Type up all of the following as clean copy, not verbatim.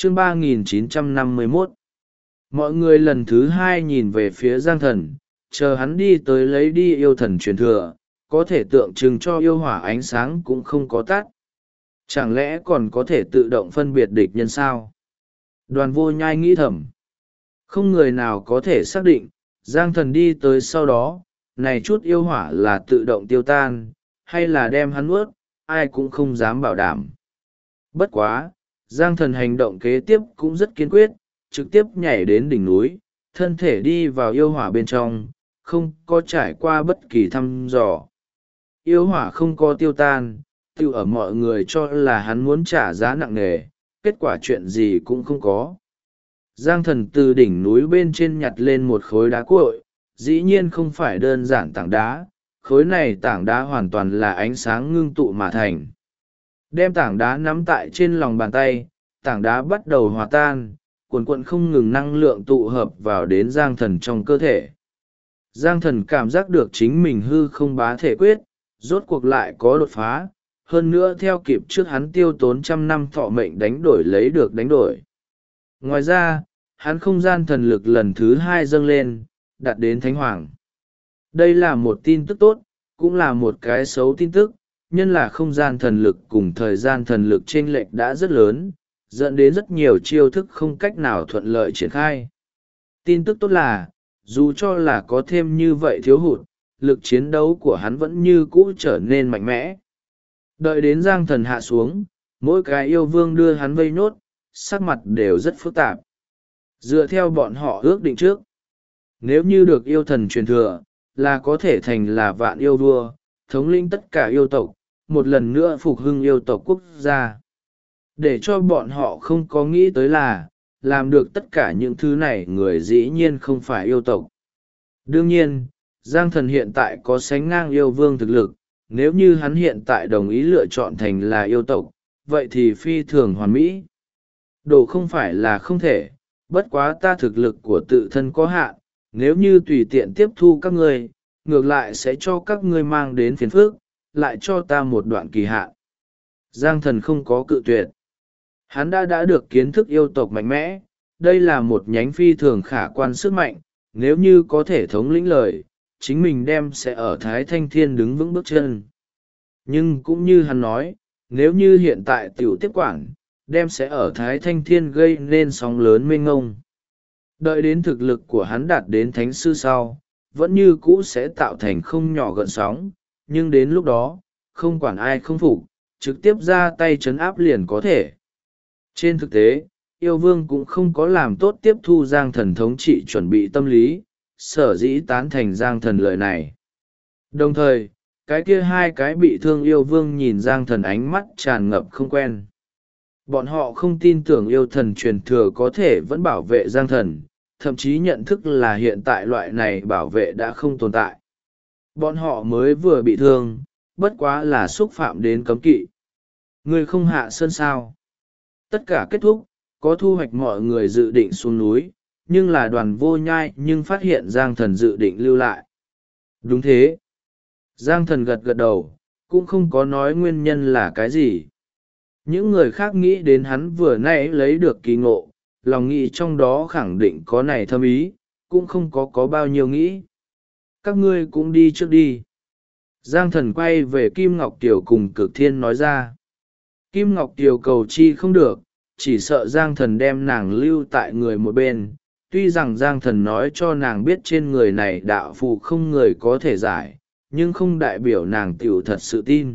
Chương 3951. Mọi người lần thứ hai nhìn về phía Giang Thần, chờ hắn đi tới lấy đi yêu thần truyền thừa, có thể tượng trưng cho yêu hỏa ánh sáng cũng không có tắt. Chẳng lẽ còn có thể tự động phân biệt địch nhân sao? Đoàn Vô Nhai nghĩ thầm. Không người nào có thể xác định, Giang Thần đi tới sau đó, này chút yêu hỏa là tự động tiêu tan, hay là đem hắn nuốt, ai cũng không dám bảo đảm. Bất quá, Giang Thần hành động kế tiếp cũng rất kiên quyết, trực tiếp nhảy đến đỉnh núi, thân thể đi vào yêu hỏa bên trong, không có trải qua bất kỳ thăm dò. Yêu hỏa không có tiêu tan, tiêu ở mọi người cho là hắn muốn trả giá nặng nề, kết quả chuyện gì cũng không có. Giang Thần từ đỉnh núi bên trên nhặt lên một khối đá cuội, dĩ nhiên không phải đơn giản tảng đá, khối này tảng đá hoàn toàn là ánh sáng ngưng tụ mà thành. Đem tảng đá nắm tại trên lòng bàn tay, tảng đá bắt đầu hòa tan, cuồn cuộn không ngừng năng lượng tụ hợp vào đến Giang Thần trong cơ thể. Giang Thần cảm giác được chính mình hư không bá thể quyết, rốt cuộc lại có đột phá, hơn nữa theo kịp trước hắn tiêu tốn trăm năm thọ mệnh đánh đổi lấy được đánh đổi. Ngoài ra, hắn không gian thần lực lần thứ hai dâng lên, đạt đến Thánh Hoàng. Đây là một tin tức tốt, cũng là một cái xấu tin tức, nhân là không gian thần lực cùng thời gian thần lực chênh lệch đã rất lớn, dẫn đến rất nhiều chiêu thức không cách nào thuận lợi triển khai. Tin tức tốt là, dù cho là có thêm như vậy thiếu hụt, lực chiến đấu của hắn vẫn như cũ trở nên mạnh mẽ. Đợi đến Giang Thần hạ xuống, mỗi cái yêu vương đưa hắn vây nốt, sắc mặt đều rất phức tạp. Dựa theo bọn họ ước định trước, nếu như được yêu thần truyền thừa, là có thể thành là vạn yêu vua, thống lĩnh tất cả yêu tộc, một lần nữa phục hưng yêu tộc quốc gia. Để cho bọn họ không có nghĩ tới là, làm được tất cả những thứ này người dĩ nhiên không phải yêu tộc. Đương nhiên, Giang Thần hiện tại có sánh ngang yêu vương thực lực, nếu như hắn hiện tại đồng ý lựa chọn thành là yêu tộc, vậy thì phi thường hoàn mỹ. Đồ không phải là không thể, bất quá ta thực lực của tự thân có hạn, nếu như tùy tiện tiếp thu các ngươi, ngược lại sẽ cho các ngươi mang đến phiền phức, lại cho ta một đoạn kỳ hạn. Giang Thần không có cự tuyệt. Hắn đã được kiến thức yêu tộc mạnh mẽ, đây là một nhánh phi thường khả quan sức mạnh, nếu như có thể thống lĩnh lời, chính mình đem sẽ ở Thái Thanh Thiên đứng vững bước chân. Nhưng cũng như hắn nói, nếu như hiện tại tiểu tiếp quản, đem sẽ ở Thái Thanh Thiên gây nên sóng lớn mênh ngông. Đợi đến thực lực của hắn đạt đến thánh sư sau, vẫn như cũ sẽ tạo thành không nhỏ gợn sóng, nhưng đến lúc đó, không quản ai không phục, trực tiếp ra tay trấn áp liền có thể. Trên thực tế, yêu vương cũng không có làm tốt tiếp thu Giang Thần thống trị chuẩn bị tâm lý, sở dĩ tán thành Giang Thần lời này. Đồng thời, cái kia hai cái bị thương yêu vương nhìn Giang Thần ánh mắt tràn ngập không quen. Bọn họ không tin tưởng yêu thần truyền thừa có thể vẫn bảo vệ Giang Thần, thậm chí nhận thức là hiện tại loại này bảo vệ đã không tồn tại. Bọn họ mới vừa bị thương, bất quá là xúc phạm đến cấm kỵ. Người không hạ sơn sao. Tất cả kết thúc, có thu hoạch mọi người dự định xuống núi, nhưng là Đoàn Vô Nhai nhưng phát hiện Giang Thần dự định lưu lại. Đúng thế. Giang Thần gật gật đầu, cũng không có nói nguyên nhân là cái gì. Những người khác nghĩ đến hắn vừa nãy lấy được kỳ ngộ, lòng nghĩ trong đó khẳng định có này thâm ý, cũng không có bao nhiêu nghĩ. Các ngươi cũng đi trước đi. Giang Thần quay về Kim Ngọc Kiều cùng Cực Thiên nói ra. Kim Ngọc Kiều cầu chi không được, chỉ sợ Giang Thần đem nàng lưu tại người một bên. Tuy rằng Giang Thần nói cho nàng biết trên người này đạo phù không người có thể giải, nhưng không đại biểu nàng tiểu thật sự tin.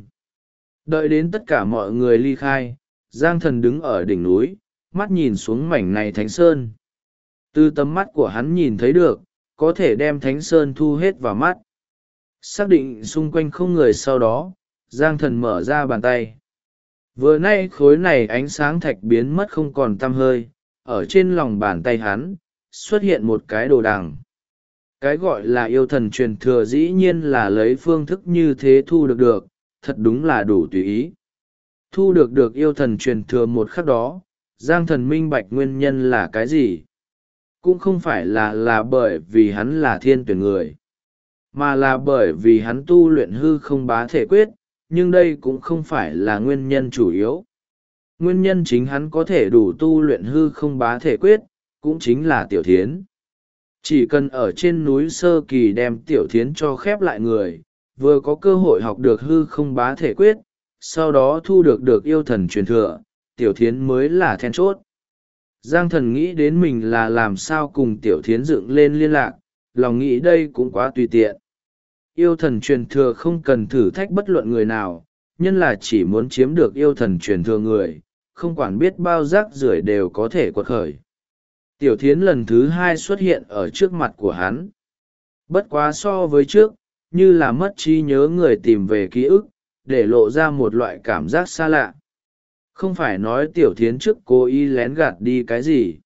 Đợi đến tất cả mọi người ly khai, Giang Thần đứng ở đỉnh núi, mắt nhìn xuống mảnh này Thánh Sơn. Từ tầm mắt của hắn nhìn thấy được, có thể đem Thánh Sơn thu hết vào mắt. Xác định xung quanh không người sau đó, Giang Thần mở ra bàn tay. Vừa nay khối này ánh sáng thạch biến mất không còn tăm hơi, ở trên lòng bàn tay hắn, xuất hiện một cái đồ đằng. Cái gọi là yêu thần truyền thừa dĩ nhiên là lấy phương thức như thế thu được, thật đúng là đủ tùy ý. Thu được yêu thần truyền thừa một khắc đó, Giang Thần minh bạch nguyên nhân là cái gì? Cũng không phải là bởi vì hắn là thiên tuyển người, mà là bởi vì hắn tu luyện hư không bá thể quyết, nhưng đây cũng không phải là nguyên nhân chủ yếu. Nguyên nhân chính hắn có thể đủ tu luyện hư không bá thể quyết, cũng chính là tiểu thiến. Chỉ cần ở trên núi sơ kỳ đem tiểu thiến cho khép lại người, vừa có cơ hội học được hư không bá thể quyết, sau đó thu được yêu thần truyền thừa, tiểu thiến mới là then chốt. Giang Thần nghĩ đến mình là làm sao cùng tiểu thiến dựng lên liên lạc, lòng nghĩ đây cũng quá tùy tiện. Yêu thần truyền thừa không cần thử thách bất luận người nào, nhân là chỉ muốn chiếm được yêu thần truyền thừa người, không quản biết bao rác rưởi đều có thể quật khởi. Tiểu thiến lần thứ hai xuất hiện ở trước mặt của hắn. Bất quá so với trước, như là mất trí nhớ người tìm về ký ức, để lộ ra một loại cảm giác xa lạ. Không phải nói tiểu thiến trước cố ý lén gạt đi cái gì,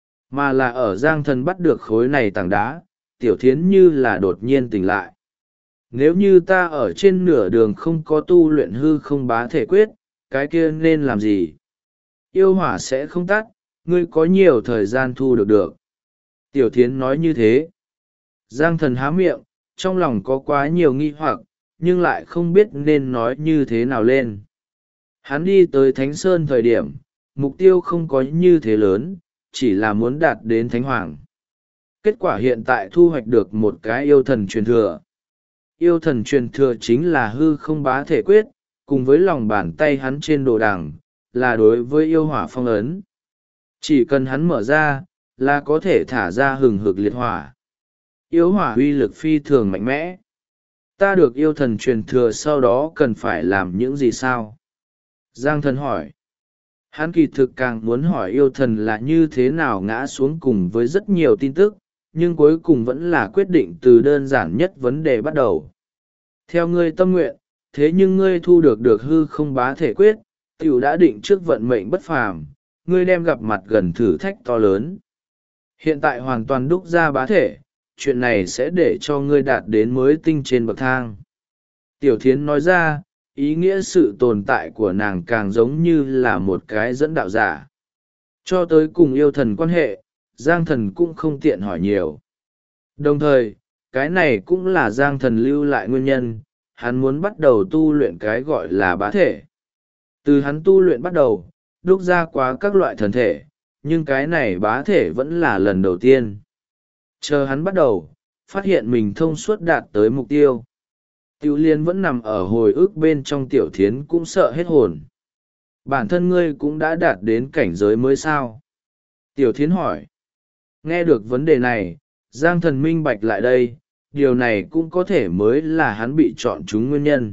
mà là ở Giang Thần bắt được khối này tảng đá, tiểu thiến như là đột nhiên tỉnh lại. Nếu như ta ở trên nửa đường không có tu luyện hư không bá thể quyết, cái kia nên làm gì? Yêu hỏa sẽ không tắt, ngươi có nhiều thời gian thu được. Tiểu thiến nói như thế. Giang Thần há miệng, trong lòng có quá nhiều nghi hoặc, nhưng lại không biết nên nói như thế nào lên. Hắn đi tới Thánh Sơn thời điểm, mục tiêu không có như thế lớn, chỉ là muốn đạt đến Thánh Hoàng. Kết quả hiện tại thu hoạch được một cái yêu thần truyền thừa. Yêu thần truyền thừa chính là hư không bá thể quyết, cùng với lòng bàn tay hắn trên đồ đằng, là đối với yêu hỏa phong ấn. Chỉ cần hắn mở ra, là có thể thả ra hừng hực liệt hỏa. Yêu hỏa uy lực phi thường mạnh mẽ. Ta được yêu thần truyền thừa sau đó cần phải làm những gì sao? Giang Thần hỏi. Hắn kỳ thực càng muốn hỏi yêu thần là như thế nào ngã xuống cùng với rất nhiều tin tức, nhưng cuối cùng vẫn là quyết định từ đơn giản nhất vấn đề bắt đầu. Theo ngươi tâm nguyện, thế nhưng ngươi thu được hư không bá thể quyết, tiểu đã định trước vận mệnh bất phàm, ngươi đem gặp mặt gần thử thách to lớn. Hiện tại hoàn toàn đúc ra bá thể, chuyện này sẽ để cho ngươi đạt đến mới tinh trên bậc thang. Tiểu thiến nói ra, ý nghĩa sự tồn tại của nàng càng giống như là một cái dẫn đạo giả. Cho tới cùng yêu thần quan hệ, Giang Thần cũng không tiện hỏi nhiều. Đồng thời, cái này cũng là Giang Thần lưu lại nguyên nhân, hắn muốn bắt đầu tu luyện cái gọi là bá thể. Từ hắn tu luyện bắt đầu, đúc ra quá các loại thần thể, nhưng cái này bá thể vẫn là lần đầu tiên. Chờ hắn bắt đầu, phát hiện mình thông suốt đạt tới mục tiêu. Tiểu liên vẫn nằm ở hồi ức bên trong tiểu thiến cũng sợ hết hồn. Bản thân ngươi cũng đã đạt đến cảnh giới mới sao? Tiểu thiến hỏi. Nghe được vấn đề này, Giang Thần minh bạch lại đây, điều này cũng có thể mới là hắn bị chọn chúng nguyên nhân.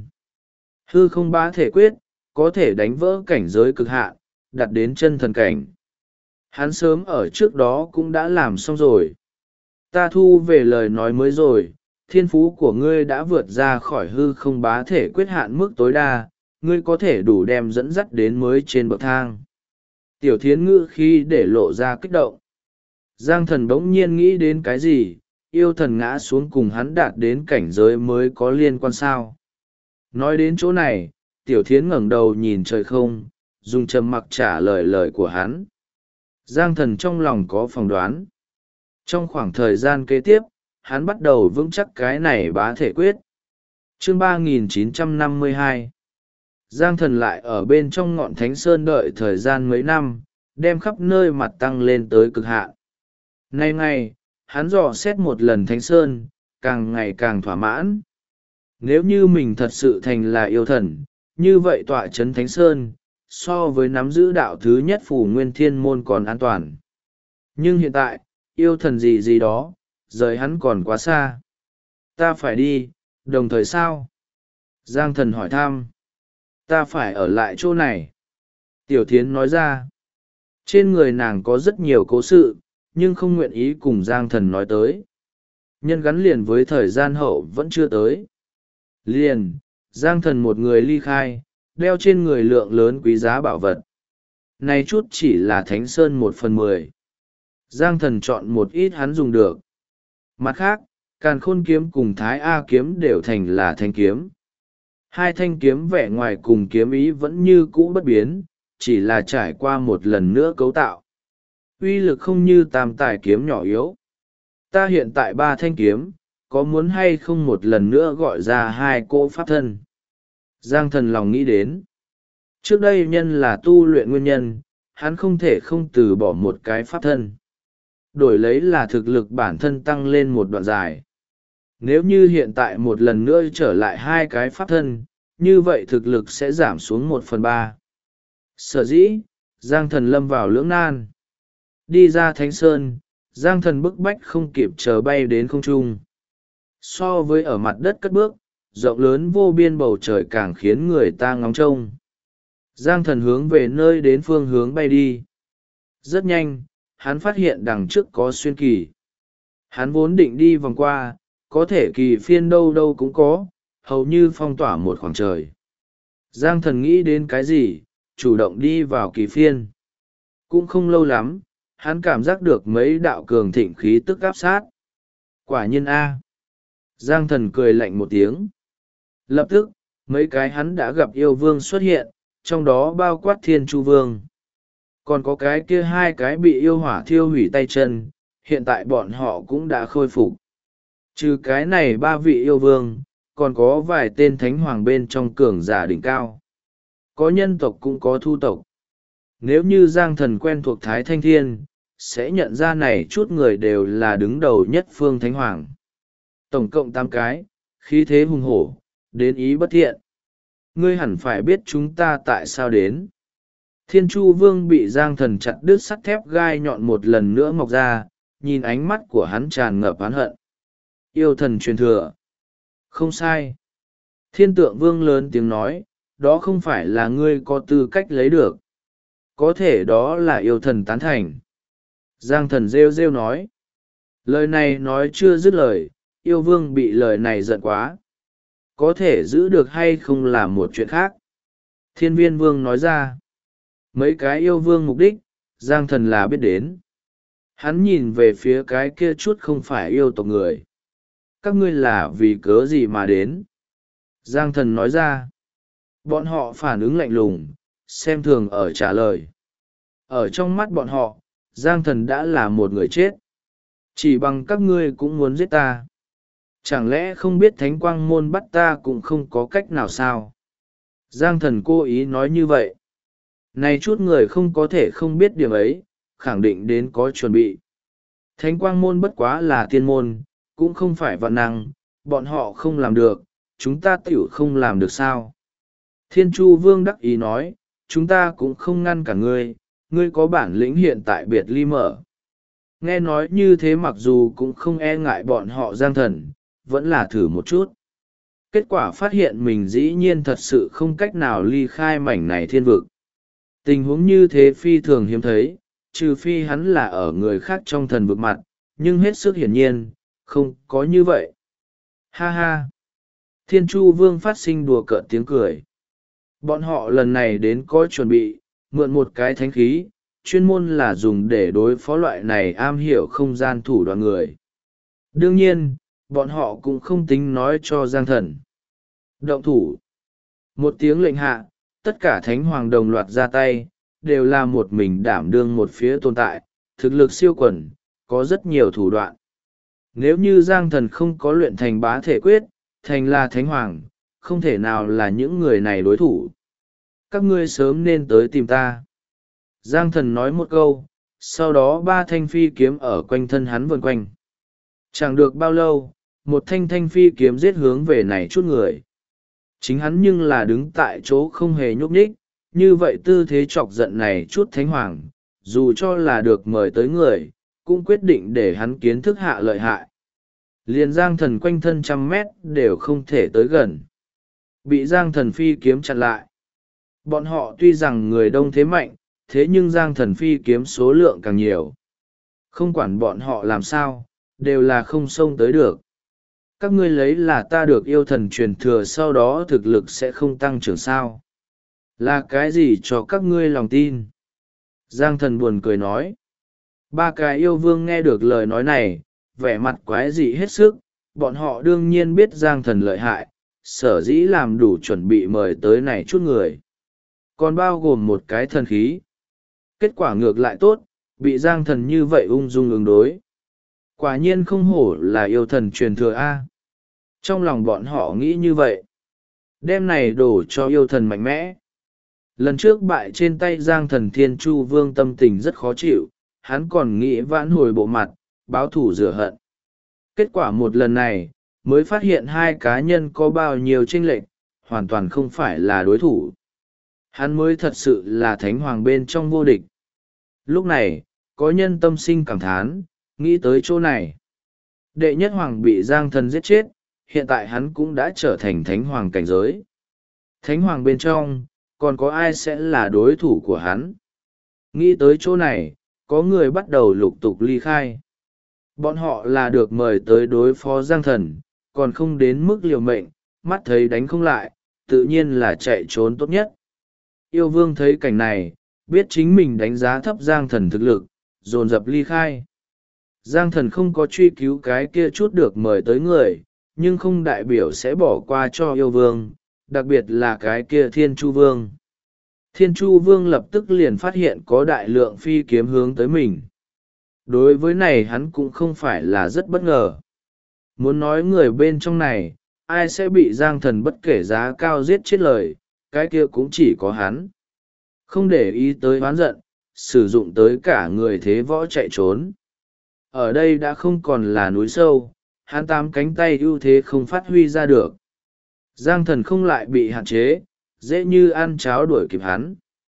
Hư không bá thể quyết, có thể đánh vỡ cảnh giới cực hạn, đạt đến chân thần cảnh. Hắn sớm ở trước đó cũng đã làm xong rồi. Ta thu về lời nói mới rồi, thiên phú của ngươi đã vượt ra khỏi hư không bá thể quyết hạn mức tối đa, ngươi có thể đủ đem dẫn dắt đến mới trên bậc thang. Tiểu thiến ngữ khi để lộ ra kích động. Giang Thần bỗng nhiên nghĩ đến cái gì, yêu thần ngã xuống cùng hắn đạt đến cảnh giới mới có liên quan sao. Nói đến chỗ này, tiểu thiến ngẩng đầu nhìn trời không, dùng trầm mặc trả lời lời của hắn. Giang Thần trong lòng có phỏng đoán. Trong khoảng thời gian kế tiếp, hắn bắt đầu vững chắc cái này bá thể quyết. Chương 3952. Giang Thần lại ở bên trong ngọn Thánh Sơn đợi thời gian mấy năm, đem khắp nơi mặt tăng lên tới cực hạn. Nay ngày, hắn dò xét một lần Thánh Sơn, càng ngày càng thỏa mãn. Nếu như mình thật sự thành là yêu thần, như vậy tọa trấn Thánh Sơn, so với nắm giữ đạo thứ nhất phủ nguyên thiên môn còn an toàn. Nhưng hiện tại, yêu thần gì gì đó, rời hắn còn quá xa. Ta phải đi, đồng thời sao? Giang Thần hỏi thăm. Ta phải ở lại chỗ này. Tiểu thiến nói ra. Trên người nàng có rất nhiều cố sự, nhưng không nguyện ý cùng Giang Thần nói tới. Nhân gắn liền với thời gian hậu vẫn chưa tới. Liền, Giang Thần một người ly khai, đeo trên người lượng lớn quý giá bảo vật. Này chút chỉ là Thánh Sơn 1/10. Giang Thần chọn một ít hắn dùng được. Mặt khác, Càn Khôn kiếm cùng Thái A kiếm đều thành là thanh kiếm. Hai thanh kiếm vẻ ngoài cùng kiếm ý vẫn như cũ bất biến, chỉ là trải qua một lần nữa cấu tạo. Uy lực không như tam tài kiếm nhỏ yếu. Ta hiện tại 3 thanh kiếm, có muốn hay không một lần nữa gọi ra 2 cỗ pháp thân? Giang Thần lòng nghĩ đến. Trước đây nhân là tu luyện nguyên nhân, hắn không thể không từ bỏ một cái pháp thân. Đổi lấy là thực lực bản thân tăng lên một đoạn dài. Nếu như hiện tại một lần nữa trở lại hai cái pháp thân, như vậy thực lực sẽ giảm xuống 1/3. Sở dĩ, Giang Thần lâm vào lưỡng nan. Đi ra Thánh Sơn, Giang Thần bức bách không kịp chờ bay đến không trung. So với ở mặt đất cất bước, rộng lớn vô biên bầu trời càng khiến người ta ngóng trông. Giang Thần hướng về nơi đến phương hướng bay đi. Rất nhanh, hắn phát hiện đằng trước có xuyên kỳ. Hắn vốn định đi vòng qua, có thể kỳ phiên đâu đâu cũng có, hầu như phong tỏa một khoảng trời. Giang Thần nghĩ đến cái gì, chủ động đi vào kỳ phiên. Cũng không lâu lắm, hắn cảm giác được mấy đạo cường thịnh khí tức áp sát. Quả nhiên A. Giang Thần cười lạnh một tiếng. Lập tức, mấy cái hắn đã gặp yêu vương xuất hiện, trong đó bao quát Thiên Chu Vương. Còn có cái kia hai cái bị yêu hỏa thiêu hủy tay chân, hiện tại bọn họ cũng đã khôi phục. Trừ cái này ba vị yêu vương, còn có vài tên thánh hoàng bên trong cường giả đỉnh cao. Có nhân tộc cũng có thu tộc. Nếu như Giang Thần quen thuộc Thái Thanh Thiên, sẽ nhận ra này chút người đều là đứng đầu nhất phương thánh hoàng. Tổng cộng 8 cái, khí thế hùng hổ, đến ý bất thiện. Ngươi hẳn phải biết chúng ta tại sao đến. Thiên Chu Vương bị Giang Thần chặt đứt sắt thép gai nhọn một lần nữa mọc ra, nhìn ánh mắt của hắn tràn ngập oán hận. Yêu thần truyền thừa. Không sai. Thiên Tượng Vương lớn tiếng nói, đó không phải là ngươi có tư cách lấy được. Có thể đó là yêu thần tán thành. Giang Thần rêu rêu nói. Lời này nói chưa dứt lời, yêu vương bị lời này giận quá. Có thể giữ được hay không là một chuyện khác. Thiên Viên Vương nói ra. Mấy cái yêu vương mục đích, Giang Thần là biết đến. Hắn nhìn về phía cái kia chút không phải yêu tộc người. Các ngươi là vì cớ gì mà đến? Giang Thần nói ra. Bọn họ phản ứng lạnh lùng, xem thường ở trả lời. Ở trong mắt bọn họ, Giang Thần đã là một người chết. Chỉ bằng các ngươi cũng muốn giết ta. Chẳng lẽ không biết Thánh Quang Môn bắt ta cũng không có cách nào sao? Giang Thần cố ý nói như vậy. Này chút người không có thể không biết điểm ấy, khẳng định đến có chuẩn bị. Thánh Quang Môn bất quá là tiên môn, cũng không phải vạn năng, bọn họ không làm được, chúng ta tiểu không làm được sao? Thiên Chu Vương đắc ý nói, chúng ta cũng không ngăn cả ngươi, ngươi có bản lĩnh hiện tại biệt ly mở. Nghe nói như thế mặc dù cũng không e ngại bọn họ Giang Thần, vẫn là thử một chút. Kết quả phát hiện mình dĩ nhiên thật sự không cách nào ly khai mảnh này thiên vực. Tình huống như thế phi thường hiếm thấy, trừ phi hắn là ở người khác trong thần vực mặt, nhưng hết sức hiển nhiên, không có như vậy. Ha ha! Thiên Chu Vương phát sinh đùa cợt tiếng cười. Bọn họ lần này đến có chuẩn bị, mượn một cái thánh khí, chuyên môn là dùng để đối phó loại này am hiểu không gian thủ đoạn người. Đương nhiên, bọn họ cũng không tính nói cho Giang Thần. Động thủ. Một tiếng lệnh hạ, tất cả thánh hoàng đồng loạt ra tay, đều là một mình đảm đương một phía tồn tại, thực lực siêu quần, có rất nhiều thủ đoạn. Nếu như Giang Thần không có luyện thành bá thể quyết, thành là thánh hoàng, không thể nào là những người này đối thủ. Các ngươi sớm nên tới tìm ta. Giang Thần nói một câu, sau đó 3 thanh phi kiếm ở quanh thân hắn vần quanh. Chẳng được bao lâu, một thanh phi kiếm giết hướng về này chút người. Chính hắn nhưng là đứng tại chỗ không hề nhúc nhích, như vậy tư thế chọc giận này chút thánh hoàng, dù cho là được mời tới người, cũng quyết định để hắn kiến thức hạ lợi hại. Liền Giang Thần quanh thân 100 mét đều không thể tới gần. Bị Giang Thần phi kiếm chặn lại. Bọn họ tuy rằng người đông thế mạnh, thế nhưng Giang Thần phi kiếm số lượng càng nhiều. Không quản bọn họ làm sao, đều là không xông tới được. Các ngươi lấy là ta được yêu thần truyền thừa sau đó thực lực sẽ không tăng trưởng sao? Là cái gì cho các ngươi lòng tin? Giang Thần buồn cười nói. 3 cái yêu vương nghe được lời nói này, vẻ mặt quái dị hết sức, bọn họ đương nhiên biết Giang Thần lợi hại, sở dĩ làm đủ chuẩn bị mời tới này chút người. Còn bao gồm một cái thần khí. Kết quả ngược lại tốt, bị Giang Thần như vậy ung dung ứng đối. Quả nhiên không hổ là yêu thần truyền thừa A. Trong lòng bọn họ nghĩ như vậy. Đem này đổ cho yêu thần mạnh mẽ. Lần trước bại trên tay Giang Thần, Thiên Chu Vương tâm tình rất khó chịu, hắn còn nghĩ vãn hồi bộ mặt, báo thù rửa hận. Kết quả một lần này, mới phát hiện hai cá nhân có bao nhiêu chênh lệch, hoàn toàn không phải là đối thủ. Hắn mới thật sự là thánh hoàng bên trong vô địch. Lúc này, có nhân tâm sinh cảm thán, nghĩ tới chỗ này. Đệ nhất hoàng bị Giang Thần giết chết, hiện tại hắn cũng đã trở thành thánh hoàng cảnh giới. Thánh hoàng bên trong, còn có ai sẽ là đối thủ của hắn? Nghĩ tới chỗ này, có người bắt đầu lục tục ly khai. Bọn họ là được mời tới đối phó Giang Thần, còn không đến mức liều mệnh, mắt thấy đánh không lại, tự nhiên là chạy trốn tốt nhất. Yêu Vương thấy cảnh này, biết chính mình đánh giá thấp Giang Thần thực lực, dồn dập ly khai. Giang Thần không có truy cứu cái kia chút được mời tới người, nhưng không đại biểu sẽ bỏ qua cho Yêu Vương, đặc biệt là cái kia Thiên Chu Vương. Thiên Chu Vương lập tức liền phát hiện có đại lượng phi kiếm hướng tới mình. Đối với này hắn cũng không phải là rất bất ngờ. Muốn nói người bên trong này, ai sẽ bị Giang Thần bất kể giá cao giết chết lời, cái kia cũng chỉ có hắn. Không để ý tới oán giận, sử dụng tới cả người thế võ chạy trốn. Ở đây đã không còn là núi sâu, hắn tám cánh tay ưu thế không phát huy ra được. Giang Thần không lại bị hạn chế, dễ như ăn cháo đuổi kịp hắn.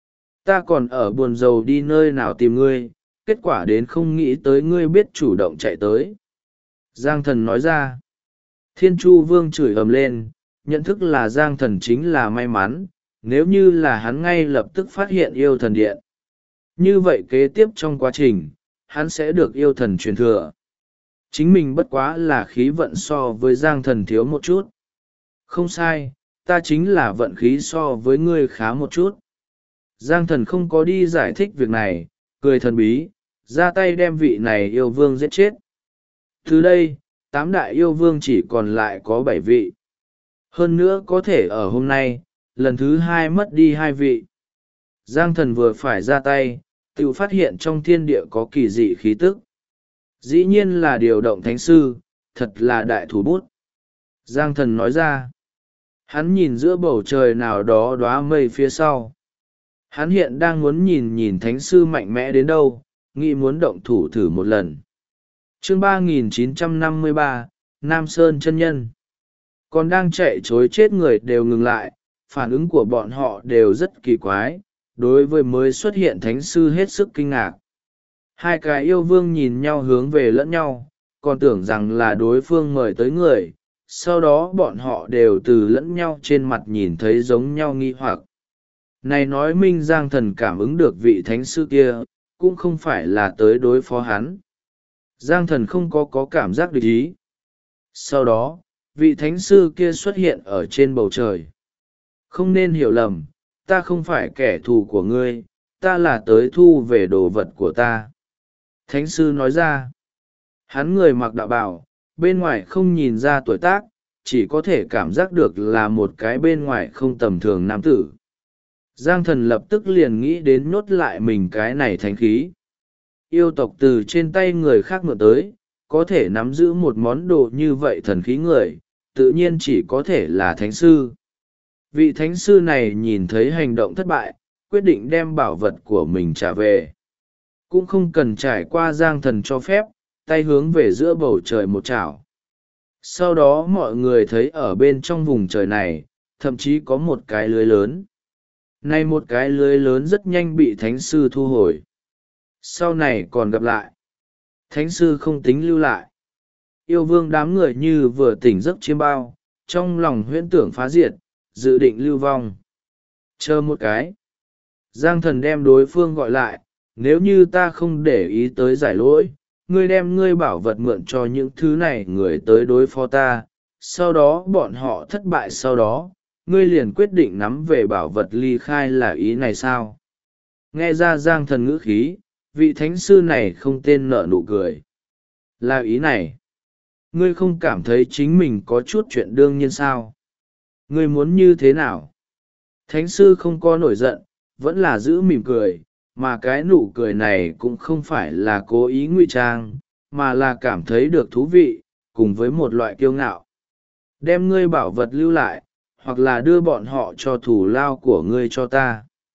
Ta còn ở buồn rầu đi nơi nào tìm ngươi, kết quả đến không nghĩ tới ngươi biết chủ động chạy tới. Giang Thần nói ra. Thiên Chu Vương chửi ầm lên, nhận thức là Giang Thần chính là may mắn, nếu như là hắn ngay lập tức phát hiện yêu thần điện. Như vậy kế tiếp trong quá trình, hắn sẽ được yêu thần truyền thừa. Chính mình bất quá là khí vận so với Giang Thần thiếu một chút. Không sai, ta chính là vận khí so với ngươi khá một chút. Giang Thần không có đi giải thích việc này, cười thần bí, ra tay đem vị này yêu vương giết chết. Từ đây, 8 đại yêu vương chỉ còn lại có 7 vị. Hơn nữa có thể ở hôm nay, lần thứ 2 mất đi 2 vị. Giang Thần vừa phải ra tay, tự phát hiện trong thiên địa có kỳ dị khí tức. Dĩ nhiên là điều động thánh sư, thật là đại thủ bút. Giang Thần nói ra. Hắn nhìn giữa bầu trời nào đó đóa mây phía sau. Hắn hiện đang muốn nhìn thánh sư mạnh mẽ đến đâu, nghĩ muốn động thủ thử một lần. Chương 3953, Nam Sơn chân nhân. Còn đang chạy chối chết người đều ngừng lại, phản ứng của bọn họ đều rất kỳ quái, đối với mới xuất hiện thánh sư hết sức kinh ngạc. Hai cái yêu vương nhìn nhau hướng về lẫn nhau, còn tưởng rằng là đối phương mời tới người, sau đó bọn họ đều từ lẫn nhau trên mặt nhìn thấy giống nhau nghi hoặc. Này nói minh Giang Thần cảm ứng được vị thánh sư kia, cũng không phải là tới đối phó hắn. Giang Thần không có cảm giác địch ý. Sau đó, vị thánh sư kia xuất hiện ở trên bầu trời. Không nên hiểu lầm, ta không phải kẻ thù của ngươi, ta là tới thu về đồ vật của ta. Thánh sư nói ra. Hắn người mặc đạo bào, bên ngoài không nhìn ra tuổi tác, chỉ có thể cảm giác được là một cái bên ngoài không tầm thường nam tử. Giang Thần lập tức liền nghĩ đến nhốt lại mình cái này thánh khí. Yêu tộc từ trên tay người khác mượn tới, có thể nắm giữ một món đồ như vậy thần khí người, tự nhiên chỉ có thể là thánh sư. Vị thánh sư này nhìn thấy hành động thất bại, quyết định đem bảo vật của mình trả về. Cũng không cần trải qua Giang Thần cho phép, tay hướng về giữa bầu trời một chảo. Sau đó mọi người thấy ở bên trong vùng trời này, thậm chí có một cái lưới lớn. Này một cái lưới lớn rất nhanh bị thánh sư thu hồi. Sau này còn gặp lại. Thánh sư không tính lưu lại. Yêu vương đám người như vừa tỉnh giấc chiêm bao, trong lòng huyễn tưởng phá diệt, dự định lưu vong. Chờ một cái. Giang Thần đem đối phương gọi lại, nếu như ta không để ý tới giải lỗi, ngươi đem ngươi bảo vật mượn cho những thứ này người tới đối phó ta, sau đó bọn họ thất bại sau đó, ngươi liền quyết định nắm về bảo vật ly khai là ý này sao? Nghe ra Giang Thần ngữ khí, vị thánh sư này không tên nở nụ cười. Là ý này. Ngươi không cảm thấy chính mình có chút chuyện đương nhiên sao? Ngươi muốn như thế nào? Thánh sư không có nổi giận, vẫn là giữ mỉm cười, mà cái nụ cười này cũng không phải là cố ý ngụy trang, mà là cảm thấy được thú vị, cùng với một loại kiêu ngạo. Đem ngươi bảo vật lưu lại, hoặc là đưa bọn họ cho thủ lao của ngươi cho ta.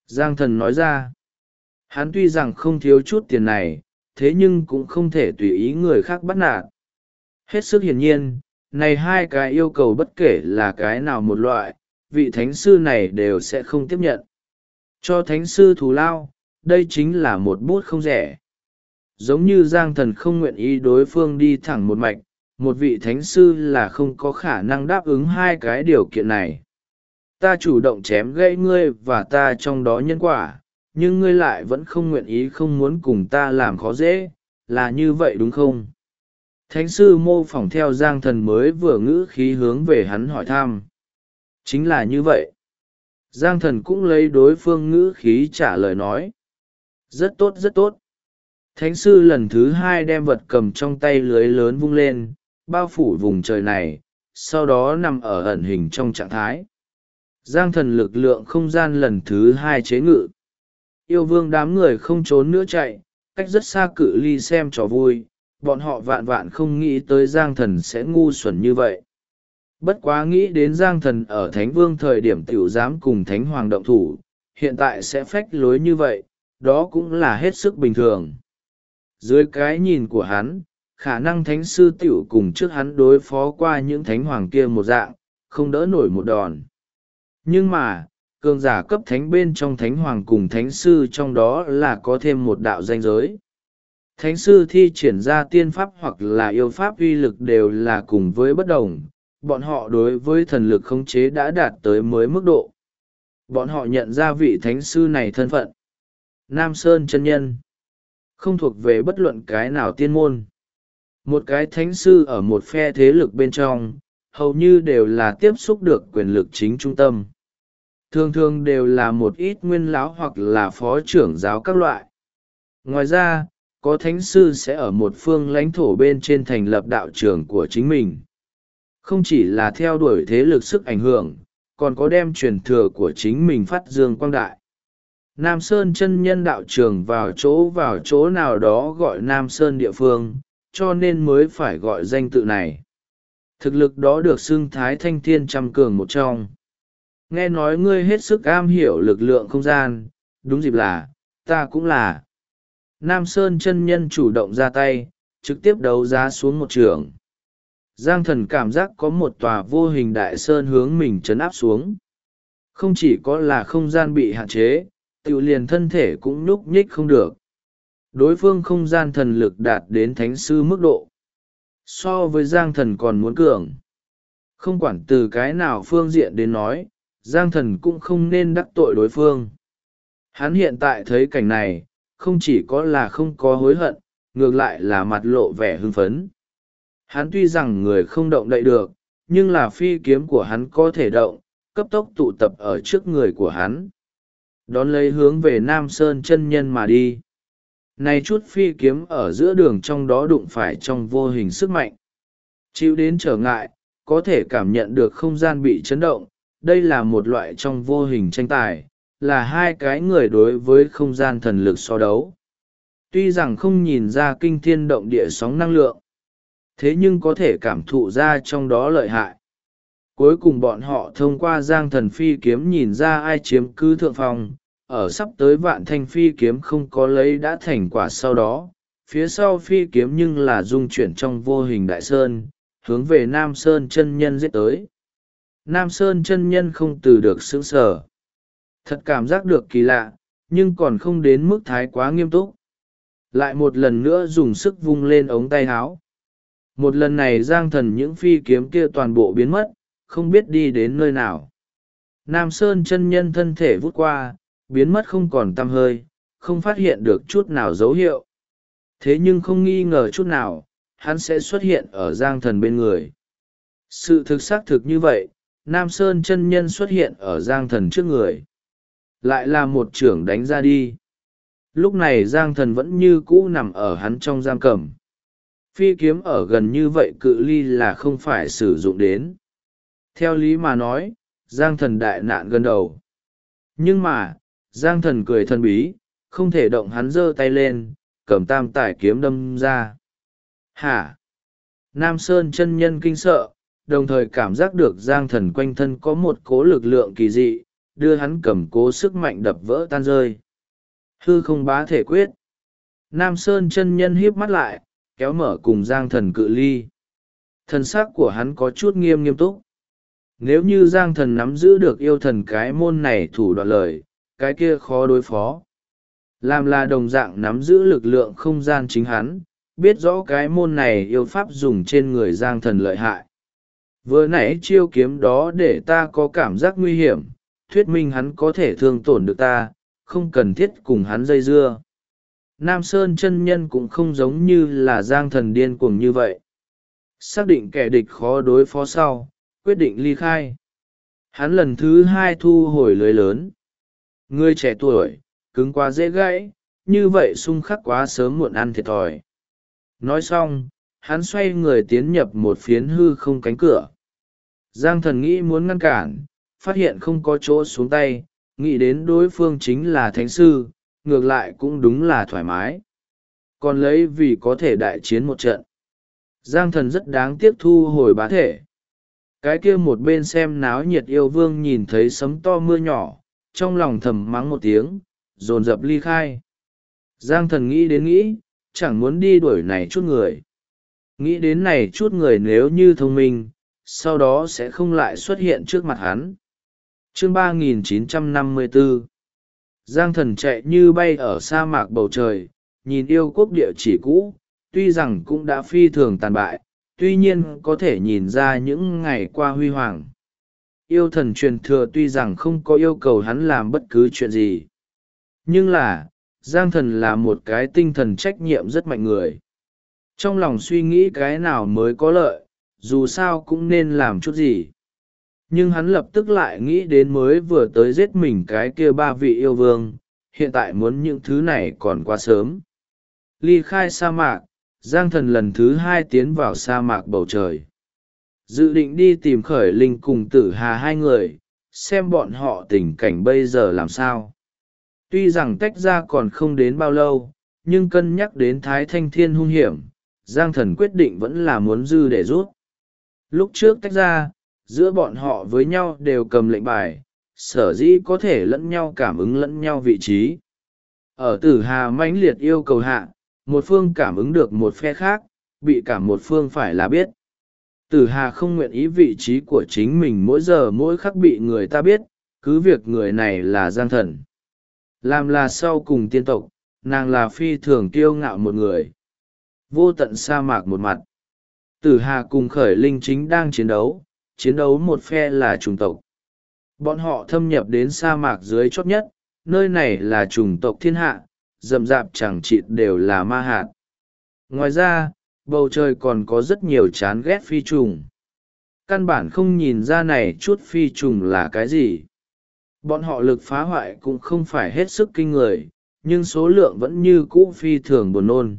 Giang thần nói ra. Hắn tuy rằng không thiếu chút tiền này, thế nhưng cũng không thể tùy ý người khác bắt nạt. Hết sức hiển nhiên, này hai cái yêu cầu bất kể là cái nào một loại, vị thánh sư này đều sẽ không tiếp nhận. Cho thánh sư thù lao, đây chính là một bút không rẻ. Giống như Giang thần không nguyện ý đối phương đi thẳng một mạch, một vị thánh sư là không có khả năng đáp ứng hai cái điều kiện này. Ta chủ động chém gãy ngươi và ta trong đó nhân quả, nhưng ngươi lại vẫn không nguyện ý, không muốn cùng ta làm khó dễ, là như vậy đúng không? Thánh sư mô phỏng theo Giang thần mới vừa ngữ khí hướng về hắn hỏi thăm. Chính là như vậy. Giang thần cũng lấy đối phương ngữ khí trả lời nói. Rất tốt rất tốt. Thánh sư lần thứ hai đem vật cầm trong tay lưới lớn vung lên, bao phủ vùng trời này, sau đó nằm ở ẩn hình trong trạng thái. Giang thần lực lượng không gian lần thứ hai chế ngự. Yêu vương đám người không trốn nữa chạy, cách rất xa cự ly xem trò vui, bọn họ vạn vạn không nghĩ tới Giang thần sẽ ngu xuẩn như vậy. Bất quá nghĩ đến Giang thần ở Thánh Vương thời điểm tiểu dám cùng Thánh Hoàng động thủ, hiện tại sẽ phách lối như vậy, đó cũng là hết sức bình thường. Dưới cái nhìn của hắn, khả năng Thánh Sư tiểu cùng trước hắn đối phó qua những Thánh Hoàng kia một dạng, không đỡ nổi một đòn. Nhưng mà, cường giả cấp Thánh bên trong Thánh Hoàng cùng Thánh Sư trong đó là có thêm một đạo danh giới. Thánh Sư thi triển ra tiên pháp hoặc là yêu pháp uy lực đều là cùng với bất đồng. Bọn họ đối với thần lực khống chế đã đạt tới mới mức độ. Bọn họ nhận ra vị thánh sư này thân phận. Nam Sơn chân nhân. Không thuộc về bất luận cái nào tiên môn. Một cái thánh sư ở một phe thế lực bên trong, hầu như đều là tiếp xúc được quyền lực chính trung tâm. Thường thường đều là một ít nguyên lão hoặc là phó trưởng giáo các loại. Ngoài ra, có thánh sư sẽ ở một phương lãnh thổ bên trên thành lập đạo trường của chính mình. Không chỉ là theo đuổi thế lực sức ảnh hưởng, còn có đem truyền thừa của chính mình phát dương quang đại. Nam Sơn chân nhân đạo trường vào chỗ nào đó gọi Nam Sơn địa phương, cho nên mới phải gọi danh tự này. Thực lực đó được xưng Thái Thanh Thiên trăm cường một trong. Nghe nói ngươi hết sức am hiểu lực lượng không gian, đúng dịp là, ta cũng là. Nam Sơn chân nhân chủ động ra tay, trực tiếp đấu giá xuống một trường. Giang thần cảm giác có một tòa vô hình đại sơn hướng mình trấn áp xuống. Không chỉ có là không gian bị hạn chế, tự liền thân thể cũng nhúc nhích không được. Đối phương không gian thần lực đạt đến thánh sư mức độ. So với Giang thần còn muốn cường. Không quản từ cái nào phương diện đến nói, Giang thần cũng không nên đắc tội đối phương. Hắn hiện tại thấy cảnh này, không chỉ có là không có hối hận, ngược lại là mặt lộ vẻ hưng phấn. Hắn tuy rằng người không động đậy được, nhưng là phi kiếm của hắn có thể động, cấp tốc tụ tập ở trước người của hắn. Đón lấy hướng về Nam Sơn chân nhân mà đi. Này chút phi kiếm ở giữa đường trong đó đụng phải trong vô hình sức mạnh. Chịu đến trở ngại, có thể cảm nhận được không gian bị chấn động. Đây là một loại trong vô hình tranh tài, là hai cái người đối với không gian thần lực so đấu. Tuy rằng không nhìn ra kinh thiên động địa sóng năng lượng, thế nhưng có thể cảm thụ ra trong đó lợi hại. Cuối cùng bọn họ thông qua Giang thần phi kiếm nhìn ra ai chiếm cứ thượng phong, ở sắp tới vạn thanh phi kiếm không có lấy đã thành quả sau đó, phía sau phi kiếm nhưng là dung chuyển trong vô hình đại sơn, hướng về Nam Sơn chân nhân giết tới. Nam Sơn chân nhân không từ được sững sờ. Thật cảm giác được kỳ lạ, nhưng còn không đến mức thái quá nghiêm túc. Lại một lần nữa dùng sức vung lên ống tay áo. Một lần này Giang thần những phi kiếm kia toàn bộ biến mất, không biết đi đến nơi nào. Nam Sơn chân nhân thân thể vút qua, biến mất không còn tăm hơi, không phát hiện được chút nào dấu hiệu. Thế nhưng không nghi ngờ chút nào, hắn sẽ xuất hiện ở Giang thần bên người. Sự thực xác thực như vậy, Nam Sơn chân nhân xuất hiện ở Giang thần trước người. Lại là một chưởng đánh ra đi. Lúc này Giang thần vẫn như cũ nằm ở hắn trong giam cầm. Phi kiếm ở gần như vậy cự ly là không phải sử dụng đến. Theo lý mà nói, Giang thần đại nạn gần đầu. Nhưng mà, Giang thần cười thần bí, không thể động, hắn giơ tay lên, cầm tam tải kiếm đâm ra. Hả? Nam Sơn chân nhân kinh sợ, đồng thời cảm giác được Giang thần quanh thân có một cỗ lực lượng kỳ dị, đưa hắn cầm cố sức mạnh đập vỡ tan rơi. Hư không bá thể quyết. Nam Sơn chân nhân híp mắt lại, kéo mở cùng Giang Thần cự ly. Thần sắc của hắn có chút nghiêm túc. Nếu như Giang Thần nắm giữ được yêu thần cái môn này thủ đoạn lời, cái kia khó đối phó. Làm là đồng dạng nắm giữ lực lượng không gian chính hắn, biết rõ cái môn này yêu pháp dùng trên người Giang Thần lợi hại. Vừa nãy chiêu kiếm đó để ta có cảm giác nguy hiểm, thuyết minh hắn có thể thương tổn được ta, không cần thiết cùng hắn dây dưa. Nam Sơn chân nhân cũng không giống như là Giang Thần điên cuồng như vậy. Xác định kẻ địch khó đối phó sau, quyết định ly khai. Hắn lần thứ hai thu hồi lưới lớn. Người trẻ tuổi, cứng quá dễ gãy, như vậy xung khắc quá sớm muộn ăn thiệt thòi. Nói xong, hắn xoay người tiến nhập một phiến hư không cánh cửa. Giang Thần nghĩ muốn ngăn cản, phát hiện không có chỗ xuống tay, nghĩ đến đối phương chính là thánh sư, ngược lại cũng đúng là thoải mái. Còn lấy vì có thể đại chiến một trận. Giang Thần rất đáng tiếc thu hồi bá thể. Cái kia một bên xem náo nhiệt yêu vương nhìn thấy sấm to mưa nhỏ, trong lòng thầm mắng một tiếng, dồn dập ly khai. Giang Thần nghĩ, chẳng muốn đi đuổi này chút người. Nghĩ đến này chút người nếu như thông minh, sau đó sẽ không lại xuất hiện trước mặt hắn. Chương 3954. Giang Thần chạy như bay ở sa mạc bầu trời, nhìn yêu quốc địa chỉ cũ, tuy rằng cũng đã phi thường tàn bại, tuy nhiên có thể nhìn ra những ngày qua huy hoàng. Yêu thần truyền thừa tuy rằng không có yêu cầu hắn làm bất cứ chuyện gì. Nhưng là, Giang Thần là một cái tinh thần trách nhiệm rất mạnh người. Trong lòng suy nghĩ cái nào mới có lợi, dù sao cũng nên làm chút gì. Nhưng hắn lập tức lại nghĩ đến mới vừa tới giết mình cái kia ba vị yêu vương, hiện tại muốn những thứ này còn quá sớm. Ly khai sa mạc, Giang Thần lần thứ hai tiến vào sa mạc bầu trời. Dự định đi tìm Khởi Linh cùng Tử Hà hai người, xem bọn họ tình cảnh bây giờ làm sao. Tuy rằng tách ra còn không đến bao lâu, nhưng cân nhắc đến Thái Thanh Thiên hung hiểm, Giang Thần quyết định vẫn là muốn dư để rút. Lúc trước tách ra, giữa bọn họ với nhau đều cầm lệnh bài, sở dĩ có thể lẫn nhau cảm ứng lẫn nhau vị trí. Ở Tử Hà mãnh liệt yêu cầu hạ, một phương cảm ứng được một phe khác, bị cả một phương phải là biết. Tử Hà không nguyện ý vị trí của chính mình mỗi giờ mỗi khắc bị người ta biết, cứ việc người này là Giang Thần. Làm là sau cùng tiên tộc, nàng là phi thường kiêu ngạo một người. Vô tận sa mạc một mặt. Tử Hà cùng Khởi Linh chính đang chiến đấu một phe là chủng tộc. Bọn họ thâm nhập đến sa mạc dưới chót nhất, nơi này là chủng tộc thiên hạ, rậm rạp chẳng chịt đều là ma hạt. Ngoài ra, bầu trời còn có rất nhiều chán ghét phi trùng. Căn bản không nhìn ra này chút phi trùng là cái gì. Bọn họ lực phá hoại cũng không phải hết sức kinh người, nhưng số lượng vẫn như cũ phi thường buồn nôn.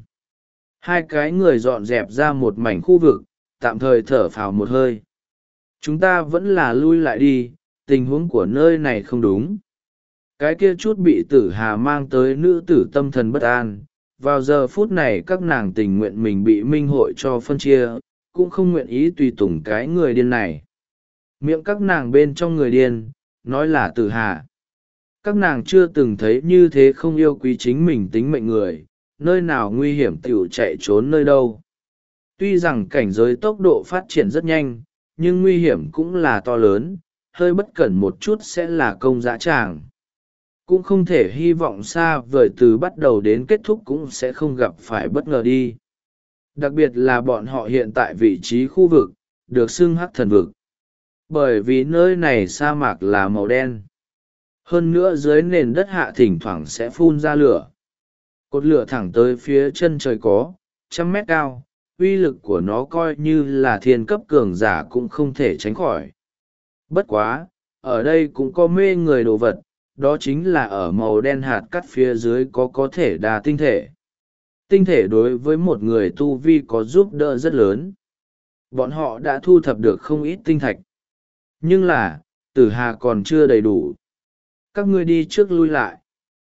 Hai cái người dọn dẹp ra một mảnh khu vực, tạm thời thở phào một hơi. Chúng ta vẫn là lui lại đi, tình huống của nơi này không đúng. Cái kia chút bị Tử Hà mang tới nữ tử tâm thần bất an, vào giờ phút này các nàng tình nguyện mình bị minh hội cho phân chia, cũng không nguyện ý tùy tùng cái người điên này. Miệng các nàng bên trong người điên, nói là Tử Hà. Các nàng chưa từng thấy như thế không yêu quý chính mình tính mệnh người, nơi nào nguy hiểm tiểu chạy trốn nơi đâu. Tuy rằng cảnh giới tốc độ phát triển rất nhanh, nhưng nguy hiểm cũng là to lớn, hơi bất cẩn một chút sẽ là công dã tràng. Cũng không thể hy vọng xa vời từ bắt đầu đến kết thúc cũng sẽ không gặp phải bất ngờ đi. Đặc biệt là bọn họ hiện tại vị trí khu vực, được xưng hắc thần vực. Bởi vì nơi này sa mạc là màu đen. Hơn nữa dưới nền đất hạ thỉnh thoảng sẽ phun ra lửa. Cột lửa thẳng tới phía chân trời có, 100 mét cao, uy lực của nó coi như là thiên cấp cường giả cũng không thể tránh khỏi. Bất quá, ở đây cũng có mê người đồ vật, đó chính là ở màu đen hạt cắt phía dưới có thể đa tinh thể. Tinh thể đối với một người tu vi có giúp đỡ rất lớn. Bọn họ đã thu thập được không ít tinh thạch. Nhưng là, Tử Hà còn chưa đầy đủ. Các ngươi đi trước lui lại.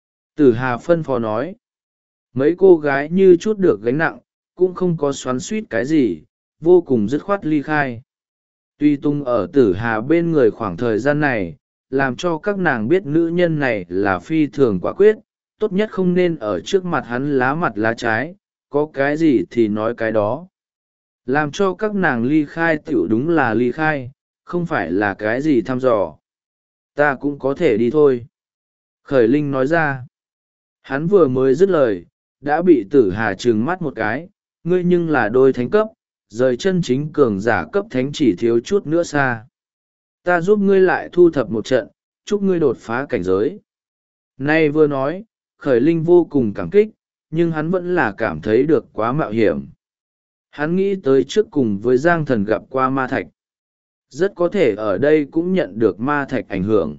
Tử Hà phân phó nói. Mấy cô gái như chút được gánh nặng, cũng không có xoắn suýt cái gì, vô cùng dứt khoát ly khai. Tuy tung ở Tử Hà bên người khoảng thời gian này, làm cho các nàng biết nữ nhân này là phi thường quả quyết, tốt nhất không nên ở trước mặt hắn lá mặt lá trái, có cái gì thì nói cái đó. Làm cho các nàng ly khai tiểu đúng là ly khai, không phải là cái gì thăm dò. Ta cũng có thể đi thôi. Khởi Linh nói ra. Hắn vừa mới dứt lời, đã bị Tử Hà trừng mắt một cái, ngươi nhưng là đôi thánh cấp, rời chân chính cường giả cấp thánh chỉ thiếu chút nữa xa. Ta giúp ngươi lại thu thập một trận, chúc ngươi đột phá cảnh giới. Nay vừa nói, Khởi Linh vô cùng cảm kích, nhưng hắn vẫn là cảm thấy được quá mạo hiểm. Hắn nghĩ tới trước cùng với Giang Thần gặp qua ma thạch. Rất có thể ở đây cũng nhận được ma thạch ảnh hưởng.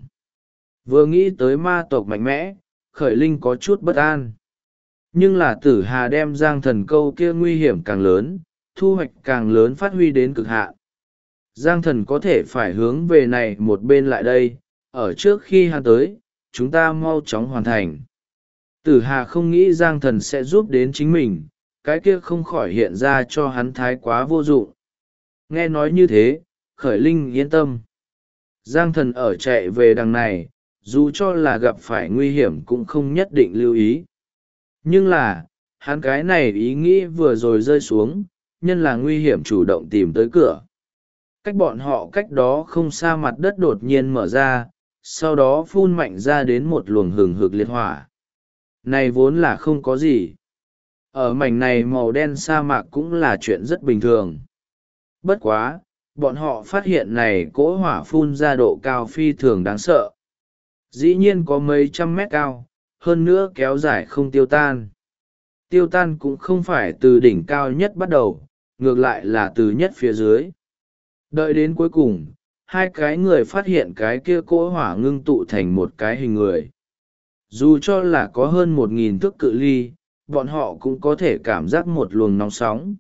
Vừa nghĩ tới ma tộc mạnh mẽ, Khởi Linh có chút bất an. Nhưng là Tử Hà đem Giang Thần câu kia nguy hiểm càng lớn, thu hoạch càng lớn phát huy đến cực hạn. Giang Thần có thể phải hướng về này một bên lại đây, ở trước khi hắn tới, chúng ta mau chóng hoàn thành. Tử Hà không nghĩ Giang Thần sẽ giúp đến chính mình, cái kia không khỏi hiện ra cho hắn thái quá vô dụng. Nghe nói như thế, Khởi Linh yên tâm. Giang Thần ở chạy về đằng này, dù cho là gặp phải nguy hiểm cũng không nhất định lưu ý. Nhưng là, hắn cái này ý nghĩ vừa rồi rơi xuống, nhân là nguy hiểm chủ động tìm tới cửa. Cách bọn họ cách đó không xa mặt đất đột nhiên mở ra, sau đó phun mạnh ra đến một luồng hừng hực liệt hỏa. Này vốn là không có gì. Ở mảnh này màu đen sa mạc cũng là chuyện rất bình thường. Bất quá, bọn họ phát hiện này cỗ hỏa phun ra độ cao phi thường đáng sợ. Dĩ nhiên có mấy trăm mét cao, hơn nữa kéo dài không tiêu tan. Tiêu tan cũng không phải từ đỉnh cao nhất bắt đầu, ngược lại là từ nhất phía dưới. Đợi đến cuối cùng, hai cái người phát hiện cái kia cỗ hỏa ngưng tụ thành một cái hình người. Dù cho là có hơn 1.000 thước cự ly, bọn họ cũng có thể cảm giác một luồng nóng sóng.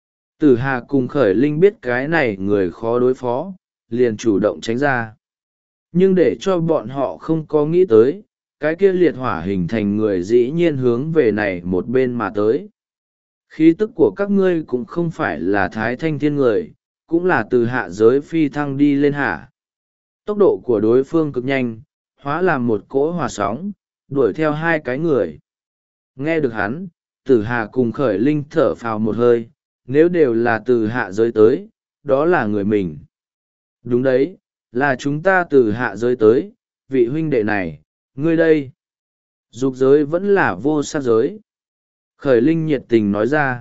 Tử Hà cùng Khởi Linh biết cái này người khó đối phó, liền chủ động tránh ra. Nhưng để cho bọn họ không có nghĩ tới, cái kia liệt hỏa hình thành người dĩ nhiên hướng về này một bên mà tới. Khí tức của các ngươi cũng không phải là thái thanh thiên người, cũng là từ hạ giới phi thăng đi lên hạ. Tốc độ của đối phương cực nhanh, hóa làm một cỗ hỏa sóng, đuổi theo hai cái người. Nghe được hắn, Tử Hà cùng Khởi Linh thở phào một hơi, nếu đều là từ hạ giới tới, đó là người mình. Đúng đấy, là chúng ta từ hạ giới tới, vị huynh đệ này, ngươi đây. Dục giới vẫn là vô sát giới. Khởi Linh nhiệt tình nói ra.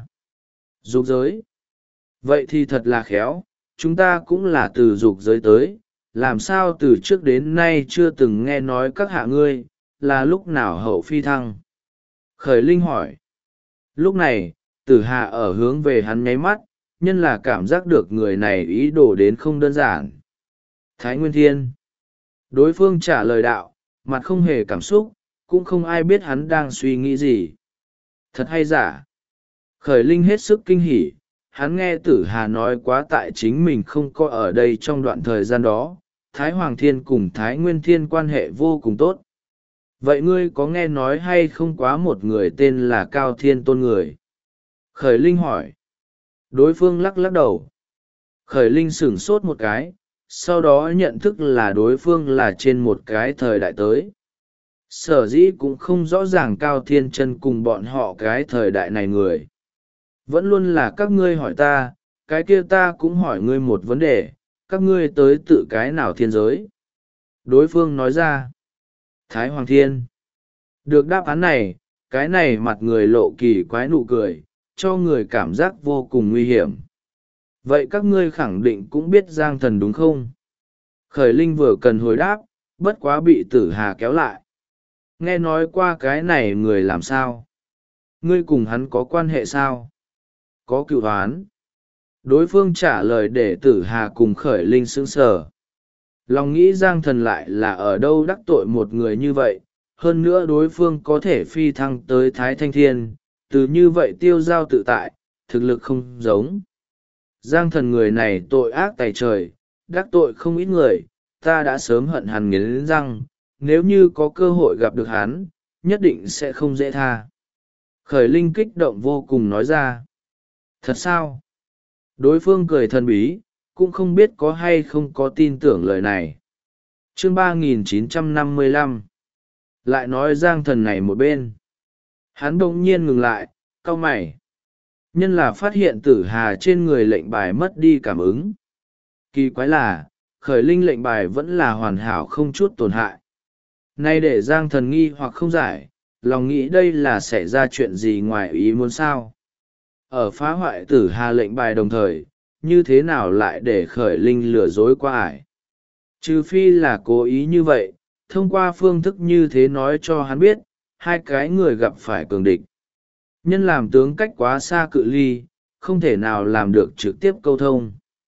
Dục giới. Vậy thì thật là khéo, chúng ta cũng là từ dục giới tới, làm sao từ trước đến nay chưa từng nghe nói các hạ ngươi, là lúc nào hậu phi thăng. Khởi Linh hỏi. Lúc này, Tử Hà ở hướng về hắn nháy mắt, nhân là cảm giác được người này ý đồ đến không đơn giản. Thái Nguyên Thiên. Đối phương trả lời đạo, mặt không hề cảm xúc, cũng không ai biết hắn đang suy nghĩ gì. Thật hay giả. Khởi Linh hết sức kinh hỉ, hắn nghe Tử Hà nói quá tại chính mình không có ở đây trong đoạn thời gian đó, Thái Hoàng Thiên cùng Thái Nguyên Thiên quan hệ vô cùng tốt. Vậy ngươi có nghe nói hay không quá một người tên là Cao Thiên Tôn người? Khởi Linh hỏi. Đối phương lắc lắc đầu. Khởi Linh sửng sốt một cái, sau đó nhận thức là đối phương là trên một cái thời đại tới. Sở dĩ cũng không rõ ràng Cao Thiên Chân cùng bọn họ cái thời đại này người. Vẫn luôn là các ngươi hỏi ta, cái kia ta cũng hỏi ngươi một vấn đề, các ngươi tới tự cái nào thiên giới? Đối phương nói ra. Thái Hoàng Thiên. Được đáp án này, cái này mặt người lộ kỳ quái nụ cười, cho người cảm giác vô cùng nguy hiểm. Vậy các ngươi khẳng định cũng biết Giang Thần đúng không? Khởi Linh vừa cần hồi đáp, bất quá bị Tử Hà kéo lại. Nghe nói qua cái này người làm sao? Ngươi cùng hắn có quan hệ sao? Có cựu oán. Đối phương trả lời để Tử Hà cùng Khởi Linh sững sờ. Lòng nghĩ Giang Thần lại là ở đâu đắc tội một người như vậy, hơn nữa đối phương có thể phi thăng tới Thái Thanh Thiên, từ như vậy tiêu giao tự tại, thực lực không giống. Giang Thần người này tội ác tày trời, đắc tội không ít người, ta đã sớm hận hắn nghiến răng, nếu như có cơ hội gặp được hắn, nhất định sẽ không dễ tha. Khởi Linh kích động vô cùng nói ra. Thật sao? Đối phương cười thần bí, cũng không biết có hay không có tin tưởng lời này. Chương 3955. Lại nói Giang Thần này một bên. Hắn bỗng nhiên ngừng lại, cau mày. Nhân là phát hiện Tử Hà trên người lệnh bài mất đi cảm ứng. Kỳ quái là, khởi linh lệnh bài vẫn là hoàn hảo không chút tổn hại. Nay để Giang Thần nghi hoặc không giải, lòng nghĩ đây là xảy ra chuyện gì ngoài ý muốn sao. Ở phá hoại Tử Hà lệnh bài đồng thời, như thế nào lại để khởi linh lừa dối qua ải. Trừ phi là cố ý như vậy, thông qua phương thức như thế nói cho hắn biết, hai cái người gặp phải cường địch. Nhân làm tướng cách quá xa cự ly, không thể nào làm được trực tiếp câu thông.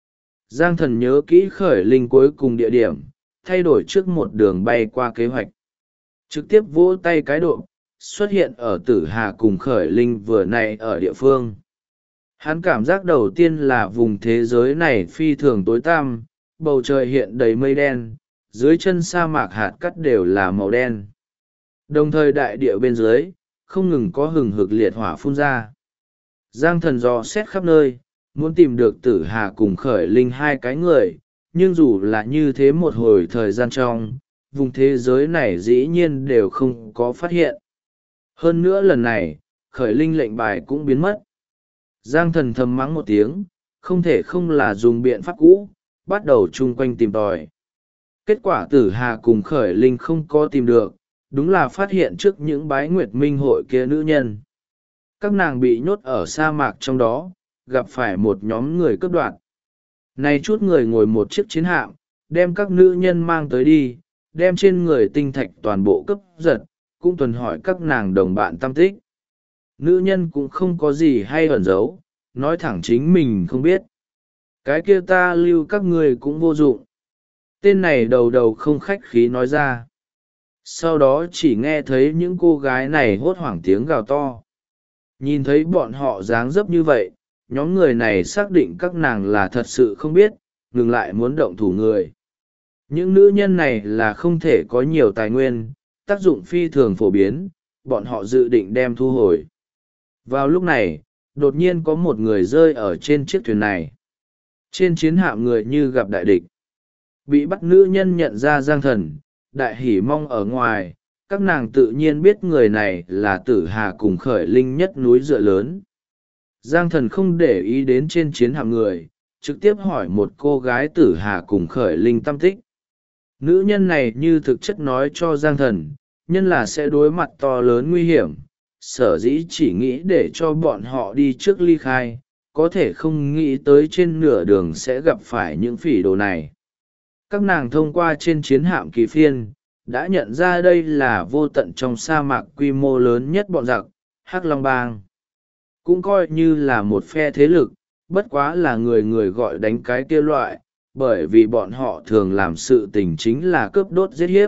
Giang Thần nhớ kỹ khởi linh cuối cùng địa điểm, thay đổi trước một đường bay qua kế hoạch. Trực tiếp vỗ tay cái độ, xuất hiện ở Tử Hà cùng khởi linh vừa này ở địa phương. Hắn cảm giác đầu tiên là vùng thế giới này phi thường tối tăm, bầu trời hiện đầy mây đen, dưới chân sa mạc hạt cát đều là màu đen. Đồng thời đại địa bên dưới, không ngừng có hừng hực liệt hỏa phun ra. Giang Thần dò xét khắp nơi, muốn tìm được Tử Hà cùng khởi linh hai cái người, nhưng dù là như thế một hồi thời gian trong, vùng thế giới này dĩ nhiên đều không có phát hiện. Hơn nữa lần này, khởi linh lệnh bài cũng biến mất. Giang Thần thầm mắng một tiếng, không thể không là dùng biện pháp cũ, bắt đầu chung quanh tìm tòi. Kết quả Tử Hà cùng khởi linh không có tìm được, đúng là phát hiện trước những bái nguyệt minh hội kia nữ nhân. Các nàng bị nhốt ở sa mạc trong đó, gặp phải một nhóm người cướp đoạt. Này chút người ngồi một chiếc chiến hạm, đem các nữ nhân mang tới đi, đem trên người tinh thạch toàn bộ cướp giật, cũng tuần hỏi các nàng đồng bạn tâm tích. Nữ nhân cũng không có gì hay ẩn giấu, nói thẳng chính mình không biết. Cái kia ta lưu các ngươi cũng vô dụng. Tên này đầu đầu không khách khí nói ra. Sau đó chỉ nghe thấy những cô gái này hốt hoảng tiếng gào to. Nhìn thấy bọn họ dáng dấp như vậy, nhóm người này xác định các nàng là thật sự không biết, ngừng lại muốn động thủ người. Những nữ nhân này là không thể có nhiều tài nguyên, tác dụng phi thường phổ biến, bọn họ dự định đem thu hồi. Vào lúc này, đột nhiên có một người rơi ở trên chiếc thuyền này. Trên chiến hạm người như gặp đại địch. Bị bắt nữ nhân nhận ra Giang Thần, đại hỉ mong ở ngoài, các nàng tự nhiên biết người này là Tử Hà cùng khởi linh nhất núi dựa lớn. Giang Thần không để ý đến trên chiến hạm người, trực tiếp hỏi một cô gái Tử Hà cùng khởi linh tâm tích. Nữ nhân này như thực chất nói cho Giang Thần, nhân là sẽ đối mặt to lớn nguy hiểm, sở dĩ chỉ nghĩ để cho bọn họ đi trước ly khai, có thể không nghĩ tới trên nửa đường sẽ gặp phải những phỉ đồ này. Các nàng thông qua trên chiến hạm kỳ phiên, đã nhận ra đây là vô tận trong sa mạc quy mô lớn nhất bọn giặc, Hắc Long Bang. Cũng coi như là một phe thế lực, bất quá là người người gọi đánh cái kia loại, bởi vì bọn họ thường làm sự tình chính là cướp đốt giết hiếp.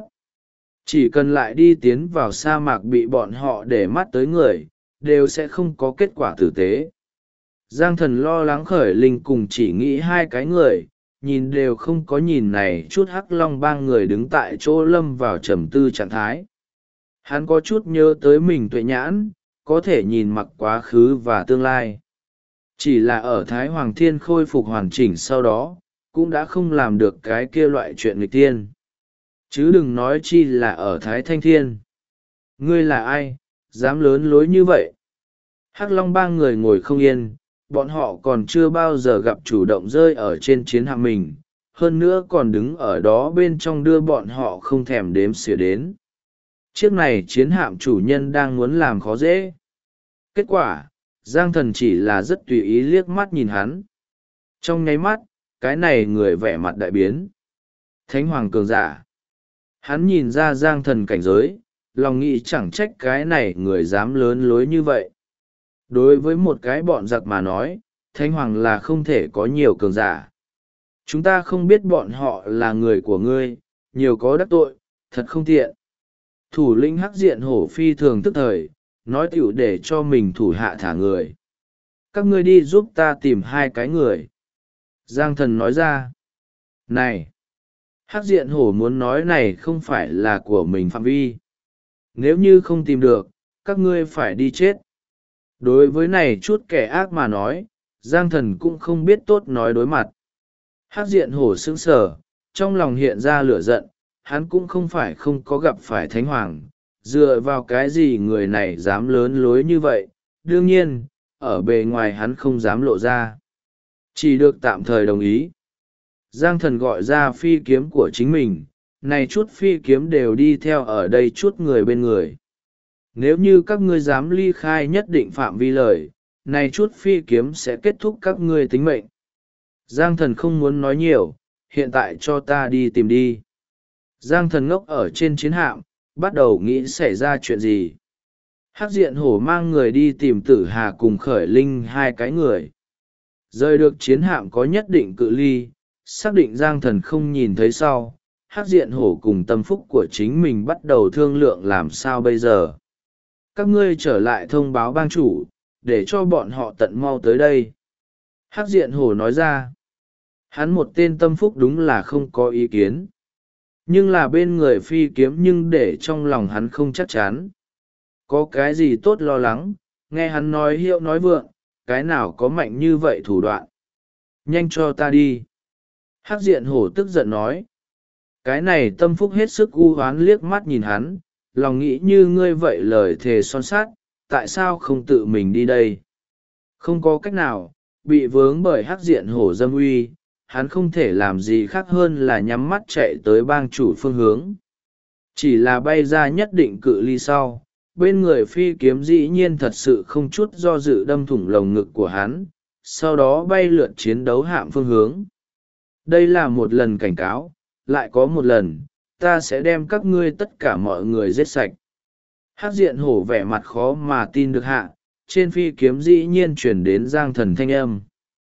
Chỉ cần lại đi tiến vào sa mạc bị bọn họ để mắt tới người, đều sẽ không có kết quả tử tế. Giang Thần lo lắng khởi linh cùng chỉ nghĩ hai cái người, nhìn đều không có nhìn này chút Hắc Long Bang người đứng tại chỗ lâm vào trầm tư trạng thái. Hắn có chút nhớ tới mình tuệ nhãn, có thể nhìn mặc quá khứ và tương lai. Chỉ là ở Thái Hoàng Thiên khôi phục hoàn chỉnh sau đó, cũng đã không làm được cái kia loại chuyện nghịch tiên. Chứ đừng nói chi là ở Thái Thanh Thiên. Ngươi là ai, dám lớn lối như vậy? Hắc Long Bang người ngồi không yên, bọn họ còn chưa bao giờ gặp chủ động rơi ở trên chiến hạm mình, hơn nữa còn đứng ở đó bên trong đưa bọn họ không thèm đếm xỉa đến. Chiếc này chiến hạm chủ nhân đang muốn làm khó dễ. Kết quả, Giang Thần chỉ là rất tùy ý liếc mắt nhìn hắn. Trong nháy mắt, cái này người vẻ mặt đại biến. Thánh Hoàng cường giả. Hắn nhìn ra Giang Thần cảnh giới, lòng nghĩ chẳng trách cái này người dám lớn lối như vậy. Đối với một cái bọn giặc mà nói, Thánh Hoàng là không thể có nhiều cường giả. Chúng ta không biết bọn họ là người của ngươi, nhiều có đắc tội, thật không tiện. Thủ lĩnh Hắc Diện Hổ phi thường tức thời, nói tiểu để cho mình thủ hạ thả người. Các ngươi đi giúp ta tìm hai cái người. Giang Thần nói ra. Này! Hắc Diện Hổ muốn nói này không phải là của mình phạm vi. Nếu như không tìm được, các ngươi phải đi chết. Đối với này chút kẻ ác mà nói, Giang Thần cũng không biết tốt nói đối mặt. Hắc Diện Hổ sững sờ, trong lòng hiện ra lửa giận, hắn cũng không phải không có gặp phải thánh hoàng, dựa vào cái gì người này dám lớn lối như vậy. Đương nhiên ở bề ngoài hắn không dám lộ ra, chỉ được tạm thời đồng ý. Giang Thần gọi ra phi kiếm của chính mình, này chút phi kiếm đều đi theo ở đây chút người bên người. Nếu như các ngươi dám ly khai nhất định phạm vi lời, này chút phi kiếm sẽ kết thúc các ngươi tính mệnh. Giang Thần không muốn nói nhiều, hiện tại cho ta đi tìm đi. Giang Thần ngốc ở trên chiến hạm, bắt đầu nghĩ xảy ra chuyện gì. Hắc Diện Hổ mang người đi tìm Tử Hà cùng Khởi Linh hai cái người. Rời được chiến hạm có nhất định cự ly, xác định Giang Thần không nhìn thấy sau, Hắc Diện Hổ cùng tâm phúc của chính mình bắt đầu thương lượng làm sao bây giờ. Các ngươi trở lại thông báo bang chủ, để cho bọn họ tận mau tới đây. Hắc Diện Hổ nói ra. Hắn một tên tâm phúc đúng là không có ý kiến. Nhưng là bên người phi kiếm nhưng để trong lòng hắn không chắc chắn. Có cái gì tốt lo lắng, nghe hắn nói hiệu nói vượng, cái nào có mạnh như vậy thủ đoạn. Nhanh cho ta đi. Hắc Diện Hổ tức giận nói. Cái này tâm phúc hết sức u hoán liếc mắt nhìn hắn, lòng nghĩ như ngươi vậy lời thề son sát, tại sao không tự mình đi đây? Không có cách nào, bị vướng bởi Hắc Diện Hổ dâm uy, hắn không thể làm gì khác hơn là nhắm mắt chạy tới bang chủ phương hướng. Chỉ là bay ra nhất định cự ly sau, bên người phi kiếm dĩ nhiên thật sự không chút do dự đâm thủng lồng ngực của hắn, sau đó bay lượn chiến đấu hạm phương hướng. Đây là một lần cảnh cáo, lại có một lần, ta sẽ đem các ngươi tất cả mọi người giết sạch. Hắc Diện Hổ vẻ mặt khó mà tin được hạ, trên phi kiếm dĩ nhiên chuyển đến Giang Thần thanh âm.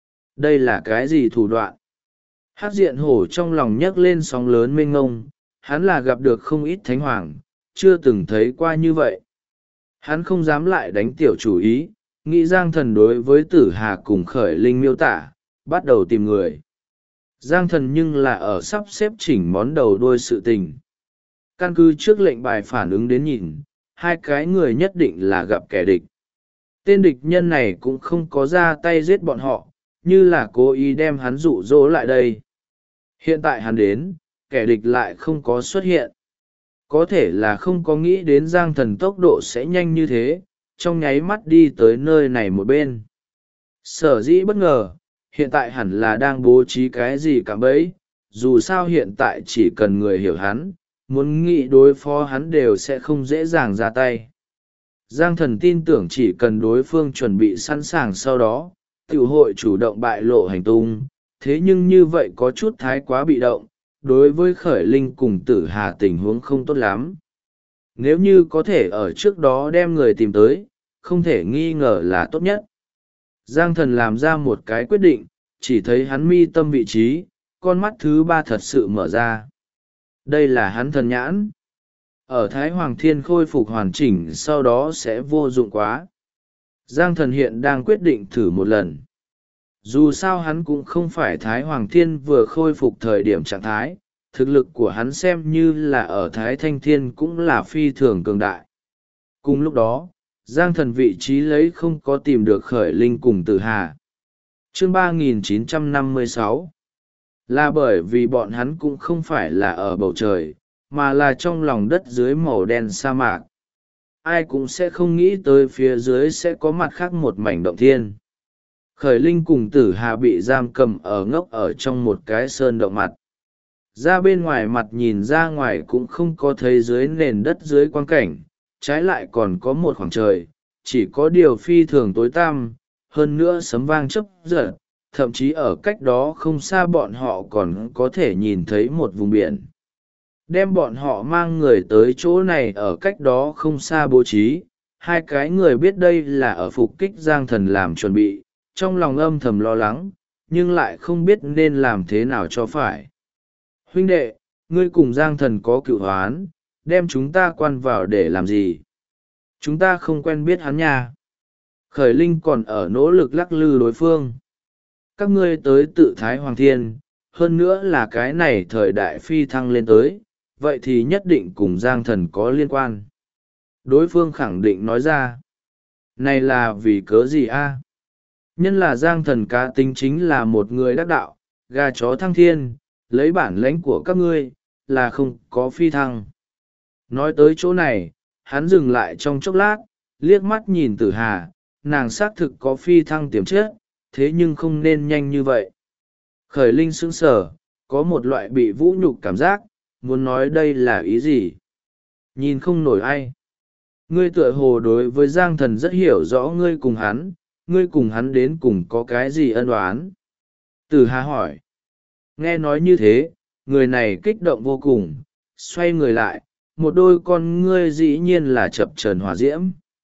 Đây là cái gì thủ đoạn? Hắc Diện Hổ trong lòng nhấc lên sóng lớn mênh ngông, hắn là gặp được không ít thánh hoàng, chưa từng thấy qua như vậy. Hắn không dám lại đánh tiểu chủ ý, nghĩ Giang Thần đối với Tử Hà cùng Khởi Linh miêu tả, bắt đầu tìm người. Giang Thần nhưng là ở sắp xếp chỉnh món đầu đuôi sự tình. Căn cứ trước lệnh bài phản ứng đến nhìn, hai cái người nhất định là gặp kẻ địch. Tên địch nhân này cũng không có ra tay giết bọn họ, như là cố ý đem hắn dụ dỗ lại đây. Hiện tại hắn đến, kẻ địch lại không có xuất hiện. Có thể là không có nghĩ đến Giang Thần tốc độ sẽ nhanh như thế, trong nháy mắt đi tới nơi này một bên. Sở dĩ bất ngờ, hiện tại hẳn là đang bố trí cái gì cả bấy, dù sao hiện tại chỉ cần người hiểu hắn, muốn nghĩ đối phó hắn đều sẽ không dễ dàng ra tay. Giang Thần tin tưởng chỉ cần đối phương chuẩn bị sẵn sàng sau đó, tiểu hội chủ động bại lộ hành tung, thế nhưng như vậy có chút thái quá bị động, đối với Khởi Linh cùng Tử Hà tình huống không tốt lắm. Nếu như có thể ở trước đó đem người tìm tới, không thể nghi ngờ là tốt nhất. Giang Thần làm ra một cái quyết định, chỉ thấy hắn mi tâm vị trí, con mắt thứ ba thật sự mở ra. Đây là hắn thần nhãn. Ở Thái Hoàng Thiên khôi phục hoàn chỉnh sau đó sẽ vô dụng quá. Giang Thần hiện đang quyết định thử một lần. Dù sao hắn cũng không phải Thái Hoàng Thiên vừa khôi phục thời điểm trạng thái, thực lực của hắn xem như là ở Thái Thanh Thiên cũng là phi thường cường đại. Cùng lúc đó, Giang Thần vị trí lấy không có tìm được Khởi Linh cùng Tử Hà. Chương 3956 là bởi vì bọn hắn cũng không phải là ở bầu trời, mà là trong lòng đất dưới màu đen sa mạc. Ai cũng sẽ không nghĩ tới phía dưới sẽ có mặt khác một mảnh động thiên. Khởi Linh cùng Tử Hà bị giam cầm ở ngốc ở trong một cái sơn động mặt. Ra bên ngoài mặt nhìn ra ngoài cũng không có thấy dưới nền đất dưới quang cảnh, trái lại còn có một khoảng trời, chỉ có điều phi thường tối tăm, hơn nữa sấm vang chớp giật, thậm chí ở cách đó không xa bọn họ còn có thể nhìn thấy một vùng biển. Đem bọn họ mang người tới chỗ này ở cách đó không xa bố trí, hai cái người biết đây là ở phục kích Giang Thần làm chuẩn bị, trong lòng âm thầm lo lắng, nhưng lại không biết nên làm thế nào cho phải. Huynh đệ, ngươi cùng Giang Thần có cựu hoán, đem chúng ta quan vào để làm gì? Chúng ta không quen biết hắn nha. Khởi Linh còn ở nỗ lực lắc lư đối phương. Các ngươi tới tự Thái Hoàng Thiên, hơn nữa là cái này thời đại phi thăng lên tới, vậy thì nhất định cùng Giang Thần có liên quan. Đối phương khẳng định nói ra. Này là vì cớ gì a? Nhân là Giang Thần cá tính chính là một người đắc đạo, gà chó thăng thiên, lấy bản lãnh của các ngươi, là không có phi thăng. Nói tới chỗ này, hắn dừng lại trong chốc lát, liếc mắt nhìn Tử Hà, nàng xác thực có phi thăng tiềm chất, thế nhưng không nên nhanh như vậy. Khởi Linh sững sờ, có một loại bị vũ nhục cảm giác, muốn nói đây là ý gì. Nhìn không nổi ai. Ngươi tựa hồ đối với Giang Thần rất hiểu rõ ngươi cùng hắn đến cùng có cái gì ân oán. Tử Hà hỏi. Nghe nói như thế, người này kích động vô cùng, xoay người lại, một đôi con ngươi dĩ nhiên là chập chờn hỏa diễm.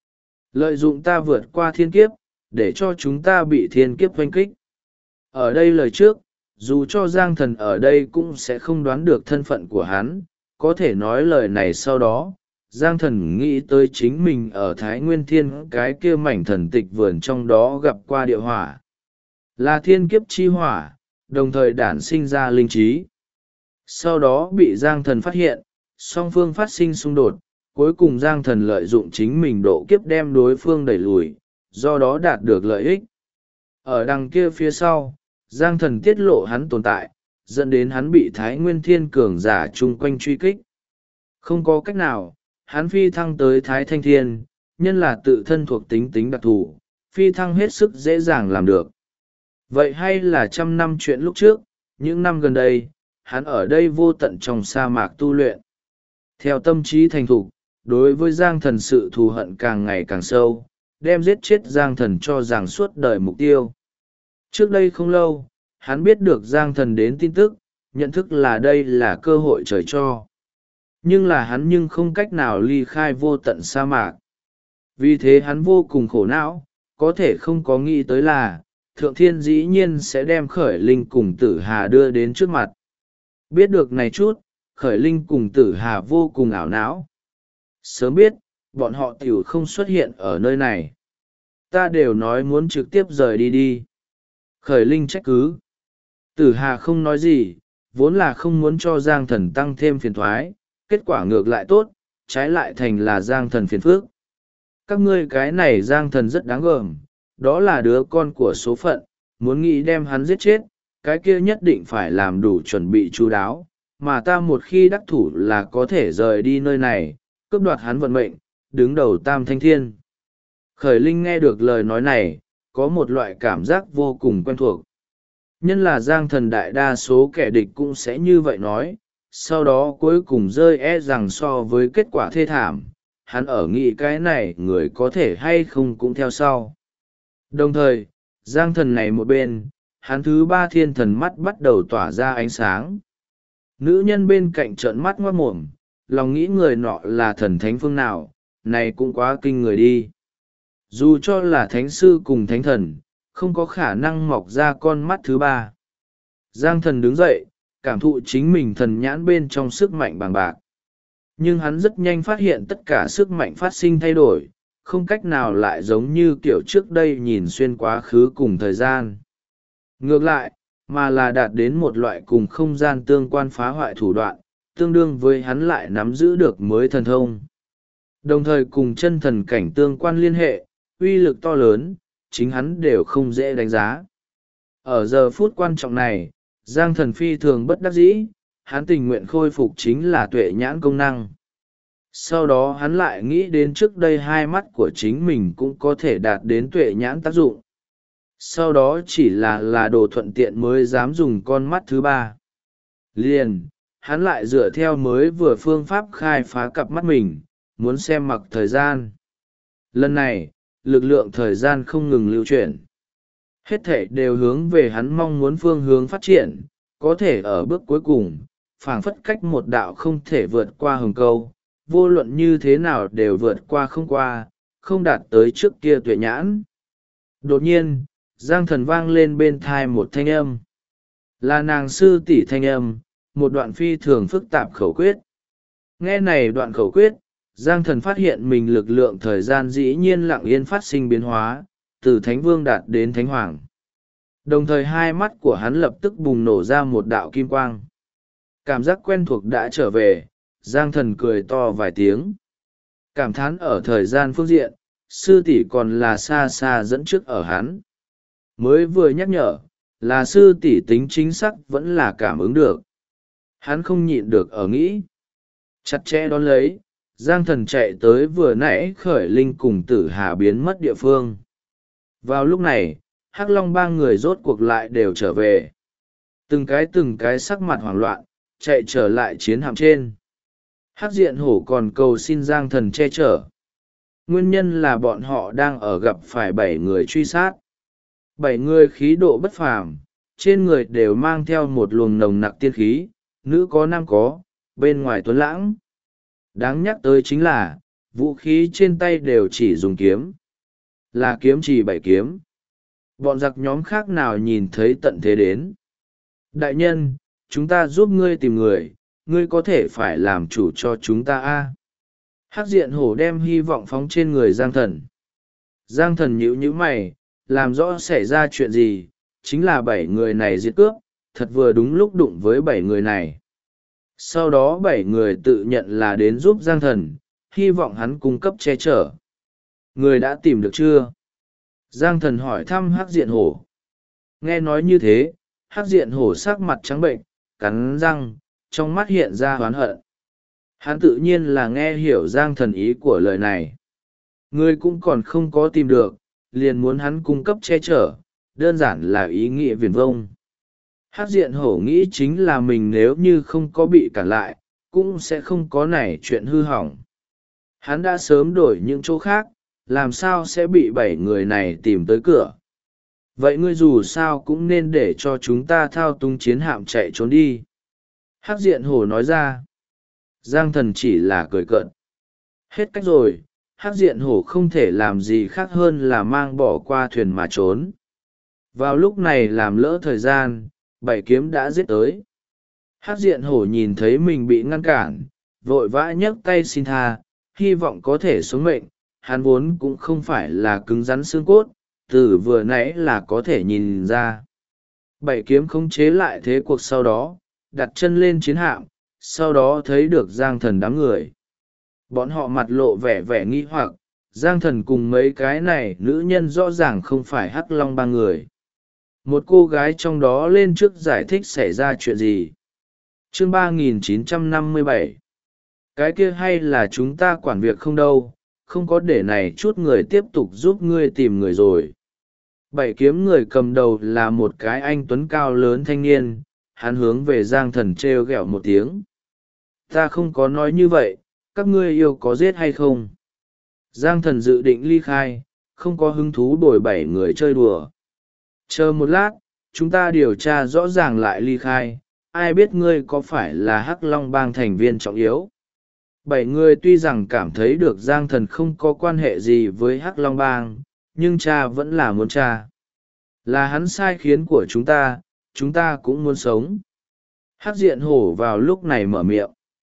Lợi dụng ta vượt qua thiên kiếp, để cho chúng ta bị thiên kiếp oanh kích. Ở đây lời trước, dù cho Giang Thần ở đây cũng sẽ không đoán được thân phận của hắn, có thể nói lời này sau đó. Giang Thần nghĩ tới chính mình ở Thái Nguyên Thiên cái kia mảnh thần tịch vườn trong đó gặp qua địa hỏa. Là thiên kiếp chi hỏa, đồng thời đản sinh ra linh trí. Sau đó bị Giang Thần phát hiện, song phương phát sinh xung đột, cuối cùng Giang Thần lợi dụng chính mình độ kiếp đem đối phương đẩy lùi, do đó đạt được lợi ích. Ở đằng kia phía sau, Giang Thần tiết lộ hắn tồn tại, dẫn đến hắn bị Thái Nguyên Thiên cường giả chung quanh truy kích. Không có cách nào, hắn phi thăng tới Thái Thanh Thiên, nhân là tự thân thuộc tính đặc thù, phi thăng hết sức dễ dàng làm được. Vậy hay là 100 năm chuyện lúc trước, những năm gần đây, hắn ở đây vô tận trong sa mạc tu luyện. Theo tâm trí thành thục, đối với Giang Thần sự thù hận càng ngày càng sâu, đem giết chết Giang Thần cho rằng suốt đời mục tiêu. Trước đây không lâu, hắn biết được Giang Thần đến tin tức, nhận thức là đây là cơ hội trời cho. Nhưng là hắn không cách nào ly khai vô tận sa mạc. Vì thế hắn vô cùng khổ não, có thể không có nghĩ tới là, Thượng Thiên dĩ nhiên sẽ đem Khởi Linh cùng Tử Hà đưa đến trước mặt. Biết được này chút, Khởi Linh cùng Tử Hà vô cùng ảo não. Sớm biết, bọn họ tiểu không xuất hiện ở nơi này. Ta đều nói muốn trực tiếp rời đi. Khởi Linh trách cứ. Tử Hà không nói gì, vốn là không muốn cho Giang Thần tăng thêm phiền thoái, kết quả ngược lại tốt, trái lại thành là Giang Thần phiền phức. Các ngươi cái này Giang Thần rất đáng gờm, đó là đứa con của số phận, muốn nghĩ đem hắn giết chết, cái kia nhất định phải làm đủ chuẩn bị chu đáo, mà ta một khi đắc thủ là có thể rời đi nơi này, cướp đoạt hắn vận mệnh, đứng đầu Tam Thanh Thiên. Khởi Linh nghe được lời nói này, có một loại cảm giác vô cùng quen thuộc. Nhân là Giang Thần đại đa số kẻ địch cũng sẽ như vậy nói, sau đó cuối cùng rơi rằng so với kết quả thê thảm, hắn ở nghĩ cái này người có thể hay không cũng theo sau. Đồng thời, Giang Thần này một bên, hắn thứ ba thiên thần mắt bắt đầu tỏa ra ánh sáng. Nữ nhân bên cạnh trợn mắt ngoát mồm, lòng nghĩ người nọ là thần thánh phương nào, này cũng quá kinh người đi. Dù cho là thánh sư cùng thánh thần, không có khả năng mọc ra con mắt thứ ba. Giang Thần đứng dậy, cảm thụ chính mình thần nhãn bên trong sức mạnh bàng bạc. Nhưng hắn rất nhanh phát hiện tất cả sức mạnh phát sinh thay đổi, không cách nào lại giống như kiểu trước đây nhìn xuyên quá khứ cùng thời gian. Ngược lại, mà là đạt đến một loại cùng không gian tương quan phá hoại thủ đoạn, tương đương với hắn lại nắm giữ được mới thần thông. Đồng thời cùng chân thần cảnh tương quan liên hệ, uy lực to lớn, chính hắn đều không dễ đánh giá. Ở giờ phút quan trọng này, Giang Thần phi thường bất đắc dĩ, hắn tình nguyện khôi phục chính là tuệ nhãn công năng. Sau đó hắn lại nghĩ đến trước đây hai mắt của chính mình cũng có thể đạt đến tuệ nhãn tác dụng. Sau đó chỉ là đồ thuận tiện mới dám dùng con mắt thứ ba. Liền, hắn lại dựa theo mới vừa phương pháp khai phá cặp mắt mình, muốn xem mặc thời gian. Lần này, lực lượng thời gian không ngừng lưu chuyển. Hết thể đều hướng về hắn mong muốn phương hướng phát triển, có thể ở bước cuối cùng, phảng phất cách một đạo không thể vượt qua hừng câu, vô luận như thế nào đều vượt qua không qua, không đạt tới trước kia tuệ nhãn. Đột nhiên, Giang Thần vang lên bên thai một thanh âm. Là nàng sư tỷ thanh âm, một đoạn phi thường phức tạp khẩu quyết. Nghe này đoạn khẩu quyết, Giang Thần phát hiện mình lực lượng thời gian dĩ nhiên lặng yên phát sinh biến hóa, từ Thánh Vương đạt đến Thánh Hoàng. Đồng thời hai mắt của hắn lập tức bùng nổ ra một đạo kim quang. Cảm giác quen thuộc đã trở về, Giang Thần cười to vài tiếng. Cảm thán ở thời gian phương diện, sư tỷ còn là xa xa dẫn trước ở hắn. Mới vừa nhắc nhở, là sư tỷ tính chính xác vẫn là cảm ứng được. Hắn không nhịn được ở nghĩ. Chặt chẽ đón lấy, Giang Thần chạy tới vừa nãy Khởi Linh cùng Tử Hà biến mất địa phương. Vào lúc này, Hắc Long ba người rốt cuộc lại đều trở về. Từng cái sắc mặt hoảng loạn, chạy trở lại chiến hạm trên. Hắc Diện Hổ còn cầu xin Giang Thần che chở. Nguyên nhân là bọn họ đang ở gặp phải 7 người truy sát. 7 người khí độ bất phàm, trên người đều mang theo một luồng nồng nặc tiên khí, nữ có nam có, bên ngoài tuấn lãng. Đáng nhắc tới chính là, vũ khí trên tay đều chỉ dùng kiếm. Là kiếm chỉ 7 kiếm. Bọn giặc nhóm khác nào nhìn thấy tận thế đến. Đại nhân, chúng ta giúp ngươi tìm người, ngươi có thể phải làm chủ cho chúng ta a. Hắc Diện Hổ đem hy vọng phóng trên người Giang Thần. Giang Thần nhíu nhíu mày, làm rõ xảy ra chuyện gì, chính là 7 người này giết cướp, thật vừa đúng lúc đụng với 7 người này. Sau đó 7 người tự nhận là đến giúp Giang Thần, hy vọng hắn cung cấp che chở. Người đã tìm được chưa? Giang Thần hỏi thăm Hắc Diện Hổ. Nghe nói như thế, Hắc Diện Hổ sắc mặt trắng bệnh, cắn răng, trong mắt hiện ra oán hận. Hắn tự nhiên là nghe hiểu Giang Thần ý của lời này. Người cũng còn không có tìm được, liền muốn hắn cung cấp che chở, đơn giản là ý nghĩa viển vông. Hắc Diện Hổ nghĩ chính là mình nếu như không có bị cản lại, cũng sẽ không có nảy chuyện hư hỏng. Hắn đã sớm đổi những chỗ khác, làm sao sẽ bị 7 người này tìm tới cửa. Vậy ngươi dù sao cũng nên để cho chúng ta thao túng chiến hạm chạy trốn đi. Hắc Diện Hổ nói ra. Giang Thần chỉ là cười cợt. Hết cách rồi, Hắc Diện Hổ không thể làm gì khác hơn là mang bỏ qua thuyền mà trốn. Vào lúc này làm lỡ thời gian, 7 kiếm đã giết tới. Hắc Diện Hổ nhìn thấy mình bị ngăn cản, vội vã nhấc tay xin tha, hy vọng có thể sống mệnh. Hắn vốn cũng không phải là cứng rắn xương cốt, từ vừa nãy là có thể nhìn ra. 7 kiếm khống chế lại thế cuộc sau đó, đặt chân lên chiến hạm, sau đó thấy được Giang Thần đám người. Bọn họ mặt lộ vẻ vẻ nghi hoặc, Giang Thần cùng mấy cái này nữ nhân rõ ràng không phải Hắc Long ba người. Một cô gái trong đó lên trước giải thích xảy ra chuyện gì. Chương 3957. Cái kia hay là chúng ta quản việc không đâu, không có để này chút người tiếp tục giúp ngươi tìm người rồi. 7 kiếm người cầm đầu là một cái anh tuấn cao lớn thanh niên, hắn hướng về Giang Thần trêu ghẹo một tiếng. Ta không có nói như vậy, các ngươi yêu có giết hay không? Giang Thần dự định ly khai, không có hứng thú bồi 7 người chơi đùa. Chờ một lát, chúng ta điều tra rõ ràng lại ly khai, ai biết ngươi có phải là Hắc Long bang thành viên trọng yếu. 7 người tuy rằng cảm thấy được Giang Thần không có quan hệ gì với Hắc Long bang, nhưng cha vẫn là muốn cha. Là hắn sai khiến của chúng ta cũng muốn sống. Hắc Diện Hổ vào lúc này mở miệng.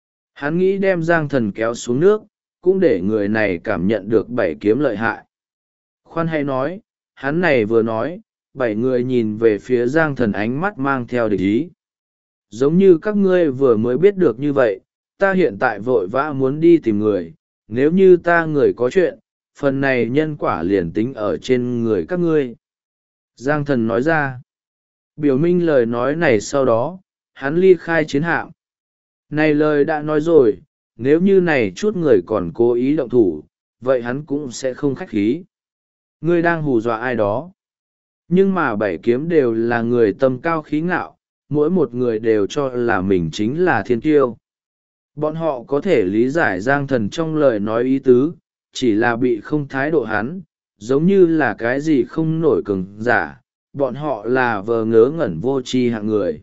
Hắn nghĩ đem Giang Thần kéo xuống nước, cũng để người này cảm nhận được 7 kiếm lợi hại. Khoan hay nói, hắn này vừa nói, 7 người nhìn về phía Giang Thần ánh mắt mang theo địch ý. Giống như các ngươi vừa mới biết được như vậy, ta hiện tại vội vã muốn đi tìm người, nếu như ta người có chuyện, phần này nhân quả liền tính ở trên người các ngươi. Giang Thần nói ra. Biểu minh lời nói này sau đó, hắn ly khai chiến hạm. Này lời đã nói rồi, nếu như này chút người còn cố ý động thủ, vậy hắn cũng sẽ không khách khí. Ngươi đang hù dọa ai đó. Nhưng mà 7 kiếm đều là người tâm cao khí ngạo, mỗi một người đều cho là mình chính là thiên kiêu. Bọn họ có thể lý giải Giang Thần trong lời nói ý tứ, chỉ là bị không thái độ hắn, giống như là cái gì không nổi cường giả, bọn họ là vờ ngớ ngẩn vô tri hạng người.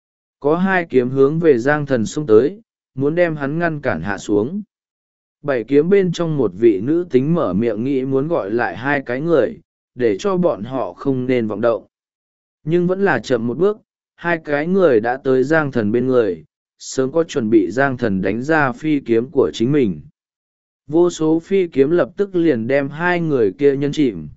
Có 2 kiếm hướng về Giang Thần xông tới, muốn đem hắn ngăn cản hạ xuống. 7 kiếm bên trong một vị nữ tính mở miệng nghĩ muốn gọi lại 2 cái người, để cho bọn họ không nên vọng động. Nhưng vẫn là chậm một bước, 2 cái người đã tới Giang Thần bên người, sớm có chuẩn bị Giang Thần đánh ra phi kiếm của chính mình. Vô số phi kiếm lập tức liền đem 2 người kia nhân chìm.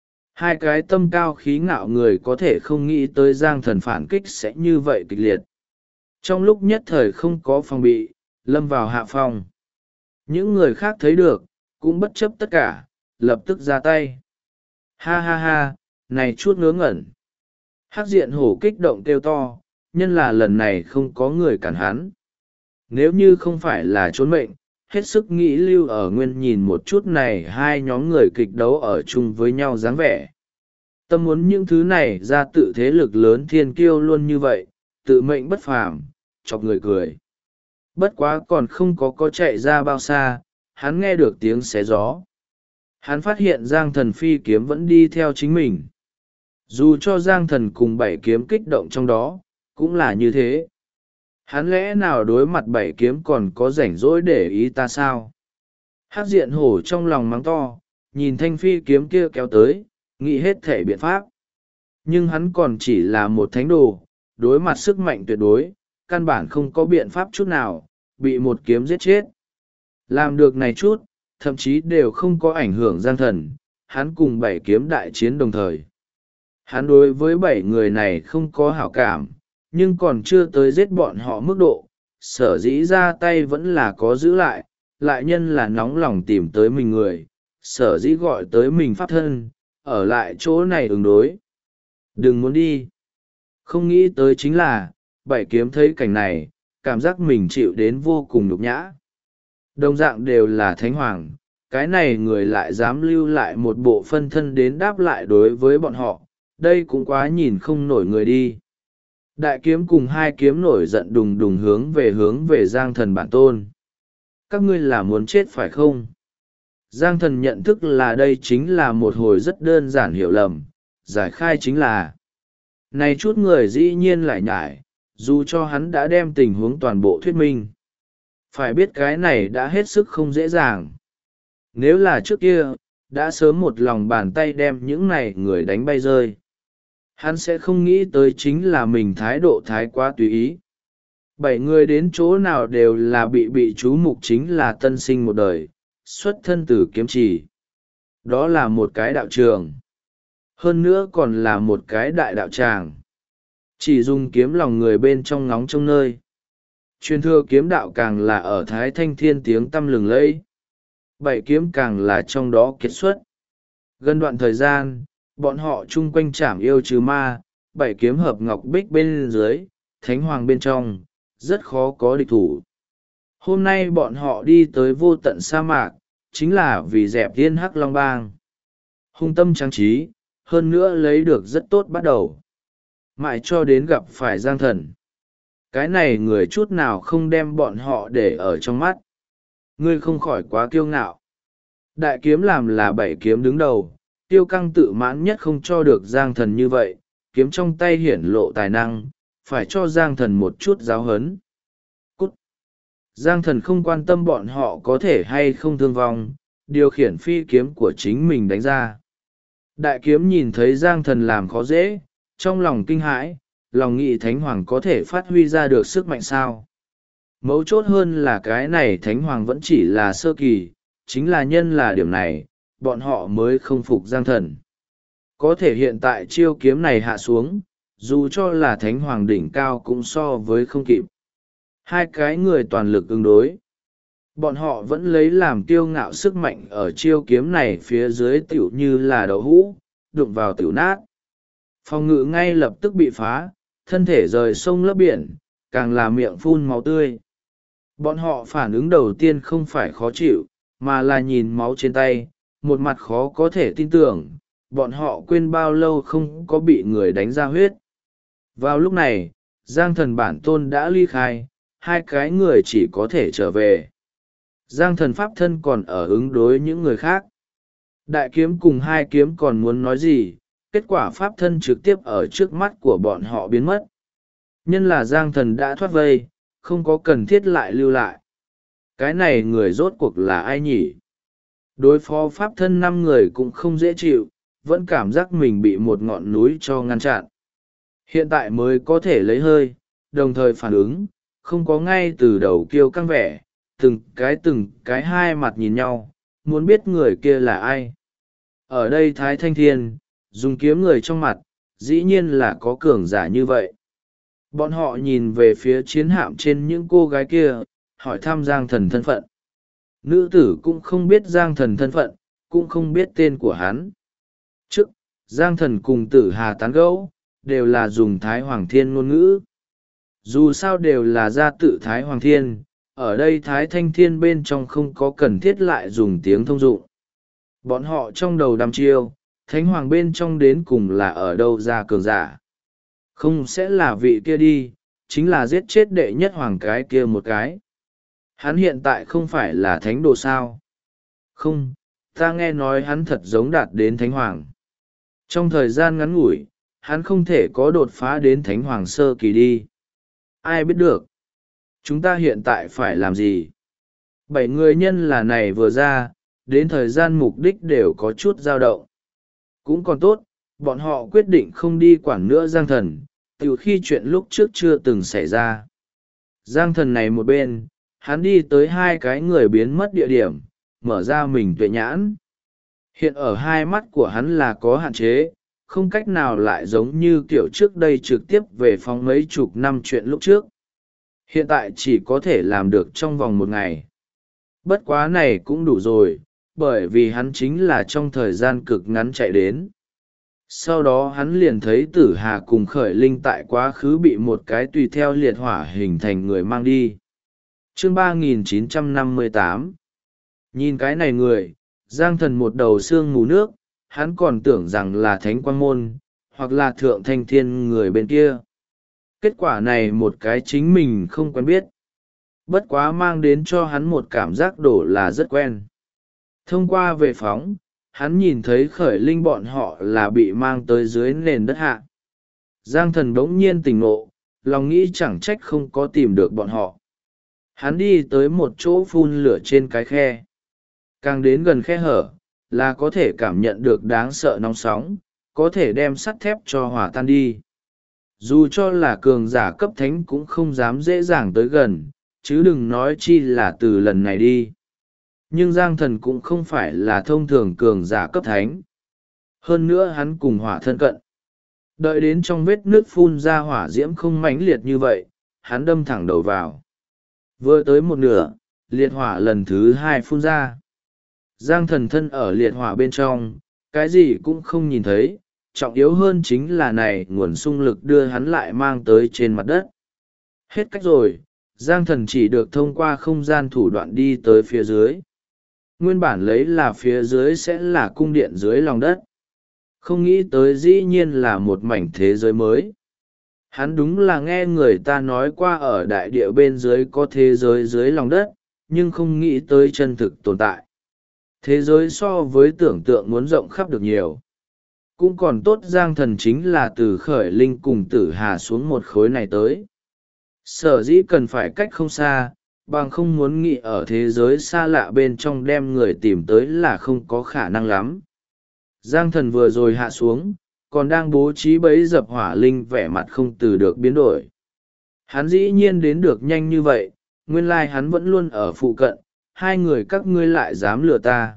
2 cái tâm cao khí ngạo người có thể không nghĩ tới Giang Thần phản kích sẽ như vậy kịch liệt. Trong lúc nhất thời không có phòng bị, lâm vào hạ phong. Những người khác thấy được, cũng bất chấp tất cả, lập tức ra tay. Ha ha ha, này chút ngớ ngẩn. Hắc Diện Hổ kích động kêu to, nhân là lần này không có người cản hắn. Nếu như không phải là trốn mệnh, hết sức nghĩ lưu ở nguyên nhìn một chút này hai nhóm người kịch đấu ở chung với nhau dáng vẻ. Tâm muốn những thứ này ra tự thế lực lớn thiên kiêu luôn như vậy, tự mệnh bất phàm, chọc người cười. Bất quá còn không có chạy ra bao xa, hắn nghe được tiếng xé gió. Hắn phát hiện Giang Thần phi kiếm vẫn đi theo chính mình. Dù cho Giang Thần cùng bảy kiếm kích động trong đó, cũng là như thế. Hắn lẽ nào đối mặt bảy kiếm còn có rảnh rỗi để ý ta sao? Hắc diện hổ trong lòng mắng to, nhìn thanh phi kiếm kia kéo tới, nghĩ hết thể biện pháp. Nhưng hắn còn chỉ là một thánh đồ, đối mặt sức mạnh tuyệt đối, căn bản không có biện pháp chút nào, bị một kiếm giết chết. Làm được này chút, thậm chí đều không có ảnh hưởng Giang Thần, hắn cùng bảy kiếm đại chiến đồng thời. Hắn đối với bảy người này không có hảo cảm, nhưng còn chưa tới giết bọn họ mức độ, sở dĩ ra tay vẫn là có giữ lại nhân là nóng lòng tìm tới mình người, sở dĩ gọi tới mình pháp thân, ở lại chỗ này ứng đối. Đừng muốn đi. Không nghĩ tới chính là, bảy kiếm thấy cảnh này, cảm giác mình chịu đến vô cùng nhục nhã. Đồng dạng đều là thánh hoàng, cái này người lại dám lưu lại một bộ phân thân đến đáp lại đối với bọn họ, đây cũng quá nhìn không nổi người đi. Đại kiếm cùng hai kiếm nổi giận đùng đùng hướng về Giang Thần bản tôn. Các ngươi là muốn chết phải không? Giang Thần nhận thức là đây chính là một hồi rất đơn giản hiểu lầm, giải khai chính là này chút người dĩ nhiên lại nhải, dù cho hắn đã đem tình huống toàn bộ thuyết minh. Phải biết cái này đã hết sức không dễ dàng. Nếu là trước kia, đã sớm một lòng bàn tay đem những này người đánh bay rơi. Hắn sẽ không nghĩ tới chính là mình thái độ thái quá tùy ý. Bảy người đến chỗ nào đều là bị chú mục chính là tân sinh một đời, xuất thân từ kiếm trì. Đó là một cái đạo trường. Hơn nữa còn là một cái đại đạo tràng. Chỉ dùng kiếm lòng người bên trong ngóng trong nơi. Truyền thừa kiếm đạo càng là ở Thái Thanh Thiên tiếng tăm lừng lẫy. Bảy kiếm càng là trong đó kết xuất. Gần đoạn thời gian, bọn họ chung quanh chảm yêu trừ ma, bảy kiếm hợp ngọc bích bên dưới, thánh hoàng bên trong, rất khó có địch thủ. Hôm nay bọn họ đi tới vô tận sa mạc, chính là vì dẹp Thiên Hắc Long Bang. Hung tâm trang trí, hơn nữa lấy được rất tốt bắt đầu. Mãi cho đến gặp phải Giang Thần. Cái này người chút nào không đem bọn họ để ở trong mắt. Ngươi không khỏi quá kiêu ngạo. Đại kiếm làm là bảy kiếm đứng đầu, tiêu căng tự mãn nhất không cho được Giang Thần như vậy, kiếm trong tay hiển lộ tài năng, phải cho Giang Thần một chút giáo hấn. Cút! Giang Thần không quan tâm bọn họ có thể hay không thương vong, điều khiển phi kiếm của chính mình đánh ra. Đại kiếm nhìn thấy Giang Thần làm khó dễ, trong lòng kinh hãi, lòng nghĩ thánh hoàng có thể phát huy ra được sức mạnh sao. Mấu chốt hơn là cái này thánh hoàng vẫn chỉ là sơ kỳ, chính là nhân là điểm này, bọn họ mới không phục Giang Thần. Có thể hiện tại chiêu kiếm này hạ xuống, dù cho là thánh hoàng đỉnh cao cũng so với không kịp. Hai cái người toàn lực ứng đối. Bọn họ vẫn lấy làm kiêu ngạo sức mạnh ở chiêu kiếm này phía dưới tiểu như là đậu hũ, đụng vào tiểu nát. Phòng ngự ngay lập tức bị phá, thân thể rời sông lấp biển, càng là miệng phun máu tươi. Bọn họ phản ứng đầu tiên không phải khó chịu, mà là nhìn máu trên tay, một mặt khó có thể tin tưởng, bọn họ quên bao lâu không có bị người đánh ra huyết. Vào lúc này, Giang Thần bản tôn đã ly khai, hai cái người chỉ có thể trở về. Giang Thần pháp thân còn ở ứng đối những người khác. Đại kiếm cùng hai kiếm còn muốn nói gì, kết quả pháp thân trực tiếp ở trước mắt của bọn họ biến mất. Nhân là Giang Thần đã thoát vây, không có cần thiết lại lưu lại. Cái này người rốt cuộc là ai nhỉ? Đối phó pháp thân 5 người cũng không dễ chịu, vẫn cảm giác mình bị một ngọn núi cho ngăn chặn. Hiện tại mới có thể lấy hơi, đồng thời phản ứng, không có ngay từ đầu kiêu căng vẻ, từng cái hai mặt nhìn nhau, muốn biết người kia là ai. Ở đây Thái Thanh Thiên, dùng kiếm người trong mặt, dĩ nhiên là có cường giả như vậy. Bọn họ nhìn về phía chiến hạm trên những cô gái kia, hỏi thăm Giang Thần thân phận. Nữ tử cũng không biết Giang Thần thân phận, cũng không biết tên của hắn. Trước, Giang Thần cùng Tử Hà tán gẫu, đều là dùng Thái Hoàng Thiên ngôn ngữ. Dù sao đều là gia tự Thái Hoàng Thiên, ở đây Thái Thanh Thiên bên trong không có cần thiết lại dùng tiếng thông dụng. Bọn họ trong đầu đăm chiêu, Thánh Hoàng bên trong đến cùng là ở đâu ra cường giả. Không sẽ là vị kia đi, chính là giết chết đệ nhất hoàng cái kia một cái. Hắn hiện tại không phải là thánh đồ sao? Không, ta nghe nói hắn thật giống đạt đến Thánh Hoàng. Trong thời gian ngắn ngủi, hắn không thể có đột phá đến Thánh Hoàng sơ kỳ đi. Ai biết được? Chúng ta hiện tại phải làm gì? 7 người nhân là này vừa ra, đến thời gian mục đích đều có chút dao động. Cũng còn tốt, bọn họ quyết định không đi quản nữa Giang Thần, từ khi chuyện lúc trước chưa từng xảy ra. Giang Thần này một bên, hắn đi tới 2 cái người biến mất địa điểm, mở ra mình tuệ nhãn. Hiện ở 2 mắt của hắn là có hạn chế, không cách nào lại giống như kiểu trước đây trực tiếp về phóng mấy chục năm chuyện lúc trước. Hiện tại chỉ có thể làm được trong vòng 1 ngày. Bất quá này cũng đủ rồi, bởi vì hắn chính là trong thời gian cực ngắn chạy đến. Sau đó hắn liền thấy Tử Hà cùng Khởi Linh tại quá khứ bị một cái tùy theo liệt hỏa hình thành người mang đi. Chương 3958. Nhìn cái này người, Giang Thần một đầu xương mù nước, hắn còn tưởng rằng là Thánh Quang Môn, hoặc là Thượng Thanh Thiên người bên kia. Kết quả này một cái chính mình không quen biết. Bất quá mang đến cho hắn một cảm giác đổ là rất quen. Thông qua về phóng, hắn nhìn thấy Khởi Linh bọn họ là bị mang tới dưới nền đất hạ. Giang Thần bỗng nhiên tỉnh ngộ, lòng nghĩ chẳng trách không có tìm được bọn họ. Hắn đi tới một chỗ phun lửa trên cái khe. Càng đến gần khe hở, là có thể cảm nhận được đáng sợ nóng sóng, có thể đem sắt thép cho hỏa tan đi. Dù cho là cường giả cấp thánh cũng không dám dễ dàng tới gần, chứ đừng nói chi là từ lần này đi. Nhưng Giang Thần cũng không phải là thông thường cường giả cấp thánh. Hơn nữa hắn cùng hỏa thân cận. Đợi đến trong vết nước phun ra hỏa diễm không mãnh liệt như vậy, hắn đâm thẳng đầu vào. Vừa tới một nửa, liệt hỏa lần thứ 2 phun ra. Giang Thần thân ở liệt hỏa bên trong, cái gì cũng không nhìn thấy, trọng yếu hơn chính là này nguồn xung lực đưa hắn lại mang tới trên mặt đất. Hết cách rồi, Giang Thần chỉ được thông qua không gian thủ đoạn đi tới phía dưới. Nguyên bản lấy là phía dưới sẽ là cung điện dưới lòng đất. Không nghĩ tới dĩ nhiên là một mảnh thế giới mới. Hắn đúng là nghe người ta nói qua ở đại địa bên dưới có thế giới dưới lòng đất, nhưng không nghĩ tới chân thực tồn tại. Thế giới so với tưởng tượng muốn rộng khắp được nhiều. Cũng còn tốt Giang Thần chính là từ Khởi Linh cùng Tử Hà xuống một khối này tới. Sở dĩ cần phải cách không xa, bằng không muốn nghĩ ở thế giới xa lạ bên trong đem người tìm tới là không có khả năng lắm. Giang Thần vừa rồi hạ xuống, còn đang bố trí bẫy dập hỏa linh vẻ mặt không từ được biến đổi. Hắn dĩ nhiên đến được nhanh như vậy, nguyên lai hắn vẫn luôn ở phụ cận, 2 người các ngươi lại dám lừa ta.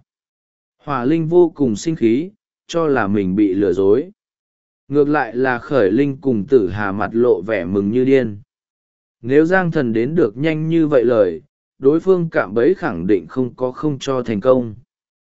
Hỏa linh vô cùng sinh khí, cho là mình bị lừa dối. Ngược lại là Khởi Linh cùng Tử Hà mặt lộ vẻ mừng như điên. Nếu Giang Thần đến được nhanh như vậy lời, đối phương cạm bẫy khẳng định không có không cho thành công.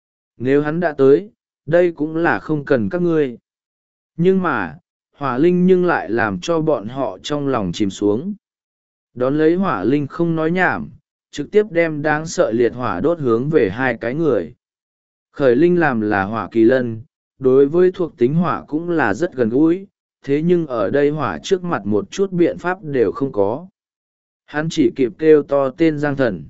Nếu hắn đã tới, đây cũng là không cần các ngươi. Nhưng mà, hỏa linh nhưng lại làm cho bọn họ trong lòng chìm xuống. Đón lấy hỏa linh không nói nhảm, trực tiếp đem đáng sợ liệt hỏa đốt hướng về 2 cái người. Khởi Linh làm là hỏa kỳ lân, đối với thuộc tính hỏa cũng là rất gần gũi, thế nhưng ở đây hỏa trước mặt một chút biện pháp đều không có. Hắn chỉ kịp kêu to tên Giang Thần.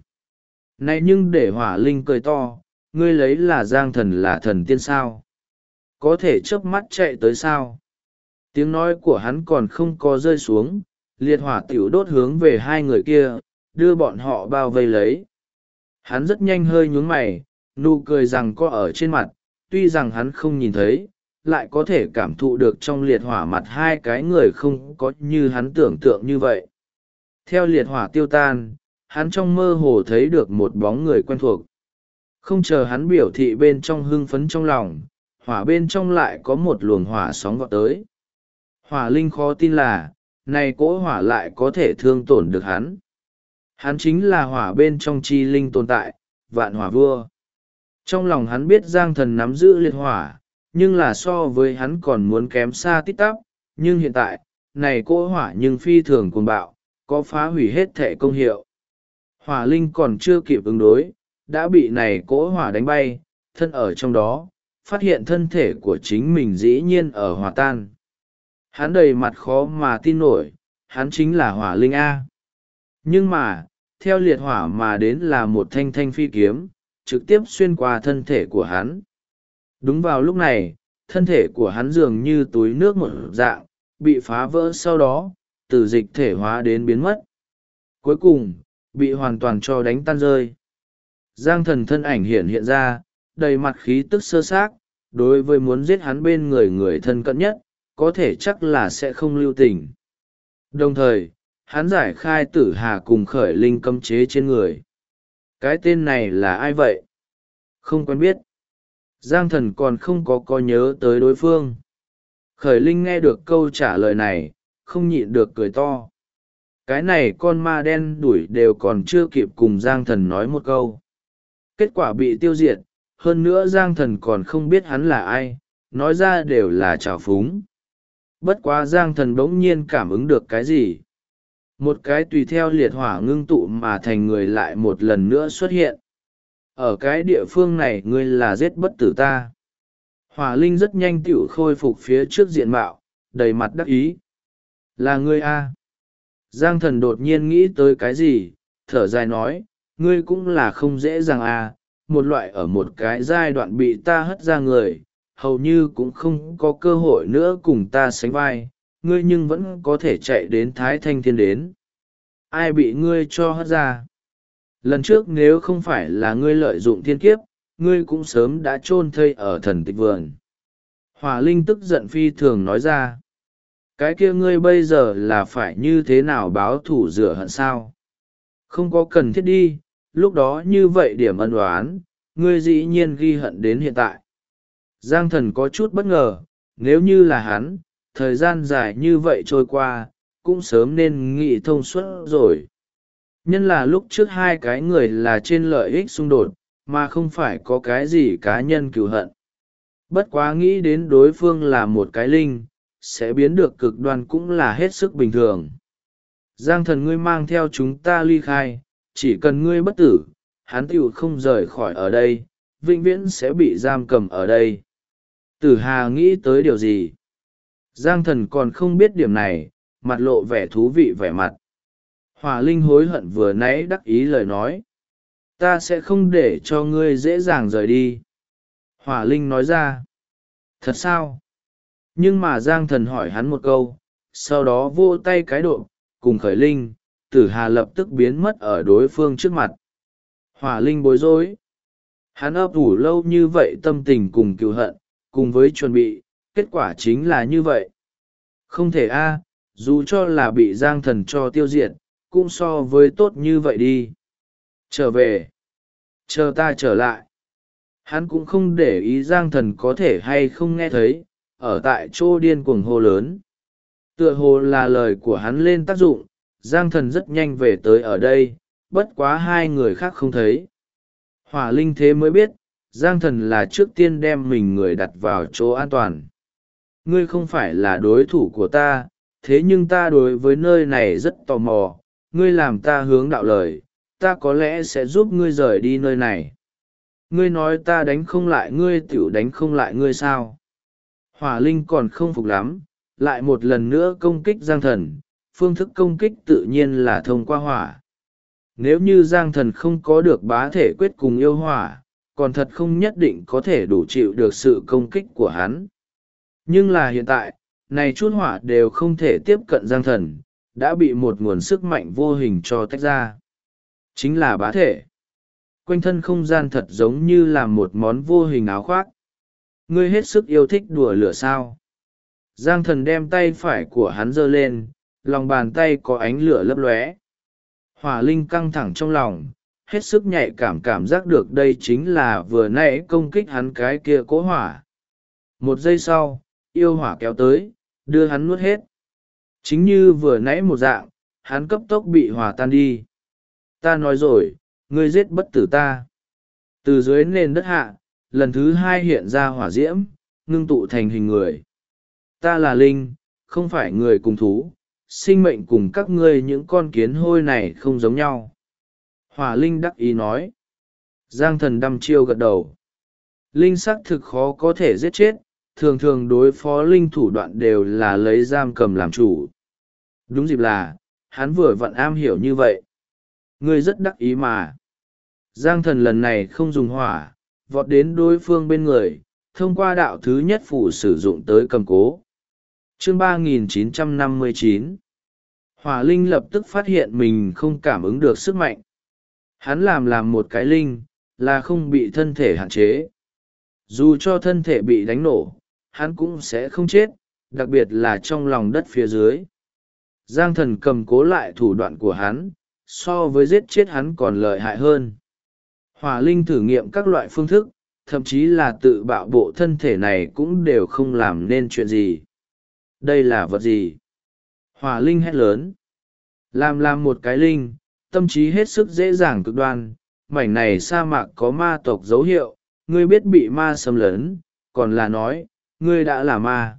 Này nhưng để hỏa linh cười to, ngươi lấy là Giang Thần là thần tiên sao? Có thể chớp mắt chạy tới sao? Tiếng nói của hắn còn không có rơi xuống, liệt hỏa tiểu đốt hướng về 2 người kia, đưa bọn họ bao vây lấy. Hắn rất nhanh hơi nhún mày, nụ cười rằng có ở trên mặt, tuy rằng hắn không nhìn thấy, lại có thể cảm thụ được trong liệt hỏa mặt 2 cái người không có như hắn tưởng tượng như vậy. Theo liệt hỏa tiêu tan, hắn trong mơ hồ thấy được một bóng người quen thuộc. Không chờ hắn biểu thị bên trong hưng phấn trong lòng, hỏa bên trong lại có một luồng hỏa sóng vọt tới. Hỏa linh khó tin là, này cỗ hỏa lại có thể thương tổn được hắn. Hắn chính là hỏa bên trong chi linh tồn tại, vạn hỏa vua. Trong lòng hắn biết Giang Thần nắm giữ liệt hỏa, nhưng là so với hắn còn muốn kém xa tít tắp, nhưng hiện tại, này cỗ hỏa nhưng phi thường cuồng bạo, có phá hủy hết thệ công hiệu. Hỏa linh còn chưa kịp ứng đối, đã bị này cỗ hỏa đánh bay, thân ở trong đó, phát hiện thân thể của chính mình dĩ nhiên ở hòa tan. Hắn đầy mặt khó mà tin nổi, hắn chính là hỏa linh A. Nhưng mà, theo liệt hỏa mà đến là một thanh thanh phi kiếm, trực tiếp xuyên qua thân thể của hắn. Đúng vào lúc này, thân thể của hắn dường như túi nước một dạng, bị phá vỡ sau đó, từ dịch thể hóa đến biến mất. Cuối cùng, bị hoàn toàn cho đánh tan rơi. Giang thần thân ảnh hiện ra, đầy mặt khí tức sơ xác, đối với muốn giết hắn bên người người thân cận nhất, có thể chắc là sẽ không lưu tình. Đồng thời, hắn giải khai tử hà cùng khởi linh cấm chế trên người. Cái tên này là ai vậy? Không quen biết. Giang thần còn không có nhớ tới đối phương. Khởi linh nghe được câu trả lời này, không nhịn được cười to. Cái này con ma đen đuổi đều còn chưa kịp cùng Giang thần nói một câu. Kết quả bị tiêu diệt, hơn nữa Giang thần còn không biết hắn là ai, nói ra đều là trào phúng. Bất quá Giang thần bỗng nhiên cảm ứng được cái gì. Một cái tùy theo liệt hỏa ngưng tụ mà thành người lại một lần nữa xuất hiện. Ở cái địa phương này ngươi là giết bất tử ta. Hỏa linh rất nhanh tựu khôi phục phía trước diện mạo, đầy mặt đắc ý. Là ngươi a? Giang thần đột nhiên nghĩ tới cái gì, thở dài nói, ngươi cũng là không dễ dàng a, một loại ở một cái giai đoạn bị ta hất ra người, hầu như cũng không có cơ hội nữa cùng ta sánh vai, ngươi nhưng vẫn có thể chạy đến Thái Thanh Thiên đến. Ai bị ngươi cho hất ra? Lần trước nếu không phải là ngươi lợi dụng thiên kiếp, ngươi cũng sớm đã chôn thây ở thần tịch vườn. Hỏa linh tức giận phi thường nói ra. Cái kia ngươi bây giờ là phải như thế nào báo thù rửa hận sao? Không có cần thiết đi, lúc đó như vậy điểm ân oán, ngươi dĩ nhiên ghi hận đến hiện tại. Giang thần có chút bất ngờ, nếu như là hắn, thời gian dài như vậy trôi qua, cũng sớm nên nghĩ thông suốt rồi. Nhân là lúc trước hai cái người là trên lợi ích xung đột, mà không phải có cái gì cá nhân cừu hận. Bất quá nghĩ đến đối phương là một cái linh, sẽ biến được cực đoan cũng là hết sức bình thường. Giang thần ngươi mang theo chúng ta ly khai, chỉ cần ngươi bất tử, hắn tiểu không rời khỏi ở đây, vĩnh viễn sẽ bị giam cầm ở đây. Tử Hà nghĩ tới điều gì? Giang thần còn không biết điểm này, mặt lộ vẻ thú vị vẻ mặt. Hỏa linh hối hận vừa nãy đắc ý lời nói. Ta sẽ không để cho ngươi dễ dàng rời đi. Hỏa linh nói ra. Thật sao? Nhưng mà Giang thần hỏi hắn một câu, sau đó vô tay cái độ, cùng khởi linh, Tử Hà lập tức biến mất ở đối phương trước mặt. Hỏa linh bối rối. Hắn ấp ủ lâu như vậy tâm tình cùng cựu hận, cùng với chuẩn bị, kết quả chính là như vậy. Không thể a, dù cho là bị Giang thần cho tiêu diệt, cũng so với tốt như vậy đi. Trở về. Chờ ta trở lại. Hắn cũng không để ý Giang thần có thể hay không nghe thấy, ở tại chỗ điên cuồng hô lớn. Tựa hồ là lời của hắn lên tác dụng, Giang thần rất nhanh về tới ở đây, bất quá hai người khác không thấy. Hỏa linh thế mới biết, Giang thần là trước tiên đem mình người đặt vào chỗ an toàn. Ngươi không phải là đối thủ của ta, thế nhưng ta đối với nơi này rất tò mò, ngươi làm ta hướng đạo lời, ta có lẽ sẽ giúp ngươi rời đi nơi này. Ngươi nói ta đánh không lại ngươi tiểu đánh không lại ngươi sao? Hỏa linh còn không phục lắm, lại một lần nữa công kích Giang thần, phương thức công kích tự nhiên là thông qua hỏa. Nếu như Giang thần không có được bá thể quyết cùng yêu hỏa, còn thật không nhất định có thể đủ chịu được sự công kích của hắn. Nhưng là hiện tại, này chút hỏa đều không thể tiếp cận Giang thần, đã bị một nguồn sức mạnh vô hình cho tách ra. Chính là bá thể. Quanh thân không gian thật giống như là một món vô hình áo khoác. Ngươi hết sức yêu thích đùa lửa sao? Giang thần đem tay phải của hắn giơ lên, lòng bàn tay có ánh lửa lấp lóe. Hỏa linh căng thẳng trong lòng, hết sức nhạy cảm giác được đây chính là vừa nãy công kích hắn cái kia cỗ hỏa. Một giây sau, yêu hỏa kéo tới, đưa hắn nuốt hết. Chính như vừa nãy một dạng, hắn cấp tốc bị hỏa tan đi. Ta nói rồi, ngươi giết bất tử ta. Từ dưới nền đất hạ, lần thứ hai hiện ra hỏa diễm, ngưng tụ thành hình người. Ta là linh, không phải người cùng thú, sinh mệnh cùng các ngươi những con kiến hôi này không giống nhau. Hỏa linh đắc ý nói. Giang thần đăm chiêu gật đầu. Linh xác thực khó có thể giết chết, thường thường đối phó linh thủ đoạn đều là lấy giam cầm làm chủ. Đúng dịp là, hắn vừa vặn am hiểu như vậy. Ngươi rất đắc ý mà. Giang thần lần này không dùng hỏa, vọt đến đối phương bên người, thông qua đạo thứ nhất phủ sử dụng tới cầm cố. Chương 3959. Hỏa linh lập tức phát hiện mình không cảm ứng được sức mạnh. Hắn làm một cái linh, là không bị thân thể hạn chế. Dù cho thân thể bị đánh nổ, hắn cũng sẽ không chết, đặc biệt là trong lòng đất phía dưới. Giang thần cầm cố lại thủ đoạn của hắn, so với giết chết hắn còn lợi hại hơn. Hỏa linh thử nghiệm các loại phương thức, thậm chí là tự bạo bộ thân thể này cũng đều không làm nên chuyện gì. Đây là vật gì? Hỏa linh hét lớn. Làm một cái linh, tâm trí hết sức dễ dàng cực đoan, mảnh này sa mạc có ma tộc dấu hiệu, ngươi biết bị ma xâm lấn, còn là nói, ngươi đã là ma.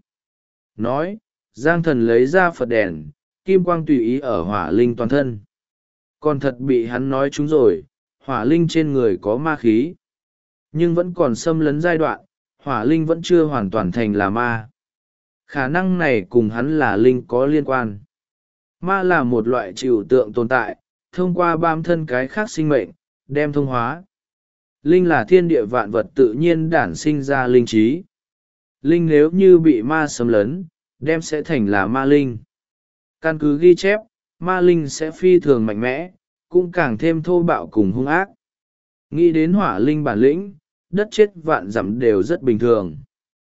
Nói, Giang thần lấy ra Phật đèn, kim quang tùy ý ở hỏa linh toàn thân. Còn thật bị hắn nói trúng rồi, hỏa linh trên người có ma khí. Nhưng vẫn còn xâm lấn giai đoạn, hỏa linh vẫn chưa hoàn toàn thành là ma. Khả năng này cùng hắn là linh có liên quan. Ma là một loại trừu tượng tồn tại, thông qua bám thân cái khác sinh mệnh, đem thông hóa. Linh là thiên địa vạn vật tự nhiên đản sinh ra linh trí. Linh nếu như bị ma xâm lấn, đem sẽ thành là ma linh. Căn cứ ghi chép, ma linh sẽ phi thường mạnh mẽ, cũng càng thêm thô bạo cùng hung ác. Nghĩ đến hỏa linh bản lĩnh, đất chết vạn dặm đều rất bình thường.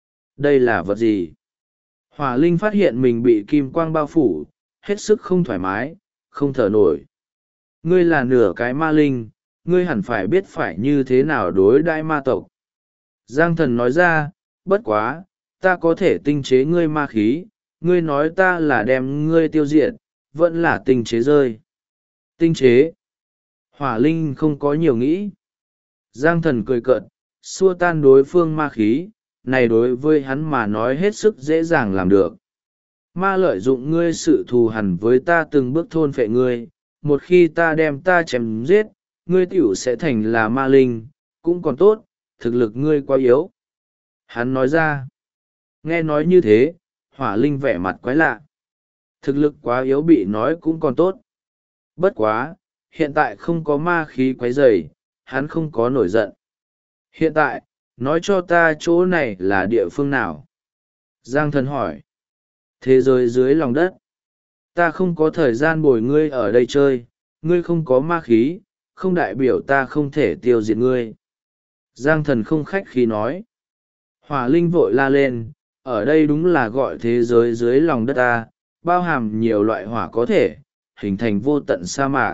Đây là vật gì? Hỏa linh phát hiện mình bị kim quang bao phủ, hết sức không thoải mái, không thở nổi. Ngươi là nửa cái ma linh, ngươi hẳn phải biết phải như thế nào đối đãi ma tộc. Giang thần nói ra, bất quá, ta có thể tinh chế ngươi ma khí, ngươi nói ta là đem ngươi tiêu diệt, vẫn là tinh chế rơi. Tinh chế. Hỏa linh không có nhiều nghĩ. Giang thần cười cợt, xua tan đối phương ma khí, này đối với hắn mà nói hết sức dễ dàng làm được. Ma lợi dụng ngươi sự thù hằn với ta từng bước thôn phệ ngươi, một khi ta đem ta chém giết, ngươi tiểu sẽ thành là ma linh, cũng còn tốt, thực lực ngươi quá yếu. Hắn nói ra. Nghe nói như thế, hỏa linh vẻ mặt quái lạ. Thực lực quá yếu bị nói cũng còn tốt. Bất quá, hiện tại không có ma khí quấy rầy, hắn không có nổi giận. Hiện tại, nói cho ta chỗ này là địa phương nào? Giang thần hỏi. Thế giới dưới lòng đất. Ta không có thời gian bồi ngươi ở đây chơi, ngươi không có ma khí, không đại biểu ta không thể tiêu diệt ngươi. Giang thần không khách khí nói. Hỏa linh vội la lên, ở đây đúng là gọi thế giới dưới lòng đất ta, bao hàm nhiều loại hỏa có thể, hình thành vô tận sa mạc.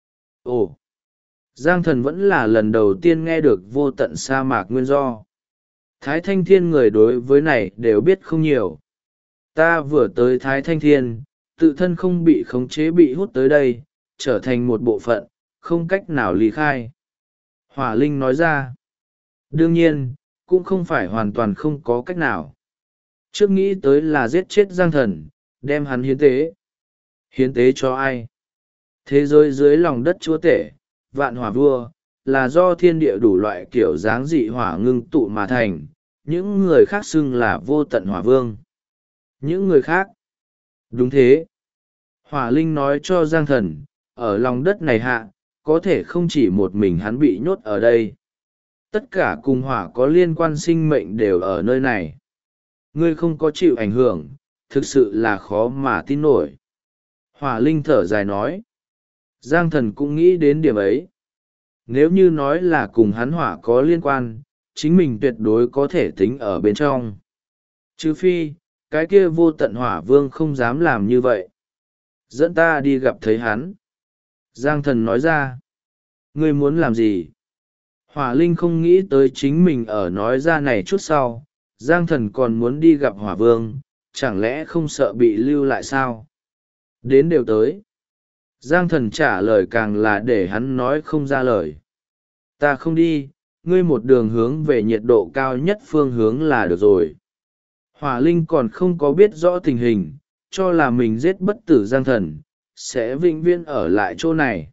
Ồ! Giang thần vẫn là lần đầu tiên nghe được vô tận sa mạc nguyên do. Thái Thanh Thiên người đối với này đều biết không nhiều. Ta vừa tới Thái Thanh Thiên, tự thân không bị khống chế bị hút tới đây, trở thành một bộ phận, không cách nào ly khai. Hỏa linh nói ra. Đương nhiên, cũng không phải hoàn toàn không có cách nào. Trước nghĩ tới là giết chết Giang thần, đem hắn hiến tế. Hiến tế cho ai? Thế giới dưới lòng đất chúa tể, vạn hỏa vua, là do thiên địa đủ loại kiểu dáng dị hỏa ngưng tụ mà thành, những người khác xưng là vô tận hỏa vương. Những người khác? Đúng thế. Hỏa linh nói cho Giang thần, ở lòng đất này hạ, có thể không chỉ một mình hắn bị nhốt ở đây. Tất cả cùng hỏa có liên quan sinh mệnh đều ở nơi này. Ngươi không có chịu ảnh hưởng, thực sự là khó mà tin nổi. Hỏa linh thở dài nói. Giang thần cũng nghĩ đến điểm ấy. Nếu như nói là cùng hắn hỏa có liên quan, chính mình tuyệt đối có thể tính ở bên trong. Trừ phi, cái kia vô tận hỏa vương không dám làm như vậy. Dẫn ta đi gặp thấy hắn. Giang thần nói ra. Ngươi muốn làm gì? Hỏa linh không nghĩ tới chính mình ở nói ra này chút sau. Giang thần còn muốn đi gặp hỏa vương, chẳng lẽ không sợ bị lưu lại sao? Đến đều tới. Giang thần trả lời càng là để hắn nói không ra lời. Ta không đi, ngươi một đường hướng về nhiệt độ cao nhất phương hướng là được rồi. Hỏa linh còn không có biết rõ tình hình, cho là mình giết bất tử Giang Thần, sẽ vĩnh viễn ở lại chỗ này.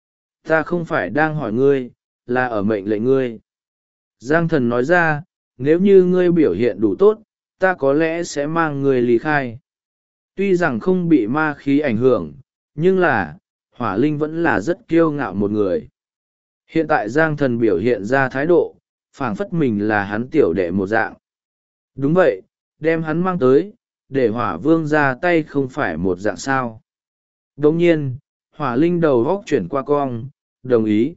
Ta không phải đang hỏi ngươi, là ở mệnh lệnh ngươi. Giang Thần nói ra, nếu như ngươi biểu hiện đủ tốt, ta có lẽ sẽ mang ngươi lý khai. Tuy rằng không bị ma khí ảnh hưởng, nhưng là, Hỏa Linh vẫn là rất kiêu ngạo một người. Hiện tại Giang Thần biểu hiện ra thái độ, phảng phất mình là hắn tiểu đệ một dạng. Đúng vậy, đem hắn mang tới, để Hỏa Vương ra tay không phải một dạng sao. Đồng nhiên, Hỏa Linh đầu góc chuyển qua cong, đồng ý.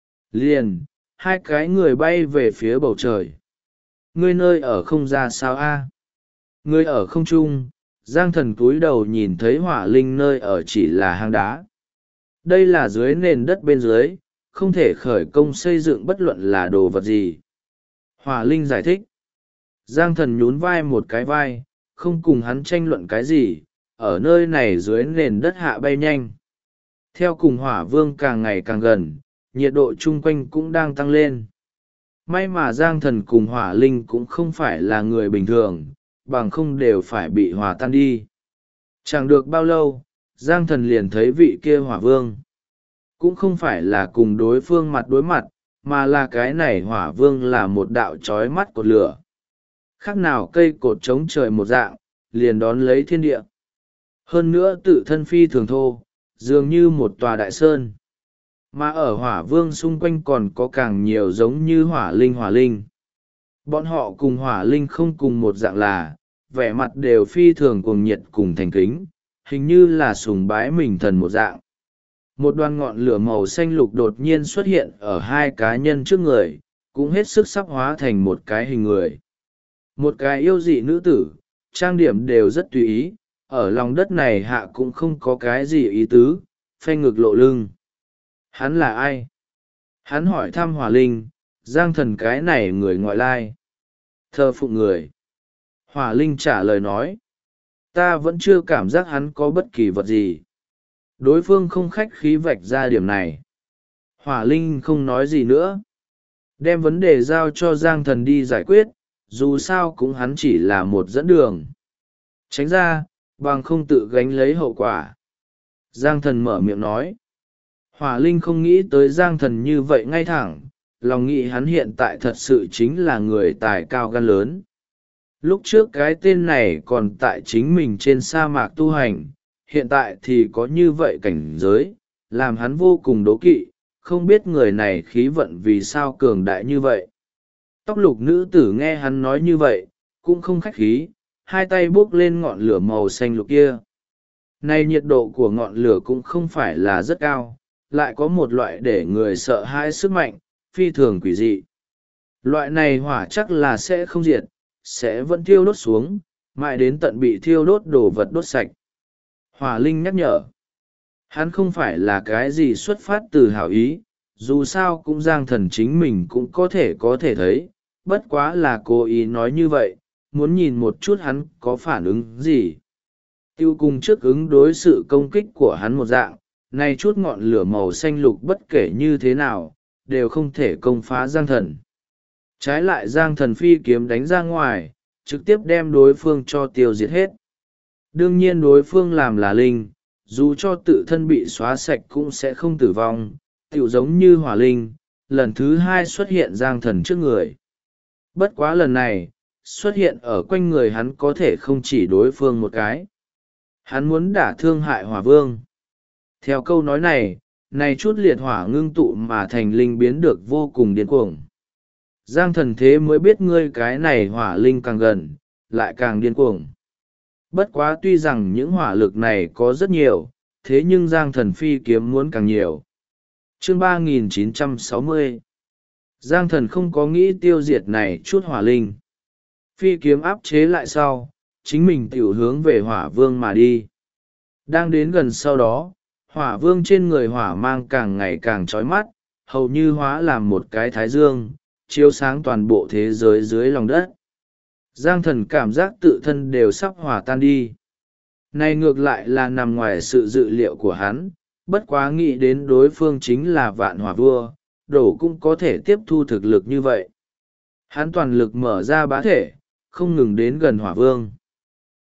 Liền, hai cái người bay về phía bầu trời. Ngươi nơi ở không ra sao a? Ngươi ở không trung. Giang Thần cúi đầu nhìn thấy Hỏa Linh nơi ở chỉ là hang đá. Đây là dưới nền đất bên dưới, không thể khởi công xây dựng bất luận là đồ vật gì. Hỏa Linh giải thích. Giang Thần nhún vai một cái vai, không cùng hắn tranh luận cái gì, ở nơi này dưới nền đất hạ bay nhanh. Theo cùng Hỏa Vương càng ngày càng gần, nhiệt độ chung quanh cũng đang tăng lên. May mà Giang Thần cùng Hỏa Linh cũng không phải là người bình thường, bằng không đều phải bị hòa tan đi. Chẳng được bao lâu, Giang Thần liền thấy vị kia Hỏa Vương. Cũng không phải là cùng đối phương mặt đối mặt, mà là cái này Hỏa Vương là một đạo trói mắt cột lửa. Khác nào cây cột chống trời một dạng, liền đón lấy thiên địa. Hơn nữa tự thân phi thường thô, dường như một tòa đại sơn. Mà ở Hỏa Vương xung quanh còn có càng nhiều giống như Hỏa Linh. Bọn họ cùng Hỏa Linh không cùng một dạng là, vẻ mặt đều phi thường cuồng nhiệt cùng thành kính, hình như là sùng bái mình thần một dạng. Một đoàn ngọn lửa màu xanh lục đột nhiên xuất hiện ở hai cá nhân trước người, cũng hết sức sắp hóa thành một cái hình người. Một cái yêu dị nữ tử, trang điểm đều rất tùy ý, ở lòng đất này hạ cũng không có cái gì ý tứ, phanh ngực lộ lưng. Hắn là ai? Hắn hỏi thăm Hỏa Linh, Giang Thần cái này người ngoại lai. Thờ phụng người. Hỏa Linh trả lời nói. Ta vẫn chưa cảm giác hắn có bất kỳ vật gì. Đối phương không khách khí vạch ra điểm này. Hỏa Linh không nói gì nữa. Đem vấn đề giao cho Giang Thần đi giải quyết, dù sao cũng hắn chỉ là một dẫn đường. Tránh ra, bằng không tự gánh lấy hậu quả. Giang Thần mở miệng nói. Hỏa Linh không nghĩ tới Giang Thần như vậy ngay thẳng, lòng nghĩ hắn hiện tại thật sự chính là người tài cao gan lớn. Lúc trước cái tên này còn tại chính mình trên sa mạc tu hành, hiện tại thì có như vậy cảnh giới, làm hắn vô cùng đố kỵ, không biết người này khí vận vì sao cường đại như vậy. Tóc lục nữ tử nghe hắn nói như vậy, cũng không khách khí, hai tay buốc lên ngọn lửa màu xanh lục kia. Này nhiệt độ của ngọn lửa cũng không phải là rất cao, lại có một loại để người sợ hãi sức mạnh, phi thường quỷ dị. Loại này hỏa chắc là sẽ không diệt, sẽ vẫn thiêu đốt xuống, mãi đến tận bị thiêu đốt đồ vật đốt sạch. Hỏa Linh nhắc nhở. Hắn không phải là cái gì xuất phát từ hảo ý, dù sao cũng Giang Thần chính mình cũng có thể thấy, bất quá là cố ý nói như vậy, muốn nhìn một chút hắn có phản ứng gì. Tiêu cùng trước ứng đối sự công kích của hắn một dạng, này chút ngọn lửa màu xanh lục bất kể như thế nào, đều không thể công phá Giang Thần. Trái lại Giang Thần phi kiếm đánh ra ngoài, trực tiếp đem đối phương cho tiêu diệt hết. Đương nhiên đối phương làm là linh, dù cho tự thân bị xóa sạch cũng sẽ không tử vong, tựu giống như Hỏa Linh, lần thứ hai xuất hiện Giang Thần trước người. Bất quá lần này, xuất hiện ở quanh người hắn có thể không chỉ đối phương một cái. Hắn muốn đả thương hại Hỏa Vương. Theo câu nói này, này chút liệt hỏa ngưng tụ mà thành linh biến được vô cùng điên cuồng. Giang Thần thế mới biết ngươi cái này hỏa linh càng gần, lại càng điên cuồng. Bất quá tuy rằng những hỏa lực này có rất nhiều, thế nhưng Giang Thần phi kiếm muốn càng nhiều. Chương 3960. Giang Thần không có nghĩ tiêu diệt này chút hỏa linh. Phi kiếm áp chế lại sau, chính mình tiểu hướng về Hỏa Vương mà đi. Đang đến gần sau đó, Hỏa Vương trên người hỏa mang càng ngày càng chói mắt, hầu như hóa làm một cái thái dương, chiếu sáng toàn bộ thế giới dưới lòng đất. Giang Thần cảm giác tự thân đều sắp hòa tan đi. Này ngược lại là nằm ngoài sự dự liệu của hắn, bất quá nghĩ đến đối phương chính là Vạn Hỏa Vua, đổ cũng có thể tiếp thu thực lực như vậy. Hắn toàn lực mở ra bá thể, không ngừng đến gần Hỏa Vương.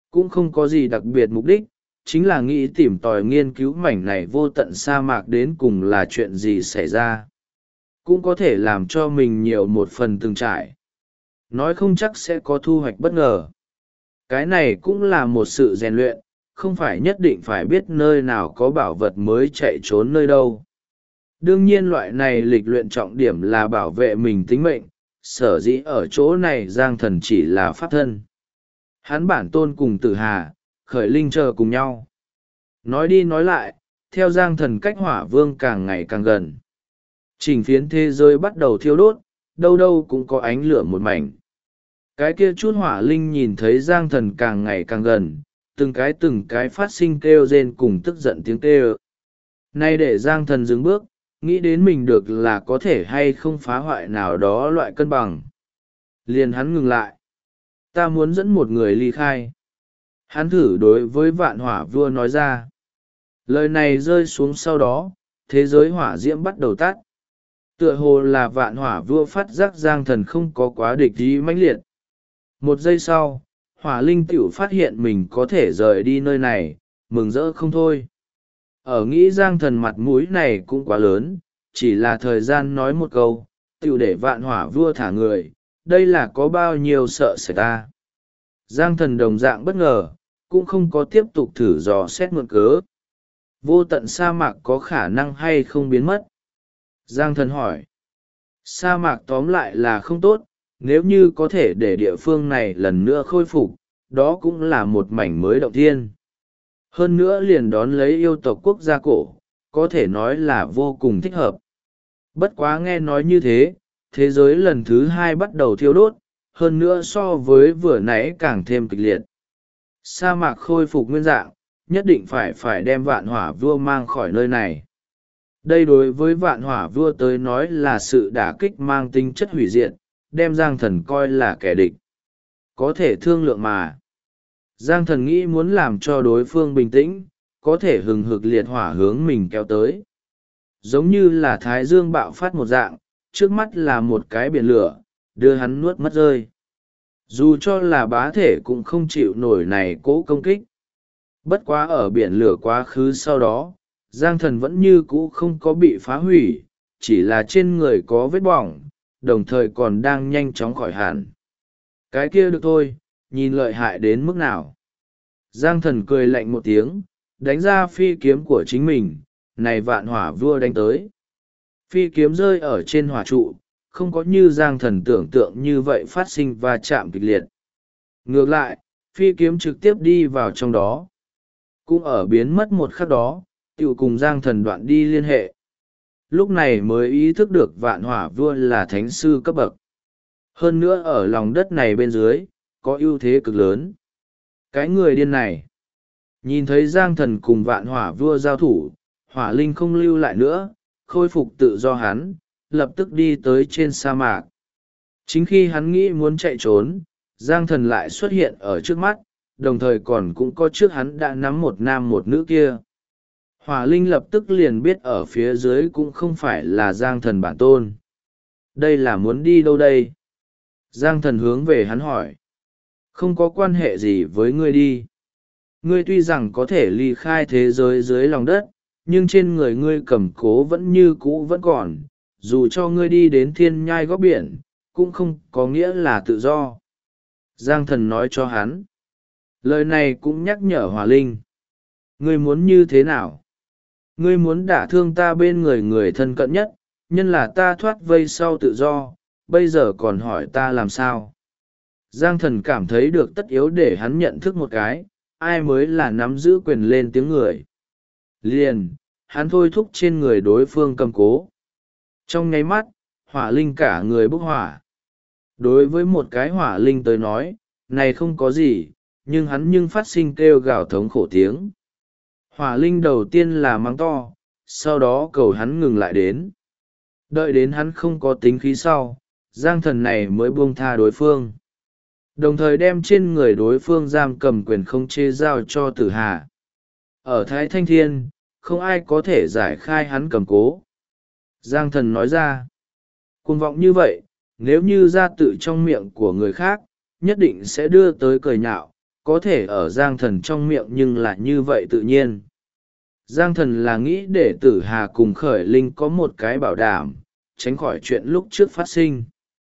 cũng không có gì đặc biệt mục đích, chính là nghĩ tìm tòi nghiên cứu mảnh này vô tận sa mạc đến cùng là chuyện gì xảy ra, cũng có thể làm cho mình nhiều một phần từng trải, nói không chắc sẽ có thu hoạch bất ngờ. Cái này cũng là một sự rèn luyện, không phải nhất định phải biết nơi nào có bảo vật mới chạy trốn nơi đâu. Đương nhiên loại này lịch luyện trọng điểm là bảo vệ mình tính mệnh, sở dĩ ở chỗ này Giang Thần chỉ là pháp thân. Hắn bản tôn cùng Tử Hà, Khởi Linh chờ cùng nhau. Nói đi nói lại, theo Giang Thần cách Hỏa Vương càng ngày càng gần. Chỉnh phiến thế giới bắt đầu thiêu đốt, đâu đâu cũng có ánh lửa một mảnh. Cái kia chút hỏa linh nhìn thấy Giang Thần càng ngày càng gần, từng cái phát sinh kêu rên cùng tức giận tiếng kêu. Nay để Giang Thần dừng bước, nghĩ đến mình được là có thể hay không phá hoại nào đó loại cân bằng. Liền hắn ngừng lại. Ta muốn dẫn một người ly khai. Hắn thử đối với Vạn Hỏa Vua nói ra. Lời này rơi xuống sau đó, thế giới hỏa diễm bắt đầu tắt. Tựa hồ là Vạn Hỏa Vua phát giác Giang Thần không có quá địch ý mãnh liệt. Một giây sau, hỏa linh tiểu phát hiện mình có thể rời đi nơi này, mừng rỡ không thôi. Ở nghĩ Giang Thần mặt mũi này cũng quá lớn, chỉ là thời gian nói một câu, tiểu để Vạn Hỏa Vua thả người, đây là có bao nhiêu sợ xảy ta. Giang Thần đồng dạng bất ngờ, cũng không có tiếp tục thử dò xét mượn cớ. Vô tận sa mạc có khả năng hay không biến mất? Giang Thần hỏi. Sa mạc tóm lại là không tốt, nếu như có thể để địa phương này lần nữa khôi phục, đó cũng là một mảnh mới động thiên. Hơn nữa liền đón lấy yêu tộc quốc gia cổ, có thể nói là vô cùng thích hợp. Bất quá nghe nói như thế, thế giới lần thứ hai bắt đầu thiêu đốt, hơn nữa so với vừa nãy càng thêm kịch liệt. Sa mạc khôi phục nguyên dạng, nhất định phải đem Vạn Hỏa Vua mang khỏi nơi này. Đây đối với Vạn Hỏa Vua tới nói là sự đả kích mang tính chất hủy diệt, đem Giang Thần coi là kẻ địch. Có thể thương lượng mà. Giang Thần nghĩ muốn làm cho đối phương bình tĩnh, có thể hừng hực liệt hỏa hướng mình kéo tới. Giống như là Thái Dương bạo phát một dạng, trước mắt là một cái biển lửa, đưa hắn nuốt mất rơi. Dù cho là bá thể cũng không chịu nổi này cố công kích. Bất quá ở biển lửa quá khứ sau đó, Giang Thần vẫn như cũ không có bị phá hủy, chỉ là trên người có vết bỏng, đồng thời còn đang nhanh chóng khỏi hẳn. Cái kia được thôi, nhìn lợi hại đến mức nào. Giang Thần cười lạnh một tiếng, đánh ra phi kiếm của chính mình, này Vạn Hỏa Vua đánh tới. Phi kiếm rơi ở trên hỏa trụ, không có như Giang Thần tưởng tượng như vậy phát sinh va chạm kịch liệt. Ngược lại, phi kiếm trực tiếp đi vào trong đó. Cũng ở biến mất một khắc đó, tiểu cùng Giang Thần đoạn đi liên hệ. Lúc này mới ý thức được Vạn Hỏa Vua là thánh sư cấp bậc. Hơn nữa ở lòng đất này bên dưới, có ưu thế cực lớn. Cái người điên này, nhìn thấy Giang Thần cùng Vạn Hỏa Vua giao thủ, hỏa linh không lưu lại nữa, khôi phục tự do hắn, lập tức đi tới trên sa mạc. Chính khi hắn nghĩ muốn chạy trốn, Giang Thần lại xuất hiện ở trước mắt, đồng thời còn cũng có trước hắn đã nắm một nam một nữ kia. Hỏa linh lập tức liền biết ở phía dưới cũng không phải là Giang Thần bản tôn. Đây là muốn đi đâu đây? Giang Thần hướng về hắn hỏi. Không có quan hệ gì với ngươi đi. Ngươi tuy rằng có thể ly khai thế giới dưới lòng đất, nhưng trên người ngươi cầm cố vẫn như cũ vẫn còn, dù cho ngươi đi đến thiên nhai góc biển, cũng không có nghĩa là tự do. Giang Thần nói cho hắn. Lời này cũng nhắc nhở Hỏa linh. Ngươi muốn như thế nào? Ngươi muốn đả thương ta bên người người thân cận nhất, nhân là ta thoát vây sau tự do, bây giờ còn hỏi ta làm sao? Giang Thần cảm thấy được tất yếu để hắn nhận thức một cái, ai mới là nắm giữ quyền lên tiếng người. Liền, hắn thôi thúc trên người đối phương cầm cố. Trong nháy mắt, hỏa linh cả người bốc hỏa. Đối với một cái hỏa linh tới nói, này không có gì, nhưng hắn nhưng phát sinh kêu gào thống khổ tiếng. Hỏa linh đầu tiên là mắng to, sau đó cầu hắn ngừng lại đến. Đợi đến hắn không có tính khí sau, Giang Thần này mới buông tha đối phương. Đồng thời đem trên người đối phương giam cầm quyền không chế giao cho Tử Hà. Ở Thái Thanh Thiên, không ai có thể giải khai hắn cầm cố. Giang Thần nói ra, cuồng vọng như vậy, nếu như ra tự trong miệng của người khác, nhất định sẽ đưa tới cười nhạo, có thể ở Giang Thần trong miệng nhưng lại như vậy tự nhiên. Giang Thần là nghĩ để Tử Hà cùng Khởi Linh có một cái bảo đảm, tránh khỏi chuyện lúc trước phát sinh.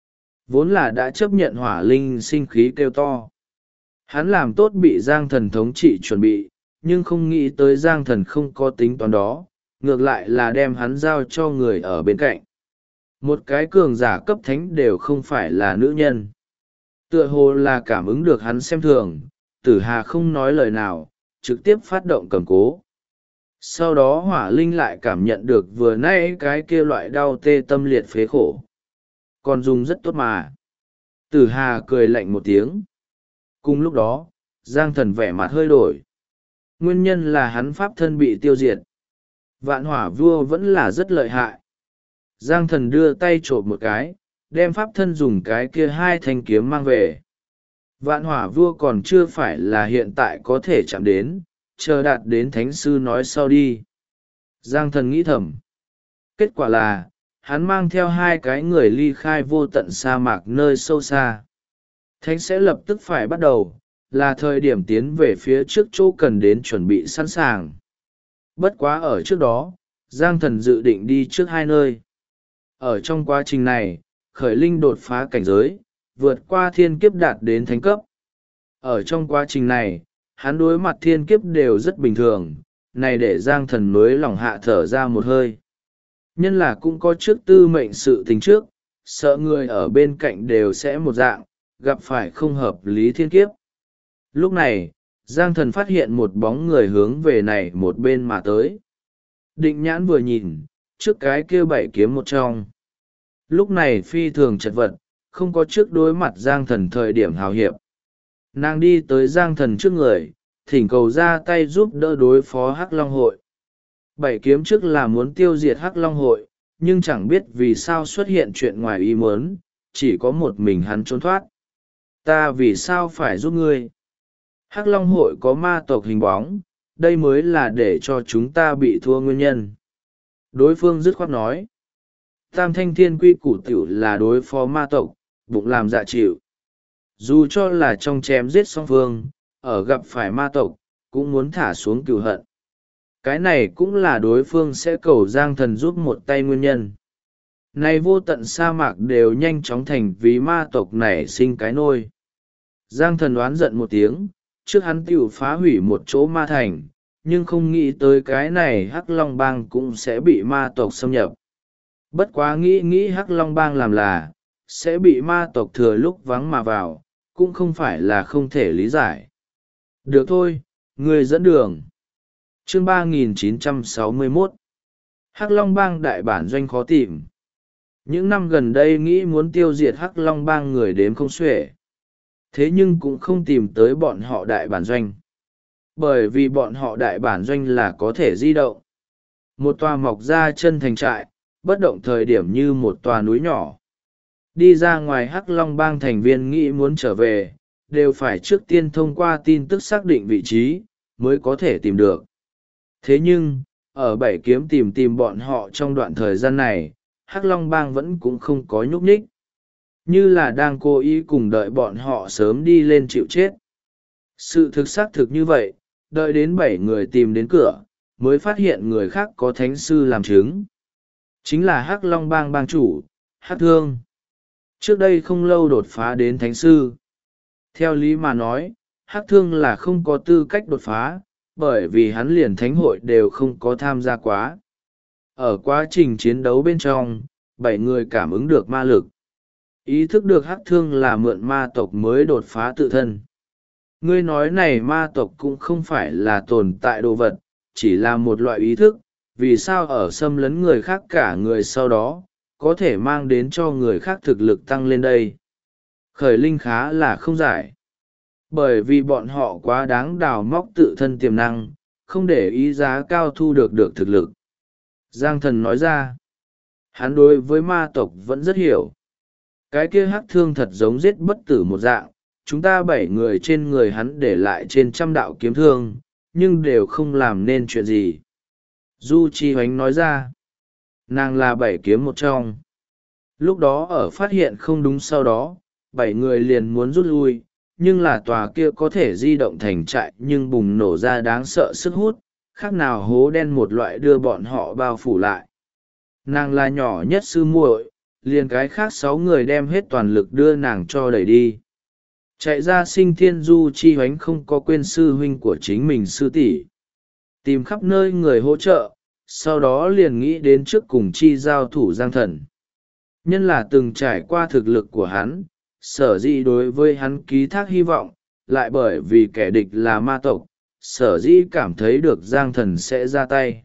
Vốn là đã chấp nhận Hỏa Linh sinh khí kêu to. Hắn làm tốt bị Giang Thần thống trị chuẩn bị, nhưng không nghĩ tới Giang Thần không có tính toán đó, ngược lại là đem hắn giao cho người ở bên cạnh. Một cái cường giả cấp thánh đều không phải là nữ nhân. Tựa hồ là cảm ứng được hắn xem thường, Tử Hà không nói lời nào, trực tiếp phát động cầm cố. Sau đó Hỏa Linh lại cảm nhận được vừa nãy cái kia loại đau tê tâm liệt phế khổ. Còn dùng rất tốt mà. Tử Hà cười lạnh một tiếng. Cùng lúc đó, Giang Thần vẻ mặt hơi đổi. Nguyên nhân là hắn pháp thân bị tiêu diệt. Vạn Hỏa Vua vẫn là rất lợi hại. Giang Thần đưa tay trộm một cái, đem pháp thân dùng cái kia hai thanh kiếm mang về. Vạn Hỏa Vua còn chưa phải là hiện tại có thể chạm đến, chờ đạt đến thánh sư nói sau đi. Giang Thần nghĩ thầm. Kết quả là, hắn mang theo hai cái người ly khai vô tận sa mạc nơi sâu xa. Thánh sẽ lập tức phải bắt đầu, là thời điểm tiến về phía trước chỗ cần đến chuẩn bị sẵn sàng. Bất quá ở trước đó, Giang Thần dự định đi trước hai nơi. Ở trong quá trình này, Khởi Linh đột phá cảnh giới, vượt qua thiên kiếp đạt đến thánh cấp. Ở trong quá trình này, hắn đối mặt thiên kiếp đều rất bình thường, này để Giang Thần mới lòng hạ thở ra một hơi. Nhân là cũng có trước tư mệnh sự tình trước, sợ người ở bên cạnh đều sẽ một dạng, gặp phải không hợp lý thiên kiếp. Lúc này, Giang Thần phát hiện một bóng người hướng về này một bên mà tới. Định nhãn vừa nhìn, trước cái kia bảy kiếm một trong. Lúc này phi thường chật vật, không có trước đối mặt Giang Thần thời điểm hào hiệp. Nàng đi tới Giang Thần trước người, thỉnh cầu ra tay giúp đỡ đối phó Hắc Long Hội. Bảy kiếm trước là muốn tiêu diệt Hắc Long Hội, nhưng chẳng biết vì sao xuất hiện chuyện ngoài ý muốn, chỉ có một mình hắn trốn thoát. Ta vì sao phải giúp ngươi? Hắc Long Hội có ma tộc hình bóng, đây mới là để cho chúng ta bị thua nguyên nhân. Đối phương dứt khoát nói. Tam thanh thiên quy củ tiểu là đối phó ma tộc, bụng làm dạ chịu. Dù cho là trong chém giết song phương, ở gặp phải ma tộc, cũng muốn thả xuống cừu hận. Cái này cũng là đối phương sẽ cầu Giang Thần giúp một tay nguyên nhân. Này vô tận sa mạc đều nhanh chóng thành vì ma tộc nảy sinh cái nôi. Giang Thần oán giận một tiếng, trước hắn tiểu phá hủy một chỗ ma thành, nhưng không nghĩ tới cái này Hắc Long Bang cũng sẽ bị ma tộc xâm nhập. Bất quá nghĩ Hắc Long Bang làm là, sẽ bị ma tộc thừa lúc vắng mà vào, cũng không phải là không thể lý giải. Được thôi, người dẫn đường. Chương 3961 Hắc Long Bang đại bản doanh khó tìm. Những năm gần đây nghĩ muốn tiêu diệt Hắc Long Bang người đếm không xuể. Thế nhưng cũng không tìm tới bọn họ đại bản doanh. Bởi vì bọn họ đại bản doanh là có thể di động. Một tòa mọc ra chân thành trại, bất động thời điểm như một tòa núi nhỏ. Đi ra ngoài Hắc Long Bang thành viên nghĩ muốn trở về, đều phải trước tiên thông qua tin tức xác định vị trí, mới có thể tìm được. Thế nhưng, ở bảy kiếm tìm bọn họ trong đoạn thời gian này, Hắc Long Bang vẫn cũng không có nhúc nhích. Như là đang cố ý cùng đợi bọn họ sớm đi lên chịu chết. Sự thực xác thực như vậy, đợi đến 7 người tìm đến cửa, mới phát hiện người khác có thánh sư làm chứng. Chính là Hắc Long Bang bang chủ, Hắc Thương. Trước đây không lâu đột phá đến thánh sư. Theo lý mà nói, Hắc Thương là không có tư cách đột phá, bởi vì hắn liền thánh hội đều không có tham gia quá. Ở quá trình chiến đấu bên trong, 7 người cảm ứng được ma lực. Ý thức được Hắc Thương là mượn ma tộc mới đột phá tự thân. Ngươi nói này ma tộc cũng không phải là tồn tại đồ vật, chỉ là một loại ý thức, vì sao ở xâm lấn người khác cả người sau đó, có thể mang đến cho người khác thực lực tăng lên đây. Khởi Linh khá là không giải. Bởi vì bọn họ quá đáng đào móc tự thân tiềm năng, không để ý giá cao thu được thực lực. Giang Thần nói ra, hắn đối với ma tộc vẫn rất hiểu. Cái kia Hắc Thương thật giống giết bất tử một dạng, chúng ta 7 người trên người hắn để lại trên 100 đạo kiếm thương, nhưng đều không làm nên chuyện gì. Du Chi Hoánh nói ra, nàng là 7 kiếm một trong. Lúc đó ở phát hiện không đúng sau đó, 7 người liền muốn rút lui, nhưng là tòa kia có thể di động thành trại nhưng bùng nổ ra đáng sợ sức hút, khác nào hố đen một loại đưa bọn họ bao phủ lại. Nàng là nhỏ nhất sư muội, liền cái khác 6 người đem hết toàn lực đưa nàng cho đẩy đi. Chạy ra Sinh Thiên Du Chi Hoánh không có quên sư huynh của chính mình sư tỷ, tìm khắp nơi người hỗ trợ, sau đó liền nghĩ đến trước cùng chi giao thủ Giang Thần. Nhân là từng trải qua thực lực của hắn, sở dĩ đối với hắn ký thác hy vọng, lại bởi vì kẻ địch là ma tộc, sở dĩ cảm thấy được Giang Thần sẽ ra tay.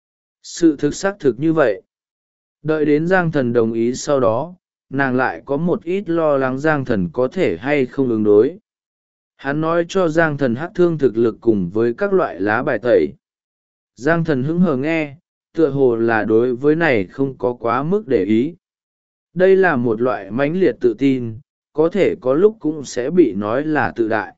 Sự thực xác thực như vậy. Đợi đến Giang Thần đồng ý sau đó, nàng lại có một ít lo lắng Giang Thần có thể hay không ứng đối. Hắn nói cho Giang Thần hắc thương thực lực cùng với các loại lá bài tẩy. Giang Thần hứng hờ nghe, tựa hồ là đối với này không có quá mức để ý. Đây là một loại mãnh liệt tự tin, có thể có lúc cũng sẽ bị nói là tự đại.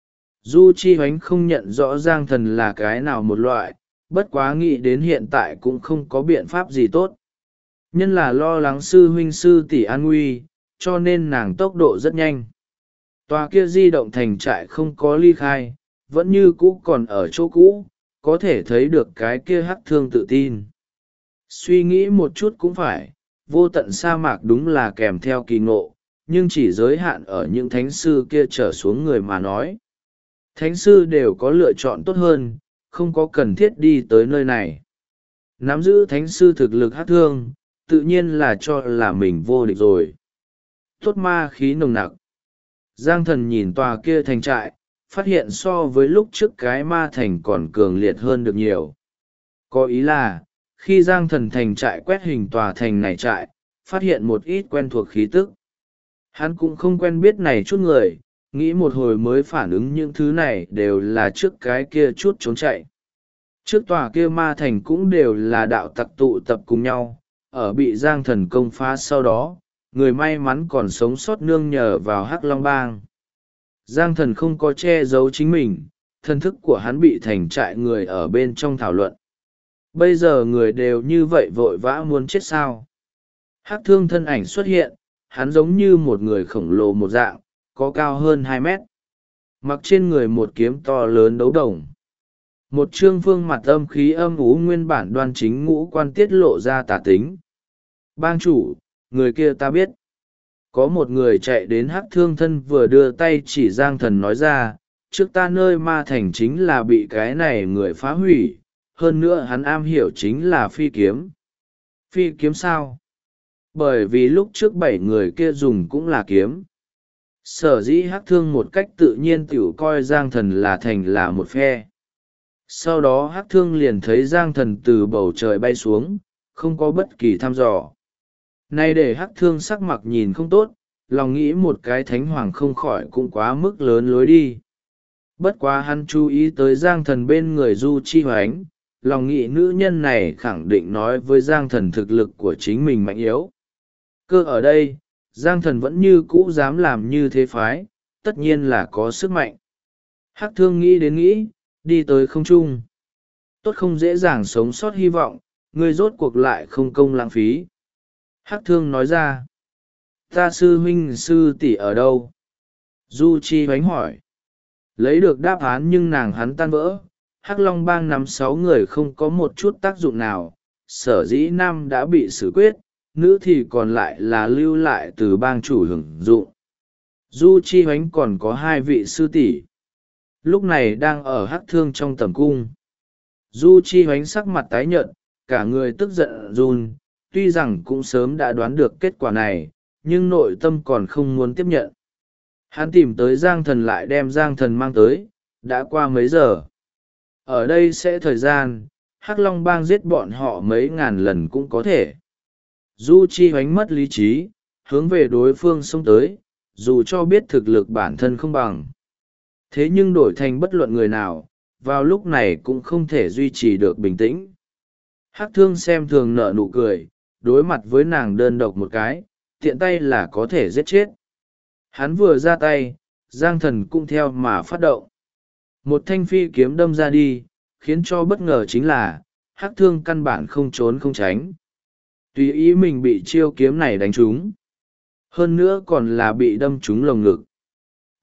Du Chi Hoánh không nhận rõ Giang Thần là cái nào một loại, bất quá nghĩ đến hiện tại cũng không có biện pháp gì tốt. Nhân là lo lắng sư huynh sư tỷ an nguy, cho nên nàng tốc độ rất nhanh. Tòa kia di động thành trại không có ly khai, vẫn như cũ còn ở chỗ cũ, có thể thấy được cái kia hắc thương tự tin. Suy nghĩ một chút cũng phải, vô tận sa mạc đúng là kèm theo kỳ ngộ, nhưng chỉ giới hạn ở những thánh sư kia trở xuống người mà nói. Thánh sư đều có lựa chọn tốt hơn, không có cần thiết đi tới nơi này. Nắm giữ thánh sư thực lực hắc thương, tự nhiên là cho là mình vô địch rồi. Tốt ma khí nồng nặc. Giang Thần nhìn tòa kia thành trại, phát hiện so với lúc trước cái ma thành còn cường liệt hơn được nhiều. Có ý là, khi Giang Thần thành trại quét hình tòa thành này trại, phát hiện một ít quen thuộc khí tức. Hắn cũng không quen biết này chút người, nghĩ một hồi mới phản ứng những thứ này đều là trước cái kia chút trốn chạy. Trước tòa kia ma thành cũng đều là đạo tặc tụ tập cùng nhau, ở bị Giang Thần công phá sau đó, người may mắn còn sống sót nương nhờ vào Hắc Long Bang. Giang Thần không có che giấu chính mình, thân thức của hắn bị thành trại người ở bên trong thảo luận. Bây giờ người đều như vậy vội vã muốn chết sao. Hắc thương thân ảnh xuất hiện, hắn giống như một người khổng lồ một dạng, có cao hơn 2 mét. Mặc trên người một kiếm to lớn đấu đồng. Một trương phương mặt âm khí âm ú nguyên bản đoan chính ngũ quan tiết lộ ra tả tính. Bang chủ, người kia ta biết. Có một người chạy đến hắc thương thân vừa đưa tay chỉ Giang Thần nói ra, trước ta nơi ma thành chính là bị cái này người phá hủy, hơn nữa hắn am hiểu chính là phi kiếm. Phi kiếm sao? Bởi vì lúc trước 7 người kia dùng cũng là kiếm. Sở dĩ hắc thương một cách tự nhiên tiểu coi Giang Thần là thành là một phe. Sau đó hắc thương liền thấy Giang Thần từ bầu trời bay xuống, không có bất kỳ thăm dò. Nay để hắc thương sắc mặt nhìn không tốt, lòng nghĩ một cái thánh hoàng không khỏi cũng quá mức lớn lối đi. Bất quá hắn chú ý tới Giang Thần bên người Du Chi Hoánh, lòng nghĩ nữ nhân này khẳng định nói với Giang Thần thực lực của chính mình mạnh yếu. Cơ ở đây, Giang Thần vẫn như cũ dám làm như thế phái, tất nhiên là có sức mạnh. Hắc thương nghĩ đến nghĩ, đi tới không trung. Tốt không dễ dàng sống sót hy vọng, ngươi rốt cuộc lại không công lãng phí. Hắc thương nói ra, ta sư huynh sư tỷ ở đâu? Du Chi Hoánh hỏi. Lấy được đáp án nhưng nàng hắn tan vỡ. Hắc Long Bang nắm 6 người không có một chút tác dụng nào, sở dĩ nam đã bị xử quyết, nữ thì còn lại là lưu lại từ bang chủ hưởng dụng. Du Chi Hoánh còn có 2 vị sư tỷ, lúc này đang ở hắc thương trong tầm cung. Du Chi Hoánh sắc mặt tái nhợt, cả người tức giận run, tuy rằng cũng sớm đã đoán được kết quả này, nhưng nội tâm còn không muốn tiếp nhận. Hắn tìm tới Giang Thần lại đem Giang Thần mang tới, đã qua mấy giờ. Ở đây sẽ thời gian, Hắc Long Bang giết bọn họ mấy ngàn lần cũng có thể. Du Chi Hoánh mất lý trí, hướng về đối phương xông tới, dù cho biết thực lực bản thân không bằng. Thế nhưng đổi thành bất luận người nào, vào lúc này cũng không thể duy trì được bình tĩnh. Hắc thương xem thường nở nụ cười, đối mặt với nàng đơn độc một cái, tiện tay là có thể giết chết. Hắn vừa ra tay, Giang Thần cũng theo mà phát động. Một thanh phi kiếm đâm ra đi, khiến cho bất ngờ chính là, hắc thương căn bản không trốn không tránh. Tùy ý mình bị chiêu kiếm này đánh trúng. Hơn nữa còn là bị đâm trúng lồng ngực.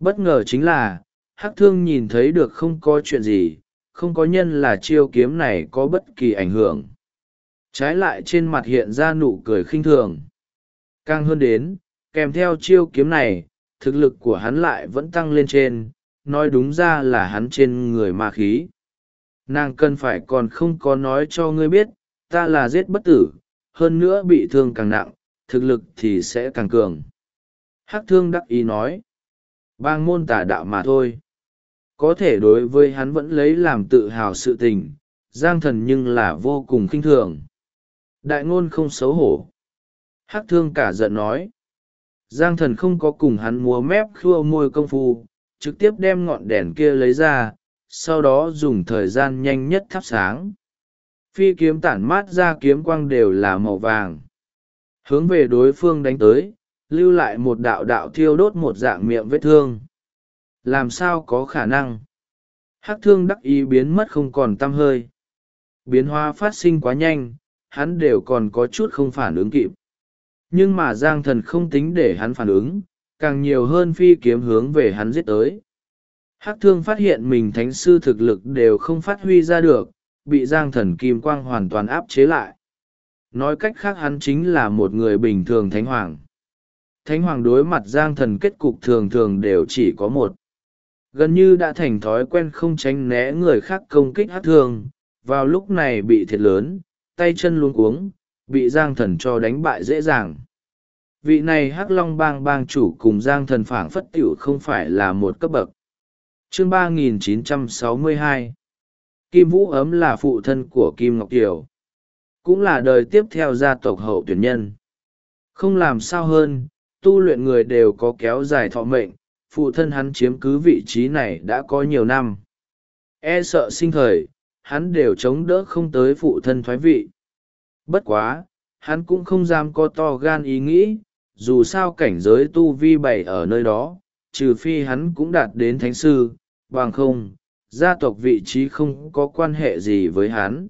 Bất ngờ chính là, Hắc Thương nhìn thấy được không có chuyện gì, không có nhân là chiêu kiếm này có bất kỳ ảnh hưởng. Trái lại trên mặt hiện ra nụ cười khinh thường. Càng hơn đến, kèm theo chiêu kiếm này, thực lực của hắn lại vẫn tăng lên trên, nói đúng ra là hắn trên người ma khí. Nàng cần phải còn không có nói cho ngươi biết, ta là giết bất tử, hơn nữa bị thương càng nặng, thực lực thì sẽ càng cường. Hắc Thương đắc ý nói, bang môn tà đạo mà thôi. Có thể đối với hắn vẫn lấy làm tự hào sự tình, Giang Thần nhưng là vô cùng khinh thường. Đại ngôn không xấu hổ. Hắc Thương cả giận nói. Giang Thần không có cùng hắn múa mép khua môi công phu, trực tiếp đem ngọn đèn kia lấy ra, sau đó dùng thời gian nhanh nhất thắp sáng. Phi kiếm tản mát ra kiếm quang đều là màu vàng. Hướng về đối phương đánh tới, lưu lại một đạo đạo thiêu đốt một dạng miệng vết thương. Làm sao có khả năng? Hắc Thương đắc ý biến mất không còn tăm hơi. Biến hóa phát sinh quá nhanh, hắn đều còn có chút không phản ứng kịp. Nhưng mà Giang Thần không tính để hắn phản ứng, càng nhiều hơn phi kiếm hướng về hắn giết tới. Hắc Thương phát hiện mình thánh sư thực lực đều không phát huy ra được, bị Giang Thần kim quang hoàn toàn áp chế lại. Nói cách khác hắn chính là một người bình thường thánh hoàng. Thánh hoàng đối mặt Giang Thần kết cục thường thường đều chỉ có một. Gần như đã thành thói quen không tránh né người khác công kích Hắc Thương, vào lúc này bị thiệt lớn, tay chân luống cuống, bị Giang Thần cho đánh bại dễ dàng. Vị này Hắc Long bang bang chủ cùng Giang Thần phảng phất tiểu không phải là một cấp bậc. Chương 3962 Kim Vũ Ấm là phụ thân của Kim Ngọc Kiều, cũng là đời tiếp theo gia tộc hậu tuyển nhân. Không làm sao hơn, tu luyện người đều có kéo dài thọ mệnh, phụ thân hắn chiếm cứ vị trí này đã có nhiều năm. E sợ sinh thời, hắn đều chống đỡ không tới phụ thân thoái vị. Bất quá, hắn cũng không dám có to gan ý nghĩ, dù sao cảnh giới tu vi bày ở nơi đó, trừ phi hắn cũng đạt đến thánh sư, bằng không, gia tộc vị trí không có quan hệ gì với hắn.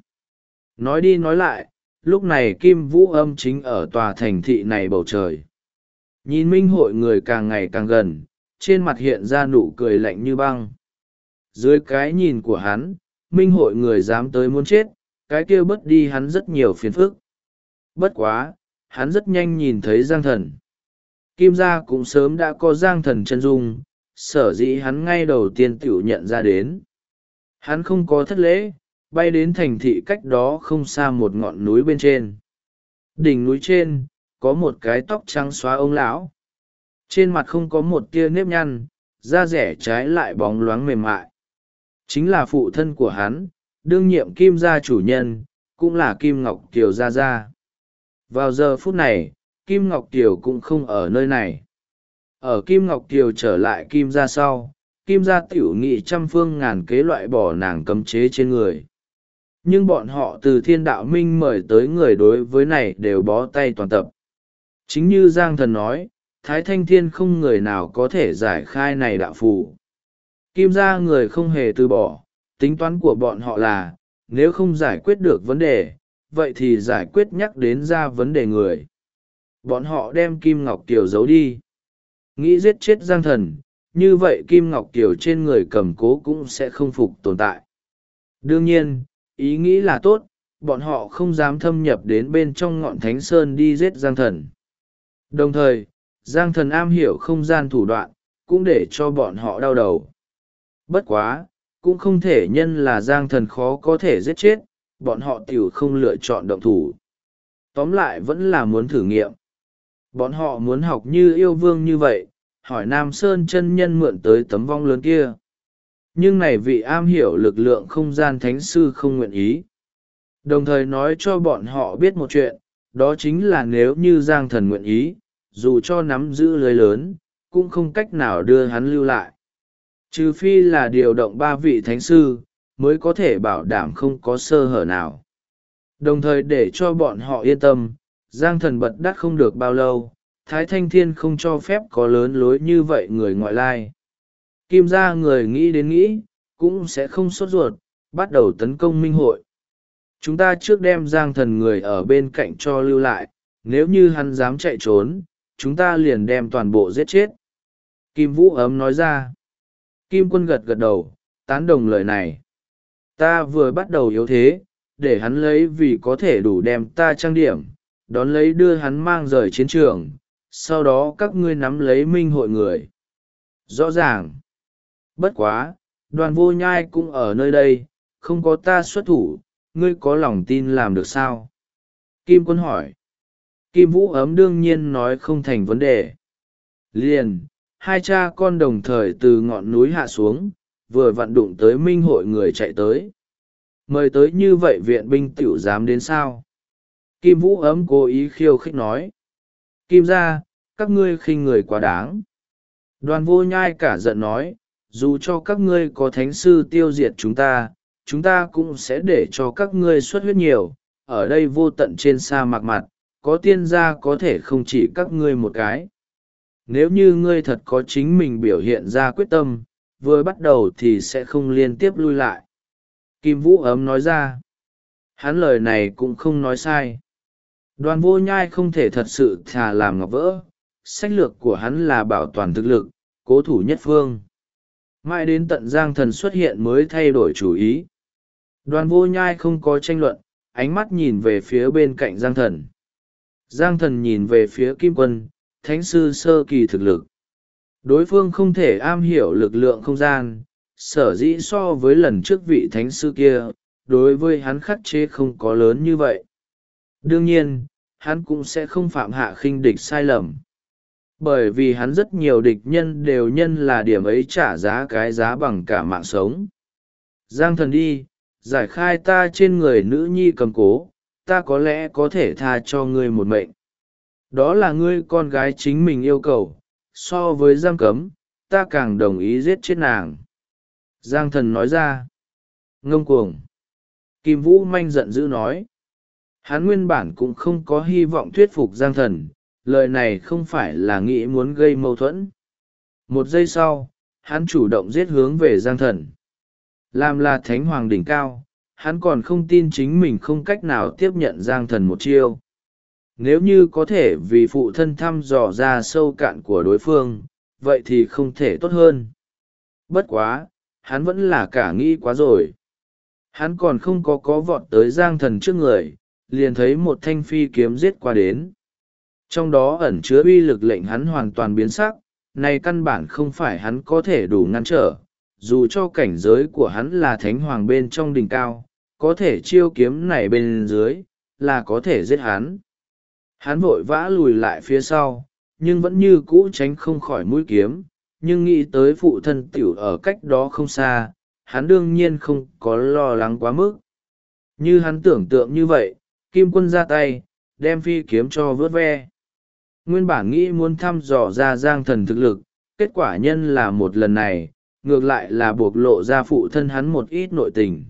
Nói đi nói lại, lúc này Kim Vũ Âm chính ở tòa thành thị này bầu trời. Nhìn minh hội người càng ngày càng gần, trên mặt hiện ra nụ cười lạnh như băng. Dưới cái nhìn của hắn, minh hội người dám tới muốn chết, cái kia bớt đi hắn rất nhiều phiền phức. Bất quá, hắn rất nhanh nhìn thấy Giang Thần. Kim gia cũng sớm đã có Giang Thần chân dung, sở dĩ hắn ngay đầu tiên tiểu nhận ra đến. Hắn không có thất lễ, bay đến thành thị cách đó không xa một ngọn núi bên trên. Đỉnh núi trên, có một cái tóc trắng xóa ông lão. Trên mặt không có một tia nếp nhăn, da rẻ trái lại bóng loáng mềm mại. Chính là phụ thân của hắn, đương nhiệm Kim gia chủ nhân, cũng là Kim Ngọc Kiều gia gia. Vào giờ phút này, Kim Ngọc Kiều cũng không ở nơi này. Ở Kim Ngọc Kiều trở lại Kim gia sau, Kim gia tiểu nghị trăm phương ngàn kế loại bỏ nàng cấm chế trên người. Nhưng bọn họ từ Thiên Đạo Minh mời tới người đối với này đều bó tay toàn tập. Chính như Giang Thần nói, Thái Thanh Thiên không người nào có thể giải khai này đạo phù. Kim gia người không hề từ bỏ, tính toán của bọn họ là, nếu không giải quyết được vấn đề, vậy thì giải quyết nhắc đến ra vấn đề người. Bọn họ đem Kim Ngọc Kiều giấu đi. Nghĩ giết chết Giang Thần, như vậy Kim Ngọc Kiều trên người cầm cố cũng sẽ không phục tồn tại. Đương nhiên, ý nghĩ là tốt, bọn họ không dám thâm nhập đến bên trong ngọn Thánh Sơn đi giết Giang Thần. Đồng thời, Giang Thần am hiểu không gian thủ đoạn, cũng để cho bọn họ đau đầu. Bất quá, cũng không thể nhân là Giang Thần khó có thể giết chết, bọn họ tiểu không lựa chọn động thủ. Tóm lại vẫn là muốn thử nghiệm. Bọn họ muốn học như yêu vương như vậy, hỏi Nam Sơn chân nhân mượn tới tấm vong lớn kia. Nhưng này vị am hiểu lực lượng không gian thánh sư không nguyện ý. Đồng thời nói cho bọn họ biết một chuyện, đó chính là nếu như Giang Thần nguyện ý, dù cho nắm giữ lưới lớn, cũng không cách nào đưa hắn lưu lại. Trừ phi là điều động 3 vị thánh sư, mới có thể bảo đảm không có sơ hở nào. Đồng thời để cho bọn họ yên tâm, Giang Thần bật đắt không được bao lâu, Thái Thanh Thiên không cho phép có lớn lối như vậy người ngoại lai. Kim gia người nghĩ đến nghĩ, cũng sẽ không sốt ruột, bắt đầu tấn công minh hội. Chúng ta trước đem Giang Thần người ở bên cạnh cho lưu lại, nếu như hắn dám chạy trốn, chúng ta liền đem toàn bộ giết chết. Kim Vũ ấm nói ra. Kim Quân gật gật đầu, tán đồng lời này. Ta vừa bắt đầu yếu thế, để hắn lấy vì có thể đủ đem ta trang điểm, đón lấy đưa hắn mang rời chiến trường, sau đó các ngươi nắm lấy minh hội người. Rõ ràng. Bất quá, Đoàn Vô Nhai cũng ở nơi đây, không có ta xuất thủ, ngươi có lòng tin làm được sao? Kim Quân hỏi. Kim Vũ ấm đương nhiên nói không thành vấn đề. Liền, hai cha con đồng thời từ ngọn núi hạ xuống, vừa vặn đụng tới minh hội người chạy tới. Mời tới như vậy viện binh tiểu dám đến sao? Kim Vũ ấm cố ý khiêu khích nói. Kim gia, các ngươi khinh người quá đáng. Đoàn Vô Nhai cả giận nói, dù cho các ngươi có thánh sư tiêu diệt chúng ta cũng sẽ để cho các ngươi xuất huyết nhiều. Ở đây vô tận trên sa mạc mặt, có tiên gia có thể không chỉ các ngươi một cái. Nếu như ngươi thật có chính mình biểu hiện ra quyết tâm, vừa bắt đầu thì sẽ không liên tiếp lui lại. Kim Vũ ấm nói ra. Hắn lời này cũng không nói sai. Đoàn Vô Nhai không thể thật sự thà làm ngọc vỡ. Sách lược của hắn là bảo toàn thực lực, cố thủ nhất phương. Mãi đến tận Giang Thần xuất hiện mới thay đổi chủ ý. Đoàn Vô Nhai không có tranh luận, ánh mắt nhìn về phía bên cạnh Giang Thần. Giang Thần nhìn về phía Kim Quân, thánh sư sơ kỳ thực lực. Đối phương không thể am hiểu lực lượng không gian, sở dĩ so với lần trước vị thánh sư kia, đối với hắn khắc chế không có lớn như vậy. Đương nhiên, hắn cũng sẽ không phạm hạ khinh địch sai lầm. Bởi vì hắn rất nhiều địch nhân đều nhân là điểm ấy trả giá cái giá bằng cả mạng sống. Giang Thần đi, giải khai ta trên người nữ nhi cầm cố, ta có lẽ có thể tha cho ngươi một mệnh. Đó là ngươi con gái chính mình yêu cầu, so với giam cấm, ta càng đồng ý giết chết nàng. Giang Thần nói ra. Ngông cuồng. Kim Vũ Manh giận dữ nói. Hắn nguyên bản cũng không có hy vọng thuyết phục Giang Thần, lời này không phải là nghĩ muốn gây mâu thuẫn. Một giây sau, hắn chủ động giết hướng về Giang Thần. Làm là thánh hoàng đỉnh cao, hắn còn không tin chính mình không cách nào tiếp nhận Giang Thần một chiêu. Nếu như có thể vì phụ thân thăm dò ra sâu cạn của đối phương, vậy thì không thể tốt hơn. Bất quá, hắn vẫn là cả nghĩ quá rồi. Hắn còn không có vọt tới Giang Thần trước người, liền thấy một thanh phi kiếm giết qua đến. Trong đó ẩn chứa uy lực lệnh hắn hoàn toàn biến sắc, này căn bản không phải hắn có thể đủ ngăn trở, dù cho cảnh giới của hắn là thánh hoàng bên trong đỉnh cao, có thể chiêu kiếm này bên dưới, là có thể giết hắn. Hắn vội vã lùi lại phía sau, nhưng vẫn như cũ tránh không khỏi mũi kiếm, nhưng nghĩ tới phụ thân tiểu ở cách đó không xa, hắn đương nhiên không có lo lắng quá mức. Như hắn tưởng tượng như vậy, Kim Quân ra tay, đem phi kiếm cho vớt ve. Nguyên bản nghĩ muốn thăm dò ra Giang Thần thực lực, kết quả nhân là một lần này, ngược lại là buộc lộ ra phụ thân hắn một ít nội tình.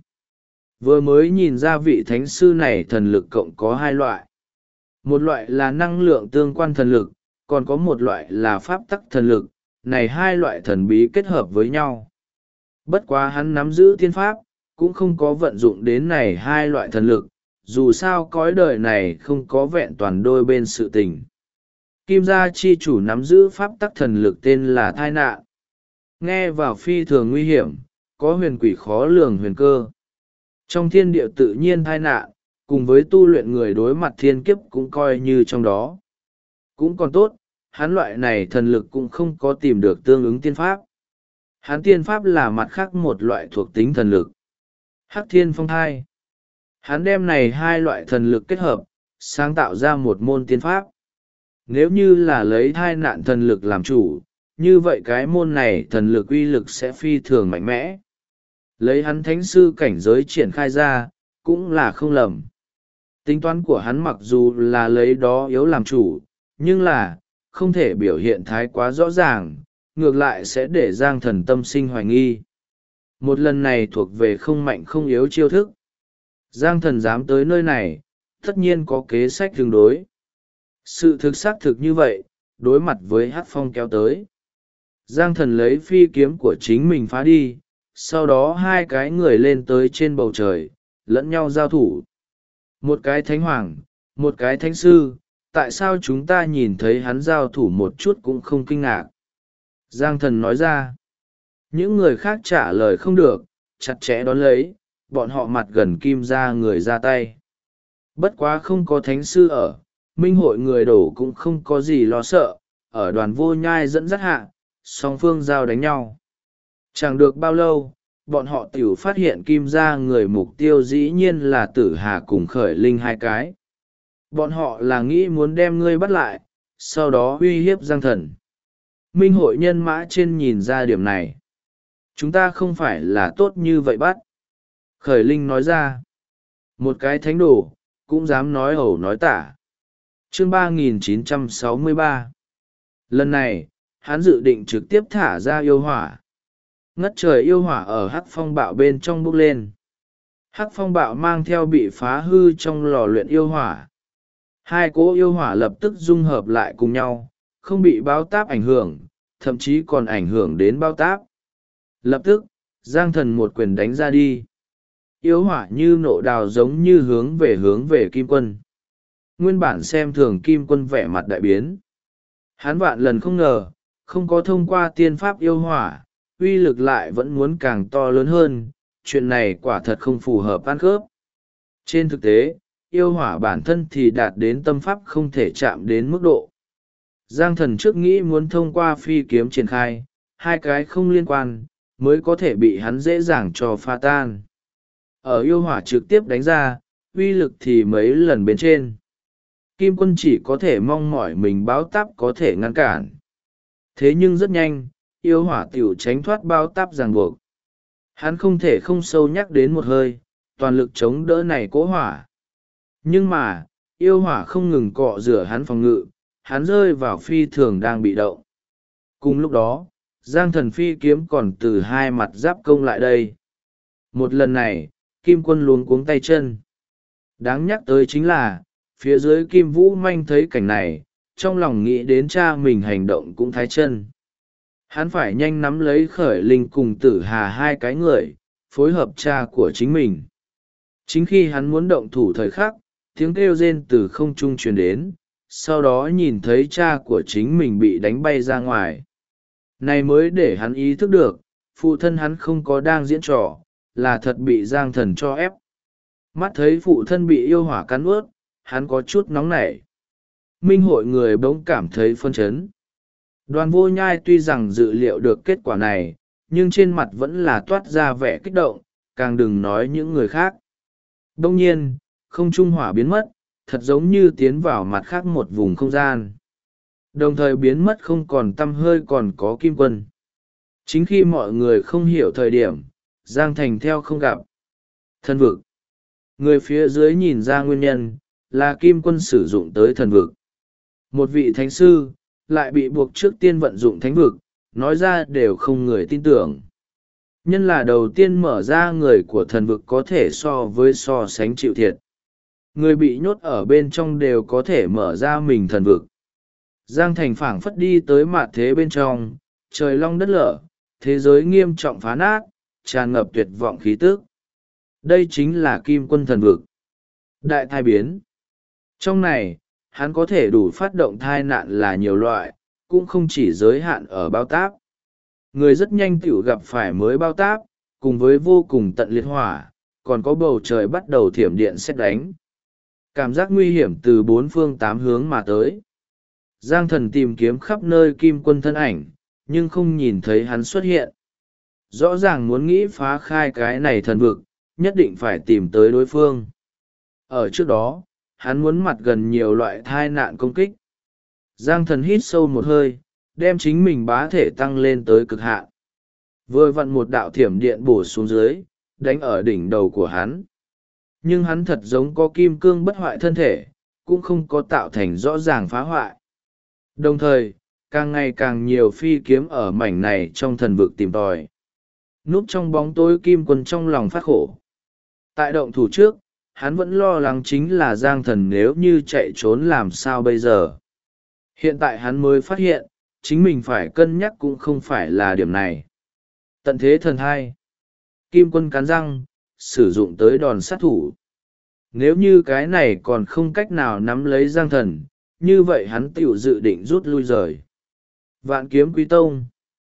Vừa mới nhìn ra vị thánh sư này thần lực cộng có hai loại. Một loại là năng lượng tương quan thần lực, còn có một loại là pháp tắc thần lực, này hai loại thần bí kết hợp với nhau. Bất quá hắn nắm giữ tiên pháp, cũng không có vận dụng đến này hai loại thần lực, dù sao cõi đời này không có vẹn toàn đôi bên sự tình. Kim gia chi chủ nắm giữ pháp tắc thần lực tên là thai nạn. Nghe vào phi thường nguy hiểm, có huyền quỷ khó lường huyền cơ. Trong thiên địa tự nhiên thai nạn, cùng với tu luyện người đối mặt thiên kiếp cũng coi như trong đó. Cũng còn tốt, hắn loại này thần lực cũng không có tìm được tương ứng tiên pháp. Hắn tiên pháp là mặt khác một loại thuộc tính thần lực. Hắc thiên phong thai. Hắn đem này hai loại thần lực kết hợp, sáng tạo ra một môn tiên pháp. Nếu như là lấy thai nạn thần lực làm chủ, như vậy cái môn này thần lực uy lực sẽ phi thường mạnh mẽ. Lấy hắn thánh sư cảnh giới triển khai ra, cũng là không lầm. Tính toán của hắn mặc dù là lấy đó yếu làm chủ, nhưng là, không thể biểu hiện thái quá rõ ràng, ngược lại sẽ để Giang Thần tâm sinh hoài nghi. Một lần này thuộc về không mạnh không yếu chiêu thức. Giang Thần dám tới nơi này, tất nhiên có kế sách tương đối. Sự thực xác thực như vậy, đối mặt với Hắc Phong kéo tới. Giang Thần lấy phi kiếm của chính mình phá đi, sau đó hai cái người lên tới trên bầu trời, lẫn nhau giao thủ. Một cái thánh hoàng, một cái thánh sư, tại sao chúng ta nhìn thấy hắn giao thủ một chút cũng không kinh ngạc? Giang thần nói ra. Những người khác trả lời không được, chặt chẽ đón lấy, bọn họ mặt gần kim ra người ra tay. Bất quá không có thánh sư ở, minh hội người đổ cũng không có gì lo sợ, ở đoàn vô nhai dẫn dắt hạ, song phương giao đánh nhau. Chẳng được bao lâu, bọn họ tiểu phát hiện kim ra người mục tiêu dĩ nhiên là tử hà cùng khởi linh hai cái. Bọn họ là nghĩ muốn đem ngươi bắt lại, sau đó uy hiếp Giang thần. Minh hội nhân mã trên nhìn ra điểm này. Chúng ta không phải là tốt như vậy bắt. Khởi linh nói ra. Một cái thánh đồ, cũng dám nói ẩu nói tả. Chương 3963. Lần này, hắn dự định trực tiếp thả ra yêu hỏa. Ngất trời yêu hỏa ở hắc phong bạo bên trong bốc lên. Hắc phong bạo mang theo bị phá hư trong lò luyện yêu hỏa. Hai cỗ yêu hỏa lập tức dung hợp lại cùng nhau, không bị bao táp ảnh hưởng, thậm chí còn ảnh hưởng đến bao táp. Lập tức, Giang thần một quyền đánh ra đi. Yêu hỏa như nộ đào giống như hướng về Kim Quân. Nguyên bản xem thường Kim Quân vẻ mặt đại biến. Hắn vạn lần không ngờ, không có thông qua tiên pháp yêu hỏa, uy lực lại vẫn muốn càng to lớn hơn, chuyện này quả thật không phù hợp ăn khớp. Trên thực tế, yêu hỏa bản thân thì đạt đến tâm pháp không thể chạm đến mức độ. Giang thần trước nghĩ muốn thông qua phi kiếm triển khai, hai cái không liên quan, mới có thể bị hắn dễ dàng cho pha tan. Ở yêu hỏa trực tiếp đánh ra, uy lực thì mấy lần bên trên. Kim Quân chỉ có thể mong mỏi mình báo táp có thể ngăn cản. Thế nhưng rất nhanh, yêu hỏa tiểu tránh thoát báo táp ràng buộc. Hắn không thể không sâu nhắc đến một hơi, toàn lực chống đỡ này cỗ hỏa. Nhưng mà, yêu hỏa không ngừng cọ rửa hắn phòng ngự, hắn rơi vào phi thường đang bị động. Cùng lúc đó, Giang thần phi kiếm còn từ hai mặt giáp công lại đây. Một lần này, Kim Quân luống cuống tay chân. Đáng nhắc tới chính là, phía dưới Kim Vũ Manh thấy cảnh này, trong lòng nghĩ đến cha mình hành động cũng thái chân. Hắn phải nhanh nắm lấy khởi linh cùng tử hà hai cái người, phối hợp cha của chính mình. Chính khi hắn muốn động thủ thời khắc, tiếng kêu rên từ không trung truyền đến, sau đó nhìn thấy cha của chính mình bị đánh bay ra ngoài. Này mới để hắn ý thức được, phụ thân hắn không có đang diễn trò, là thật bị Giang thần cho ép. Mắt thấy phụ thân bị yêu hỏa cắn ướt, hắn có chút nóng nảy. Minh hội người bỗng cảm thấy phân chấn. Đoàn vô nhai tuy rằng dự liệu được kết quả này, nhưng trên mặt vẫn là toát ra vẻ kích động, càng đừng nói những người khác. Đông nhiên, không trung hỏa biến mất, thật giống như tiến vào mặt khác một vùng không gian. Đồng thời biến mất không còn tăm hơi còn có Kim Quân. Chính khi mọi người không hiểu thời điểm, Giang Thành theo không gặp. Thần vực. Người phía dưới nhìn ra nguyên nhân, là Kim Quân sử dụng tới thần vực. Một vị thánh sư, lại bị buộc trước tiên vận dụng thánh vực, nói ra đều không người tin tưởng. Nhân là đầu tiên mở ra người của thần vực có thể so sánh chịu thiệt. Người bị nhốt ở bên trong đều có thể mở ra mình thần vực. Giang Thành phảng phất đi tới mạt thế bên trong, trời long đất lở, thế giới nghiêm trọng phá nát, tràn ngập tuyệt vọng khí tức. Đây chính là Kim Quân thần vực. Đại thai biến. Trong này, hắn có thể đủ phát động thai nạn là nhiều loại, cũng không chỉ giới hạn ở bao táp. Người rất nhanh tiểu gặp phải mới bao táp, cùng với vô cùng tận liệt hỏa, còn có bầu trời bắt đầu thiểm điện sét đánh. Cảm giác nguy hiểm từ bốn phương tám hướng mà tới. Giang thần tìm kiếm khắp nơi Kim Quân thân ảnh, nhưng không nhìn thấy hắn xuất hiện. Rõ ràng muốn nghĩ phá khai cái này thần vực, nhất định phải tìm tới đối phương. Ở trước đó, hắn muốn mặt gần nhiều loại thai nạn công kích. Giang thần hít sâu một hơi, đem chính mình bá thể tăng lên tới cực hạn. Vừa vặn một đạo thiểm điện bổ xuống dưới, đánh ở đỉnh đầu của hắn. Nhưng hắn thật giống có kim cương bất hoại thân thể, cũng không có tạo thành rõ ràng phá hoại. Đồng thời, càng ngày càng nhiều phi kiếm ở mảnh này trong thần vực tìm tòi. Núp trong bóng tối Kim Quân trong lòng phát khổ. Tại động thủ trước, hắn vẫn lo lắng chính là Giang thần nếu như chạy trốn làm sao bây giờ. Hiện tại hắn mới phát hiện, chính mình phải cân nhắc cũng không phải là điểm này. Tận thế thần hai. Kim Quân cắn răng, sử dụng tới đòn sát thủ. Nếu như cái này còn không cách nào nắm lấy Giang thần, như vậy hắn tiểu dự định rút lui rời. Vạn kiếm quý tông.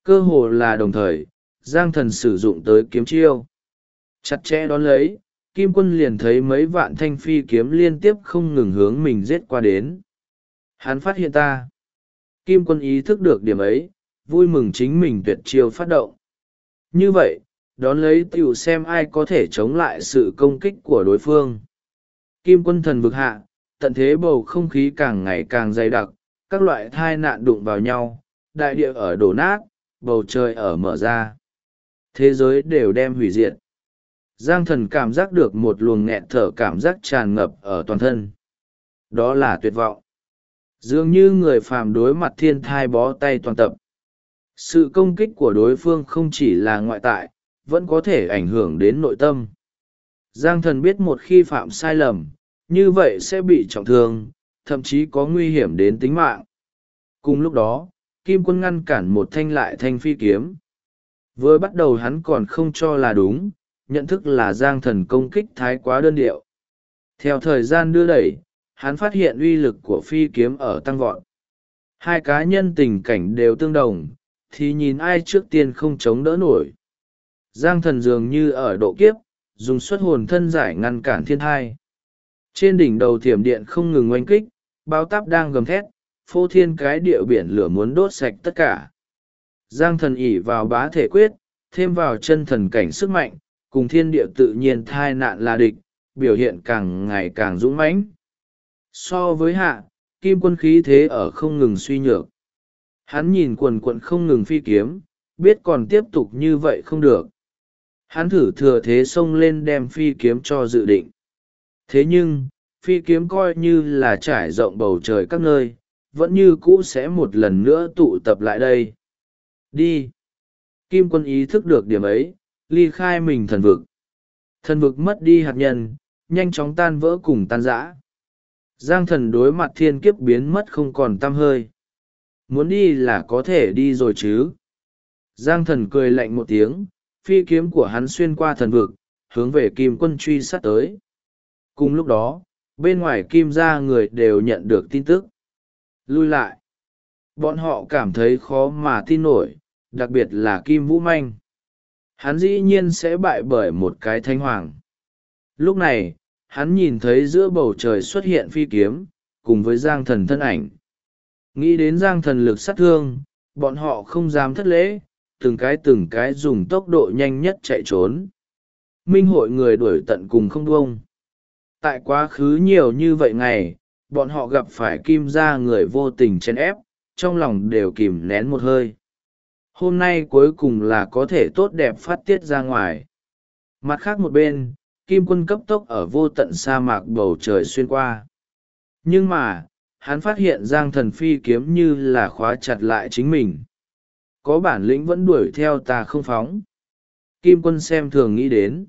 cơ hồ là đồng thời, Giang Thần sử dụng tới kiếm chiêu. Chặt chẽ đón lấy, Kim Quân liền thấy mấy vạn thanh phi kiếm liên tiếp không ngừng hướng mình giết qua đến. Hắn phát hiện ta. Kim Quân ý thức được điểm ấy, vui mừng chính mình tuyệt chiêu phát động. Như vậy, đón lấy tiểu xem ai có thể chống lại sự công kích của đối phương. Kim Quân thần vực hạ, tận thế bầu không khí càng ngày càng dày đặc, các loại thai nạn đụng vào nhau, đại địa ở đổ nát, bầu trời ở mở ra. Thế giới đều đem hủy diệt. Giang Thần cảm giác được một luồng nghẹt thở cảm giác tràn ngập ở toàn thân. Đó là tuyệt vọng. Dường như người phàm đối mặt thiên thai bó tay toàn tập. Sự công kích của đối phương không chỉ là ngoại tại, vẫn có thể ảnh hưởng đến nội tâm. Giang Thần biết một khi phạm sai lầm, như vậy sẽ bị trọng thương, thậm chí có nguy hiểm đến tính mạng. Cùng lúc đó, Kim Quân ngăn cản một thanh lại thanh phi kiếm. Vừa bắt đầu hắn còn không cho là đúng, nhận thức là Giang Thần công kích thái quá đơn điệu. Theo thời gian đưa đẩy, hắn phát hiện uy lực của phi kiếm ở tăng vọt. Hai cá nhân tình cảnh đều tương đồng, thì nhìn ai trước tiên không chống đỡ nổi. Giang Thần dường như ở độ kiếp, dùng xuất hồn thân giải ngăn cản thiên thai. Trên đỉnh đầu thiểm điện không ngừng oanh kích, bao táp đang gầm thét, phô thiên cái địa biển lửa muốn đốt sạch tất cả. Giang Thần ỷ vào bá thể quyết, thêm vào chân thần cảnh sức mạnh, cùng thiên địa tự nhiên thai nạn là địch, biểu hiện càng ngày càng dũng mãnh. So với hạ, Kim Quân khí thế ở không ngừng suy nhược. Hắn nhìn quần quận không ngừng phi kiếm, biết còn tiếp tục như vậy không được. Hắn thử thừa thế xông lên đem phi kiếm cho dự định. Thế nhưng, phi kiếm coi như là trải rộng bầu trời các nơi, vẫn như cũ sẽ một lần nữa tụ tập lại đây. Đi! Kim Quân ý thức được điểm ấy, ly khai mình thần vực. Thần vực mất đi hạt nhân, nhanh chóng tan vỡ cùng tan rã. Giang Thần đối mặt thiên kiếp biến mất không còn tăm hơi. Muốn đi là có thể đi rồi chứ. Giang Thần cười lạnh một tiếng, phi kiếm của hắn xuyên qua thần vực, hướng về Kim Quân truy sát tới. Cùng lúc đó, bên ngoài Kim gia người đều nhận được tin tức. Lui lại. Bọn họ cảm thấy khó mà tin nổi, đặc biệt là Kim Vũ Manh. Hắn dĩ nhiên sẽ bại bởi một cái thánh hoàng. Lúc này, hắn nhìn thấy giữa bầu trời xuất hiện phi kiếm, cùng với Giang Thần thân ảnh. Nghĩ đến Giang Thần lực sát thương, bọn họ không dám thất lễ, từng cái dùng tốc độ nhanh nhất chạy trốn. Minh hội người đuổi tận cùng không buông. Tại quá khứ nhiều như vậy ngày, bọn họ gặp phải Kim gia người vô tình chèn ép, trong lòng đều kìm nén một hơi. Hôm nay cuối cùng là có thể tốt đẹp phát tiết ra ngoài. Mặt khác một bên, Kim Quân cấp tốc ở vô tận sa mạc bầu trời xuyên qua. Nhưng mà, hắn phát hiện Giang Thần phi kiếm như là khóa chặt lại chính mình. Có bản lĩnh vẫn đuổi theo ta không phóng. Kim Quân xem thường nghĩ đến.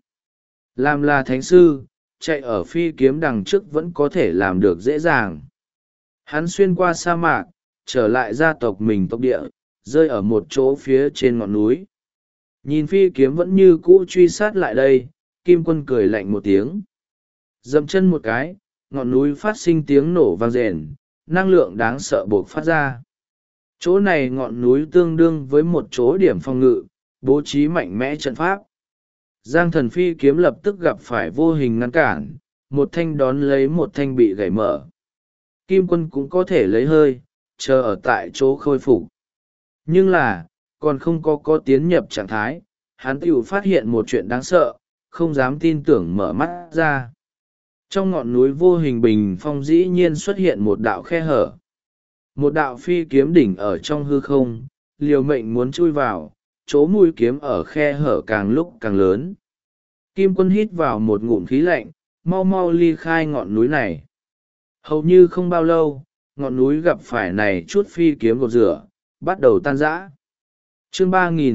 Làm là thánh sư, chạy ở phi kiếm đằng trước vẫn có thể làm được dễ dàng. Hắn xuyên qua sa mạc, trở lại gia tộc mình tộc địa, rơi ở một chỗ phía trên ngọn núi. Nhìn phi kiếm vẫn như cũ truy sát lại đây, Kim Quân cười lạnh một tiếng. Dậm chân một cái, ngọn núi phát sinh tiếng nổ vang rền, năng lượng đáng sợ buộc phát ra. Chỗ này ngọn núi tương đương với một chỗ điểm phòng ngự, bố trí mạnh mẽ trận pháp. Giang Thần phi kiếm lập tức gặp phải vô hình ngăn cản, một thanh đón lấy một thanh bị gãy mở. Kim Quân cũng có thể lấy hơi, chờ ở tại chỗ khôi phục. Nhưng là, còn không có tiến nhập trạng thái, hắn tiểu phát hiện một chuyện đáng sợ, không dám tin tưởng mở mắt ra. Trong ngọn núi vô hình bình phong dĩ nhiên xuất hiện một đạo khe hở. Một đạo phi kiếm đỉnh ở trong hư không, liều mệnh muốn chui vào, chỗ mũi kiếm ở khe hở càng lúc càng lớn. Kim Quân hít vào một ngụm khí lạnh, mau mau ly khai ngọn núi này. Hầu như không bao lâu, ngọn núi gặp phải này chút phi kiếm gột rửa, bắt đầu tan rã. Chương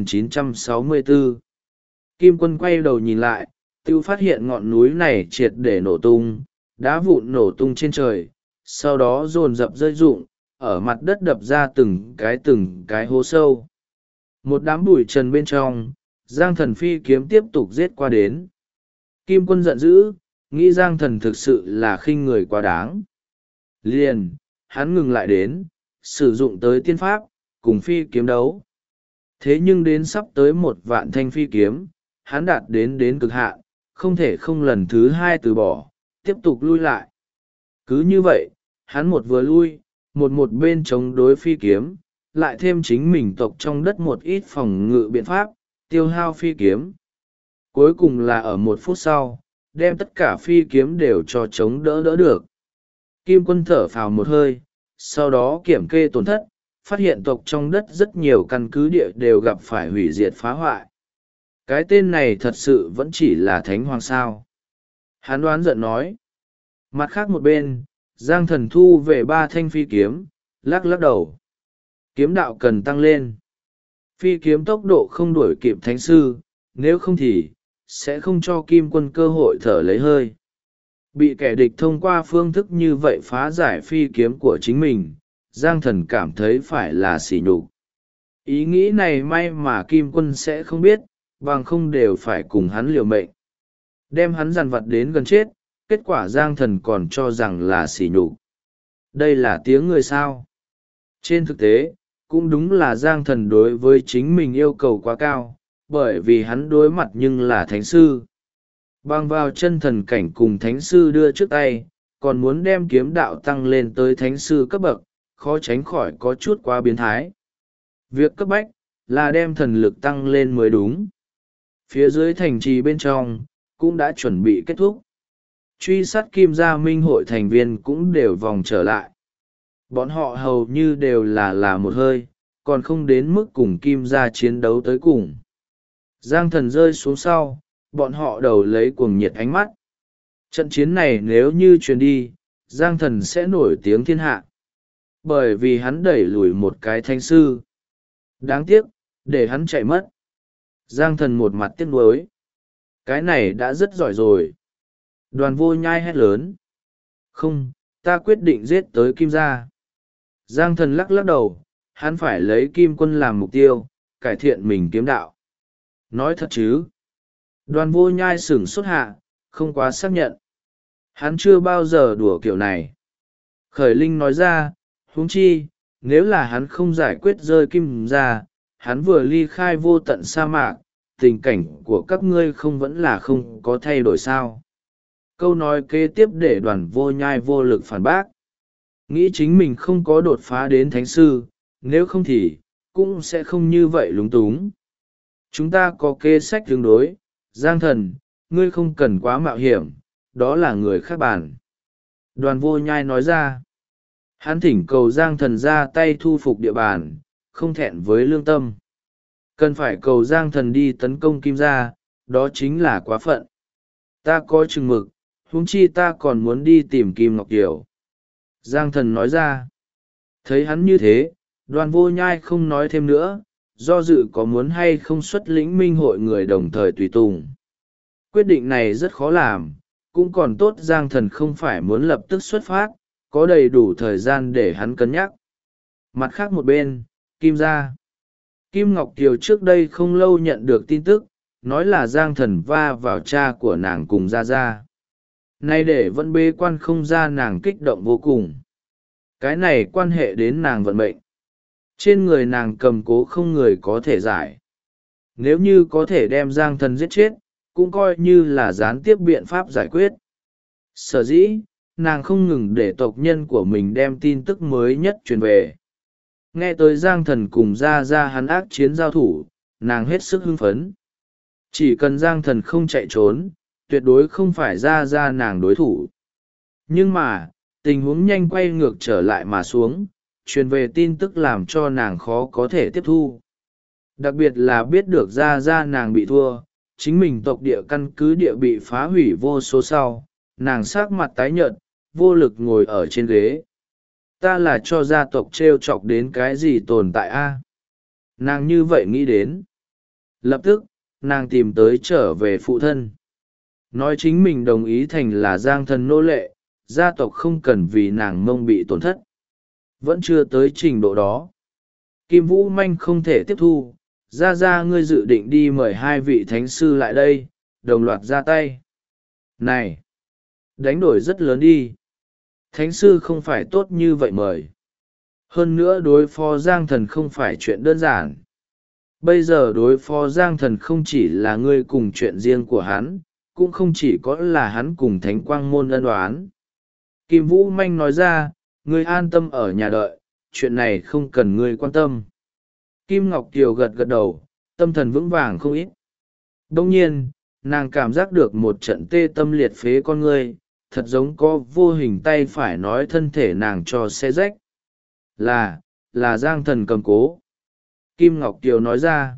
3964. Kim Quân quay đầu nhìn lại, tiêu phát hiện ngọn núi này triệt để nổ tung, đá vụn nổ tung trên trời, sau đó dồn dập rơi rụng, ở mặt đất đập ra từng cái hố sâu. Một đám bụi trần bên trong, Giang Thần phi kiếm tiếp tục giết qua đến. Kim Quân giận dữ, nghĩ Giang Thần thực sự là khinh người quá đáng. Liền, hắn ngừng lại đến, sử dụng tới tiên pháp, cùng phi kiếm đấu. thế nhưng đến sắp tới 1.000.000 thanh phi kiếm, hắn đạt đến cực hạn, không thể không lần thứ hai từ bỏ, tiếp tục lui lại. Cứ như vậy, hắn một vừa lui, một bên chống đối phi kiếm, lại thêm chính mình tộc trong đất một ít phòng ngự biện pháp, tiêu hao phi kiếm. Cuối cùng là ở 1 phút sau, đem tất cả phi kiếm đều cho chống đỡ được. Kim Quân thở phào một hơi, sau đó kiểm kê tổn thất, phát hiện tộc trong đất rất nhiều căn cứ địa đều gặp phải hủy diệt phá hoại. Cái tên này thật sự vẫn chỉ là thánh hoàng sao. Hắn đoán giận nói. Mặt khác một bên, Giang Thần thu về 3 thanh phi kiếm, lắc đầu. Kiếm đạo cần tăng lên. Phi kiếm tốc độ không đuổi kịp thánh sư, nếu không thì, sẽ không cho Kim Quân cơ hội thở lấy hơi. Bị kẻ địch thông qua phương thức như vậy phá giải phi kiếm của chính mình, Giang Thần cảm thấy phải là sỉ nhục. Ý nghĩ này may mà Kim Quân sẽ không biết, bằng không đều phải cùng hắn liều mệnh. Đem hắn dằn vặt đến gần chết, kết quả Giang Thần còn cho rằng là sỉ nhục. Đây là tiếng người sao. Trên thực tế, cũng đúng là Giang Thần đối với chính mình yêu cầu quá cao, bởi vì hắn đối mặt nhưng là thánh sư. Bằng vào chân thần cảnh cùng thánh sư đưa trước tay, còn muốn đem kiếm đạo tăng lên tới thánh sư cấp bậc, khó tránh khỏi có chút quá biến thái. Việc cấp bách là đem thần lực tăng lên mới đúng. Phía dưới thành trì bên trong cũng đã chuẩn bị kết thúc. Truy sát Kim gia minh hội thành viên cũng đều vòng trở lại. Bọn họ hầu như đều là một hơi, còn không đến mức cùng Kim gia chiến đấu tới cùng. Giang Thần rơi xuống sau, bọn họ đầu lấy cuồng nhiệt ánh mắt. Trận chiến này nếu như truyền đi, Giang Thần sẽ nổi tiếng thiên hạ. Bởi vì hắn đẩy lùi một cái thánh sư. Đáng tiếc, để hắn chạy mất. Giang Thần một mặt tiếc nuối. Cái này đã rất giỏi rồi. Đoàn Vô Nhai hét lớn. Không, ta quyết định giết tới Kim gia. Giang Thần lắc đầu, hắn phải lấy Kim Quân làm mục tiêu, cải thiện mình kiếm đạo. Nói thật chứ. Đoàn Vô Nhai sửng sốt hạ, không quá xác nhận. Hắn chưa bao giờ đùa kiểu này. Khởi Linh nói ra, huống chi, nếu là hắn không giải quyết rơi Kim gia, hắn vừa ly khai vô tận sa mạc, tình cảnh của các ngươi không vẫn là không có thay đổi sao. Câu nói kế tiếp để Đoàn Vô Nhai vô lực phản bác. Nghĩ chính mình không có đột phá đến thánh sư, nếu không thì, cũng sẽ không như vậy lúng túng. Chúng ta có kế sách tương đối, Giang Thần, ngươi không cần quá mạo hiểm, đó là người khác bàn. Đoàn Vô Nhai nói ra. Hắn thỉnh cầu Giang Thần ra tay thu phục địa bàn, không thẹn với lương tâm. Cần phải cầu Giang Thần đi tấn công Kim gia, đó chính là quá phận. Ta có chừng mực, huống chi ta còn muốn đi tìm Kim Ngọc Kiều. Giang Thần nói ra. Thấy hắn như thế, Đoàn Vô Nhai không nói thêm nữa, do dự có muốn hay không xuất lĩnh minh hội người đồng thời tùy tùng. Quyết định này rất khó làm, cũng còn tốt Giang Thần không phải muốn lập tức xuất phát, có đầy đủ thời gian để hắn cân nhắc. Mặt khác một bên, Kim gia. Kim Ngọc Kiều trước đây không lâu nhận được tin tức, nói là Giang Thần va vào cha của nàng cùng Gia Gia. Nay để vẫn bế quan không ra, nàng kích động vô cùng. Cái này quan hệ đến nàng vận mệnh. Trên người nàng cầm cố không người có thể giải. Nếu như có thể đem Giang Thần giết chết, cũng coi như là gián tiếp biện pháp giải quyết. Sở dĩ, nàng không ngừng để tộc nhân của mình đem tin tức mới nhất truyền về. Nghe tới Giang Thần cùng Gia Gia hắn ác chiến giao thủ, nàng hết sức hưng phấn. Chỉ cần Giang Thần không chạy trốn, tuyệt đối không phải Gia Gia nàng đối thủ. Nhưng mà, tình huống nhanh quay ngược trở lại mà xuống, truyền về tin tức làm cho nàng khó có thể tiếp thu. Đặc biệt là biết được Gia Gia nàng bị thua, chính mình tộc địa căn cứ địa bị phá hủy vô số sau, nàng sắc mặt tái nhợt, vô lực ngồi ở trên ghế. Ta là cho gia tộc trêu chọc đến cái gì tồn tại a? Nàng như vậy nghĩ đến. Lập tức, nàng tìm tới trở về phụ thân. Nói chính mình đồng ý thành là Giang Thần nô lệ, gia tộc không cần vì nàng mông bị tổn thất. Vẫn chưa tới trình độ đó. Kim Vũ Manh không thể tiếp thu, Gia ngươi dự định đi mời 2 vị thánh sư lại đây, đồng loạt ra tay. Này! Đánh đổi rất lớn đi. Thánh sư không phải tốt như vậy mời. Hơn nữa đối phó Giang Thần không phải chuyện đơn giản. bây giờ đối phó Giang Thần không chỉ là ngươi cùng chuyện riêng của hắn, cũng không chỉ có là hắn cùng Thánh Quang Môn ân oán. Kim Vũ Manh nói ra, ngươi an tâm ở nhà đợi, chuyện này không cần ngươi quan tâm. Kim Ngọc Kiều gật gật đầu, tâm thần vững vàng không ít. Đông nhiên, nàng cảm giác được một trận tê tâm liệt phế con ngươi, thật giống có vô hình tay phải nói thân thể nàng cho xe rách. Là Giang Thần cầm cố. Kim Ngọc Kiều nói ra.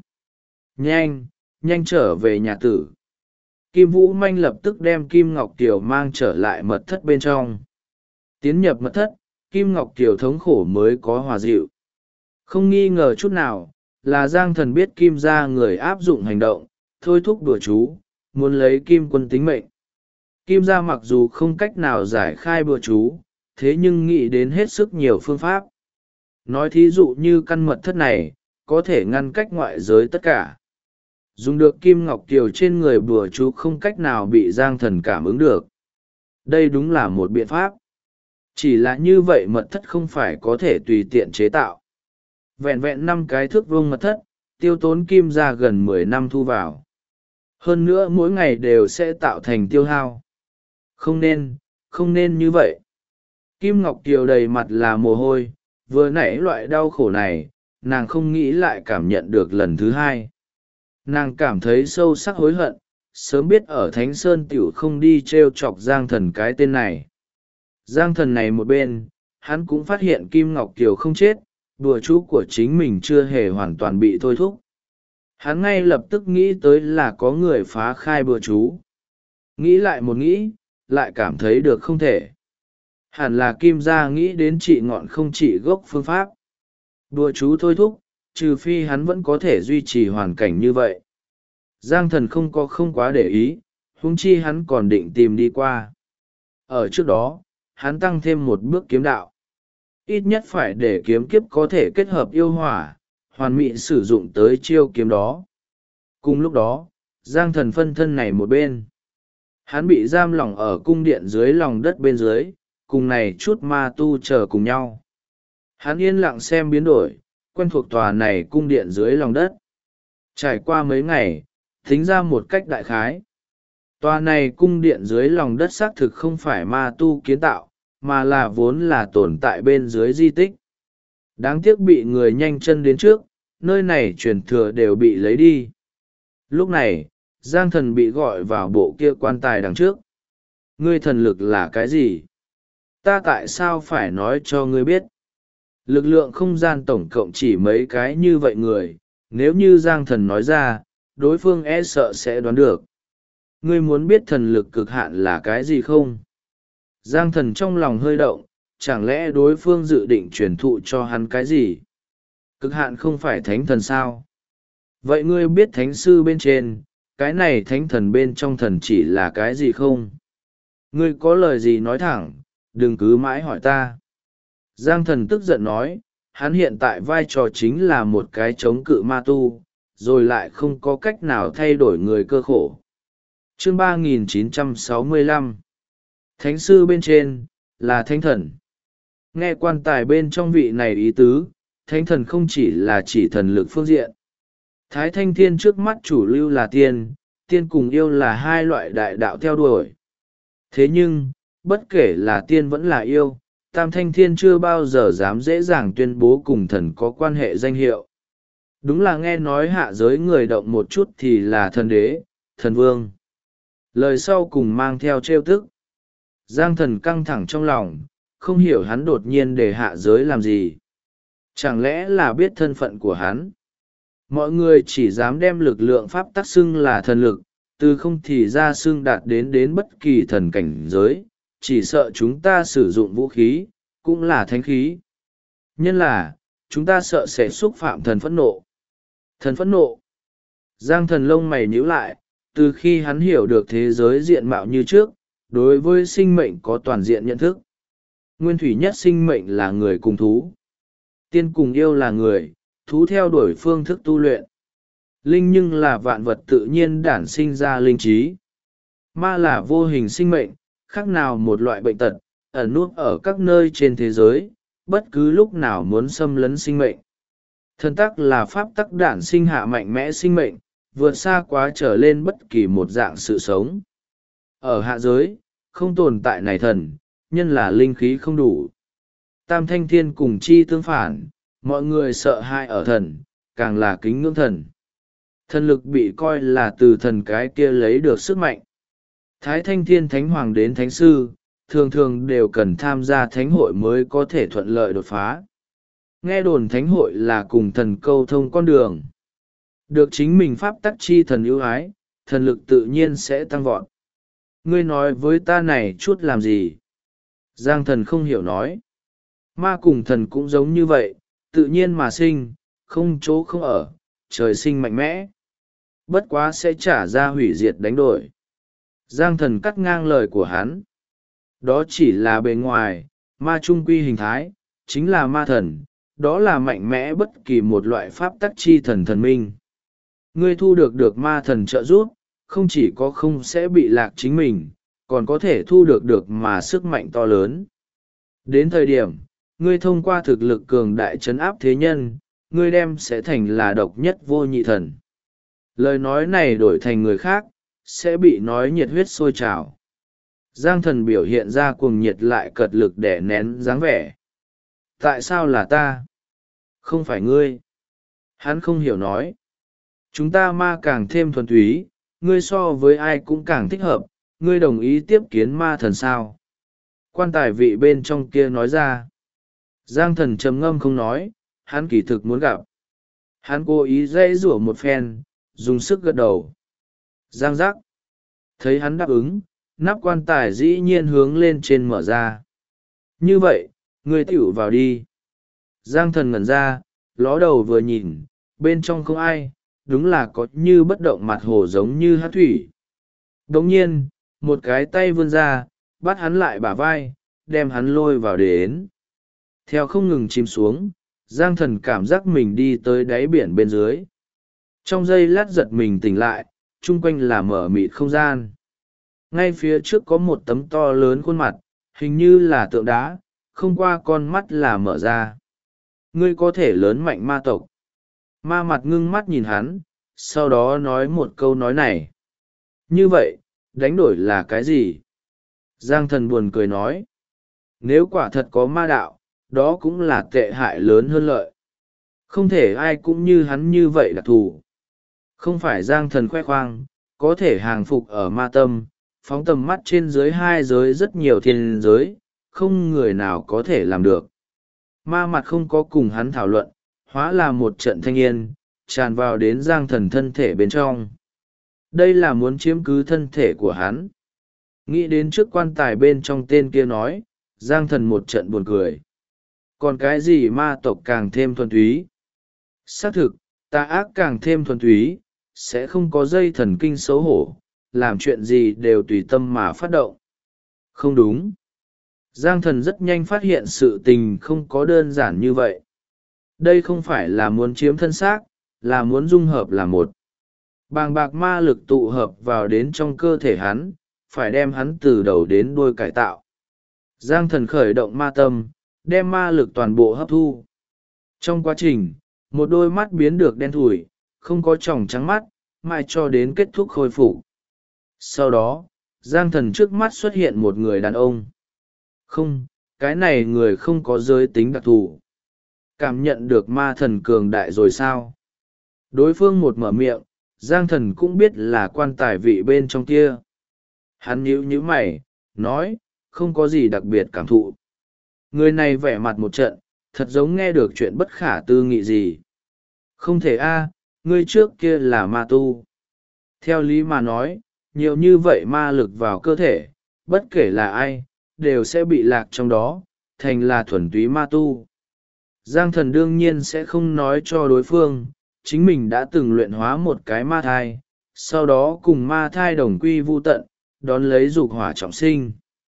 Nhanh trở về nhà tử. Kim Vũ Manh lập tức đem Kim Ngọc Kiều mang trở lại mật thất bên trong. Tiến nhập mật thất, Kim Ngọc Kiều thống khổ mới có hòa dịu. Không nghi ngờ chút nào, là Giang Thần biết Kim gia người áp dụng hành động, thôi thúc đùa chú, muốn lấy Kim Quân tính mệnh. Kim gia mặc dù không cách nào giải khai bùa chú, thế nhưng nghĩ đến hết sức nhiều phương pháp. Nói thí dụ như căn mật thất này, có thể ngăn cách ngoại giới tất cả. Dùng được Kim Ngọc Kiều trên người bùa chú không cách nào bị Giang Thần cảm ứng được. Đây đúng là một biện pháp. Chỉ là như vậy mật thất không phải có thể tùy tiện chế tạo. Vẹn vẹn 5 cái thước vuông mật thất, tiêu tốn Kim gia gần 10 năm thu vào. Hơn nữa mỗi ngày đều sẽ tạo thành tiêu hao. Không nên như vậy. Kim Ngọc Kiều đầy mặt là mồ hôi, vừa nãy loại đau khổ này, nàng không nghĩ lại cảm nhận được lần thứ hai. Nàng cảm thấy sâu sắc hối hận, sớm biết ở Thánh Sơn Tiểu không đi trêu chọc Giang Thần cái tên này. Giang Thần này một bên, hắn cũng phát hiện Kim Ngọc Kiều không chết, đùa chú của chính mình chưa hề hoàn toàn bị thôi thúc. Hắn ngay lập tức nghĩ tới là có người phá khai bùa chú. Nghĩ lại một nghĩ, lại cảm thấy được không thể. Hẳn là Kim gia nghĩ đến trị ngọn không trị gốc phương pháp. Đùa chú thôi thúc, trừ phi hắn vẫn có thể duy trì hoàn cảnh như vậy. Giang Thần không quá để ý, huống chi hắn còn định tìm đi qua. Ở trước đó, hắn tăng thêm một bước kiếm đạo. Ít nhất phải để kiếm kiếp có thể kết hợp yêu hỏa, hoàn mỹ sử dụng tới chiêu kiếm đó. Cùng lúc đó, Giang Thần phân thân này một bên. Hắn bị giam lỏng ở cung điện dưới lòng đất bên dưới, cùng này chút ma tu chờ cùng nhau. Hắn yên lặng xem biến đổi, quen thuộc tòa này cung điện dưới lòng đất. Trải qua mấy ngày, tính ra một cách đại khái. Tòa này cung điện dưới lòng đất xác thực không phải ma tu kiến tạo, mà là vốn là tồn tại bên dưới di tích. Đáng tiếc bị người nhanh chân đến trước, nơi này truyền thừa đều bị lấy đi. Lúc này, Giang Thần bị gọi vào bộ kia quan tài đằng trước. Ngươi thần lực là cái gì? Ta tại sao phải nói cho ngươi biết? Lực lượng không gian tổng cộng chỉ mấy cái như vậy người, nếu như Giang Thần nói ra, đối phương e sợ sẽ đoán được. Ngươi muốn biết thần lực cực hạn là cái gì không? Giang Thần trong lòng hơi động, chẳng lẽ đối phương dự định truyền thụ cho hắn cái gì? Cực hạn không phải thánh thần sao? Vậy ngươi biết thánh sư bên trên, cái này thánh thần bên trong thần chỉ là cái gì không? Ngươi có lời gì nói thẳng, đừng cứ mãi hỏi ta. Giang Thần tức giận nói, hắn hiện tại vai trò chính là một cái chống cự ma tu, rồi lại không có cách nào thay đổi người cơ khổ. Chương 3965 Thánh sư bên trên, là thánh thần. Nghe quan tài bên trong vị này ý tứ, thánh thần không chỉ là chỉ thần lực phương diện. Thái Thanh Thiên trước mắt chủ lưu là tiên, tiên cùng yêu là hai loại đại đạo theo đuổi. Thế nhưng, bất kể là tiên vẫn là yêu, Tam Thanh Thiên chưa bao giờ dám dễ dàng tuyên bố cùng thần có quan hệ danh hiệu. Đúng là nghe nói hạ giới người động một chút thì là thần đế, thần vương. Lời sau cùng mang theo trêu tức. Giang Thần căng thẳng trong lòng, không hiểu hắn đột nhiên để hạ giới làm gì. Chẳng lẽ là biết thân phận của hắn? Mọi người chỉ dám đem lực lượng pháp tắc xưng là thần lực, từ không thì ra xưng đạt đến bất kỳ thần cảnh giới, chỉ sợ chúng ta sử dụng vũ khí, cũng là thánh khí. Nhân là, chúng ta sợ sẽ xúc phạm thần phẫn nộ. Thần phẫn nộ. Giang Thần lông mày nhíu lại, từ khi hắn hiểu được thế giới diện mạo như trước, đối với sinh mệnh có toàn diện nhận thức. Nguyên thủy nhất sinh mệnh là người cùng thú. Tiên cùng yêu là người, thú theo đuổi phương thức tu luyện. Linh nhưng là vạn vật tự nhiên đản sinh ra linh trí. Ma là vô hình sinh mệnh, khác nào một loại bệnh tật, ẩn núp ở các nơi trên thế giới, bất cứ lúc nào muốn xâm lấn sinh mệnh. Thần tắc là pháp tắc đản sinh hạ mạnh mẽ sinh mệnh, vượt xa quá trở lên bất kỳ một dạng sự sống. Ở hạ giới, không tồn tại này thần, nhân là linh khí không đủ. Tam thanh thiên cùng chi tương phản, mọi người sợ hãi ở thần, càng là kính ngưỡng thần. Thần lực bị coi là từ thần cái kia lấy được sức mạnh. Thái thanh thiên thánh hoàng đến thánh sư, thường thường đều cần tham gia thánh hội mới có thể thuận lợi đột phá. Nghe đồn thánh hội là cùng thần câu thông con đường. Được chính mình pháp tắc chi thần ưu ái, thần lực tự nhiên sẽ tăng vọt. Ngươi nói với ta này chút làm gì? Giang thần không hiểu nói. Ma cùng thần cũng giống như vậy, tự nhiên mà sinh, không chỗ không ở, trời sinh mạnh mẽ. Bất quá sẽ trả ra hủy diệt đánh đổi. Giang thần cắt ngang lời của hắn. Đó chỉ là bề ngoài, ma trung quy hình thái, chính là ma thần, đó là mạnh mẽ bất kỳ một loại pháp tắc chi thần thần minh. Ngươi thu được ma thần trợ giúp, không chỉ có không sẽ bị lạc chính mình, còn có thể thu được mà sức mạnh to lớn. Đến thời điểm, ngươi thông qua thực lực cường đại trấn áp thế nhân, ngươi đem sẽ thành là độc nhất vô nhị thần. Lời nói này đổi thành người khác, sẽ bị nói nhiệt huyết sôi trào. Giang thần biểu hiện ra cuồng nhiệt lại cật lực để nén dáng vẻ. Tại sao là ta? Không phải ngươi. Hắn không hiểu nói. Chúng ta ma càng thêm thuần túy, ngươi so với ai cũng càng thích hợp, ngươi đồng ý tiếp kiến ma thần sao? Quan tài vị bên trong kia nói ra. Giang thần trầm ngâm không nói, hắn kỳ thực muốn gặp. Hắn cố ý dãy rủa một phen, dùng sức gật đầu. Giang giác. Thấy hắn đáp ứng, nắp quan tài dĩ nhiên hướng lên trên mở ra. Như vậy, ngươi tiểu vào đi. Giang thần ngẩn ra, ló đầu vừa nhìn, bên trong không ai, đúng là có như bất động mặt hồ giống như hát thủy. Đồng nhiên, một cái tay vươn ra, bắt hắn lại bả vai, đem hắn lôi vào đến. Theo không ngừng chìm xuống, Giang thần cảm giác mình đi tới đáy biển bên dưới. Trong giây lát giật mình tỉnh lại, chung quanh là mở mịt không gian. Ngay phía trước có một tấm to lớn khuôn mặt, hình như là tượng đá, không qua con mắt là mở ra. Ngươi có thể lớn mạnh ma tộc. Ma mặt ngưng mắt nhìn hắn, sau đó nói một câu nói này. Như vậy, đánh đổi là cái gì? Giang thần buồn cười nói. Nếu quả thật có ma đạo, đó cũng là tệ hại lớn hơn lợi. Không thể ai cũng như hắn như vậy đặc thù. Không phải Giang thần khoe khoang, có thể hàng phục ở ma tâm, phóng tầm mắt trên dưới hai giới rất nhiều thiên giới, không người nào có thể làm được. Ma mặt không có cùng hắn thảo luận, hóa là một trận thanh yên, tràn vào đến Giang thần thân thể bên trong. Đây là muốn chiếm cứ thân thể của hắn. Nghĩ đến trước quan tài bên trong tên kia nói, Giang thần một trận buồn cười. Còn cái gì ma tộc càng thêm thuần túy? Xác thực, tà ác càng thêm thuần túy, sẽ không có dây thần kinh xấu hổ, làm chuyện gì đều tùy tâm mà phát động. Không đúng. Giang thần rất nhanh phát hiện sự tình không có đơn giản như vậy. Đây không phải là muốn chiếm thân xác, là muốn dung hợp là một. Bàng bạc ma lực tụ hợp vào đến trong cơ thể hắn, phải đem hắn từ đầu đến đuôi cải tạo. Giang thần khởi động ma tâm, đem ma lực toàn bộ hấp thu. Trong quá trình, một đôi mắt biến được đen thủi, không có tròng trắng mắt, mãi cho đến kết thúc khôi phục. Sau đó, Giang thần trước mắt xuất hiện một người đàn ông. Không, cái này người không có giới tính đặc thù. Cảm nhận được ma thần cường đại rồi sao? Đối phương một mở miệng, Giang thần cũng biết là quan tài vị bên trong kia. Hắn nhíu mày, nói, không có gì đặc biệt cảm thụ. Người này vẻ mặt một trận, thật giống nghe được chuyện bất khả tư nghị gì. Không thể a, người trước kia là ma tu. Theo lý mà nói, nhiều như vậy ma lực vào cơ thể, bất kể là ai, đều sẽ bị lạc trong đó, thành là thuần túy ma tu. Giang thần đương nhiên sẽ không nói cho đối phương, chính mình đã từng luyện hóa một cái ma thai, sau đó cùng ma thai đồng quy vu tận, đón lấy dục hỏa trọng sinh.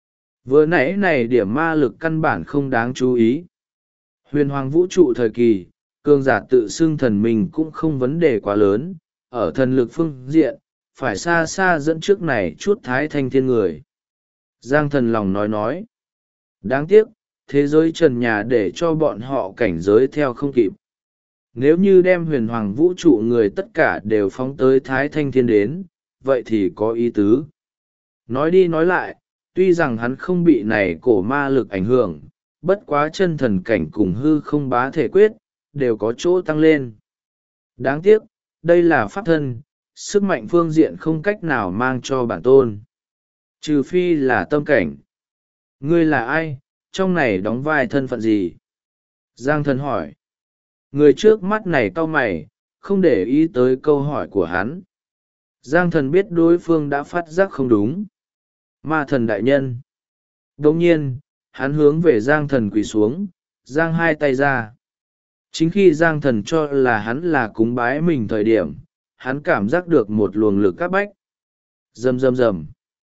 Vừa nãy này điểm ma lực căn bản không đáng chú ý. Huyền hoàng vũ trụ thời kỳ, cường giả tự xưng thần mình cũng không vấn đề quá lớn, ở thần lực phương diện, phải xa xa dẫn trước này chút thái thanh thiên người. Giang thần lòng nói. Đáng tiếc, thế giới trần nhà để cho bọn họ cảnh giới theo không kịp. Nếu như đem huyền hoàng vũ trụ người tất cả đều phóng tới Thái Thanh Thiên đến, vậy thì có ý tứ. Nói đi nói lại, tuy rằng hắn không bị này cổ ma lực ảnh hưởng, bất quá chân thần cảnh cùng hư không bá thể quyết, đều có chỗ tăng lên. Đáng tiếc, đây là pháp thân, sức mạnh phương diện không cách nào mang cho bản tôn. Trừ phi là tâm cảnh. Ngươi là ai, trong này đóng vai thân phận gì? Giang thần hỏi. Người trước mắt này cau mày, không để ý tới câu hỏi của hắn. Giang thần biết đối phương đã phát giác không đúng. Ma thần đại nhân. Đồng nhiên, hắn hướng về Giang thần quỳ xuống, giang hai tay ra. Chính khi Giang thần cho là hắn là cúng bái mình thời điểm, hắn cảm giác được một luồng lực áp bách. Rầm rầm rầm.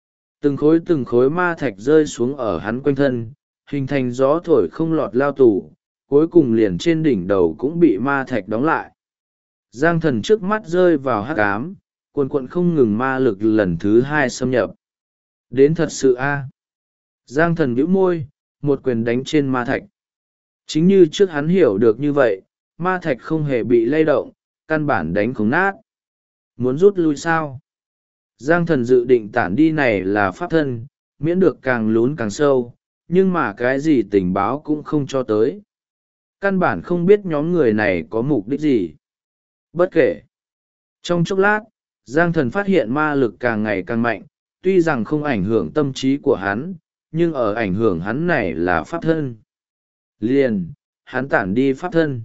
Từng khối ma thạch rơi xuống ở hắn quanh thân, hình thành gió thổi không lọt lao tù, cuối cùng liền trên đỉnh đầu cũng bị ma thạch đóng lại. Giang thần trước mắt rơi vào hắc ám, cuồn cuộn không ngừng ma lực lần thứ hai xâm nhập. Đến thật sự a. Giang thần bĩu môi, một quyền đánh trên ma thạch. Chính như trước hắn hiểu được như vậy, ma thạch không hề bị lay động, căn bản đánh không nát. Muốn rút lui sao? Giang thần dự định tản đi này là pháp thân, miễn được càng lún càng sâu, nhưng mà cái gì tình báo cũng không cho tới. Căn bản không biết nhóm người này có mục đích gì. Bất kể. Trong chốc lát, Giang thần phát hiện ma lực càng ngày càng mạnh, tuy rằng không ảnh hưởng tâm trí của hắn, nhưng ở ảnh hưởng hắn này là pháp thân. Liền, hắn tản đi pháp thân.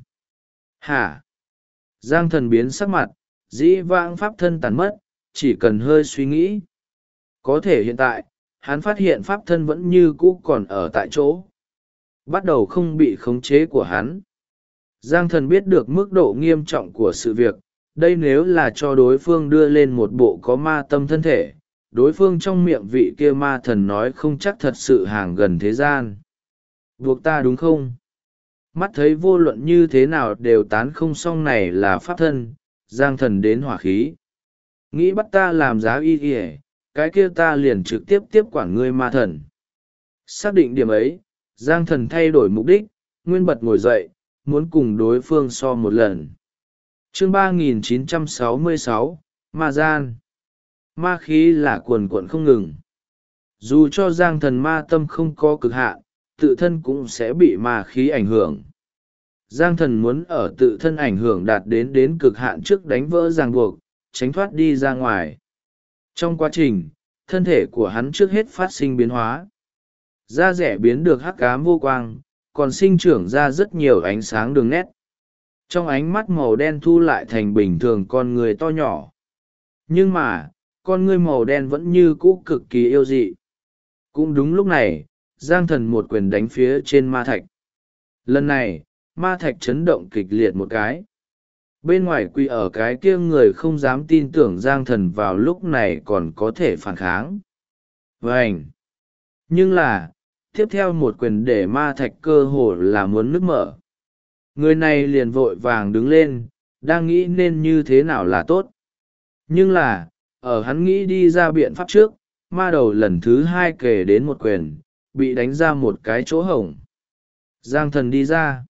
Hả? Giang thần biến sắc mặt, dĩ vãng pháp thân tàn mất, chỉ cần hơi suy nghĩ. Có thể hiện tại, hắn phát hiện pháp thân vẫn như cũ còn ở tại chỗ. Bắt đầu không bị khống chế của hắn. Giang thần biết được mức độ nghiêm trọng của sự việc, đây nếu là cho đối phương đưa lên một bộ có ma tâm thân thể, đối phương trong miệng vị kia ma thần nói không chắc thật sự hàng gần thế gian. Buộc ta đúng không? Mắt thấy vô luận như thế nào đều tán không xong này là pháp thân, Giang thần đến hỏa khí. Nghĩ bắt ta làm giá y kìa, cái kia ta liền trực tiếp tiếp quản ngươi ma thần. Xác định điểm ấy, Giang thần thay đổi mục đích, nguyên bật ngồi dậy, muốn cùng đối phương so một lần. Chương 3966, Ma Gian. Ma khí là cuồn cuộn không ngừng. Dù cho Giang thần ma tâm không có cực hạn, tự thân cũng sẽ bị ma khí ảnh hưởng. Giang thần muốn ở tự thân ảnh hưởng đạt đến cực hạn trước đánh vỡ ràng buộc, tránh thoát đi ra ngoài. Trong quá trình, thân thể của hắn trước hết phát sinh biến hóa. Da rẻ biến được hắc ám vô quang, còn sinh trưởng ra rất nhiều ánh sáng đường nét. Trong ánh mắt màu đen thu lại thành bình thường con người to nhỏ. Nhưng mà, con ngươi màu đen vẫn như cũ cực kỳ yêu dị. Cũng đúng lúc này, Giang thần một quyền đánh phía trên ma thạch. Lần này, ma thạch chấn động kịch liệt một cái. Bên ngoài quỳ ở cái kia người không dám tin tưởng Giang thần vào lúc này còn có thể phản kháng. Vânh! Nhưng là, tiếp theo một quyền để ma thạch cơ hồ là muốn nứt mở. Người này liền vội vàng đứng lên, đang nghĩ nên như thế nào là tốt. Nhưng là, ở hắn nghĩ đi ra biện pháp trước, ma đầu lần thứ hai kể đến một quyền, bị đánh ra một cái chỗ hổng. Giang thần đi ra.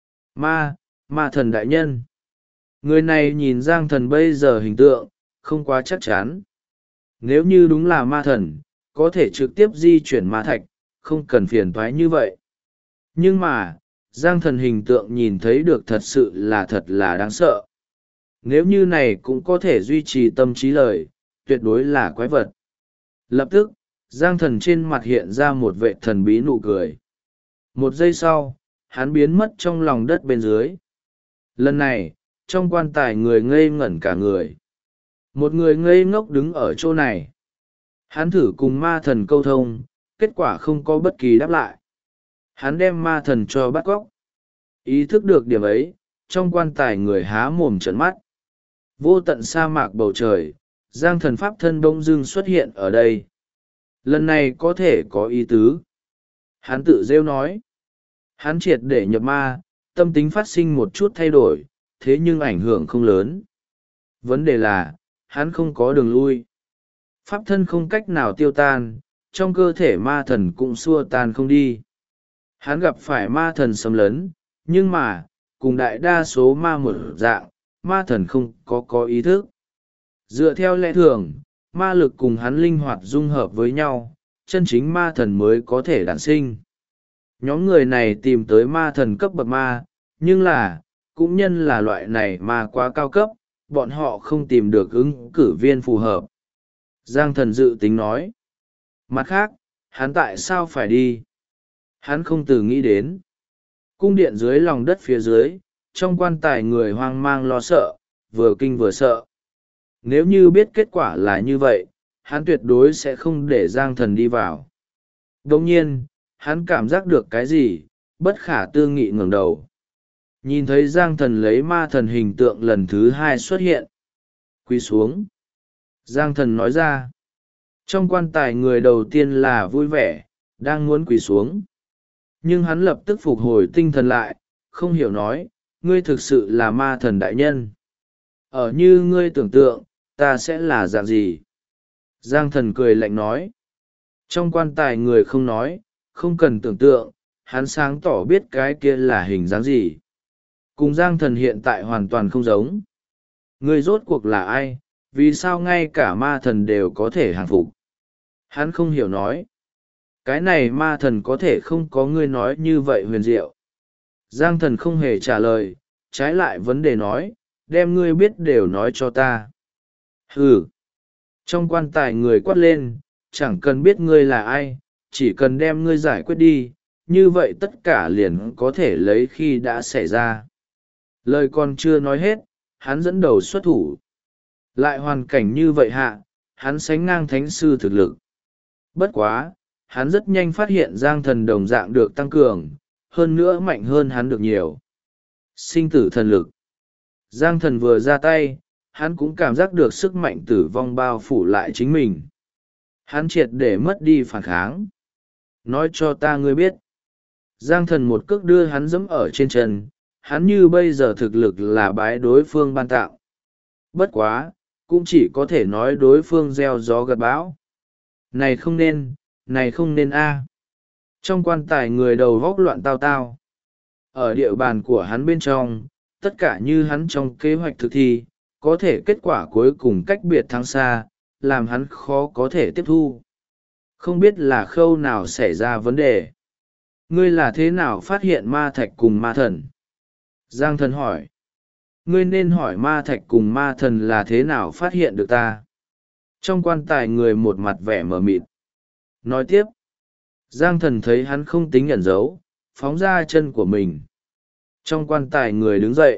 Ma thần đại nhân. Người này nhìn Giang thần bây giờ hình tượng, không quá chắc chắn. Nếu như đúng là ma thần, có thể trực tiếp di chuyển ma thạch, không cần phiền toái như vậy. Nhưng mà, Giang thần hình tượng nhìn thấy được thật sự là thật là đáng sợ. Nếu như này cũng có thể duy trì tâm trí lời, tuyệt đối là quái vật. Lập tức, Giang thần trên mặt hiện ra một vệ thần bí nụ cười. Một giây sau, hắn biến mất trong lòng đất bên dưới. Lần này, trong quan tài người ngây ngẩn cả người. Một người ngây ngốc đứng ở chỗ này. Hắn thử cùng ma thần câu thông, kết quả không có bất kỳ đáp lại. Hắn đem ma thần cho bắt cóc. Ý thức được điểm ấy, trong quan tài người há mồm trợn mắt. Vô tận sa mạc bầu trời, Giang thần pháp thân bỗng dưng xuất hiện ở đây. Lần này có thể có ý tứ. Hắn tự rêu nói. Hắn triệt để nhập ma, tâm tính phát sinh một chút thay đổi, thế nhưng ảnh hưởng không lớn. Vấn đề là, hắn không có đường lui. Pháp thân không cách nào tiêu tan, trong cơ thể ma thần cũng xua tan không đi. Hắn gặp phải ma thần xâm lấn, nhưng mà, cùng đại đa số ma một dạng, ma thần không có ý thức. Dựa theo lẽ thường, ma lực cùng hắn linh hoạt dung hợp với nhau, chân chính ma thần mới có thể đản sinh. Nhóm người này tìm tới ma thần cấp bậc ma, nhưng cũng nhân là loại này ma quá cao cấp, bọn họ không tìm được ứng cử viên phù hợp. Giang thần dự tính nói. Mặt khác, hắn tại sao phải đi? Hắn không từng nghĩ đến. Cung điện dưới lòng đất phía dưới, trong quan tài người hoang mang lo sợ, vừa kinh vừa sợ. Nếu như biết kết quả là như vậy, hắn tuyệt đối sẽ không để Giang thần đi vào. Đồng nhiên, hắn cảm giác được cái gì, bất khả tư nghị ngẩng đầu. Nhìn thấy Giang thần lấy ma thần hình tượng lần thứ hai xuất hiện. Quỳ xuống. Giang thần nói ra. Trong quan tài người đầu tiên là vui vẻ, đang muốn quỳ xuống. Nhưng hắn lập tức phục hồi tinh thần lại, không hiểu nói, ngươi thực sự là ma thần đại nhân. Ở như ngươi tưởng tượng, ta sẽ là dạng gì? Giang thần cười lạnh nói. Trong quan tài người không nói, không cần tưởng tượng, hắn sáng tỏ biết cái kia là hình dáng gì. Cùng Giang thần hiện tại hoàn toàn không giống. Ngươi rốt cuộc là ai, vì sao ngay cả ma thần đều có thể hàng phục? Hắn không hiểu nói. Cái này ma thần có thể không có ngươi nói như vậy huyền diệu. Giang thần không hề trả lời, trái lại vấn đề nói, đem ngươi biết đều nói cho ta. Hừ. Trong quan tài người quát lên, chẳng cần biết ngươi là ai, chỉ cần đem ngươi giải quyết đi, như vậy tất cả liền có thể lấy khi đã xảy ra. Lời còn chưa nói hết, hắn dẫn đầu xuất thủ. Lại hoàn cảnh như vậy hạ, hắn sánh ngang thánh sư thực lực. Bất quá, hắn rất nhanh phát hiện Giang thần đồng dạng được tăng cường, hơn nữa mạnh hơn hắn được nhiều. Sinh tử thần lực. Giang thần vừa ra tay, hắn cũng cảm giác được sức mạnh tử vong bao phủ lại chính mình. Hắn triệt để mất đi phản kháng. Nói cho ta ngươi biết. Giang thần một cước đưa hắn giẫm ở trên chân, hắn như bây giờ thực lực là bái đối phương ban tạo. Bất quá, cũng chỉ có thể nói đối phương gieo gió gặt bão. Này không nên a. Trong quan tài người đầu vóc loạn tao tao. Ở địa bàn của hắn bên trong, tất cả như hắn trong kế hoạch thực thi, có thể kết quả cuối cùng cách biệt thắng xa, làm hắn khó có thể tiếp thu. Không biết là khâu nào xảy ra vấn đề. Ngươi là thế nào phát hiện ma thạch cùng ma thần? Giang thần hỏi. Ngươi nên hỏi ma thạch cùng ma thần là thế nào phát hiện được ta. Trong quan tài người một mặt vẻ mờ mịt. Nói tiếp. Giang thần thấy hắn không tính ẩn giấu, phóng ra chân của mình. Trong quan tài người đứng dậy.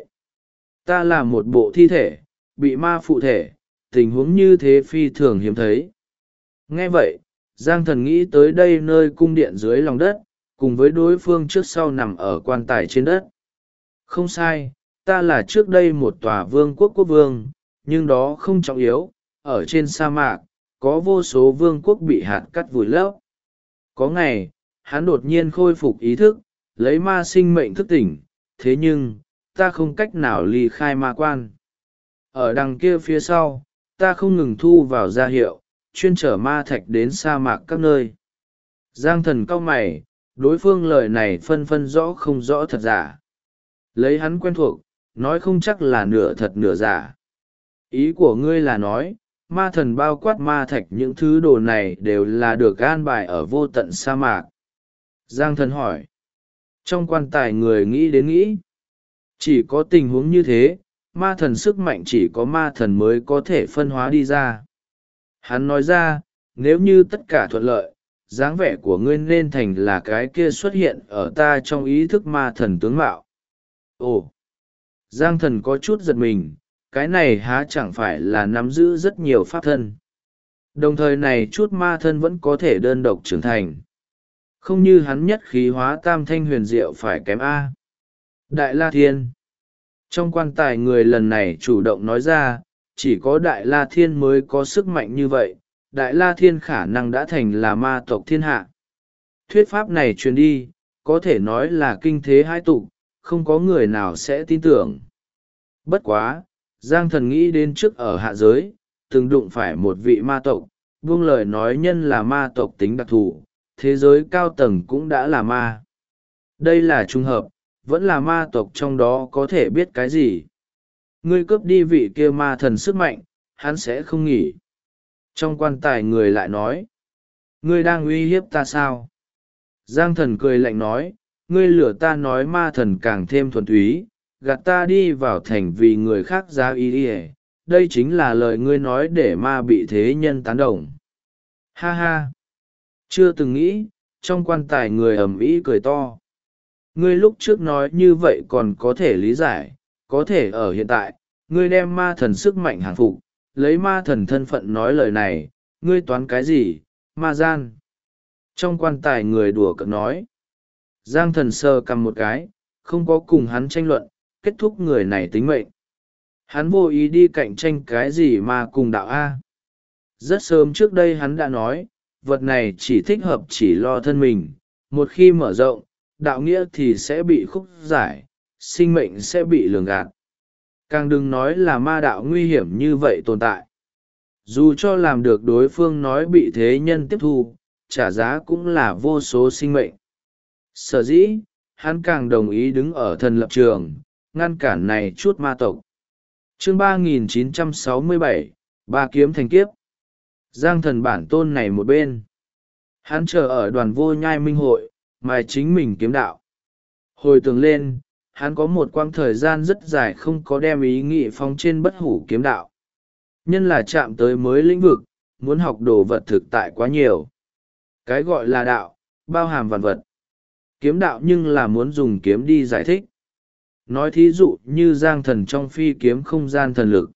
Ta là một bộ thi thể, bị ma phụ thể, tình huống như thế phi thường hiếm thấy. Nghe vậy, Giang thần nghĩ tới đây nơi cung điện dưới lòng đất, cùng với đối phương trước sau nằm ở quan tài trên đất. Không sai, ta là trước đây một tòa vương quốc quốc vương, nhưng đó không trọng yếu, ở trên sa mạc, có vô số vương quốc bị hạt cắt vùi lấp. Có ngày, hắn đột nhiên khôi phục ý thức, lấy ma sinh mệnh thức tỉnh, thế nhưng, ta không cách nào ly khai ma quan. Ở đằng kia phía sau, ta không ngừng thu vào gia hiệu, chuyên chở ma thạch đến sa mạc các nơi. Giang thần cau mày, đối phương lời này phân phân rõ không rõ thật giả. Lấy hắn quen thuộc, nói không chắc là nửa thật nửa giả. Ý của ngươi là nói, ma thần bao quát ma thạch những thứ đồ này đều là được an bài ở vô tận sa mạc. Giang thần hỏi. Trong quan tài người nghĩ đến nghĩ. Chỉ có tình huống như thế, ma thần sức mạnh chỉ có ma thần mới có thể phân hóa đi ra. Hắn nói ra, nếu như tất cả thuận lợi, dáng vẻ của ngươi nên thành là cái kia xuất hiện ở ta trong ý thức ma thần tướng mạo. Ồ! Giang thần có chút giật mình, cái này há chẳng phải là nắm giữ rất nhiều pháp thân. Đồng thời này chút ma thân vẫn có thể đơn độc trưởng thành. Không như hắn nhất khí hóa tam thanh huyền diệu phải kém A. Đại La Thiên. Trong quan tài người lần này chủ động nói ra, chỉ có Đại La Thiên mới có sức mạnh như vậy, Đại La Thiên khả năng đã thành là ma tộc thiên hạ. Thuyết pháp này truyền đi, có thể nói là kinh thế hai tục, không có người nào sẽ tin tưởng. Bất quá, Giang thần nghĩ đến trước ở hạ giới, từng đụng phải một vị ma tộc, buông lời nói nhân là ma tộc tính đặc thù, thế giới cao tầng cũng đã là ma. Đây là trùng hợp, vẫn là ma tộc trong đó có thể biết cái gì. Ngươi cướp đi vị kia ma thần sức mạnh, hắn sẽ không nghỉ. Trong quan tài người lại nói, ngươi đang uy hiếp ta sao? Giang thần cười lạnh nói, ngươi lửa ta nói ma thần càng thêm thuần túy, gạt ta đi vào thành vì người khác giá ý ỉa, đây chính là lời ngươi nói để ma bị thế nhân tán đồng. Ha ha! Chưa từng nghĩ, trong quan tài người ầm ĩ cười to. Ngươi lúc trước nói như vậy còn có thể lý giải, có thể ở hiện tại, ngươi đem ma thần sức mạnh hàng phục, lấy ma thần thân phận nói lời này, ngươi toán cái gì, ma gian. Trong quan tài người đùa cợt nói. Giang thần sờ cầm một cái, không có cùng hắn tranh luận, kết thúc người này tính mệnh. Hắn vô ý đi cạnh tranh cái gì mà cùng đạo A. Rất sớm trước đây hắn đã nói, vật này chỉ thích hợp chỉ lo thân mình, một khi mở rộng, đạo nghĩa thì sẽ bị khúc giải, sinh mệnh sẽ bị lường gạt. Càng đừng nói là ma đạo nguy hiểm như vậy tồn tại. Dù cho làm được đối phương nói bị thế nhân tiếp thu, trả giá cũng là vô số sinh mệnh. Sở dĩ, hắn càng đồng ý đứng ở thần lập trường, ngăn cản này chút ma tộc. Chương 3967, Ba kiếm thành kiếp. Giang thần bản tôn này một bên. Hắn chờ ở đoàn vô nhai minh hội, mà chính mình kiếm đạo. Hồi tưởng lên, hắn có một quãng thời gian rất dài không có đem ý nghĩ phóng trên bất hủ kiếm đạo. Nhân là chạm tới mới lĩnh vực, muốn học đồ vật thực tại quá nhiều. Cái gọi là đạo, bao hàm vạn vật. Kiếm đạo nhưng là muốn dùng kiếm đi giải thích. Nói thí dụ như giang thần trong phi kiếm không gian thần lực.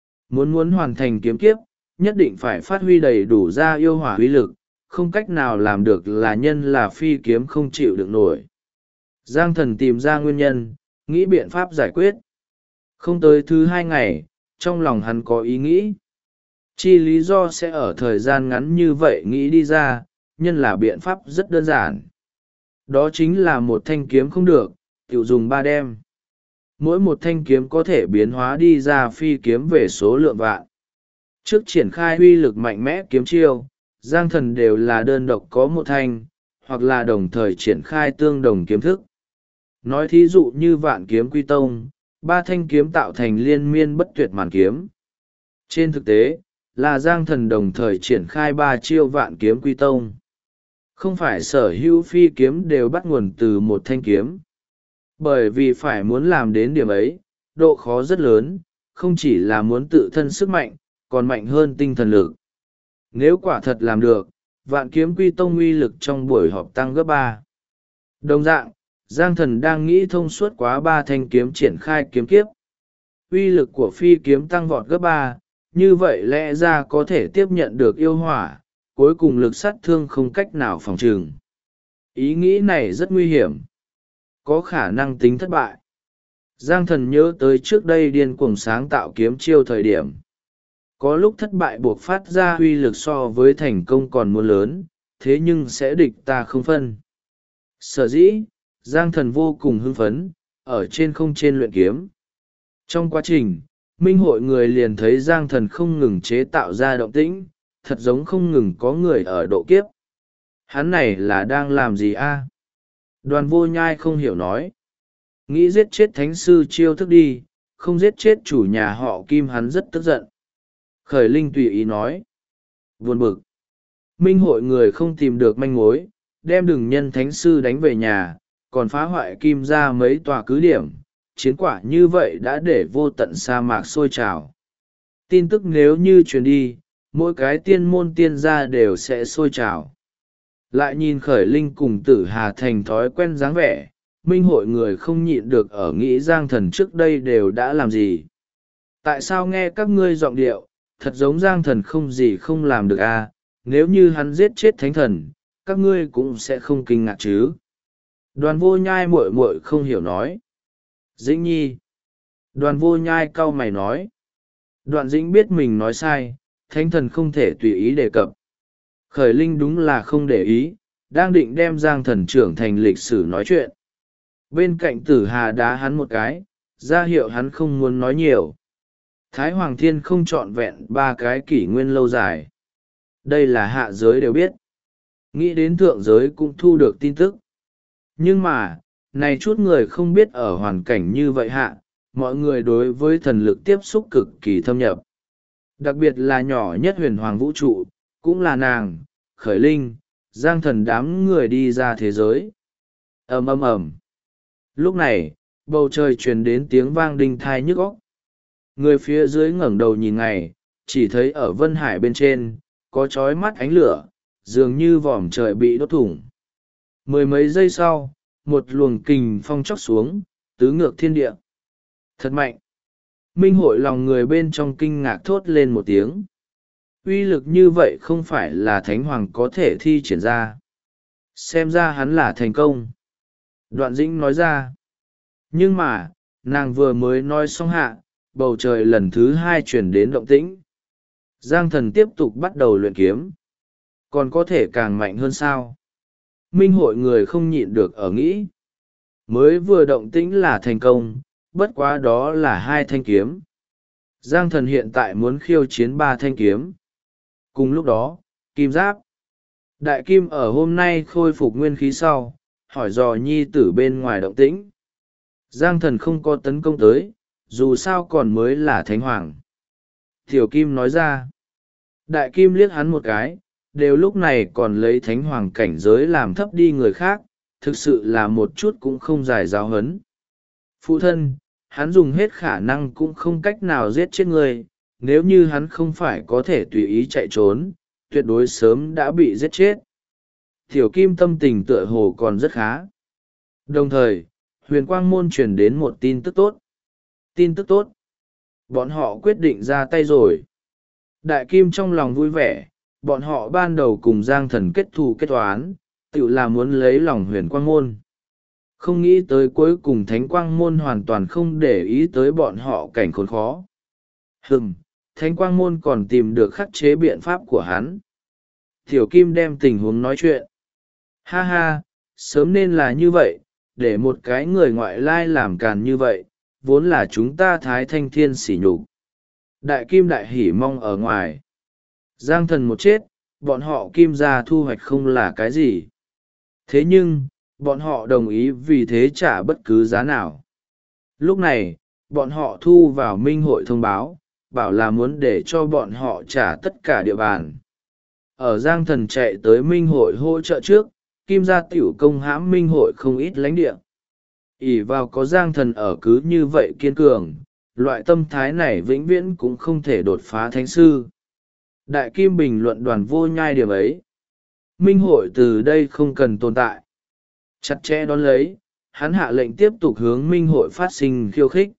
Muốn hoàn thành kiếm kiếp, nhất định phải phát huy đầy đủ ra yêu hỏa uy lực, không cách nào làm được là nhân là phi kiếm không chịu được nổi. Giang thần tìm ra nguyên nhân, nghĩ biện pháp giải quyết. Không tới thứ 2 ngày, trong lòng hắn có ý nghĩ. Chi lý do sẽ ở thời gian ngắn như vậy nghĩ đi ra, nhân là biện pháp rất đơn giản. Đó chính là một thanh kiếm không được, tự dùng 3 đem. Mỗi một thanh kiếm có thể biến hóa đi ra phi kiếm về số lượng vạn. Trước triển khai uy lực mạnh mẽ kiếm chiêu, giang thần đều là đơn độc có một thanh, hoặc là đồng thời triển khai tương đồng kiếm thức. Nói thí dụ như vạn kiếm quy tông, 3 thanh kiếm tạo thành liên miên bất tuyệt màn kiếm. Trên thực tế, là giang thần đồng thời triển khai 3 chiêu vạn kiếm quy tông. Không phải sở hữu phi kiếm đều bắt nguồn từ một thanh kiếm. Bởi vì phải muốn làm đến điểm ấy, độ khó rất lớn, không chỉ là muốn tự thân sức mạnh, còn mạnh hơn tinh thần lực. Nếu quả thật làm được, vạn kiếm quy tông uy lực trong buổi họp tăng gấp 3. Đồng dạng, Giang thần đang nghĩ thông suốt quá 3 thanh kiếm triển khai kiếm kiếp. Uy lực của phi kiếm tăng vọt gấp 3, như vậy lẽ ra có thể tiếp nhận được yêu hỏa, cuối cùng lực sát thương không cách nào phòng trừng. Ý nghĩ này rất nguy hiểm, có khả năng tính thất bại. Giang thần nhớ tới trước đây điên cuồng sáng tạo kiếm chiêu thời điểm. Có lúc thất bại buộc phát ra uy lực so với thành công còn muốn lớn, thế nhưng sẽ địch ta không phân. Sở dĩ, Giang thần vô cùng hưng phấn, ở trên không trên luyện kiếm. Trong quá trình, minh hội người liền thấy Giang thần không ngừng chế tạo ra động tĩnh, thật giống không ngừng có người ở độ kiếp. Hắn này là đang làm gì a? Đoàn vô nhai không hiểu nói. Nghĩ giết chết thánh sư chiêu thức đi, không giết chết chủ nhà họ Kim hắn rất tức giận. Khởi Linh tùy ý nói. Buồn bực. Minh hội người không tìm được manh mối, đem đừng nhân thánh sư đánh về nhà, còn phá hoại Kim ra mấy tòa cứ điểm. Chiến quả như vậy đã để vô tận sa mạc sôi trào. Tin tức nếu như truyền đi, mỗi cái tiên môn tiên gia đều sẽ sôi trào. Lại nhìn Khởi Linh cùng Tử Hà thành thói quen dáng vẻ, minh hội người không nhịn được ở nghĩ Giang thần trước đây đều đã làm gì. Tại sao nghe các ngươi giọng điệu, thật giống Giang thần không gì không làm được à, nếu như hắn giết chết thánh thần, các ngươi cũng sẽ không kinh ngạc chứ. Đoàn vô nhai muội muội không hiểu nói. Dĩnh nhi. Đoàn vô nhai cau mày nói. Đoạn dĩnh biết mình nói sai, thánh thần không thể tùy ý đề cập. Khởi Linh đúng là không để ý, đang định đem Giang thần trưởng thành lịch sử nói chuyện. Bên cạnh Tử Hà đá hắn một cái, ra hiệu hắn không muốn nói nhiều. Thái Hoàng Thiên không trọn vẹn 3 cái kỷ nguyên lâu dài. Đây là hạ giới đều biết. Nghĩ đến thượng giới cũng thu được tin tức. Nhưng mà, Này chút người không biết ở hoàn cảnh như vậy hạ, mọi người đối với thần lực tiếp xúc cực kỳ thâm nhập. Đặc biệt là nhỏ nhất huyền hoàng vũ trụ, cũng là nàng, khởi linh, giang thần đám người đi ra thế giới. Ầm ầm ầm. Lúc này, bầu trời truyền đến tiếng vang đinh thai nhức óc. Người phía dưới ngẩng đầu nhìn ngày, chỉ thấy ở vân hải bên trên, có chói mắt ánh lửa, dường như vòm trời bị đốt thủng. Mười mấy giây sau, một luồng kình phong chóc xuống, tứ ngược thiên địa. Thật mạnh. Minh hội lòng người bên trong kinh ngạc thốt lên một tiếng. Uy lực như vậy không phải là thánh hoàng có thể thi triển ra. Xem ra hắn là thành công. Đoạn dĩnh nói ra. Nhưng mà, nàng vừa mới nói xong hạ, bầu trời lần thứ hai chuyển đến động tĩnh. Giang thần tiếp tục bắt đầu luyện kiếm. Còn có thể càng mạnh hơn sao? Minh hội người không nhịn được ở nghĩ. Mới vừa động tĩnh là thành công, bất quá đó là 2 thanh kiếm. Giang thần hiện tại muốn khiêu chiến 3 thanh kiếm. Cùng lúc đó, kim giáp. Đại kim ở hôm nay khôi phục nguyên khí sau, hỏi dò nhi tử bên ngoài động tĩnh. Giang thần không có tấn công tới, dù sao còn mới là thánh hoàng. Tiểu kim nói ra. Đại kim liếc hắn một cái, đều lúc này còn lấy thánh hoàng cảnh giới làm thấp đi người khác, thực sự là một chút cũng không giải giáo hấn. Phụ thân, hắn dùng hết khả năng cũng không cách nào giết chết người, nếu như hắn không phải có thể tùy ý chạy trốn, tuyệt đối sớm đã bị giết chết. Tiểu kim tâm tình tựa hồ còn rất khá. Đồng thời, huyền quang môn truyền đến một tin tức tốt. Tin tức tốt. Bọn họ quyết định ra tay rồi. Đại kim trong lòng vui vẻ, bọn họ ban đầu cùng giang thần kết thù kết toán, tự là muốn lấy lòng huyền quang môn. Không nghĩ tới cuối cùng thánh quang môn hoàn toàn không để ý tới bọn họ cảnh khốn khó. Thánh quang môn còn tìm được khắc chế biện pháp của hắn. Tiểu kim đem tình huống nói chuyện. Ha ha, sớm nên là như vậy, để một cái người ngoại lai làm càn như vậy, vốn là chúng ta thái thanh thiên sỉ nhục. Đại kim đại hỉ mong ở ngoài. Giang thần một chết, bọn họ kim ra thu hoạch không là cái gì. Thế nhưng, bọn họ đồng ý vì thế trả bất cứ giá nào. Lúc này, bọn họ thu vào minh hội thông báo, bảo là muốn để cho bọn họ trả tất cả địa bàn. Ở Giang thần chạy tới minh hội hỗ trợ trước, kim gia tiểu công hãm minh hội không ít lãnh địa. ỷ vào có Giang thần ở cứ như vậy kiên cường, loại tâm thái này vĩnh viễn cũng không thể đột phá thánh sư. Đại kim bình luận đoàn vô nhai điểm ấy. Minh hội từ đây không cần tồn tại. Chặt chẽ đón lấy, hắn hạ lệnh tiếp tục hướng minh hội phát sinh khiêu khích.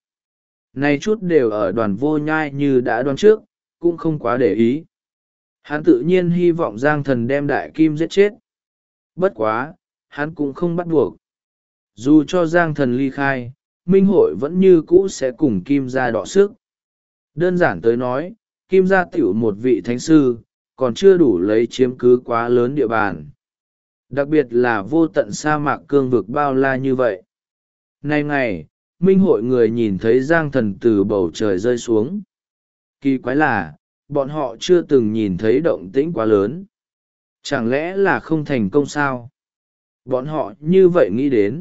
Này chút đều ở đoàn vô nhai như đã đoán trước, cũng không quá để ý. Hắn tự nhiên hy vọng Giang thần đem đại kim giết chết. Bất quá, hắn cũng không bắt buộc. Dù cho Giang thần ly khai, minh hội vẫn như cũ sẽ cùng kim gia đọ sức. Đơn giản tới nói, kim gia tiểu một vị thánh sư, còn chưa đủ lấy chiếm cứ quá lớn địa bàn. Đặc biệt là vô tận sa mạc cương vực bao la như vậy. Nay ngày, minh hội người nhìn thấy Giang thần từ bầu trời rơi xuống. Kỳ quái là, bọn họ chưa từng nhìn thấy động tĩnh quá lớn. Chẳng lẽ là không thành công sao? Bọn họ như vậy nghĩ đến.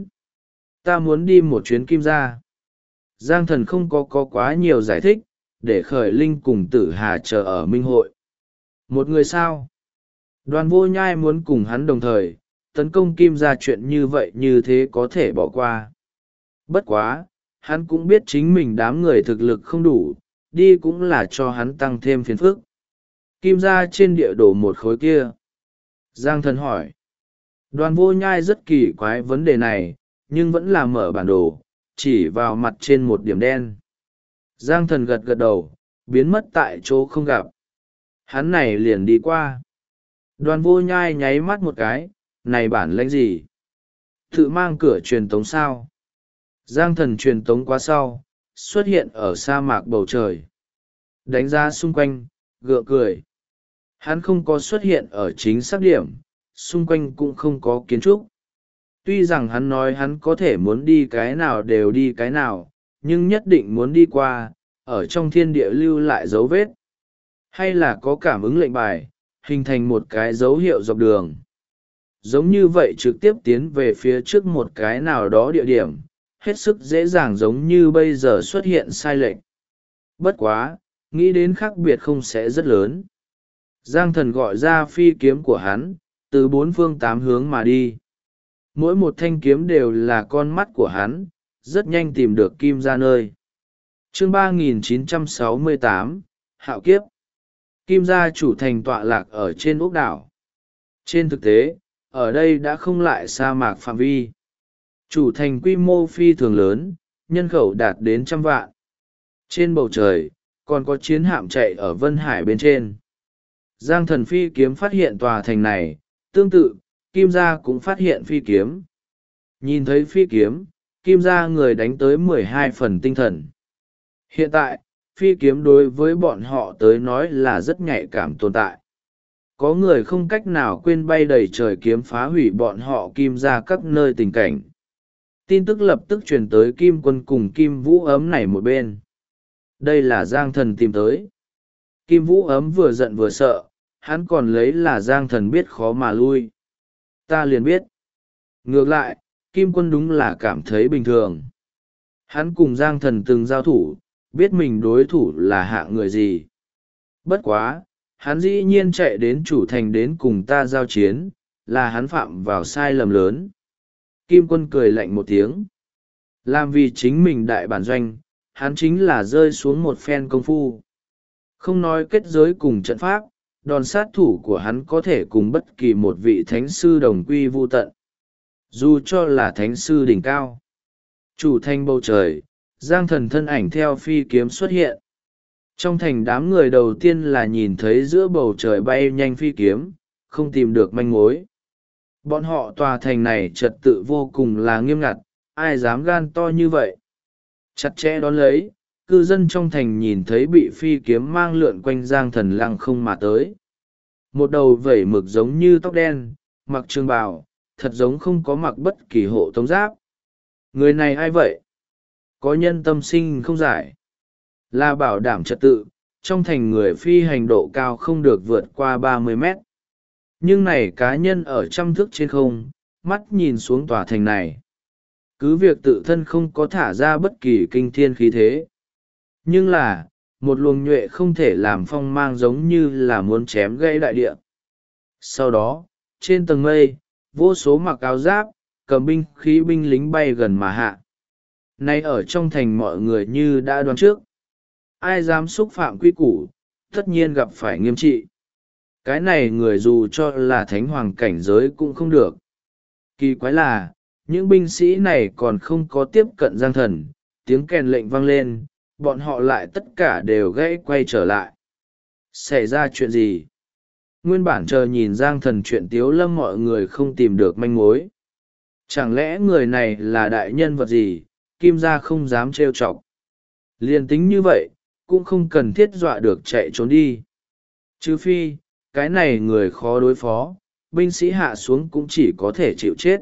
Ta muốn đi một chuyến kim gia. Giang thần không có quá nhiều giải thích, để khởi linh cùng tử hà chờ ở minh hội. Một người sao? Đoàn vô nhai muốn cùng hắn đồng thời, tấn công kim gia chuyện như vậy như thế có thể bỏ qua. Bất quá, hắn cũng biết chính mình đám người thực lực không đủ, đi cũng là cho hắn tăng thêm phiền phức. Kim gia trên địa đồ một khối kia. Giang thần hỏi. Đoàn vô nhai rất kỳ quái vấn đề này, nhưng vẫn là mở bản đồ, chỉ vào mặt trên một điểm đen. Giang thần gật gật đầu, biến mất tại chỗ không gặp. Hắn này liền đi qua. Đoàn vô nhai nháy mắt một cái, này bản lãnh gì? Tự mang cửa truyền tống sao? Giang thần truyền tống qua sau, xuất hiện ở sa mạc bầu trời. Đánh ra xung quanh, gượng cười. Hắn không có xuất hiện ở chính xác điểm, xung quanh cũng không có kiến trúc. Tuy rằng hắn nói hắn có thể muốn đi cái nào đều đi cái nào, nhưng nhất định muốn đi qua, ở trong thiên địa lưu lại dấu vết. Hay là có cảm ứng lệnh bài, hình thành một cái dấu hiệu dọc đường. giống như vậy trực tiếp tiến về phía trước một cái nào đó địa điểm, hết sức dễ dàng giống như bây giờ xuất hiện sai lệch. Bất quá, nghĩ đến khác biệt không sẽ rất lớn. Giang Thần gọi ra phi kiếm của hắn, từ bốn phương tám hướng mà đi. Mỗi một thanh kiếm đều là con mắt của hắn, rất nhanh tìm được kim ra nơi. Chương 3968, Hạo Kiếp. Kim gia chủ thành tọa lạc ở trên ốc đảo. Trên thực tế, ở đây đã không lại sa mạc phạm vi. Chủ thành quy mô phi thường lớn, nhân khẩu đạt đến 100 vạn. Trên bầu trời, còn có chiến hạm chạy ở Vân Hải bên trên. Giang Thần phi kiếm phát hiện tòa thành này, tương tự, Kim gia cũng phát hiện phi kiếm. Nhìn thấy phi kiếm, Kim gia người đánh tới 12 phần tinh thần. Hiện tại, phi kiếm đối với bọn họ tới nói là rất nhạy cảm tồn tại. Có người không cách nào quên bay đầy trời kiếm phá hủy bọn họ Kim gia các nơi tình cảnh. Tin tức lập tức truyền tới Kim Quân cùng Kim Vũ Ấm này một bên. Đây là Giang Thần tìm tới. Kim Vũ Ấm vừa giận vừa sợ, hắn còn lấy là Giang Thần biết khó mà lui. Ta liền biết. Ngược lại, Kim Quân đúng là cảm thấy bình thường. Hắn cùng Giang Thần từng giao thủ, biết mình đối thủ là hạng người gì. Bất quá, hắn dĩ nhiên chạy đến chủ thành đến cùng ta giao chiến, là hắn phạm vào sai lầm lớn. Kim Quân cười lạnh một tiếng. Làm vì chính mình đại bản doanh, hắn chính là rơi xuống một phen công phu. Không nói kết giới cùng trận pháp, đòn sát thủ của hắn có thể cùng bất kỳ một vị thánh sư đồng quy vô tận. Dù cho là thánh sư đỉnh cao. Chủ thành bầu trời, Giang Thần thân ảnh theo phi kiếm xuất hiện. Trong thành đám người đầu tiên là nhìn thấy giữa bầu trời bay nhanh phi kiếm, không tìm được manh mối. Bọn họ tòa thành này trật tự vô cùng là nghiêm ngặt, ai dám gan to như vậy. Chặt chẽ đón lấy, cư dân trong thành nhìn thấy bị phi kiếm mang lượn quanh Giang Thần lăng không mà tới. Một đầu vẩy mực giống như tóc đen, mặc trường bào, thật giống không có mặc bất kỳ hộ tống giáp. Người này ai vậy? Có nhân tâm sinh không giải. Là bảo đảm trật tự, trong thành người phi hành độ cao không được vượt qua 30 mét. Nhưng này cá nhân ở trăm thước trên không, mắt nhìn xuống tòa thành này. Cứ việc tự thân không có thả ra bất kỳ kinh thiên khí thế. Nhưng là, một luồng nhuệ không thể làm phong mang giống như là muốn chém gãy đại địa. Sau đó, trên tầng mây, vô số mặc áo giáp, cầm binh khí binh lính bay gần mà hạ. Nay ở trong thành mọi người như đã đoán trước. Ai dám xúc phạm quy củ, tất nhiên gặp phải nghiêm trị. Cái này người dù cho là thánh hoàng cảnh giới cũng không được. Kỳ quái là, những binh sĩ này còn không có tiếp cận Giang Thần, tiếng kèn lệnh vang lên, bọn họ lại tất cả đều gãy quay trở lại. Xảy ra chuyện gì? Nguyên bản chờ nhìn Giang Thần chuyện tiếu lâm mọi người không tìm được manh mối. Chẳng lẽ người này là đại nhân vật gì, Kim gia không dám trêu chọc. Liên tính như vậy, cũng không cần thiết dọa được chạy trốn đi. Trừ phi, cái này người khó đối phó, binh sĩ hạ xuống cũng chỉ có thể chịu chết.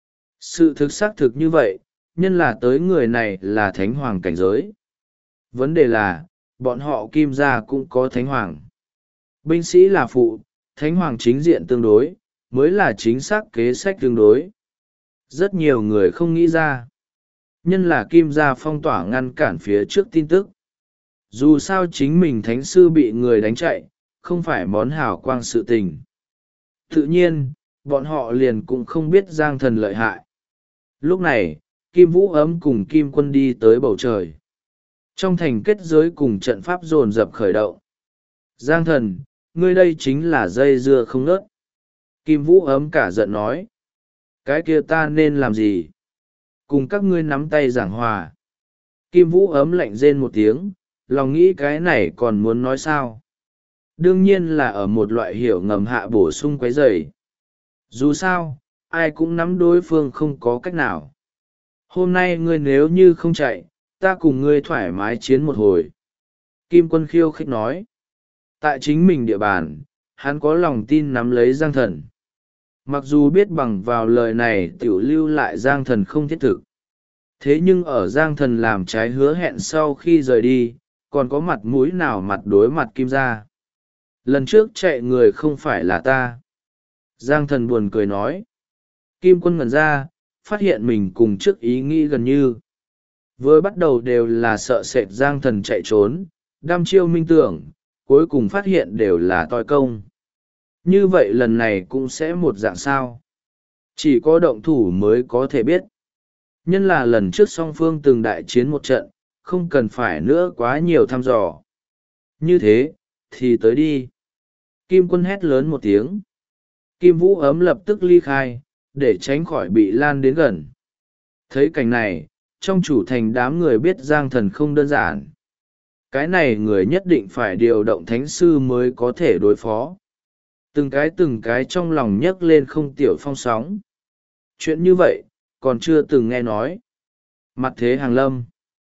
Sự thực xác thực như vậy, nhân là tới người này là thánh hoàng cảnh giới. Vấn đề là, bọn họ Kim gia cũng có thánh hoàng. Binh sĩ là phụ, thánh hoàng chính diện tương đối, mới là chính xác kế sách tương đối. Rất nhiều người không nghĩ ra. Nhân là Kim gia phong tỏa ngăn cản phía trước tin tức. Dù sao chính mình thánh sư bị người đánh chạy, không phải món hào quang sự tình. Tự nhiên, bọn họ liền cũng không biết Giang Thần lợi hại. Lúc này, Kim Vũ Ấm cùng Kim Quân đi tới bầu trời. Trong thành kết giới cùng trận pháp dồn dập khởi động. Giang Thần, ngươi đây chính là dây dưa không nớt. Kim Vũ Ấm cả giận nói. Cái kia ta nên làm gì? Cùng các ngươi nắm tay giảng hòa. Kim Vũ Ấm lạnh rên một tiếng, lòng nghĩ cái này còn muốn nói sao? Đương nhiên là ở một loại hiểu ngầm hạ bổ sung quấy rầy. Dù sao, ai cũng nắm đối phương không có cách nào. Hôm nay ngươi nếu như không chạy, ta cùng ngươi thoải mái chiến một hồi. Kim Quân khiêu khích nói. Tại chính mình địa bàn, hắn có lòng tin nắm lấy Giang Thần. Mặc dù biết bằng vào lời này tiểu lưu lại Giang Thần không thiết thực. Thế nhưng ở Giang Thần làm trái hứa hẹn sau khi rời đi, còn có mặt mũi nào mặt đối mặt Kim gia. Lần trước chạy người không phải là ta. Giang Thần buồn cười nói. Kim Quân ngẩn ra, phát hiện mình cùng trước ý nghĩ gần như. Vừa bắt đầu đều là sợ sệt Giang Thần chạy trốn, đăm chiêu minh tưởng, cuối cùng phát hiện đều là toi công. Như vậy lần này cũng sẽ một dạng sao. Chỉ có động thủ mới có thể biết. Nhân là lần trước song phương từng đại chiến một trận, không cần phải nữa quá nhiều thăm dò. Như thế, thì tới đi. Kim Quân hét lớn một tiếng. Kim Vũ ấm lập tức ly khai, để tránh khỏi bị lan đến gần. Thấy cảnh này, trong chủ thành đám người biết Giang Thần không đơn giản. Cái này người nhất định phải điều động thánh sư mới có thể đối phó. Từng cái trong lòng nhấc lên không tiểu phong sóng. Chuyện như vậy, còn chưa từng nghe nói. Mặt thế hàng lâm.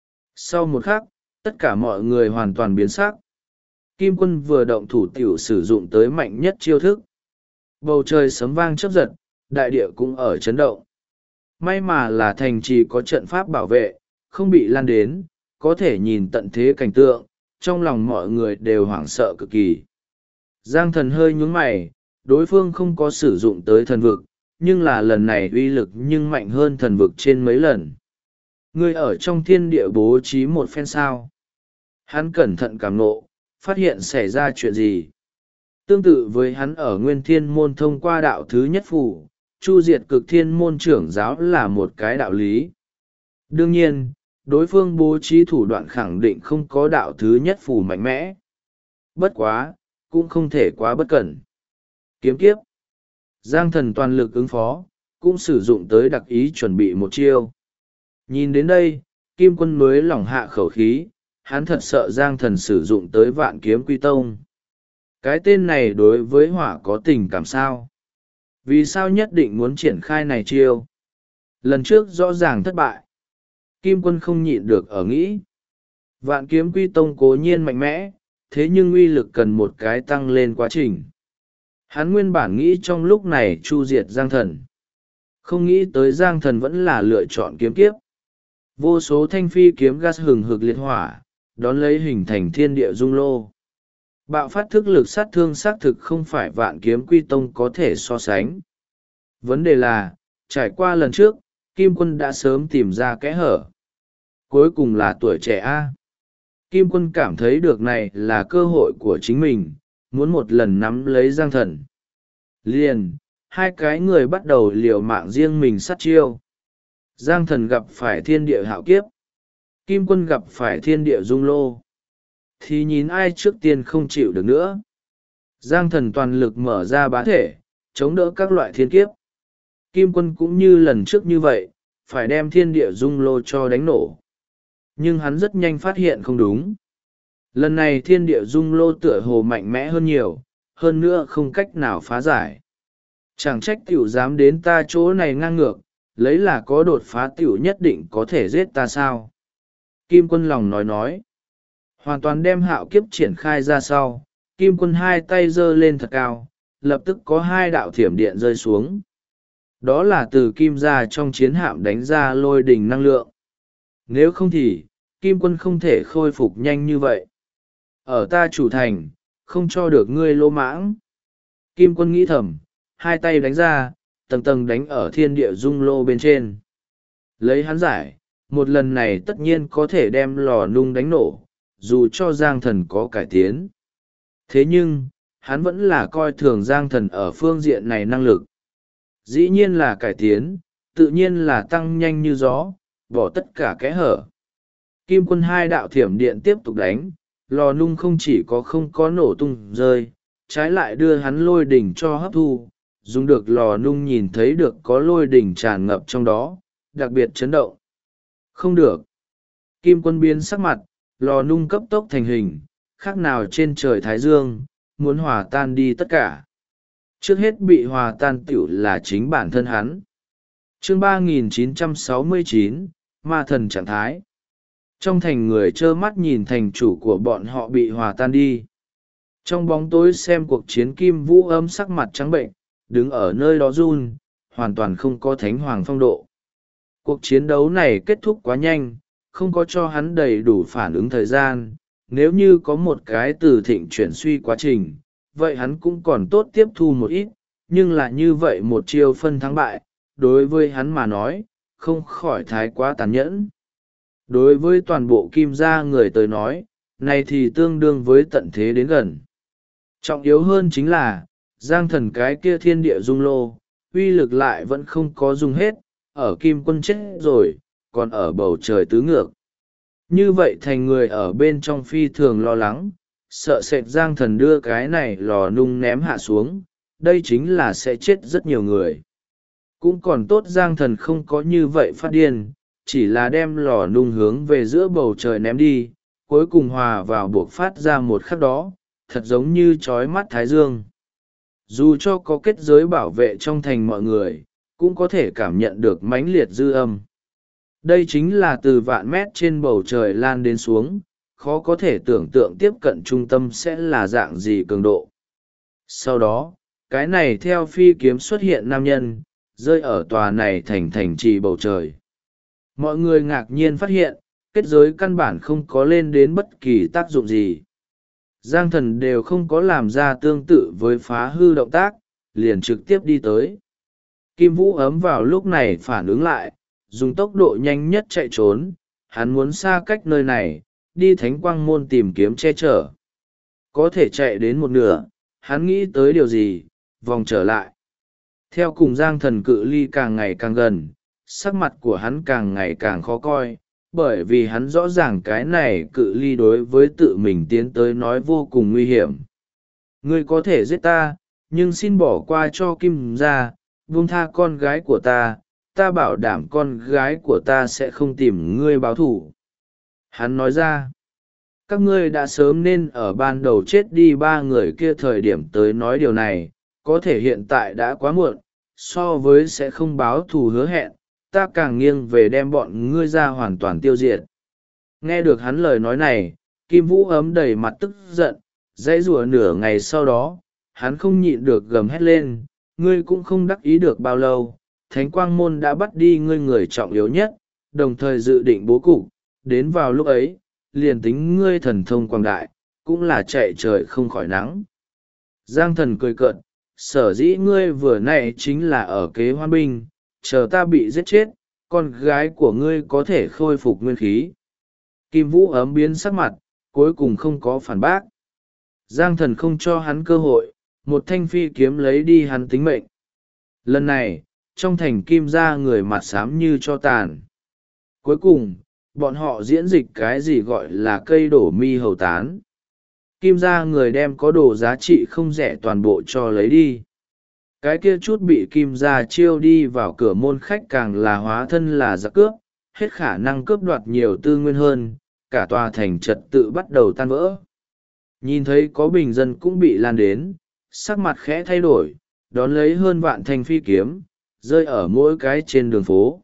Sau một khắc, tất cả mọi người hoàn toàn biến sắc. Kim Quân vừa động thủ tiểu sử dụng tới mạnh nhất chiêu thức. Bầu trời sấm vang chớp giật, đại địa cũng ở chấn động. May mà là thành trì có trận pháp bảo vệ, không bị lan đến, có thể nhìn tận thế cảnh tượng, trong lòng mọi người đều hoảng sợ cực kỳ. Giang Thần hơi nhướng mày, đối phương không có sử dụng tới thần vực, nhưng là lần này uy lực nhưng mạnh hơn thần vực trên mấy lần. Người ở trong thiên địa bố trí một phen sao. Hắn cẩn thận cảm nộ, phát hiện xảy ra chuyện gì. Tương tự với hắn ở Nguyên Thiên Môn thông qua đạo thứ nhất phủ, chu diệt cực thiên môn trưởng giáo là một cái đạo lý. Đương nhiên, đối phương bố trí thủ đoạn khẳng định không có đạo thứ nhất phủ mạnh mẽ. Bất quá, cũng không thể quá bất cẩn. Kiếm kiếp. Giang Thần toàn lực ứng phó, cũng sử dụng tới đặc ý chuẩn bị một chiêu. Nhìn đến đây, Kim Quân mới lỏng hạ khẩu khí, hắn thật sợ Giang Thần sử dụng tới Vạn Kiếm Quy Tông. Cái tên này đối với hỏa có tình cảm sao? Vì sao nhất định muốn triển khai này chiêu? Lần trước rõ ràng thất bại. Kim Quân không nhịn được ở nghĩ. Vạn Kiếm Quy Tông cố nhiên mạnh mẽ, thế nhưng uy lực cần một cái tăng lên quá trình. Hắn nguyên bản nghĩ trong lúc này chu diệt Giang Thần. Không nghĩ tới Giang Thần vẫn là lựa chọn kiếm kiếp. Vô số thanh phi kiếm gas hừng hực liệt hỏa, đón lấy hình thành thiên địa dung lô. Bạo phát thức lực sát thương xác thực không phải Vạn Kiếm Quy Tông có thể so sánh. Vấn đề là, trải qua lần trước, Kim Quân đã sớm tìm ra kẽ hở. Cuối cùng là tuổi trẻ A. Kim Quân cảm thấy được này là cơ hội của chính mình, muốn một lần nắm lấy Giang Thần. Liền, hai cái người bắt đầu liều mạng riêng mình sát chiêu. Giang Thần gặp phải thiên địa hạo kiếp. Kim Quân gặp phải thiên địa dung lô. Thì nhìn ai trước tiên không chịu được nữa. Giang Thần toàn lực mở ra bá thể, chống đỡ các loại thiên kiếp. Kim Quân cũng như lần trước như vậy, phải đem thiên địa dung lô cho đánh nổ. Nhưng hắn rất nhanh phát hiện không đúng. Lần này thiên địa dung lô tựa hồ mạnh mẽ hơn nhiều, hơn nữa không cách nào phá giải. Chẳng trách tiểu dám đến ta chỗ này ngang ngược, lấy là có đột phá tiểu nhất định có thể giết ta sao. Kim Quân lòng nói. Hoàn toàn đem hạo kiếp triển khai ra sau, Kim Quân hai tay giơ lên thật cao, lập tức có hai đạo thiểm điện rơi xuống. Đó là từ Kim ra trong chiến hạm đánh ra lôi đình năng lượng. Nếu không thì, Kim Quân không thể khôi phục nhanh như vậy. Ở ta chủ thành, không cho được ngươi lô mãng. Kim Quân nghĩ thầm, hai tay đánh ra, tầng tầng đánh ở thiên địa dung lô bên trên. Lấy hắn giải, một lần này tất nhiên có thể đem lò nung đánh nổ, dù cho Giang Thần có cải tiến. Thế nhưng, hắn vẫn là coi thường Giang Thần ở phương diện này năng lực. Dĩ nhiên là cải tiến, tự nhiên là tăng nhanh như gió, bỏ tất cả kẽ hở. Kim Quân hai đạo thiểm điện tiếp tục đánh, lò nung không chỉ không có nổ tung rơi, trái lại đưa hắn lôi đỉnh cho hấp thu, dùng được lò nung nhìn thấy được có lôi đỉnh tràn ngập trong đó, đặc biệt chấn động. Không được. Kim Quân biến sắc mặt, lò nung cấp tốc thành hình, khác nào trên trời Thái Dương, muốn hòa tan đi tất cả. Trước hết bị hòa tan tiểu là chính bản thân hắn. Chương 3969, Ma Thần trạng thái. Trong thành người trơ mắt nhìn thành chủ của bọn họ bị hòa tan đi. Trong bóng tối xem cuộc chiến, Kim Vũ ấm sắc mặt trắng bệnh, đứng ở nơi đó run, hoàn toàn không có thánh hoàng phong độ. Cuộc chiến đấu này kết thúc quá nhanh, không có cho hắn đầy đủ phản ứng thời gian. Nếu như có một cái từ thịnh chuyển suy quá trình, vậy hắn cũng còn tốt tiếp thu một ít, nhưng là như vậy một chiêu phân thắng bại, đối với hắn mà nói, không khỏi thái quá tàn nhẫn. Đối với toàn bộ Kim gia người tới nói, này thì tương đương với tận thế đến gần. Trọng yếu hơn chính là, Giang Thần cái kia thiên địa dung lô, uy lực lại vẫn không có dùng hết, ở Kim Quân chết rồi, còn ở bầu trời tứ ngược. Như vậy thành người ở bên trong phi thường lo lắng, sợ sệt Giang Thần đưa cái này lò nung ném hạ xuống, đây chính là sẽ chết rất nhiều người. Cũng còn tốt Giang Thần không có như vậy phát điên, chỉ là đem lò nung hướng về giữa bầu trời ném đi, cuối cùng hòa vào buộc phát ra một khắc đó, thật giống như trói mắt thái dương. Dù cho có kết giới bảo vệ trong thành mọi người, cũng có thể cảm nhận được mãnh liệt dư âm. Đây chính là từ vạn mét trên bầu trời lan đến xuống, khó có thể tưởng tượng tiếp cận trung tâm sẽ là dạng gì cường độ. Sau đó, cái này theo phi kiếm xuất hiện nam nhân, rơi ở tòa này thành trì bầu trời. Mọi người ngạc nhiên phát hiện, kết giới căn bản không có lên đến bất kỳ tác dụng gì. Giang Thần đều không có làm ra tương tự với phá hư động tác, liền trực tiếp đi tới. Kim Vũ ấm vào lúc này phản ứng lại, dùng tốc độ nhanh nhất chạy trốn, hắn muốn xa cách nơi này, đi Thánh Quang Môn tìm kiếm che chở. Có thể chạy đến một nửa, hắn nghĩ tới điều gì, vòng trở lại. Theo cùng Giang Thần cự ly càng ngày càng gần, sắc mặt của hắn càng ngày càng khó coi, bởi vì hắn rõ ràng cái này cự ly đối với tự mình tiến tới nói vô cùng nguy hiểm. Ngươi có thể giết ta, nhưng xin bỏ qua cho Kim gia, buông tha con gái của ta, ta bảo đảm con gái của ta sẽ không tìm ngươi báo thù. Hắn nói ra, các ngươi đã sớm nên ở ban đầu chết đi ba người kia thời điểm tới nói điều này, có thể hiện tại đã quá muộn, so với sẽ không báo thù hứa hẹn, ta càng nghiêng về đem bọn ngươi ra hoàn toàn tiêu diệt. Nghe được hắn lời nói này, Kim Vũ ấm đầy mặt tức giận, dãy rủa nửa ngày sau đó, hắn không nhịn được gầm hét lên, ngươi cũng không đắc ý được bao lâu, Thánh Quang Môn đã bắt đi ngươi người trọng yếu nhất, đồng thời dự định bố cục, đến vào lúc ấy, liền tính ngươi thần thông quang đại, cũng là chạy trời không khỏi nắng. Giang Thần cười cợt, sở dĩ ngươi vừa nãy chính là ở kế hoan binh, chờ ta bị giết chết, con gái của ngươi có thể khôi phục nguyên khí. Kim Vũ ấm biến sắc mặt, cuối cùng không có phản bác. Giang Thần không cho hắn cơ hội, một thanh phi kiếm lấy đi hắn tính mệnh. Lần này, trong thành Kim gia người mặt xám như cho tàn. Cuối cùng, bọn họ diễn dịch cái gì gọi là cây đổ mi hầu tán. Kim gia người đem có đồ giá trị không rẻ toàn bộ cho lấy đi. Cái kia chút bị Kim gia chiêu đi vào cửa môn khách càng là hóa thân là giặc cướp, hết khả năng cướp đoạt nhiều tư nguyên hơn, cả tòa thành trật tự bắt đầu tan vỡ. Nhìn thấy có bình dân cũng bị lan đến, sắc mặt khẽ thay đổi, đón lấy hơn vạn thanh phi kiếm, rơi ở mỗi cái trên đường phố.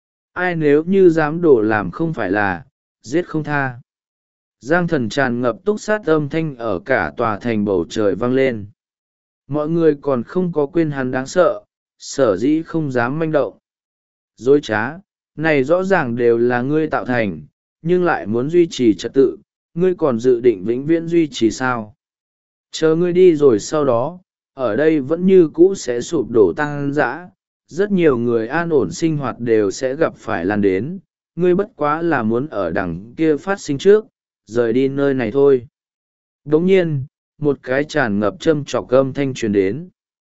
Ai nếu như dám đổ làm không phải là, giết không tha. Giang Thần tràn ngập túc sát âm thanh ở cả tòa thành bầu trời vang lên. Mọi người còn không có quên hắn đáng sợ, sở dĩ không dám manh động. Dối trá, này rõ ràng đều là ngươi tạo thành, nhưng lại muốn duy trì trật tự, ngươi còn dự định vĩnh viễn duy trì sao? Chờ ngươi đi rồi sau đó, ở đây vẫn như cũ sẽ sụp đổ tăng dã, rất nhiều người an ổn sinh hoạt đều sẽ gặp phải lan đến, ngươi bất quá là muốn ở đằng kia phát sinh trước, rời đi nơi này thôi. Đồng nhiên, một cái tràn ngập châm trọc âm thanh truyền đến.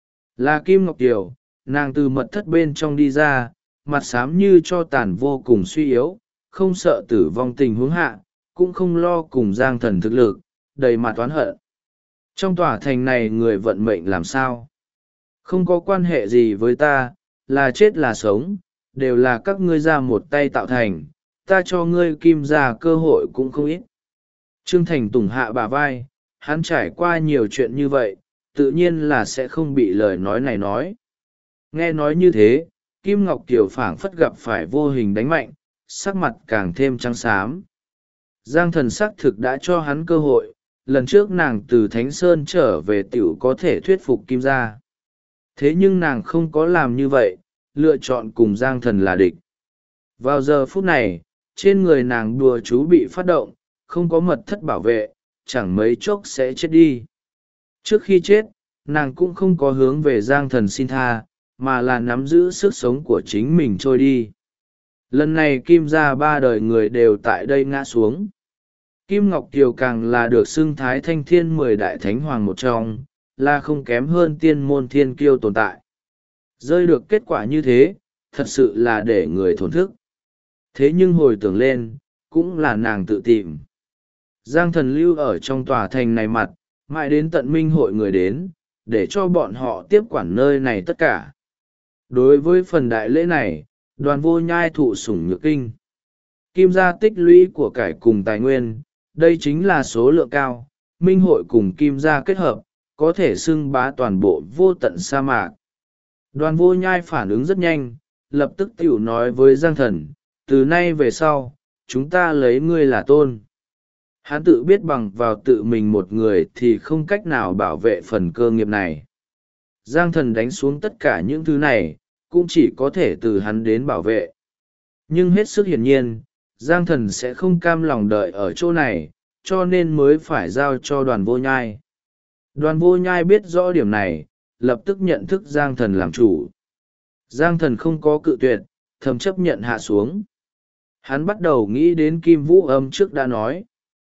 Là Kim Ngọc Kiều, nàng từ mật thất bên trong đi ra, mặt xám như cho tàn vô cùng suy yếu, không sợ tử vong tình huống hạ, cũng không lo cùng Giang Thần thực lực, đầy mặt oán hận. Trong tòa thành này người vận mệnh làm sao? Không có quan hệ gì với ta, là chết là sống, đều là các ngươi ra một tay tạo thành, ta cho ngươi Kim gia cơ hội cũng không ít. Trương Thành tùng hạ bả vai, hắn trải qua nhiều chuyện như vậy, tự nhiên là sẽ không bị lời nói này nói. Nghe nói như thế, Kim Ngọc Kiều phảng phất gặp phải vô hình đánh mạnh, sắc mặt càng thêm trắng xám. Giang Thần xác thực đã cho hắn cơ hội, lần trước nàng từ Thánh Sơn trở về tiểu có thể thuyết phục Kim gia. Thế nhưng nàng không có làm như vậy, lựa chọn cùng Giang Thần là địch. Vào giờ phút này, trên người nàng đùa chú bị phát động, không có mật thất bảo vệ, chẳng mấy chốc sẽ chết đi. Trước khi chết, nàng cũng không có hướng về Giang Thần xin tha, mà là nắm giữ sức sống của chính mình trôi đi. Lần này Kim gia 3 đời người đều tại đây ngã xuống. Kim Ngọc Kiều càng là được xưng Thái Thanh Thiên 10 đại thánh hoàng một trong, là không kém hơn tiên môn thiên kiêu tồn tại. Rơi được kết quả như thế, thật sự là để người thổn thức. Thế nhưng hồi tưởng lên, cũng là nàng tự tìm. Giang Thần lưu ở trong tòa thành này mặt, mãi đến tận minh hội người đến, để cho bọn họ tiếp quản nơi này tất cả. Đối với phần đại lễ này, Đoàn Vô Nhai thụ sủng nhược kinh. Kim gia tích lũy của cải cùng tài nguyên, đây chính là số lượng cao, minh hội cùng Kim gia kết hợp, có thể xưng bá toàn bộ vô tận sa mạc. Đoàn Vô Nhai phản ứng rất nhanh, lập tức tiểu nói với Giang Thần, từ nay về sau, chúng ta lấy ngươi là tôn. Hắn tự biết bằng vào tự mình một người thì không cách nào bảo vệ phần cơ nghiệp này. Giang Thần đánh xuống tất cả những thứ này, cũng chỉ có thể từ hắn đến bảo vệ. Nhưng hết sức hiển nhiên, Giang Thần sẽ không cam lòng đợi ở chỗ này, cho nên mới phải giao cho Đoàn Vô Nhai. Đoàn Vô Nhai biết rõ điểm này, lập tức nhận thức Giang Thần làm chủ. Giang Thần không có cự tuyệt, thầm chấp nhận hạ xuống. Hắn bắt đầu nghĩ đến Kim Vũ Âm trước đã nói.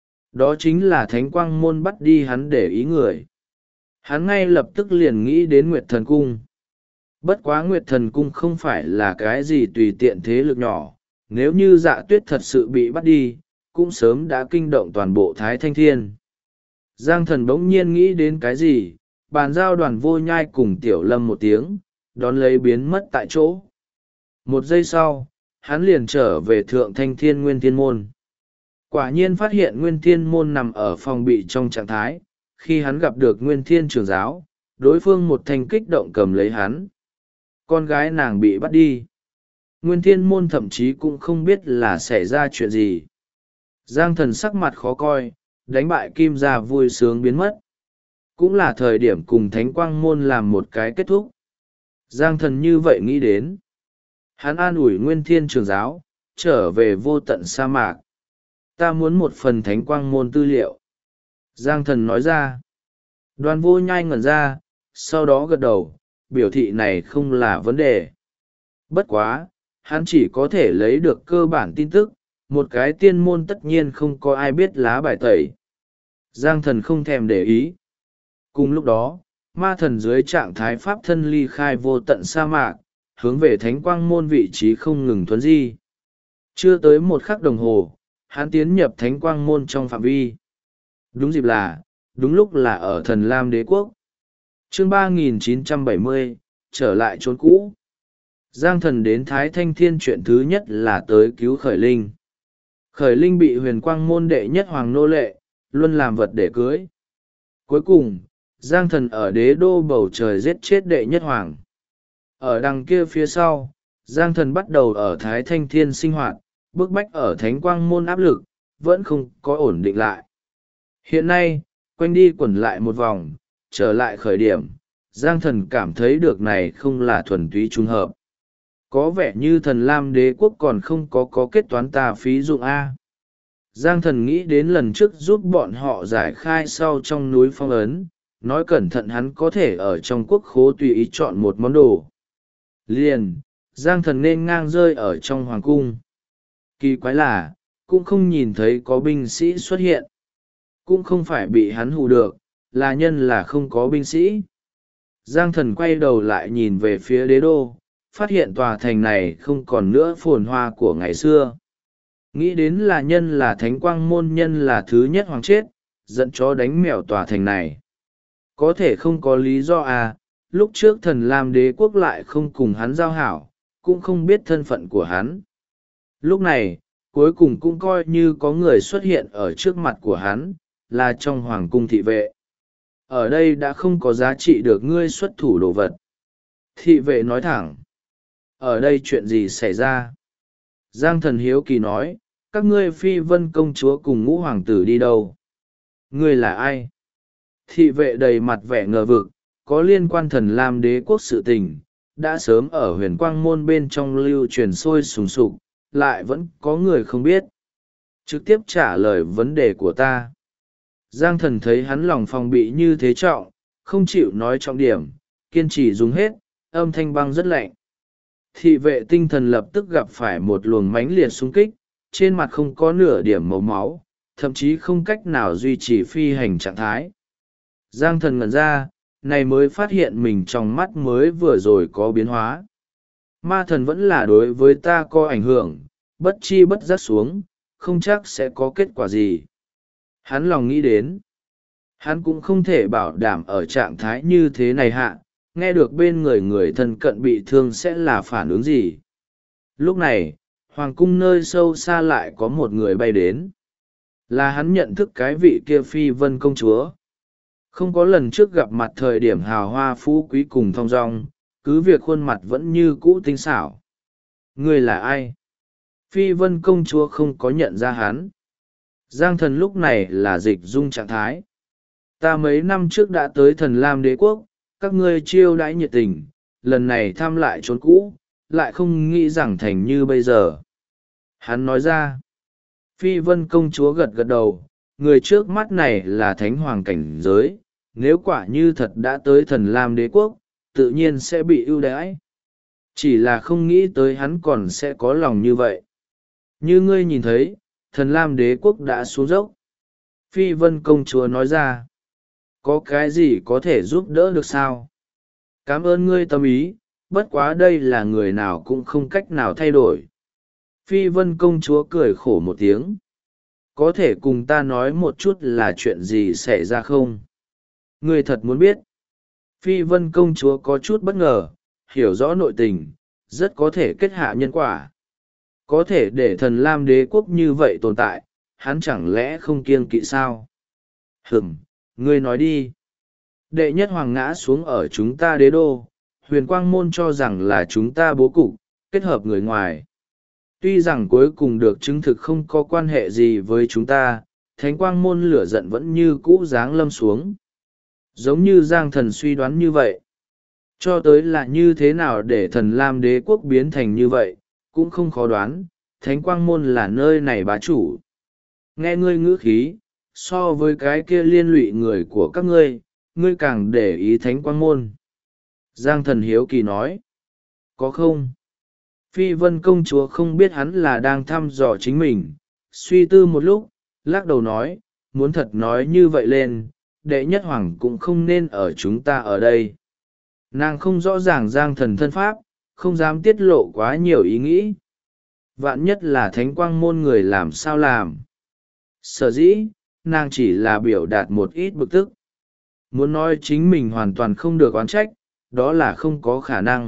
Đó chính là Thánh Quang Môn bắt đi hắn để ý người. Hắn ngay lập tức liền nghĩ đến Nguyệt Thần Cung. Bất quá Nguyệt Thần Cung không phải là cái gì tùy tiện thế lực nhỏ, nếu như Dạ Tuyết thật sự bị bắt đi, cũng sớm đã kinh động toàn bộ Thái Thanh Thiên. Giang Thần bỗng nhiên nghĩ đến cái gì, bàn giao Đoàn Vô Nhai cùng Tiểu Lâm một tiếng, đón lấy biến mất tại chỗ. Một giây sau, hắn liền trở về Thượng Thanh Thiên Nguyên Thiên Môn. Quả nhiên phát hiện Nguyên Thiên Môn nằm ở phòng bị trong trạng thái, khi hắn gặp được Nguyên Thiên trưởng giáo, đối phương một thanh kích động cầm lấy hắn. Con gái nàng bị bắt đi. Nguyên Thiên Môn thậm chí cũng không biết là xảy ra chuyện gì. Giang Thần sắc mặt khó coi, đánh bại Kim gia vui sướng biến mất. Cũng là thời điểm cùng Thánh Quang Môn làm một cái kết thúc. Giang Thần như vậy nghĩ đến. Hắn an ủi Nguyên Thiên trưởng giáo, trở về vô tận sa mạc. Ta muốn một phần Thánh Quang Môn tư liệu. Giang Thần nói ra. Đoàn Vô Nhai ngẩn ra, sau đó gật đầu, biểu thị này không là vấn đề. Bất quá, hắn chỉ có thể lấy được cơ bản tin tức, một cái tiên môn tất nhiên không có ai biết lá bài tẩy. Giang Thần không thèm để ý. Cùng lúc đó, ma thần dưới trạng thái pháp thân ly khai vô tận sa mạc, hướng về Thánh Quang Môn vị trí không ngừng thuấn di. Chưa tới một khắc đồng hồ, hắn tiến nhập Thánh Quang Môn trong phạm vi. Đúng dịp là, đúng lúc là ở Thần Lam Đế Quốc. Chương 3970, trở lại chốn cũ. Giang Thần đến Thái Thanh Thiên chuyện thứ nhất là tới cứu Khởi Linh. Khởi Linh bị Huyền Quang Môn đệ nhất hoàng nô lệ, luôn làm vật để cưới. Cuối cùng, Giang Thần ở đế đô bầu trời giết chết đệ nhất hoàng. Ở đằng kia phía sau, Giang Thần bắt đầu ở Thái Thanh Thiên sinh hoạt, bức bách ở Thánh Quang Môn áp lực, vẫn không có ổn định lại. Hiện nay, quanh đi quẩn lại một vòng, trở lại khởi điểm, Giang Thần cảm thấy được này không là thuần túy trùng hợp. Có vẻ như Thần Lam Đế Quốc còn không có kết toán tà phí dụng A. Giang Thần nghĩ đến lần trước giúp bọn họ giải khai sau trong núi phong ấn, nói cẩn thận hắn có thể ở trong quốc khố tùy ý chọn một món đồ. Liền, Giang Thần nên ngang rơi ở trong hoàng cung. Kỳ quái là, cũng không nhìn thấy có binh sĩ xuất hiện. Cũng không phải bị hắn hù được, là nhân là không có binh sĩ. Giang Thần quay đầu lại nhìn về phía đế đô, phát hiện tòa thành này không còn nữa phồn hoa của ngày xưa. Nghĩ đến là nhân là Thánh Quang Môn nhân là thứ nhất hoàng chết, dẫn chó đánh mèo tòa thành này. Có thể không có lý do à, lúc trước Thần Lam Đế Quốc lại không cùng hắn giao hảo, cũng không biết thân phận của hắn. Lúc này, cuối cùng cũng coi như có người xuất hiện ở trước mặt của hắn, là trong hoàng cung thị vệ. Ở đây đã không có giá trị được ngươi xuất thủ đồ vật. Thị vệ nói thẳng. Ở đây chuyện gì xảy ra? Giang Thần hiếu kỳ nói, các ngươi Phi Vân công chúa cùng Ngũ hoàng tử đi đâu? Ngươi là ai? Thị vệ đầy mặt vẻ ngờ vực, có liên quan Thần Lam Đế Quốc sự tình, đã sớm ở Huyền Quang Môn bên trong lưu truyền sôi sùng sục, lại vẫn có người không biết. Trực tiếp trả lời vấn đề của ta. Giang Thần thấy hắn lòng phòng bị như thế trọng, không chịu nói trọng điểm, kiên trì dùng hết, âm thanh băng rất lạnh. Thị vệ tinh thần lập tức gặp phải một luồng mãnh liệt xung kích, trên mặt không có nửa điểm màu máu, thậm chí không cách nào duy trì phi hành trạng thái. Giang Thần ngẩn ra, này mới phát hiện mình trong mắt mới vừa rồi có biến hóa. Ma thần vẫn là đối với ta có ảnh hưởng, bất chi bất giác xuống, không chắc sẽ có kết quả gì. Hắn lòng nghĩ đến. Hắn cũng không thể bảo đảm ở trạng thái như thế này hạ, nghe được bên người người thân cận bị thương sẽ là phản ứng gì. Lúc này, hoàng cung nơi sâu xa lại có một người bay đến. Là hắn nhận thức cái vị kia Phi Vân công chúa. Không có lần trước gặp mặt thời điểm hào hoa phú quý cùng thong dong, cứ việc khuôn mặt vẫn như cũ tinh xảo. Người là ai? Phi Vân công chúa không có nhận ra hắn. Giang Thần lúc này là dịch dung trạng thái. Ta mấy năm trước đã tới Thần Lam Đế quốc, các ngươi chiêu đãi nhiệt tình, lần này thăm lại chốn cũ, lại không nghĩ rằng thành như bây giờ. Hắn nói ra. Phi Vân công chúa gật gật đầu, người trước mắt này là thánh hoàng cảnh giới, nếu quả như thật đã tới Thần Lam Đế quốc, tự nhiên sẽ bị ưu đãi. Chỉ là không nghĩ tới hắn còn sẽ có lòng như vậy. Như ngươi nhìn thấy, Thần Lam Đế quốc đã xuống dốc. Phi Vân công chúa nói ra. Có cái gì có thể giúp đỡ được sao? Cảm ơn ngươi tâm ý, bất quá đây là người nào cũng không cách nào thay đổi. Phi Vân công chúa cười khổ một tiếng. Có thể cùng ta nói một chút là chuyện gì xảy ra không? Ngươi thật muốn biết. Phi Vân công chúa có chút bất ngờ, hiểu rõ nội tình, rất có thể kết hạ nhân quả. Có thể để Thần Lam Đế quốc như vậy tồn tại, hắn chẳng lẽ không kiêng kỵ sao? Ngươi nói đi. Đệ nhất hoàng ngã xuống ở chúng ta đế đô, huyền quang môn cho rằng là chúng ta bố cục, kết hợp người ngoài. Tuy rằng cuối cùng được chứng thực không có quan hệ gì với chúng ta, thánh quang môn lửa giận vẫn như cũ giáng lâm xuống. Giống như Giang Thần suy đoán như vậy. Cho tới là như thế nào để Thần Lam Đế quốc biến thành như vậy, cũng không khó đoán, thánh quang môn là nơi này bá chủ. Nghe ngươi ngữ khí, so với cái kia liên lụy người của các ngươi, ngươi càng để ý thánh quang môn. Giang Thần hiếu kỳ nói. Có không? Phi Vân công chúa không biết hắn là đang thăm dò chính mình, suy tư một lúc, lắc đầu nói, muốn thật nói như vậy lên, đệ nhất hoàng cũng không nên ở chúng ta ở đây. Nàng không rõ ràng Giang Thần thân pháp, không dám tiết lộ quá nhiều ý nghĩ. Vạn nhất là thánh quang môn người làm sao làm. Sở dĩ, nàng chỉ là biểu đạt một ít bực tức. Muốn nói chính mình hoàn toàn không được oán trách, đó là không có khả năng.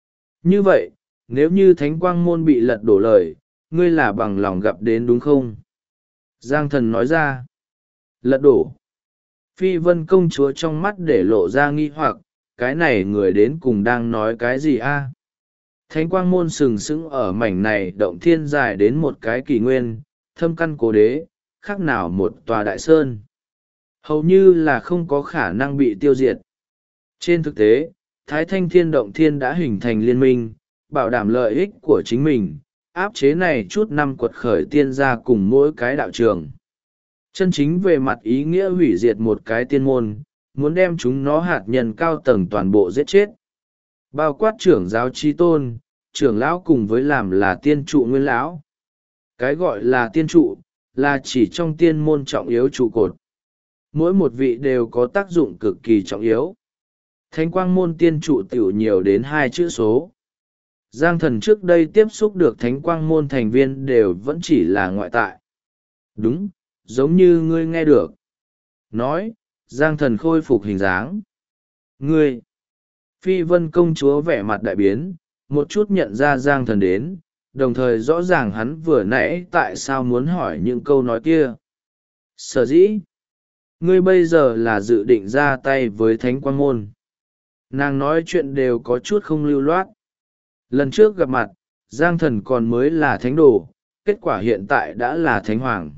Như vậy, nếu như thánh quang môn bị lật đổ lời, ngươi là bằng lòng gặp đến đúng không? Giang Thần nói ra. Lật đổ. Phi Vân công chúa trong mắt để lộ ra nghi hoặc, cái này người đến cùng đang nói cái gì a? Thánh quang môn sừng sững ở mảnh này động thiên dài đến một cái kỷ nguyên, thâm căn cố đế, khác nào một tòa đại sơn. Hầu như là không có khả năng bị tiêu diệt. Trên thực tế, Thái Thanh Thiên Động Thiên đã hình thành liên minh, bảo đảm lợi ích của chính mình, áp chế này chút năm quật khởi tiên gia cùng mỗi cái đạo trường. Chân chính về mặt ý nghĩa hủy diệt một cái tiên môn, muốn đem chúng nó hạt nhân cao tầng toàn bộ giết chết. Bao quát trưởng giáo chi tôn, trưởng lão cùng với làm là tiên trụ nguyên lão. Cái gọi là tiên trụ, là chỉ trong tiên môn trọng yếu trụ cột. Mỗi một vị đều có tác dụng cực kỳ trọng yếu. Thánh quang môn tiên trụ tiểu nhiều đến 2 chữ số. Giang Thần trước đây tiếp xúc được thánh quang môn thành viên đều vẫn chỉ là ngoại tại. Đúng, giống như ngươi nghe được. Nói, Giang Thần khôi phục hình dáng. Ngươi! Phi Vân công chúa vẻ mặt đại biến, một chút nhận ra Giang Thần đến, đồng thời rõ ràng hắn vừa nãy tại sao muốn hỏi những câu nói kia. Sở dĩ, ngươi bây giờ là dự định ra tay với thánh quang môn. Nàng nói chuyện đều có chút không lưu loát. Lần trước gặp mặt, Giang Thần còn mới là thánh đồ, kết quả hiện tại đã là thánh hoàng.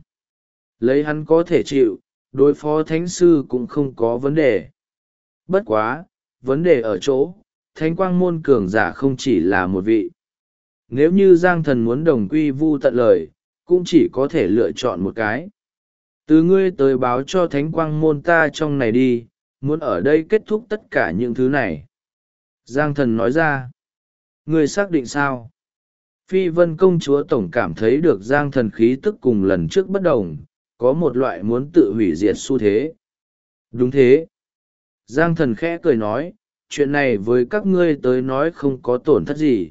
Lấy hắn có thể chịu, đối phó thánh sư cũng không có vấn đề. Bất quá, vấn đề ở chỗ, thánh quang môn cường giả không chỉ là một vị. Nếu như Giang Thần muốn đồng quy vu tận lời, cũng chỉ có thể lựa chọn một cái. Từ ngươi tới báo cho thánh quang môn ta trong này đi, muốn ở đây kết thúc tất cả những thứ này. Giang thần nói ra. Ngươi xác định sao? Phi Vân công chúa tổng cảm thấy được Giang thần khí tức cùng lần trước bất đồng, có một loại muốn tự hủy diệt xu thế. Đúng thế. Giang thần khẽ cười nói, chuyện này với các ngươi tới nói không có tổn thất gì.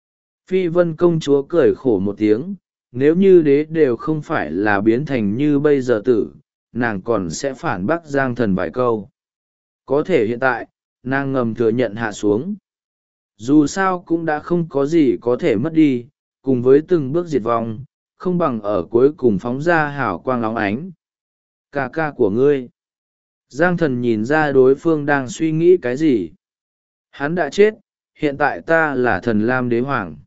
Phi Vân công chúa cười khổ một tiếng, nếu như đế đều không phải là biến thành như bây giờ tử, nàng còn sẽ phản bác Giang thần vài câu. Có thể hiện tại, nàng ngầm thừa nhận hạ xuống. Dù sao cũng đã không có gì có thể mất đi, cùng với từng bước diệt vong, không bằng ở cuối cùng phóng ra hào quang óng ánh. Ca ca của ngươi. Giang thần nhìn ra đối phương đang suy nghĩ cái gì. Hắn đã chết, hiện tại ta là thần Lam đế hoàng.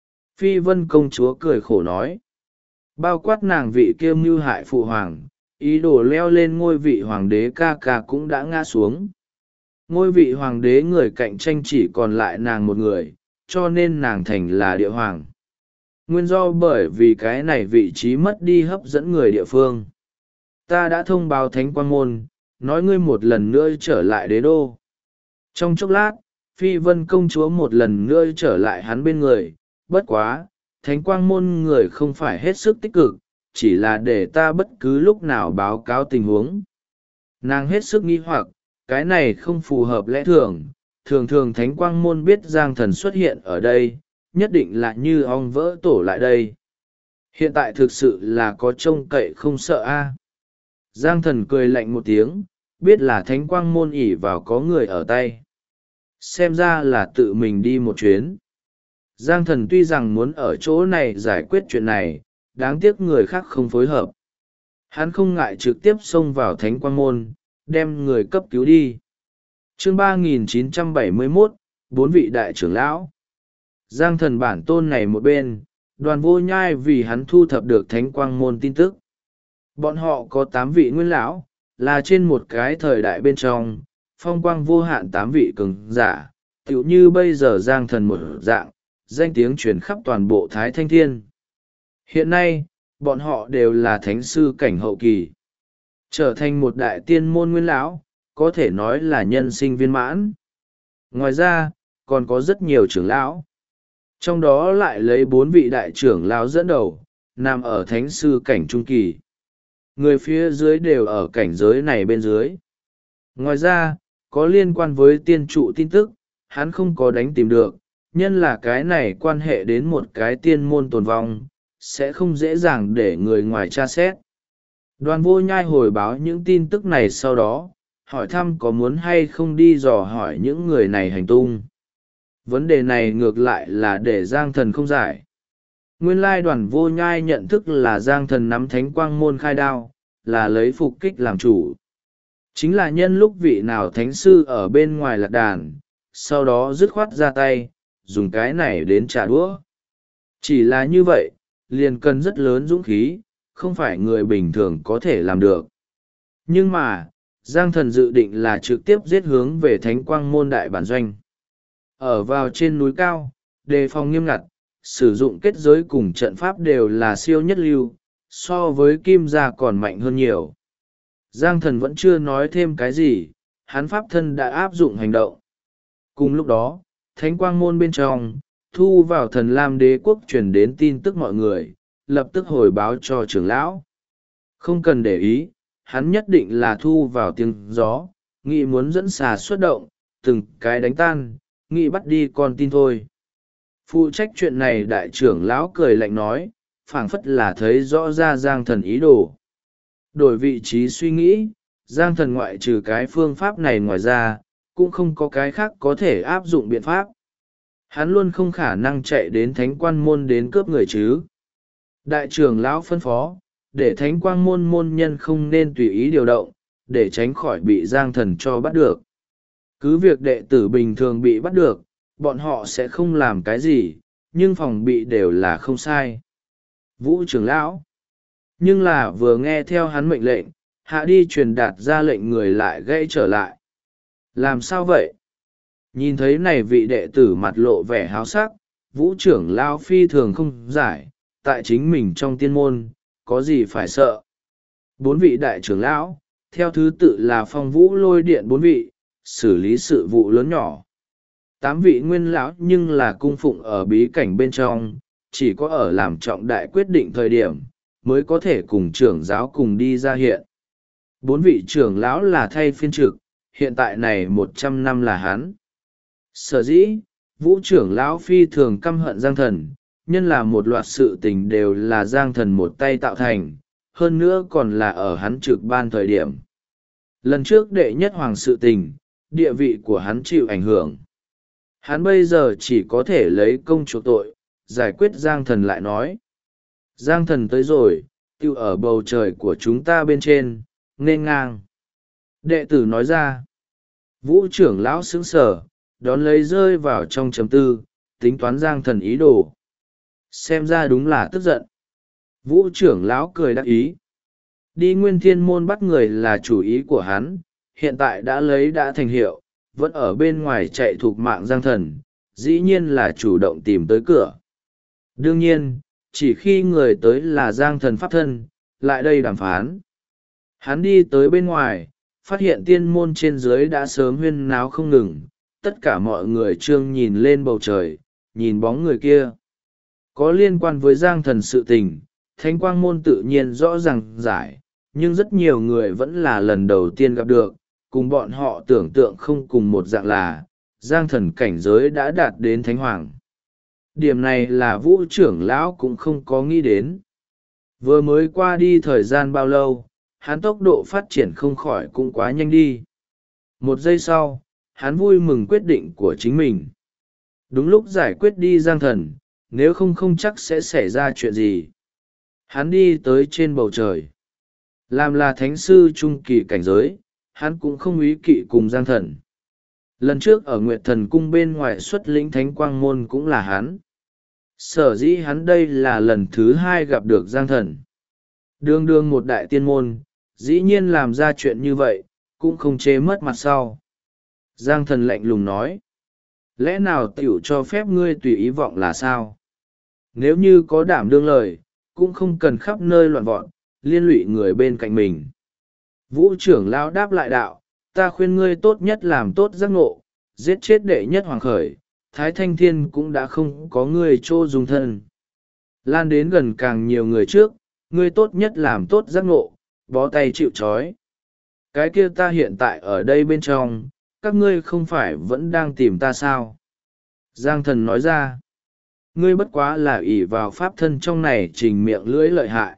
Phi Vân công chúa cười khổ nói. Bao quát nàng vị kia mưu hại phụ hoàng, ý đồ leo lên ngôi vị hoàng đế ca ca cũng đã ngã xuống. Ngôi vị hoàng đế người cạnh tranh chỉ còn lại nàng một người, cho nên nàng thành là địa hoàng. Nguyên do bởi vì cái này vị trí mất đi hấp dẫn người địa phương. Ta đã thông báo thánh quang môn, nói ngươi một lần nữa trở lại đế đô. Trong chốc lát, Phi Vân công chúa một lần nữa trở lại hắn bên người, bất quá, thánh quang môn người không phải hết sức tích cực, chỉ là để ta bất cứ lúc nào báo cáo tình huống. Nàng hết sức nghi hoặc, cái này không phù hợp lẽ thường, thường thường thánh quang môn biết Giang thần xuất hiện ở đây, nhất định là như ong vỡ tổ lại đây. Hiện tại thực sự là có trông cậy không sợ a. Giang thần cười lạnh một tiếng, biết là thánh quang môn ỉ vào có người ở tay. Xem ra là tự mình đi một chuyến. Giang thần tuy rằng muốn ở chỗ này giải quyết chuyện này, đáng tiếc người khác không phối hợp. Hắn không ngại trực tiếp xông vào thánh quang môn, đem người cấp cứu đi. Chương 3971, bốn vị đại trưởng lão. Giang thần bản tôn này một bên, Đoàn Vô Nhai vì hắn thu thập được thánh quang môn tin tức. Bọn họ có 8 vị nguyên lão, là trên một cái thời đại bên trong, phong quang vô hạn 8 vị cường giả, tựu như bây giờ Giang thần một dạng, danh tiếng truyền khắp toàn bộ Thái Thanh Thiên. Hiện nay, bọn họ đều là thánh sư cảnh hậu kỳ. Trở thành một đại tiên môn nguyên lão, có thể nói là nhân sinh viên mãn. Ngoài ra, còn có rất nhiều trưởng lão. Trong đó lại lấy 4 vị đại trưởng lão dẫn đầu, nằm ở thánh sư cảnh trung kỳ. Người phía dưới đều ở cảnh giới này bên dưới. Ngoài ra, có liên quan với tiên trụ tin tức, hắn không có đánh tìm được, nhân là cái này quan hệ đến một cái tiên môn tồn vong, sẽ không dễ dàng để người ngoài tra xét. Đoàn Vô Nhai hồi báo những tin tức này sau đó, hỏi thăm có muốn hay không đi dò hỏi những người này hành tung. Vấn đề này ngược lại là để Giang thần không giải. Nguyên lai Đoàn Vô Nhai nhận thức là Giang thần nắm thánh quang môn khai đao, là lấy phục kích làm chủ. Chính là nhân lúc vị nào thánh sư ở bên ngoài lạc đàn, sau đó dứt khoát ra tay, dùng cái này đến trả đũa. Chỉ là như vậy, liền cần rất lớn dũng khí, không phải người bình thường có thể làm được. Nhưng mà, Giang thần dự định là trực tiếp giết hướng về thánh quang môn đại bản doanh. Ở vào trên núi cao, đề phòng nghiêm ngặt, sử dụng kết giới cùng trận pháp đều là siêu nhất lưu, so với kim gia còn mạnh hơn nhiều. Giang thần vẫn chưa nói thêm cái gì, hắn pháp thân đã áp dụng hành động. Cùng lúc đó, thánh quang môn bên trong, thu vào thần Lam đế quốc truyền đến tin tức mọi người, lập tức hồi báo cho trưởng lão. Không cần để ý, hắn nhất định là thu vào tiếng gió, nghĩ muốn dẫn xà xuất động, từng cái đánh tan, nghĩ bắt đi con tin thôi. Phụ trách chuyện này đại trưởng lão cười lạnh nói, phảng phất là thấy rõ ra Giang thần ý đồ. Đổi vị trí suy nghĩ, Giang thần ngoại trừ cái phương pháp này ngoài ra, cũng không có cái khác có thể áp dụng biện pháp. Hắn luôn không khả năng chạy đến thánh quan môn đến cướp người chứ. Đại trưởng lão phân phó, để thánh quang môn môn nhân không nên tùy ý điều động, để tránh khỏi bị Giang thần cho bắt được. Cứ việc đệ tử bình thường bị bắt được, bọn họ sẽ không làm cái gì, nhưng phòng bị đều là không sai. Vũ trưởng lão. Nhưng là vừa nghe theo hắn mệnh lệnh, hạ đi truyền đạt ra lệnh người lại gãy trở lại. Làm sao vậy? Nhìn thấy này vị đệ tử mặt lộ vẻ háo sắc, vũ trưởng lão phi thường không giải, tại chính mình trong tiên môn, có gì phải sợ. 4 vị đại trưởng lão, theo thứ tự là phong vũ lôi điện 4 vị, xử lý sự vụ lớn nhỏ. 8 vị nguyên lão nhưng là cung phụng ở bí cảnh bên trong, chỉ có ở làm trọng đại quyết định thời điểm, mới có thể cùng trưởng giáo cùng đi ra hiện. 4 vị trưởng lão là thay phiên trực, hiện tại này 100 năm là hắn. Sở dĩ, Vũ trưởng lão phi thường căm hận Giang Thần, nhân là một loạt sự tình đều là Giang Thần một tay tạo thành, hơn nữa còn là ở hắn trực ban thời điểm. Lần trước đệ nhất hoàng sự tình, địa vị của hắn chịu ảnh hưởng. Hắn bây giờ chỉ có thể lấy công chuộc tội, giải quyết Giang Thần lại nói. Giang Thần tới rồi, tiêu ở bầu trời của chúng ta bên trên, nên ngang. Đệ tử nói ra. Vũ trưởng lão sững sờ, đón lấy rơi vào trong chấm tư, tính toán Giang Thần ý đồ. Xem ra đúng là tức giận. Vũ trưởng lão cười đắc ý. Đi Nguyên Thiên Môn bắt người là chủ ý của hắn, hiện tại đã thành hiệu, vẫn ở bên ngoài chạy thục mạng Giang Thần, dĩ nhiên là chủ động tìm tới cửa. Đương nhiên, chỉ khi người tới là Giang Thần pháp thân, lại đây đàm phán. Hắn đi tới bên ngoài, phát hiện tiên môn trên dưới đã sớm huyên náo không ngừng, tất cả mọi người trương nhìn lên bầu trời, nhìn bóng người kia. Có liên quan với Giang Thần sự tình, Thánh Quang Môn tự nhiên rõ ràng giải, nhưng rất nhiều người vẫn là lần đầu tiên gặp được, cùng bọn họ tưởng tượng không cùng một dạng là, Giang Thần cảnh giới đã đạt đến Thánh Hoàng. Điểm này là Vũ trưởng lão cũng không có nghĩ đến. Vừa mới qua đi thời gian bao lâu, hắn tốc độ phát triển không khỏi cũng quá nhanh đi. Một giây sau, hắn vui mừng quyết định của chính mình. Đúng lúc giải quyết đi Giang Thần, nếu không chắc sẽ xảy ra chuyện gì. Hắn đi tới trên bầu trời. Làm là thánh sư trung kỳ cảnh giới, hắn cũng không ý kỵ cùng Giang Thần. Lần trước ở Nguyệt Thần Cung bên ngoài xuất lĩnh Thánh Quang Môn cũng là hắn. Sở dĩ hắn đây là lần thứ 2 gặp được Giang Thần. Đương đương một đại tiên môn, dĩ nhiên làm ra chuyện như vậy, cũng không chế mất mặt sau. Giang Thần lạnh lùng nói. Lẽ nào tiểu cho phép ngươi tùy ý vọng là sao? Nếu như có đảm đương lời, cũng không cần khắp nơi loạn vọn, liên lụy người bên cạnh mình. Vũ trưởng lão đáp lại đạo, ta khuyên ngươi tốt nhất làm tốt giác ngộ, giết chết đệ nhất hoàng khởi, Thái Thanh Thiên cũng đã không có ngươi chỗ dung thân. Lan đến gần càng nhiều người trước, ngươi tốt nhất làm tốt giác ngộ, bó tay chịu trói. Cái kia ta hiện tại ở đây bên trong, các ngươi không phải vẫn đang tìm ta sao? Giang Thần nói ra, ngươi bất quá là ỷ vào pháp thân trong này trình miệng lưỡi lợi hại.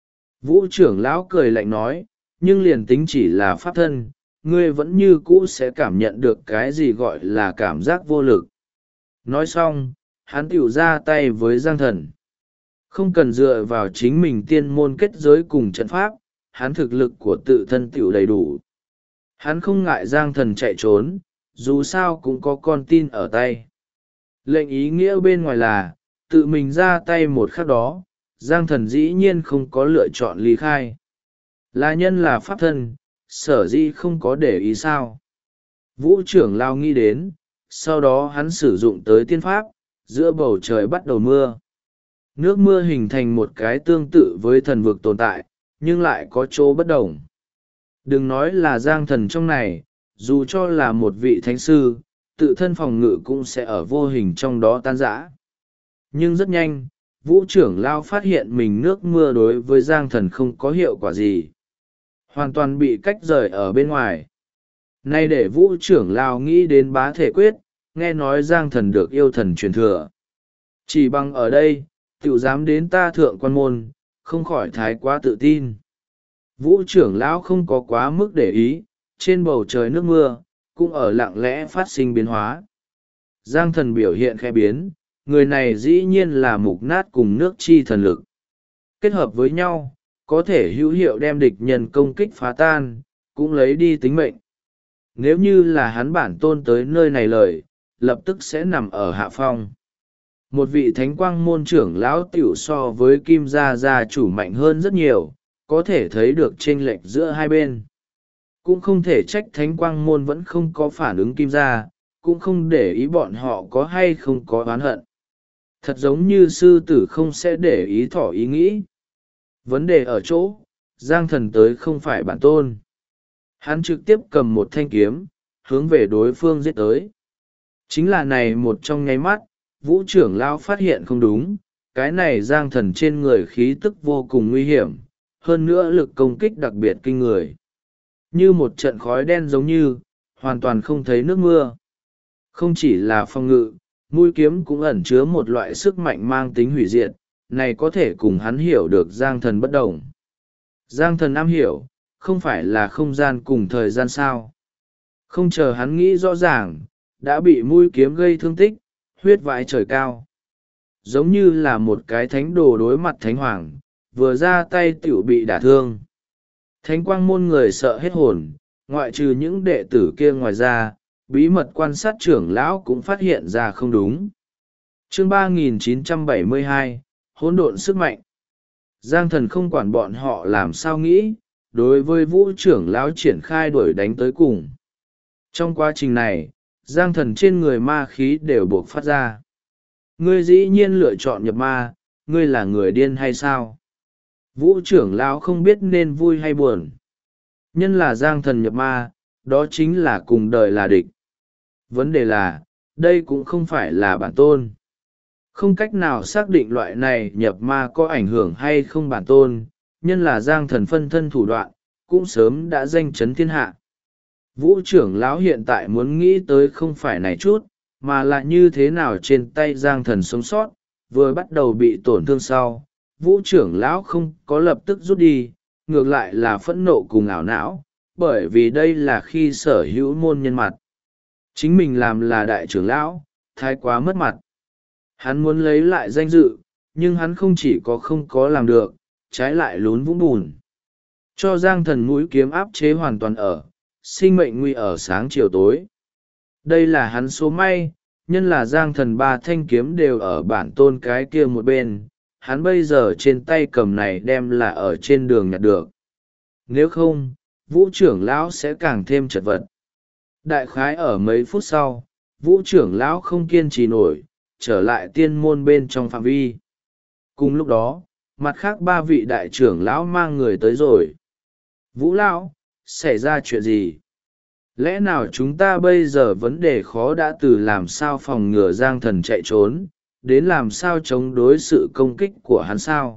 Vũ trưởng lão cười lạnh nói, nhưng liền tính chỉ là pháp thân, ngươi vẫn như cũ sẽ cảm nhận được cái gì gọi là cảm giác vô lực. Nói xong, hắn tiểu ra tay với Giang Thần. Không cần dựa vào chính mình tiên môn kết giới cùng trận pháp, hắn thực lực của tự thân tiểu đầy đủ. Hắn không ngại Giang Thần chạy trốn, dù sao cũng có con tin ở tay. Lệnh ý nghĩa bên ngoài là, tự mình ra tay một khắc đó, Giang Thần dĩ nhiên không có lựa chọn ly khai. Là nhân là pháp thân, sở dĩ không có để ý sao. Vũ trưởng lao nghĩ đến, sau đó hắn sử dụng tới tiên pháp, giữa bầu trời bắt đầu mưa. Nước mưa hình thành một cái tương tự với thần vực tồn tại, nhưng lại có chỗ bất đồng. Đừng nói là Giang Thần trong này, dù cho là một vị thánh sư, tự thân phòng ngự cũng sẽ ở vô hình trong đó tan rã. Nhưng rất nhanh, Vũ trưởng lao phát hiện mình nước mưa đối với Giang Thần không có hiệu quả gì. Hoàn toàn bị cách rời ở bên ngoài. Nay để Vũ trưởng lao nghĩ đến bá thể quyết, nghe nói Giang Thần được yêu thần truyền thừa. Chỉ bằng ở đây, tiểu dám đến ta thượng quan môn, không khỏi thái quá tự tin. Vũ trưởng lão không có quá mức để ý, trên bầu trời nước mưa, cũng ở lặng lẽ phát sinh biến hóa. Giang Thần biểu hiện khẽ biến, người này dĩ nhiên là mục nát cùng nước chi thần lực. Kết hợp với nhau, có thể hữu hiệu đem địch nhân công kích phá tan, cũng lấy đi tính mệnh. Nếu như là hắn bản tôn tới nơi này lời, lập tức sẽ nằm ở hạ phong. Một vị thánh quang môn trưởng lão tiểu so với kim gia chủ mạnh hơn rất nhiều, có thể thấy được chênh lệch giữa hai bên. Cũng không thể trách thánh quang môn vẫn không có phản ứng kim gia, cũng không để ý bọn họ có hay không có oán hận. Thật giống như sư tử không sẽ để ý thỏ ý nghĩ. Vấn đề ở chỗ, Giang Thần tới không phải bản tôn. Hắn trực tiếp cầm một thanh kiếm hướng về đối phương giết tới. Chính là này một trong nháy mắt, Vũ trưởng lão phát hiện không đúng, cái này giang thần trên người khí tức vô cùng nguy hiểm, hơn nữa lực công kích đặc biệt kinh người. Như một trận khói đen giống như, hoàn toàn không thấy nước mưa. Không chỉ là phòng ngự, mũi kiếm cũng ẩn chứa một loại sức mạnh mang tính hủy diệt, này có thể cùng hắn hiểu được giang thần bất đồng. Giang thần am hiểu, không phải là không gian cùng thời gian sao. Không chờ hắn nghĩ rõ ràng, đã bị mũi kiếm gây thương tích, huyết vãi trời cao. Giống như là một cái thánh đồ đối mặt thánh hoàng, vừa ra tay tiểu bị đả thương. Thánh quang môn người sợ hết hồn, ngoại trừ những đệ tử kia ngoài ra, bí mật quan sát trưởng lão cũng phát hiện ra không đúng. Chương 3972, hỗn độn sức mạnh. Giang thần không quản bọn họ làm sao nghĩ, đối với vũ trưởng lão triển khai đuổi đánh tới cùng. Trong quá trình này, giang thần trên người ma khí đều buộc phát ra. Ngươi dĩ nhiên lựa chọn nhập ma, ngươi là người điên hay sao? Vũ trưởng lão không biết nên vui hay buồn. Nhân là giang thần nhập ma, đó chính là cùng đời là địch. Vấn đề là, đây cũng không phải là bản tôn. Không cách nào xác định loại này nhập ma có ảnh hưởng hay không bản tôn, nhân là giang thần phân thân thủ đoạn, cũng sớm đã danh chấn thiên hạ. Vũ trưởng lão hiện tại muốn nghĩ tới không phải này chút, mà là như thế nào trên tay giang thần sống sót, vừa bắt đầu bị tổn thương sau. Vũ trưởng lão không có lập tức rút đi, ngược lại là phẫn nộ cùng ảo não, bởi vì đây là khi sở hữu môn nhân mặt. Chính mình làm là đại trưởng lão, thái quá mất mặt. Hắn muốn lấy lại danh dự, nhưng hắn không chỉ có không có làm được, trái lại lún vũng bùn. Cho giang thần mũi kiếm áp chế hoàn toàn ở, sinh mệnh nguy ở sáng chiều tối. Đây là hắn số may, nhân là giang thần ba thanh kiếm đều ở bản tôn cái kia một bên, hắn bây giờ trên tay cầm này đem là ở trên đường nhặt được. Nếu không, vũ trưởng lão sẽ càng thêm chật vật. Đại khái ở mấy phút sau, vũ trưởng lão không kiên trì nổi, trở lại tiên môn bên trong phạm vi. Cùng lúc đó, mặt khác ba vị đại trưởng lão mang người tới rồi. Vũ lão, xảy ra chuyện gì? Lẽ nào chúng ta bây giờ vấn đề khó đã từ làm sao phòng ngừa giang thần chạy trốn, đến làm sao chống đối sự công kích của hắn sao?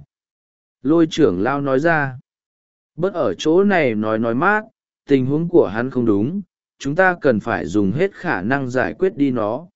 Lôi trưởng lão nói ra. Bớt ở chỗ này nói mát, tình huống của hắn không đúng, chúng ta cần phải dùng hết khả năng giải quyết đi nó.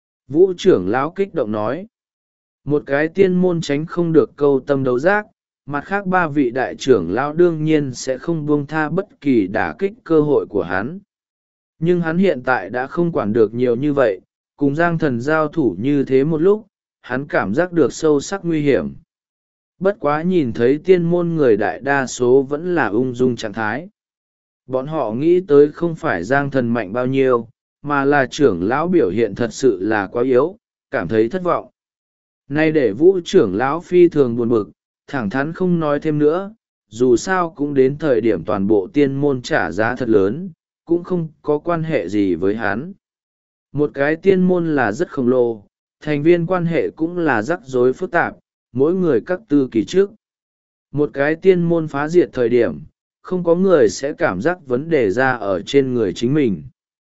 Vũ trưởng lão kích động nói. Một cái tiên môn tránh không được câu tâm đấu giác, mặt khác ba vị đại trưởng lão đương nhiên sẽ không buông tha bất kỳ đả kích cơ hội của hắn. Nhưng hắn hiện tại đã không quản được nhiều như vậy, cùng giang thần giao thủ như thế một lúc, hắn cảm giác được sâu sắc nguy hiểm. Bất quá nhìn thấy tiên môn người đại đa số vẫn là ung dung trạng thái. Bọn họ nghĩ tới không phải giang thần mạnh bao nhiêu, mà là trưởng lão biểu hiện thật sự là quá yếu, cảm thấy thất vọng. Nay để vũ trưởng lão phi thường buồn bực, thẳng thắn không nói thêm nữa, dù sao cũng đến thời điểm toàn bộ tiên môn trả giá thật lớn, cũng không có quan hệ gì với hắn. Một cái tiên môn là rất khổng lồ, thành viên quan hệ cũng là rắc rối phức tạp, mỗi người các tư kỳ trước. Một cái tiên môn phá diệt thời điểm, không có người sẽ cảm giác vấn đề ra ở trên người chính mình.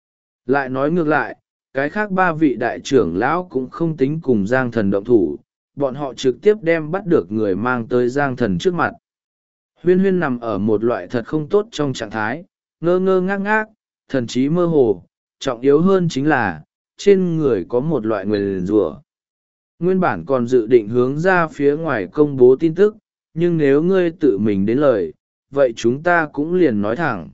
Lại nói ngược lại, cái khác ba vị đại trưởng lão cũng không tính cùng giang thần động thủ, bọn họ trực tiếp đem bắt được người mang tới giang thần trước mặt. Huyên huyên nằm ở một loại thật không tốt trong trạng thái, ngơ ngơ ngác ngác, thần trí mơ hồ, trọng yếu hơn chính là, trên người có một loại nguyền rủa. Nguyên bản còn dự định hướng ra phía ngoài công bố tin tức, nhưng nếu ngươi tự mình đến lời, vậy chúng ta cũng liền nói thẳng.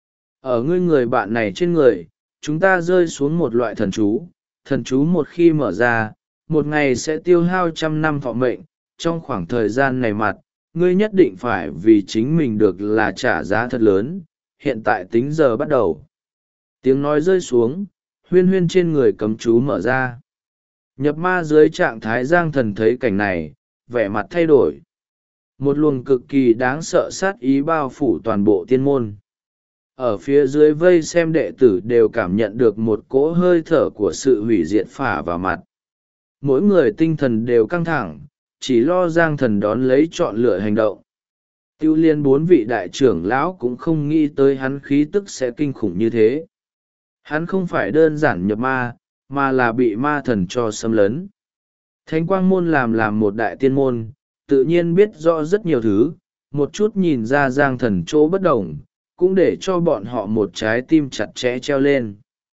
Ở ngươi người bạn này trên người, chúng ta rơi xuống một loại thần chú một khi mở ra, một ngày sẽ tiêu hao 100 năm thọ mệnh, trong khoảng thời gian này mặt, ngươi nhất định phải vì chính mình được là trả giá thật lớn, hiện tại tính giờ bắt đầu. Tiếng nói rơi xuống, huyên huyên trên người cấm chú mở ra. Nhập ma dưới trạng thái giang thần thấy cảnh này, vẻ mặt thay đổi. Một luồng cực kỳ đáng sợ sát ý bao phủ toàn bộ tiên môn. Ở phía dưới vây xem đệ tử đều cảm nhận được một cỗ hơi thở của sự hủy diệt phả vào mặt. Mỗi người tinh thần đều căng thẳng, chỉ lo giang thần đón lấy chọn lựa hành động. Tiêu liên 4 vị đại trưởng lão cũng không nghĩ tới hắn khí tức sẽ kinh khủng như thế. Hắn không phải đơn giản nhập ma, mà là bị ma thần cho xâm lấn. Thánh quang môn làm một đại tiên môn, tự nhiên biết rõ rất nhiều thứ, một chút nhìn ra Giang Thần chỗ bất đồng, cũng để cho bọn họ một trái tim chặt chẽ treo lên.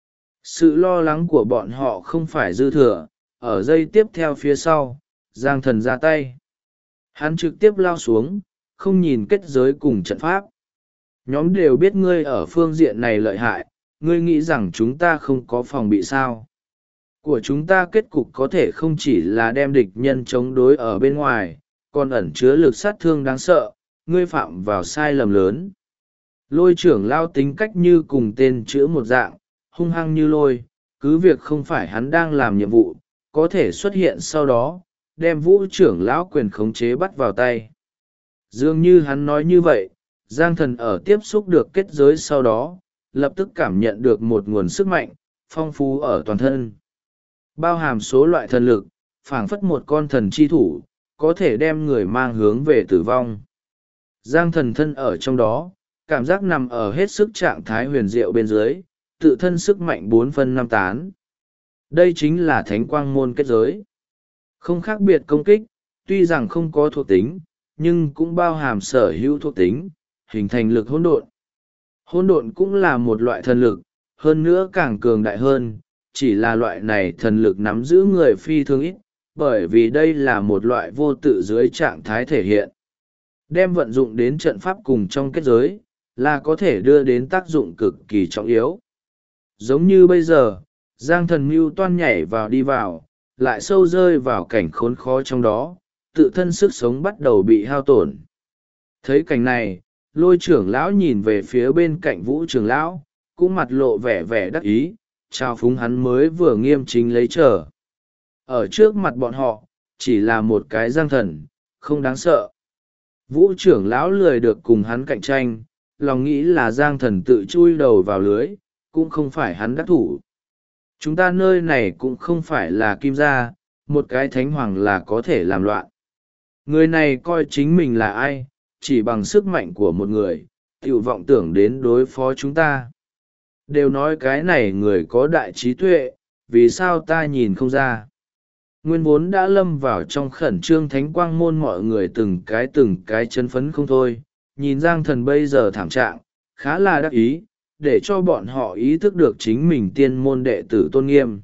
Sự lo lắng của bọn họ không phải dư thừa, ở giây tiếp theo phía sau, Giang Thần ra tay. Hắn trực tiếp lao xuống, không nhìn kết giới cùng trận pháp. Nhóm đều biết ngươi ở phương diện này lợi hại, ngươi nghĩ rằng chúng ta không có phòng bị sao. Của chúng ta kết cục có thể không chỉ là đem địch nhân chống đối ở bên ngoài, còn ẩn chứa lực sát thương đáng sợ, ngươi phạm vào sai lầm lớn. Lôi trưởng lao tính cách như cùng tên chữ một dạng, hung hăng như lôi, cứ việc không phải hắn đang làm nhiệm vụ, có thể xuất hiện sau đó, đem vũ trưởng lão quyền khống chế bắt vào tay. Dường như hắn nói như vậy, Giang Thần ở tiếp xúc được kết giới sau đó, lập tức cảm nhận được một nguồn sức mạnh, phong phú ở toàn thân. Bao hàm số loại thần lực, phảng phất một con thần chi thủ, có thể đem người mang hướng về tử vong. Giang Thần thân ở trong đó, cảm giác nằm ở hết sức trạng thái huyền diệu bên dưới, tự thân sức mạnh 4/5 Đây chính là thánh quang môn kết giới. Không khác biệt công kích, tuy rằng không có thuộc tính, nhưng cũng bao hàm sở hữu thuộc tính, hình thành lực hỗn độn. Hỗn độn cũng là một loại thần lực, hơn nữa càng cường đại hơn, chỉ là loại này thần lực nắm giữ người phi thường ít, bởi vì đây là một loại vô tự dưới trạng thái thể hiện. Đem vận dụng đến trận pháp cùng trong kết giới, là có thể đưa đến tác dụng cực kỳ trọng yếu. Giống như bây giờ, Giang Thần mưu toan nhảy vào đi vào, lại sâu rơi vào cảnh khốn khó trong đó, tự thân sức sống bắt đầu bị hao tổn. Thấy cảnh này, lôi trưởng lão nhìn về phía bên cạnh vũ trưởng lão, cũng mặt lộ vẻ vẻ đắc ý, trao phúng hắn mới vừa nghiêm chính lấy trở. Ở trước mặt bọn họ, chỉ là một cái Giang Thần, không đáng sợ. Vũ trưởng lão lười được cùng hắn cạnh tranh, lòng nghĩ là Giang Thần tự chui đầu vào lưới, cũng không phải hắn đắc thủ. Chúng ta nơi này cũng không phải là kim gia, một cái thánh hoàng là có thể làm loạn. Người này coi chính mình là ai, chỉ bằng sức mạnh của một người, tiểu vọng tưởng đến đối phó chúng ta. Đều nói cái này người có đại trí tuệ, vì sao ta nhìn không ra. Nguyên vốn đã lâm vào trong khẩn trương thánh quang môn, mọi người từng cái chấn phấn không thôi, nhìn Giang Thần bây giờ thảm trạng, khá là đắc ý, để cho bọn họ ý thức được chính mình tiên môn đệ tử tôn nghiêm.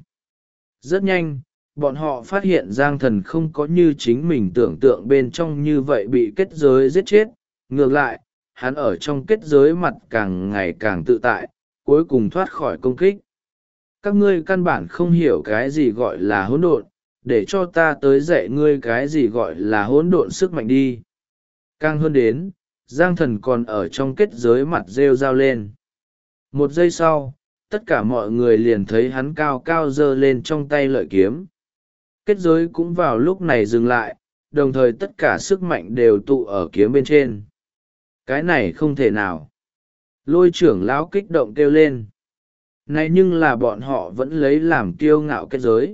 Rất nhanh, bọn họ phát hiện Giang Thần không có như chính mình tưởng tượng bên trong như vậy bị kết giới giết chết, ngược lại, hắn ở trong kết giới mặt càng ngày càng tự tại, cuối cùng thoát khỏi công kích. Các ngươi căn bản không hiểu cái gì gọi là hỗn độn, để cho ta tới dạy ngươi cái gì gọi là hỗn độn sức mạnh đi. Càng hơn đến, Giang Thần còn ở trong kết giới mặt rêu rao lên. Một giây sau, tất cả mọi người liền thấy hắn cao cao giơ lên trong tay lợi kiếm. Kết giới cũng vào lúc này dừng lại, đồng thời tất cả sức mạnh đều tụ ở kiếm bên trên. Cái này không thể nào. Lôi trưởng lão kích động kêu lên. Này nhưng là bọn họ vẫn lấy làm kiêu ngạo kết giới.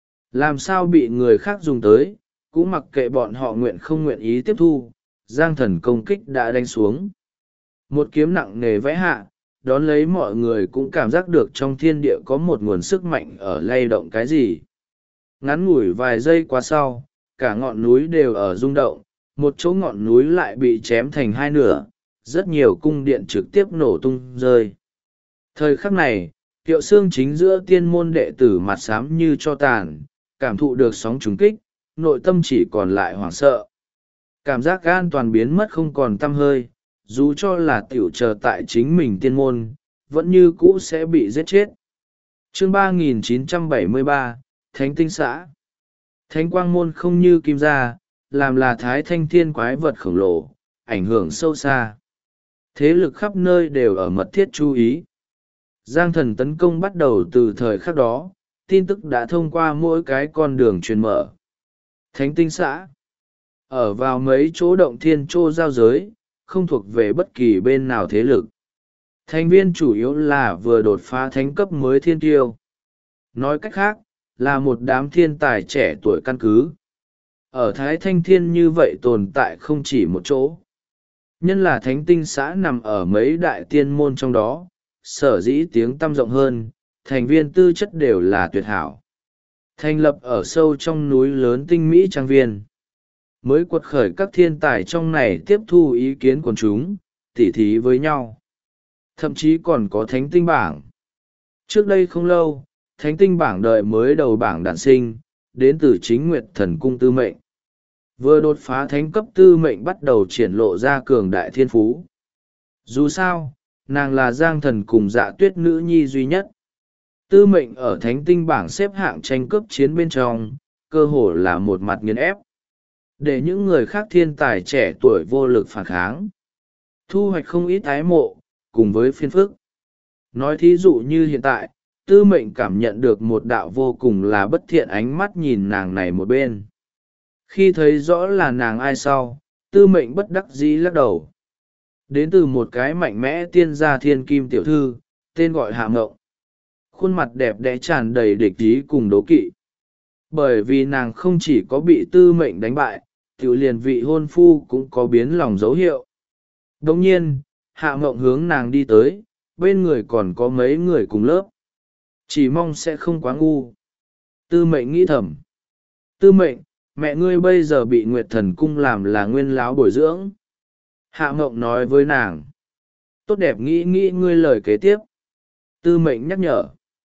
Làm sao bị người khác dùng tới, cũng mặc kệ bọn họ nguyện không nguyện ý tiếp thu, Giang Thần công kích đã đánh xuống. Một kiếm nặng nề vẽ hạ, đón lấy mọi người cũng cảm giác được trong thiên địa có một nguồn sức mạnh ở lay động cái gì. Ngắn ngủi vài giây qua sau, cả ngọn núi đều ở rung động, một chỗ ngọn núi lại bị chém thành hai nửa, rất nhiều cung điện trực tiếp nổ tung rơi. Thời khắc này, Kiệu Xương chính giữa tiên môn đệ tử mặt xám như cho tàn, cảm thụ được sóng trùng kích, nội tâm chỉ còn lại hoảng sợ. Cảm giác an toàn biến mất không còn tăm hơi, dù cho là tiểu chờ tại chính mình tiên môn, vẫn như cũ sẽ bị giết chết. Chương 3973, Thánh Tinh Xã. Thánh Quang Môn không như kim gia, làm là thái thanh thiên quái vật khổng lồ, ảnh hưởng sâu xa. Thế lực khắp nơi đều ở mật thiết chú ý. Giang Thần tấn công bắt đầu từ thời khắc đó, tin tức đã thông qua mỗi cái con đường truyền mở. Thánh Tinh Xã ở vào mấy chỗ động thiên trô giao giới, không thuộc về bất kỳ bên nào thế lực. Thành viên chủ yếu là vừa đột phá thánh cấp mới thiên tiêu. Nói cách khác, là một đám thiên tài trẻ tuổi căn cứ. Ở Thái Thanh Thiên như vậy tồn tại không chỉ một chỗ. Nhân là thánh tinh xã nằm ở mấy đại tiên môn trong đó, sở dĩ tiếng tăm rộng hơn, thành viên tư chất đều là tuyệt hảo. Thành lập ở sâu trong núi lớn tinh mỹ trang viên. Mới quật khởi các thiên tài trong này tiếp thu ý kiến của chúng, tỉ thí với nhau. Thậm chí còn có thánh tinh bảng. Trước đây không lâu, thánh tinh bảng đợi mới đầu bảng đản sinh, đến từ chính Nguyệt Thần Cung Tư Mệnh. Vừa đột phá thánh cấp Tư Mệnh bắt đầu triển lộ ra cường đại thiên phú. Dù sao, nàng là Giang Thần cùng Dạ Tuyết nữ nhi duy nhất. Tư Mệnh ở thánh tinh bảng xếp hạng tranh cướp chiến bên trong, cơ hồ là một mặt nghiền ép. Để những người khác thiên tài trẻ tuổi vô lực phản kháng. Thu hoạch không ít ái mộ, cùng với phiền phức. Nói thí dụ như hiện tại, Tư Mệnh cảm nhận được một đạo vô cùng là bất thiện ánh mắt nhìn nàng này một bên. Khi thấy rõ là nàng ai sau, Tư Mệnh bất đắc dĩ lắc đầu. Đến từ một cái mạnh mẽ tiên gia thiên kim tiểu thư, tên gọi Hạ Mộng. Khuôn mặt đẹp đẽ tràn đầy địch ý cùng đố kỵ. Bởi vì nàng không chỉ có bị Tư Mệnh đánh bại, tiểu liền vị hôn phu cũng có biến lòng dấu hiệu. Đồng nhiên, Hạ Mộng hướng nàng đi tới, bên người còn có mấy người cùng lớp. Chỉ mong sẽ không quá ngu. Tư Mệnh nghĩ thầm. Tư Mệnh, mẹ ngươi bây giờ bị Nguyệt Thần Cung làm là nguyên láo bồi dưỡng. Hạ Mộng nói với nàng. Tốt đẹp nghĩ nghĩ ngươi lời kế tiếp. Tư Mệnh nhắc nhở.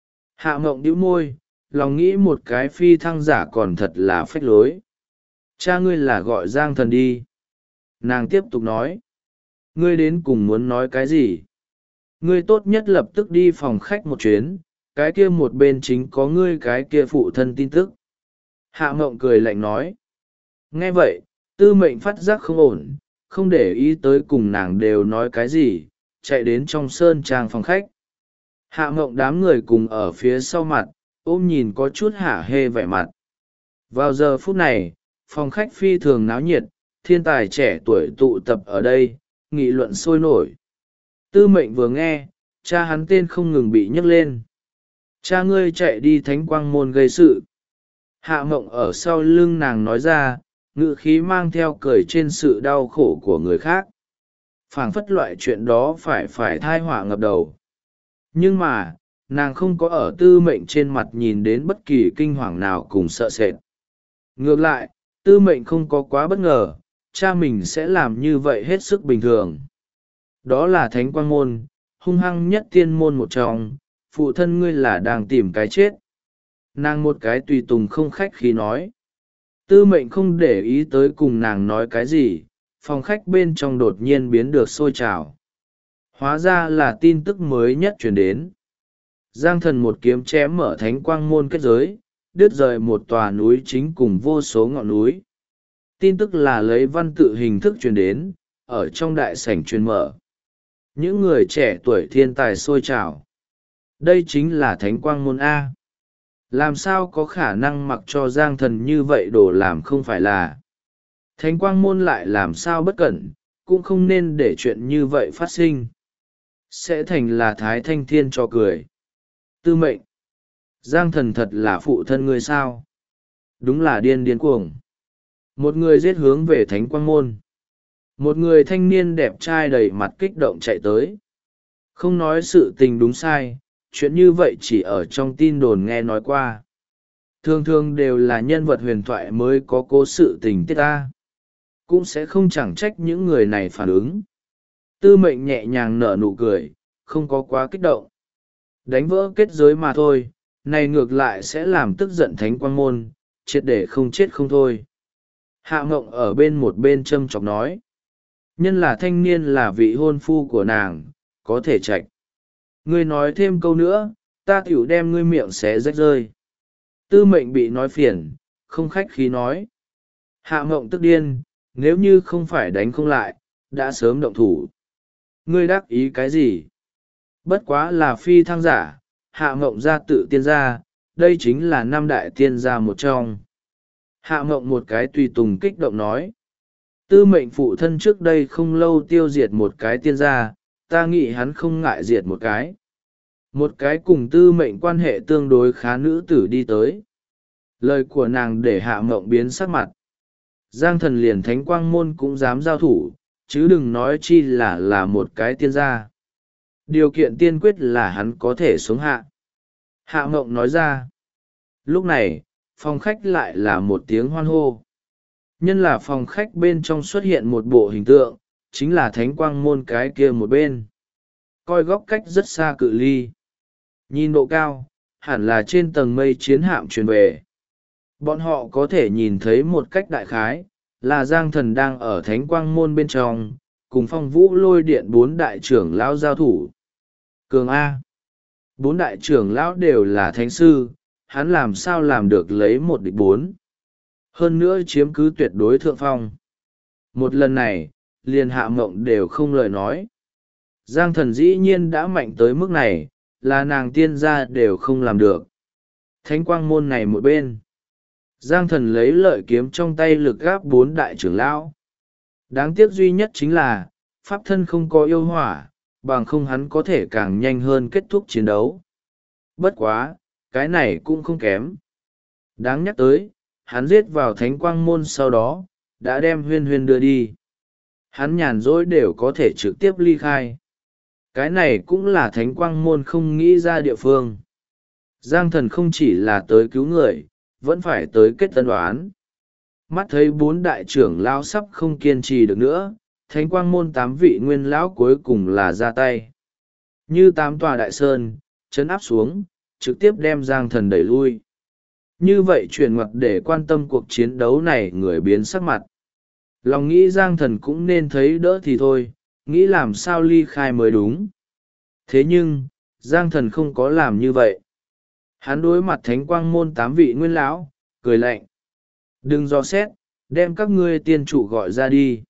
Hạ Mộng nhíu môi, lòng nghĩ một cái phi thăng giả còn thật là phách lối. Cha ngươi là gọi Giang Thần đi. Nàng tiếp tục nói. Ngươi đến cùng muốn nói cái gì? Ngươi tốt nhất lập tức đi phòng khách một chuyến, cái kia một bên chính có ngươi cái kia phụ thân tin tức. Hạ Mộng cười lạnh nói. Nghe vậy, Tư Mệnh phát giác không ổn, không để ý tới cùng nàng đều nói cái gì, chạy đến trong sơn trang phòng khách. Hạ Mộng đám người cùng ở phía sau mặt, ôm nhìn có chút hả hê vẻ mặt. Vào giờ phút này, phòng khách phi thường náo nhiệt, thiên tài trẻ tuổi tụ tập ở đây, nghị luận sôi nổi. Tư Mệnh vừa nghe, cha hắn tên không ngừng bị nhấc lên. Cha ngươi chạy đi Thánh Quang Môn gây sự. Hạ Mộng ở sau lưng nàng nói ra, ngữ khí mang theo cười trên sự đau khổ của người khác. Phảng phất loại chuyện đó phải thai họa ngập đầu. Nhưng mà, nàng không có ở Tư Mệnh trên mặt nhìn đến bất kỳ kinh hoàng nào cùng sợ sệt. Ngược lại, Tư Mệnh không có quá bất ngờ, cha mình sẽ làm như vậy hết sức bình thường. Đó là Thánh Quang Môn, hung hăng nhất tiên môn một trong, phụ thân ngươi là đang tìm cái chết. Nàng một cái tùy tùng không khách khí nói. Tư Mệnh không để ý tới cùng nàng nói cái gì, phòng khách bên trong đột nhiên biến được sôi trào. Hóa ra là tin tức mới nhất truyền đến. Giang Thần một kiếm chém mở Thánh Quang Môn kết giới, đứt rời một tòa núi chính cùng vô số ngọn núi. Tin tức là lấy văn tự hình thức truyền đến, ở trong đại sảnh truyền mở. Những người trẻ tuổi thiên tài sôi trào. Đây chính là Thánh Quang Môn A. Làm sao có khả năng mặc cho Giang Thần như vậy đổ làm không phải là. Thánh Quang Môn lại làm sao bất cẩn, cũng không nên để chuyện như vậy phát sinh. Sẽ thành là Thái Thanh Thiên cho cười. Tư Mệnh. Giang Thần thật là phụ thân ngươi sao? Đúng là điên cuồng. Một người giết hướng về Thánh Quang Môn. Một người thanh niên đẹp trai đầy mặt kích động chạy tới. Không nói sự tình đúng sai, chuyện như vậy chỉ ở trong tin đồn nghe nói qua. Thường thường đều là nhân vật huyền thoại mới có cố sự tình tiết ta. Cũng sẽ không chẳng trách những người này phản ứng. Tư Mệnh nhẹ nhàng nở nụ cười, không có quá kích động. Đánh vỡ kết giới mà thôi, này ngược lại sẽ làm tức giận Thánh Quang Môn, triệt để không chết không thôi. Hạ Mộng ở bên một bên châm chọc nói. Nhân là thanh niên là vị hôn phu của nàng, có thể trạch. Ngươi nói thêm câu nữa, ta tiểu đem ngươi miệng xé rách rơi. Tư Mệnh bị nói phiền, không khách khí nói. Hạ Mộng tức điên, nếu như không phải đánh không lại, đã sớm động thủ. Ngươi đắc ý cái gì? Bất quá là phi thăng giả, Hạ Mộng gia tự tiên gia, đây chính là năm đại tiên gia một trong. Hạ Mộng một cái tùy tùng kích động nói. Tư Mệnh phụ thân trước đây không lâu tiêu diệt một cái tiên gia, ta nghĩ hắn không ngại diệt một cái. Một cái cùng Tư Mệnh quan hệ tương đối khá nữ tử đi tới. Lời của nàng để Hạ Mộng biến sắc mặt. Giang Thần liền Thánh Quang Môn cũng dám giao thủ, chứ đừng nói chi là một cái tiên gia. Điều kiện tiên quyết là hắn có thể xuống hạ. Hạ Mộng nói ra. Lúc này, phòng khách lại là một tiếng hoan hô. Nhân là phòng khách bên trong xuất hiện một bộ hình tượng, chính là thánh quang môn cái kia một bên. Coi góc cách rất xa cự ly. Nhìn độ cao, hẳn là trên tầng mây chiến hạm truyền về. Bọn họ có thể nhìn thấy một cách đại khái, là Giang Thần đang ở thánh quang môn bên trong, cùng Phong Vũ Lôi Điện bốn đại trưởng lão giao thủ. Cường A. Bốn đại trưởng lão đều là thánh sư, hắn làm sao làm được lấy một địch bốn. Hơn nữa chiếm cứ tuyệt đối thượng phong. Một lần này, liền Hạ Mộng đều không lời nói. Giang Thần dĩ nhiên đã mạnh tới mức này, là nàng tiên gia đều không làm được. Thánh quang môn này một bên. Giang Thần lấy lợi kiếm trong tay lực gáp bốn đại trưởng lão. Đáng tiếc duy nhất chính là, pháp thân không có yêu hỏa, bằng không hắn có thể càng nhanh hơn kết thúc chiến đấu. Bất quá, cái này cũng không kém. Đáng nhắc tới, hắn giết vào thánh quang môn sau đó, đã đem Huyên Huyên đưa đi. Hắn nhàn rỗi đều có thể trực tiếp ly khai. Cái này cũng là thánh quang môn không nghĩ ra địa phương. Giang Thần không chỉ là tới cứu người, vẫn phải tới kết tân đoán. Mắt thấy bốn đại trưởng lão sắp không kiên trì được nữa, thánh quang môn 8 vị nguyên lão cuối cùng là ra tay. Như 8 tòa đại sơn, chấn áp xuống, trực tiếp đem Giang Thần đẩy lui. Như vậy chuyển ngoặt để quan tâm cuộc chiến đấu này người biến sắc mặt. Lòng nghĩ Giang Thần cũng nên thấy đỡ thì thôi, nghĩ làm sao ly khai mới đúng. Thế nhưng, Giang Thần không có làm như vậy. Hắn đối mặt thánh quang môn 8 vị nguyên lão, cười lạnh. Đừng dò xét, đem các ngươi tiên trụ gọi ra đi.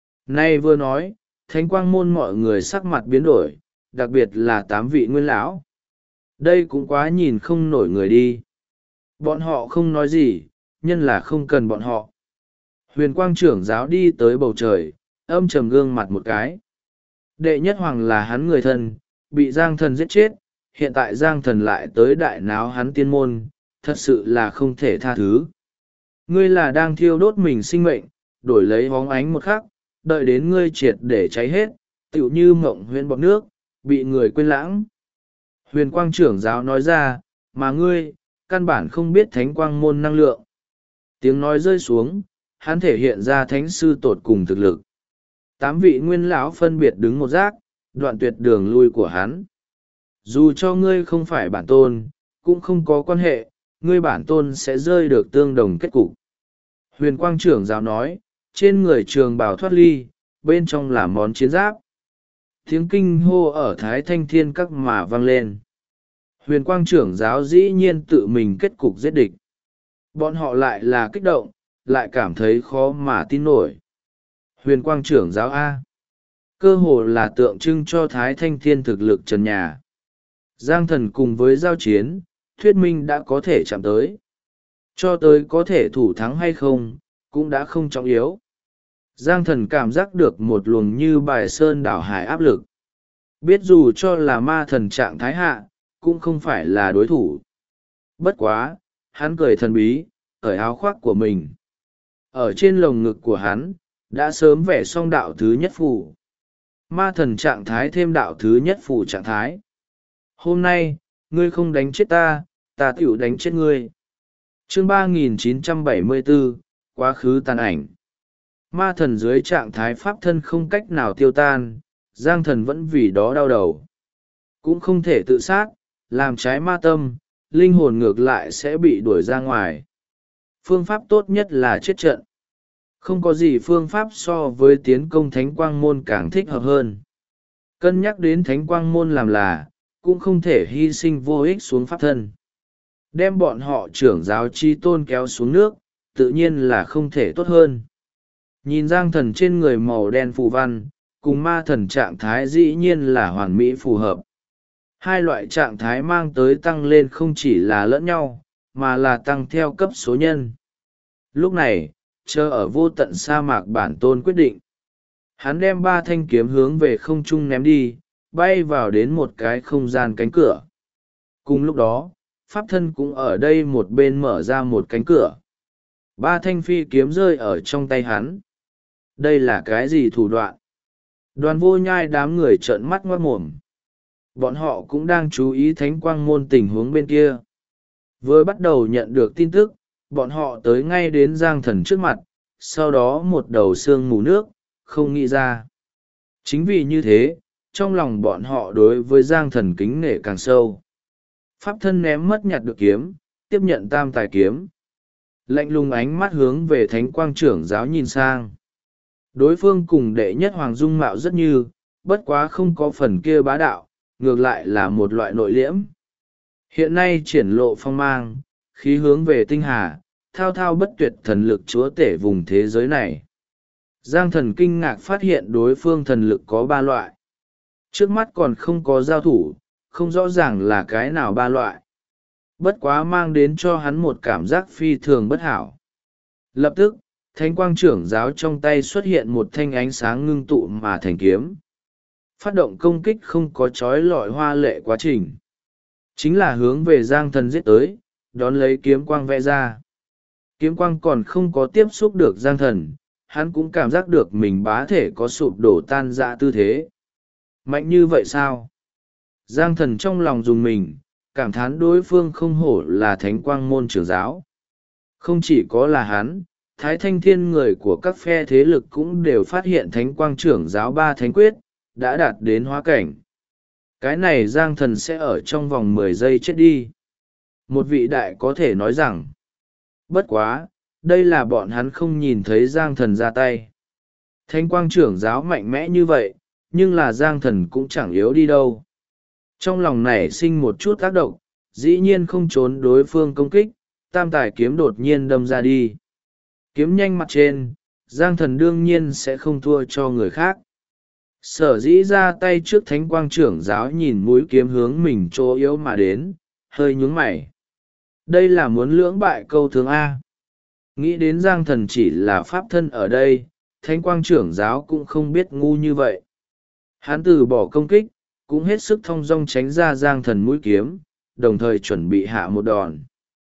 Nay vừa nói, thánh quang môn mọi người sắc mặt biến đổi, đặc biệt là 8 vị nguyên lão. Đây cũng quá nhìn không nổi người đi. Bọn họ không nói gì, nhân là không cần bọn họ. Huyền quang trưởng giáo đi tới bầu trời, âm trầm gương mặt một cái. Đệ nhất hoàng là hắn người thân, bị Giang Thần giết chết, hiện tại Giang Thần lại tới đại náo hắn tiên môn, thật sự là không thể tha thứ. Ngươi là đang thiêu đốt mình sinh mệnh, đổi lấy hóng ánh một khắc, đợi đến ngươi triệt để cháy hết, tựu như mộng huyễn bọt nước, bị người quên lãng. Huyền quang trưởng giáo nói ra, mà ngươi, căn bản không biết thánh quang môn năng lượng. Tiếng nói rơi xuống, hắn thể hiện ra thánh sư tột cùng thực lực. 8 vị nguyên lão phân biệt đứng một giác, đoạn tuyệt đường lui của hắn. Dù cho ngươi không phải bản tôn, cũng không có quan hệ, ngươi bản tôn sẽ rơi được tương đồng kết cục. Huyền quang trưởng giáo nói, trên người trường bào thoát ly, bên trong là món chiến giáp. Tiếng kinh hô ở Thái Thanh Thiên Các mà vang lên. Huyền quang trưởng giáo dĩ nhiên tự mình kết cục giết địch. Bọn họ lại là kích động, lại cảm thấy khó mà tin nổi. Huyền quang trưởng giáo A. Cơ hồ là tượng trưng cho Thái Thanh Thiên thực lực trần nhà. Giang Thần cùng với giao chiến, thuyết minh đã có thể chạm tới. Cho tới có thể thủ thắng hay không, cũng đã không trọng yếu. Giang Thần cảm giác được một luồng như bài sơn đảo hải áp lực. Biết dù cho là ma thần trạng thái hạ, cũng không phải là đối thủ. Bất quá, hắn cười thần bí, cởi áo khoác của mình. Ở trên lồng ngực của hắn, đã sớm vẽ xong đạo thứ nhất phù. Ma thần trạng thái thêm đạo thứ nhất phù trạng thái. Hôm nay, ngươi không đánh chết ta, ta tiểu đánh chết ngươi. Chương 3974, quá khứ tàn ảnh. Ma thần dưới trạng thái pháp thân không cách nào tiêu tan, Giang Thần vẫn vì đó đau đầu. Cũng không thể tự sát, làm trái ma tâm, linh hồn ngược lại sẽ bị đuổi ra ngoài. Phương pháp tốt nhất là chết trận. Không có gì phương pháp so với tiến công thánh quang môn càng thích hợp hơn. Cân nhắc đến thánh quang môn làm là, cũng không thể hy sinh vô ích xuống pháp thân. Đem bọn họ trưởng giáo chi tôn kéo xuống nước, tự nhiên là không thể tốt hơn. Nhìn Giang Thần trên người màu đen phù văn, cùng ma thần trạng thái dĩ nhiên là hoàn mỹ phù hợp. Hai loại trạng thái mang tới tăng lên không chỉ là lẫn nhau, mà là tăng theo cấp số nhân. Lúc này, chờ ở vô tận sa mạc bản tôn quyết định. Hắn đem 3 thanh kiếm hướng về không trung ném đi, bay vào đến một cái không gian cánh cửa. Cùng lúc đó, pháp thân cũng ở đây một bên mở ra một cánh cửa. 3 thanh phi kiếm rơi ở trong tay hắn. Đây là cái gì thủ đoạn? Đoàn Vô Nhai đám người trợn mắt ngoác mồm. Bọn họ cũng đang chú ý Thánh Quang Môn tình huống bên kia. Vừa bắt đầu nhận được tin tức, bọn họ tới ngay đến Giang Thần trước mặt, sau đó một đầu sương mù nước, không nghĩ ra. Chính vì như thế, trong lòng bọn họ đối với Giang Thần kính nể càng sâu. Pháp thân ném mất nhặt được kiếm, tiếp nhận tam tài kiếm. Lạnh lùng ánh mắt hướng về Thánh Quang trưởng giáo nhìn sang. Đối phương cùng đệ nhất hoàng dung mạo rất như, bất quá không có phần kia bá đạo, ngược lại là một loại nội liễm. Hiện nay triển lộ phong mang, khí hướng về tinh hà, thao thao bất tuyệt thần lực chúa tể vùng thế giới này. Giang Thần kinh ngạc phát hiện đối phương thần lực có ba loại. Trước mắt còn không có giao thủ, không rõ ràng là cái nào ba loại. Bất quá mang đến cho hắn một cảm giác phi thường bất hảo. Lập tức, Thánh Quang trưởng giáo trong tay xuất hiện một thanh ánh sáng ngưng tụ mà thành kiếm. Phát động công kích không có trói lọi hoa lệ quá trình. Chính là hướng về Giang Thần giết tới, đón lấy kiếm quang vẽ ra. Kiếm quang còn không có tiếp xúc được Giang Thần, hắn cũng cảm giác được mình bá thể có sụp đổ tan rã tư thế. Mạnh như vậy sao? Giang Thần trong lòng dùng mình, cảm thán đối phương không hổ là Thánh Quang môn trưởng giáo. Không chỉ có là hắn, Thái Thanh Thiên người của các phe thế lực cũng đều phát hiện Thánh Quang trưởng giáo ba thánh quyết, đã đạt đến hóa cảnh. Cái này Giang Thần sẽ ở trong vòng 10 giây chết đi. Một vị đại có thể nói rằng, bất quá, đây là bọn hắn không nhìn thấy Giang Thần ra tay. Thánh Quang trưởng giáo mạnh mẽ như vậy, nhưng là Giang Thần cũng chẳng yếu đi đâu. Trong lòng nảy sinh một chút tác động, dĩ nhiên không trốn đối phương công kích, tam tài kiếm đột nhiên đâm ra đi. Kiếm nhanh mặt trên, Giang Thần đương nhiên sẽ không thua cho người khác. Sở dĩ ra tay trước Thánh Quang trưởng giáo nhìn mũi kiếm hướng mình chỗ yếu mà đến, hơi nhướng mày. Đây là muốn lưỡng bại câu thương A. Nghĩ đến Giang Thần chỉ là pháp thân ở đây, Thánh Quang trưởng giáo cũng không biết ngu như vậy. Hắn từ bỏ công kích, cũng hết sức thong dong tránh ra Giang Thần mũi kiếm, đồng thời chuẩn bị hạ một đòn.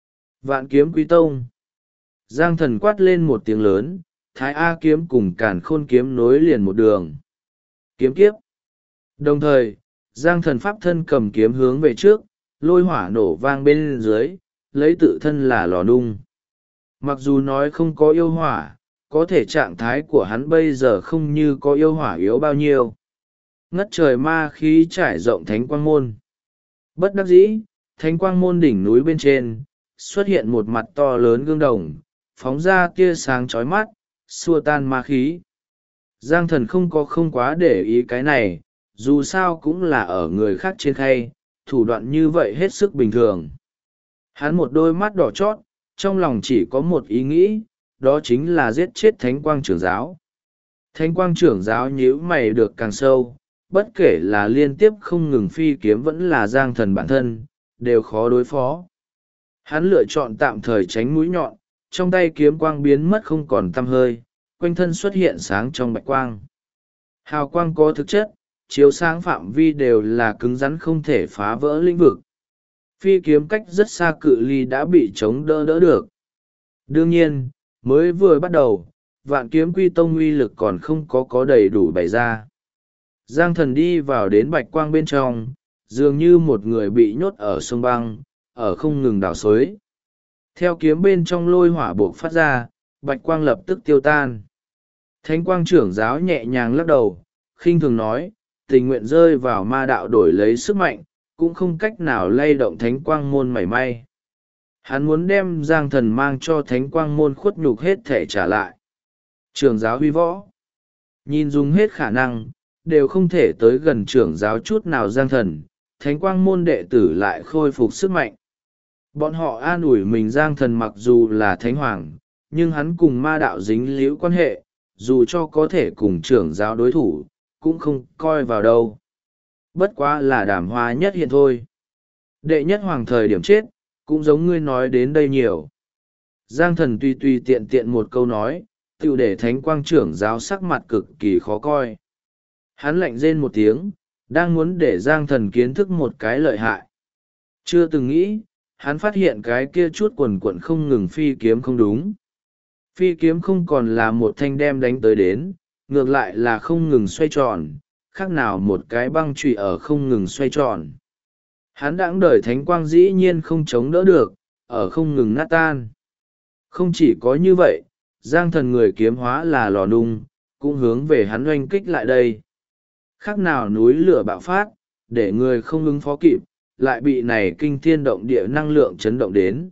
Vạn kiếm quý tông. Giang Thần quát lên một tiếng lớn, Thái A kiếm cùng Càn Khôn kiếm nối liền một đường. Kiếm kiếp. Đồng thời, Giang Thần pháp thân cầm kiếm hướng về trước, lôi hỏa nổ vang bên dưới, lấy tự thân là lò nung. Mặc dù nói không có yêu hỏa, có thể trạng thái của hắn bây giờ không như có yêu hỏa yếu bao nhiêu. Ngất trời ma khí trải rộng Thánh Quang môn. Bất đắc dĩ, Thánh Quang môn đỉnh núi bên trên, xuất hiện một mặt to lớn gương đồng, phóng ra tia sáng chói mắt, xua tan ma khí. Giang Thần không quá để ý cái này, dù sao cũng là ở người khác trên khay, thủ đoạn như vậy hết sức bình thường. Hắn một đôi mắt đỏ chót, trong lòng chỉ có một ý nghĩ, đó chính là giết chết Thánh Quang trưởng giáo. Thánh Quang trưởng giáo nhíu mày được càng sâu, bất kể là liên tiếp không ngừng phi kiếm vẫn là Giang Thần bản thân, đều khó đối phó. Hắn lựa chọn tạm thời tránh mũi nhọn, trong tay kiếm quang biến mất không còn tăm hơi, quanh thân xuất hiện sáng trong bạch quang. Hào quang có thực chất, chiếu sáng phạm vi đều là cứng rắn không thể phá vỡ lĩnh vực. Phi kiếm cách rất xa cự ly đã bị chống đỡ được. Đương nhiên, mới vừa bắt đầu, Vạn kiếm quy tông uy lực còn không có đầy đủ bày ra. Giang Thần đi vào đến bạch quang bên trong, dường như một người bị nhốt ở sông băng, ở không ngừng đảo xối. Theo kiếm bên trong lôi hỏa buộc phát ra, bạch quang lập tức tiêu tan. Thánh Quang trưởng giáo nhẹ nhàng lắc đầu, khinh thường nói, tình nguyện rơi vào ma đạo đổi lấy sức mạnh, cũng không cách nào lay động Thánh Quang môn mảy may. Hắn muốn đem Giang Thần mang cho Thánh Quang môn khuất nhục hết thể trả lại. Trưởng giáo huy võ, nhìn dùng hết khả năng, đều không thể tới gần trưởng giáo chút nào Giang Thần, Thánh Quang môn đệ tử lại khôi phục sức mạnh. Bọn họ an ủi mình Giang Thần mặc dù là Thánh Hoàng, nhưng hắn cùng ma đạo dính líu quan hệ, dù cho có thể cùng trưởng giáo đối thủ, cũng không coi vào đâu. Bất quá là đàm hoa nhất hiện thôi. Đệ nhất hoàng thời điểm chết, cũng giống ngươi nói đến đây nhiều. Giang Thần tùy tiện tiện một câu nói, tựu để Thánh Quang trưởng giáo sắc mặt cực kỳ khó coi. Hắn lạnh rên một tiếng, đang muốn để Giang Thần kiến thức một cái lợi hại. Chưa từng nghĩ, hắn phát hiện cái kia chút quần quận không ngừng phi kiếm không đúng. Phi kiếm không còn là một thanh đem đánh tới đến, ngược lại là không ngừng xoay tròn, khác nào một cái băng chùy ở không ngừng xoay tròn. Hắn đãng đời thánh quang dĩ nhiên không chống đỡ được, ở không ngừng nát tan. Không chỉ có như vậy, Giang Thần người kiếm hóa là lò nung, cũng hướng về hắn oanh kích lại đây. Khác nào núi lửa bạo phát, để người không ứng phó kịp, lại bị này kinh thiên động địa năng lượng chấn động đến.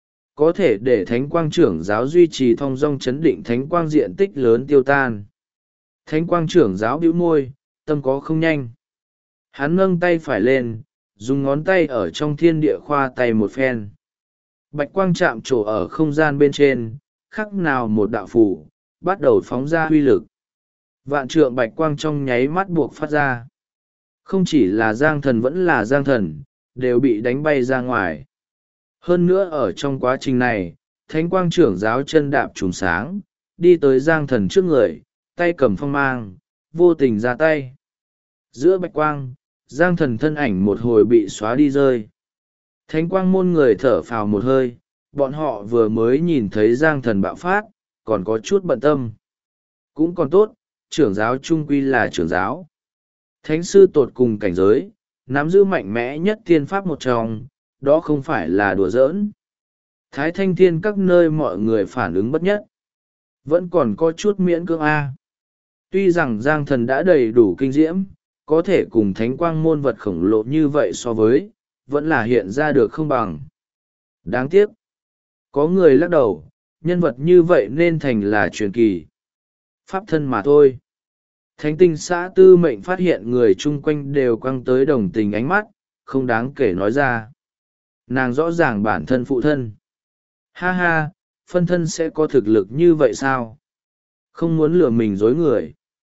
Có thể để thánh quang trưởng giáo duy trì thong dong chấn định thánh quang diện tích lớn tiêu tan. Thánh quang trưởng giáo bĩu môi, tâm có không nhanh. Hắn nâng tay phải lên, dùng ngón tay ở trong thiên địa khoa tay một phen. Bạch quang chạm trổ ở không gian bên trên, khắc nào một đạo phủ, bắt đầu phóng ra uy lực. Vạn trượng bạch quang trong nháy mắt buộc phát ra. Không chỉ là Giang Thần vẫn là Giang Thần, đều bị đánh bay ra ngoài. Hơn nữa ở trong quá trình này, thánh quang trưởng giáo chân đạp trùng sáng, đi tới Giang Thần trước người, tay cầm phong mang, vô tình ra tay. Giữa bạch quang, Giang Thần thân ảnh một hồi bị xóa đi rơi. Thánh quang môn người thở phào một hơi, bọn họ vừa mới nhìn thấy Giang Thần bạo phát, còn có chút bận tâm. Cũng còn tốt, trưởng giáo trung quy là trưởng giáo. Thánh sư tột cùng cảnh giới, nắm giữ mạnh mẽ nhất tiên pháp một trong, đó không phải là đùa giỡn. Thái Thanh Thiên các nơi mọi người phản ứng bất nhất. Vẫn còn có chút miễn cưỡng A. Tuy rằng Giang Thần đã đầy đủ kinh diễm, có thể cùng thánh quang môn vật khổng lồ như vậy so với, vẫn là hiện ra được không bằng. Đáng tiếc. Có người lắc đầu, nhân vật như vậy nên thành là truyền kỳ. Pháp thân mà thôi. Thánh tinh xã Tư Mệnh phát hiện người chung quanh đều quăng tới đồng tình ánh mắt, không đáng kể nói ra. Nàng rõ ràng bản thân phụ thân. Ha ha, phân thân sẽ có thực lực như vậy sao? Không muốn lừa mình dối người.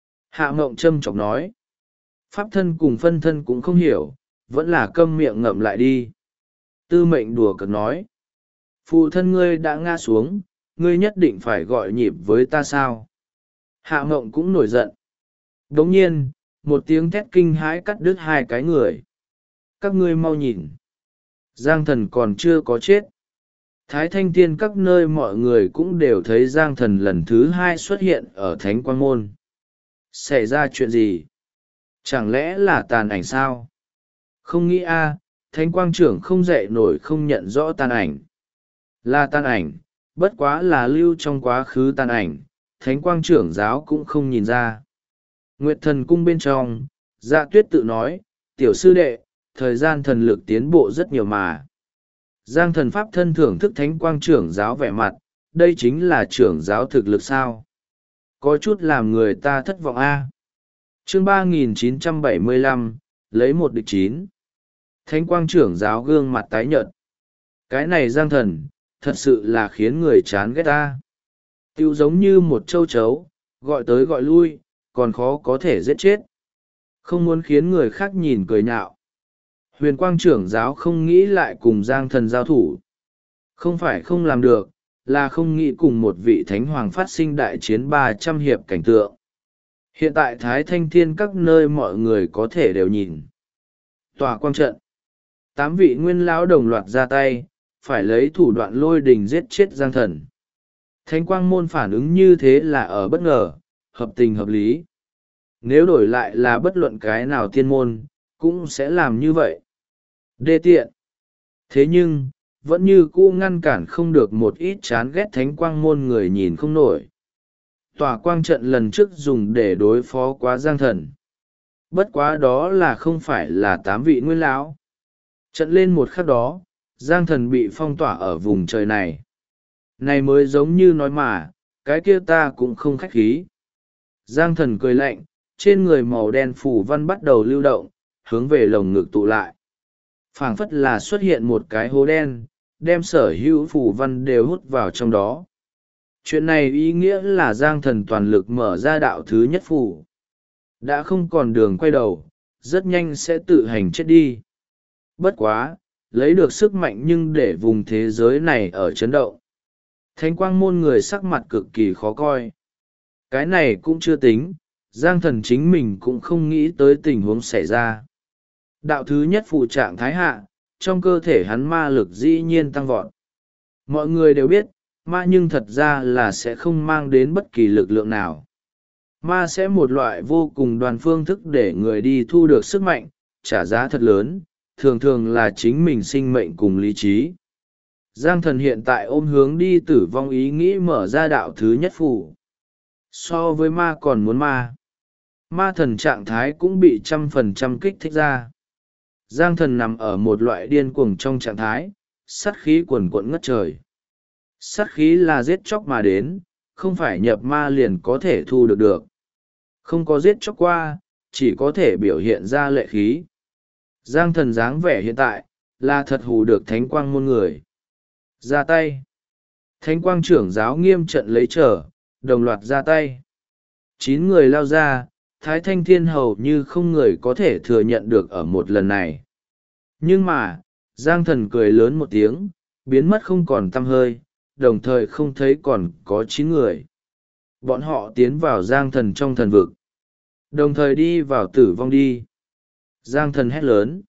Hạ Ngộng châm chọc nói. Pháp thân cùng phân thân cũng không hiểu, vẫn là câm miệng ngậm lại đi. Tư Mệnh đùa cợt nói. Phụ thân ngươi đã ngã xuống, ngươi nhất định phải gọi nhịp với ta sao? Hạ Ngộng cũng nổi giận. Đồng nhiên, một tiếng thét kinh hãi cắt đứt hai cái người. Các ngươi mau nhìn. Giang Thần còn chưa có chết. Thái Thanh Thiên các nơi mọi người cũng đều thấy Giang Thần lần thứ hai xuất hiện ở Thánh Quang Môn. Xảy ra chuyện gì? Chẳng lẽ là tàn ảnh sao? Không nghĩ a, Thánh Quang trưởng không dậy nổi không nhận rõ tàn ảnh. Là tàn ảnh, bất quá là lưu trong quá khứ tàn ảnh, Thánh Quang trưởng giáo cũng không nhìn ra. Nguyệt Thần cung bên trong, Dạ Tuyết tự nói, tiểu sư đệ, thời gian thần lực tiến bộ rất nhiều mà. Giang Thần pháp thân thưởng thức Thánh Quang trưởng giáo vẻ mặt, đây chính là trưởng giáo thực lực sao? Có chút làm người ta thất vọng a. Chương 3975, lấy một địch chín. Thánh Quang trưởng giáo gương mặt tái nhợt. Cái này Giang Thần, thật sự là khiến người chán ghét ta. Tiêu giống như một châu chấu, gọi tới gọi lui, còn khó có thể giết chết. Không muốn khiến người khác nhìn cười nhạo. Huyền Quang trưởng giáo không nghĩ lại cùng Giang Thần giao thủ. Không phải không làm được, là không nghĩ cùng một vị thánh hoàng phát sinh đại chiến 300 hiệp cảnh tượng. Hiện tại Thái Thanh Thiên các nơi mọi người có thể đều nhìn. Tòa quang trận. 8 vị nguyên lão đồng loạt ra tay, phải lấy thủ đoạn lôi đình giết chết Giang Thần. Thánh Quang môn phản ứng như thế là ở bất ngờ, hợp tình hợp lý. Nếu đổi lại là bất luận cái nào tiên môn, cũng sẽ làm như vậy. Đê tiện. Thế nhưng, vẫn như cũ ngăn cản không được một ít chán ghét Thánh Quang môn người nhìn không nổi. Tòa quang trận lần trước dùng để đối phó quá Giang Thần. Bất quá đó là không phải là 8 vị nguyên lão. Trận lên một khắc đó, Giang Thần bị phong tỏa ở vùng trời này. Này mới giống như nói mà, cái kia ta cũng không khách khí. Giang Thần cười lạnh, trên người màu đen phủ văn bắt đầu lưu động, hướng về lồng ngực tụ lại. Phảng phất là xuất hiện một cái hố đen, đem sở hữu phủ văn đều hút vào trong đó. Chuyện này ý nghĩa là Giang Thần toàn lực mở ra đạo thứ nhất phủ. Đã không còn đường quay đầu, rất nhanh sẽ tự hành chết đi. Bất quá, lấy được sức mạnh nhưng để vùng thế giới này ở chấn động. Thánh Quang môn người sắc mặt cực kỳ khó coi. Cái này cũng chưa tính, Giang Thần chính mình cũng không nghĩ tới tình huống xảy ra. Đạo thứ nhất phụ trạng thái hạ, trong cơ thể hắn ma lực dĩ nhiên tăng vọt. Mọi người đều biết, ma nhưng thật ra là sẽ không mang đến bất kỳ lực lượng nào. Ma sẽ một loại vô cùng đoàn phương thức để người đi thu được sức mạnh, trả giá thật lớn, thường thường là chính mình sinh mệnh cùng lý trí. Giang Thần hiện tại ôm hướng đi tử vong ý nghĩ mở ra đạo thứ nhất phủ. So với ma còn muốn ma. Ma thần trạng thái cũng bị 100% kích thích ra. Giang Thần nằm ở một loại điên cuồng trong trạng thái, sát khí quần quận ngất trời. Sát khí là giết chóc mà đến, không phải nhập ma liền có thể thu được. Không có giết chóc qua, chỉ có thể biểu hiện ra lệ khí. Giang Thần dáng vẻ hiện tại, là thật hù được thánh quang môn người. Ra tay. Thánh quang trưởng giáo nghiêm trận lấy trở, đồng loạt ra tay. 9 người lao ra, Thái Thanh Thiên hầu như không người có thể thừa nhận được ở một lần này. Nhưng mà, Giang Thần cười lớn một tiếng, biến mất không còn tăm hơi, đồng thời không thấy còn có 9 người. Bọn họ tiến vào Giang Thần trong thần vực, đồng thời đi vào tử vong đi. Giang Thần hét lớn.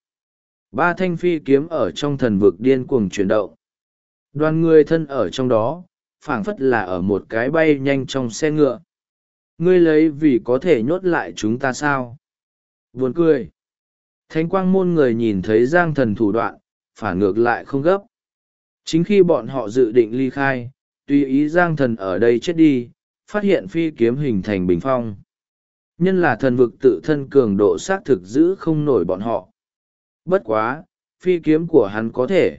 3 thanh phi kiếm ở trong thần vực điên cuồng chuyển động. Đoàn người thân ở trong đó, phảng phất là ở một cái bay nhanh trong xe ngựa. Ngươi lấy vì có thể nhốt lại chúng ta sao? Buồn cười. Thánh quang môn người nhìn thấy Giang Thần thủ đoạn, phản ngược lại không gấp. Chính khi bọn họ dự định ly khai, tùy ý Giang Thần ở đây chết đi, phát hiện phi kiếm hình thành bình phong. Nhân là thần vực tự thân cường độ xác thực giữ không nổi bọn họ. Bất quá, phi kiếm của hắn có thể.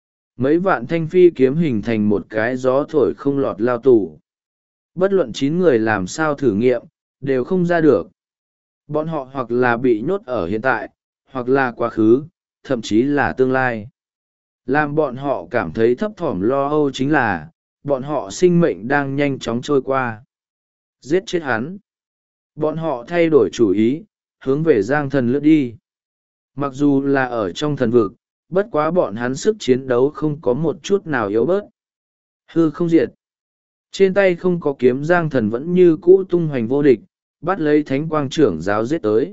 Mấy vạn thanh phi kiếm hình thành một cái gió thổi không lọt lao tù. Bất luận 9 người làm sao thử nghiệm, đều không ra được. Bọn họ hoặc là bị nhốt ở hiện tại, hoặc là quá khứ, thậm chí là tương lai. Làm bọn họ cảm thấy thấp thỏm lo âu chính là, bọn họ sinh mệnh đang nhanh chóng trôi qua. Giết chết hắn. Bọn họ thay đổi chủ ý, hướng về Giang Thần lướt đi. Mặc dù là ở trong thần vực, bất quá bọn hắn sức chiến đấu không có một chút nào yếu bớt. Hư không diệt. Trên tay không có kiếm, Giang Thần vẫn như cũ tung hoành vô địch, bắt lấy thánh quang trưởng giáo giết tới.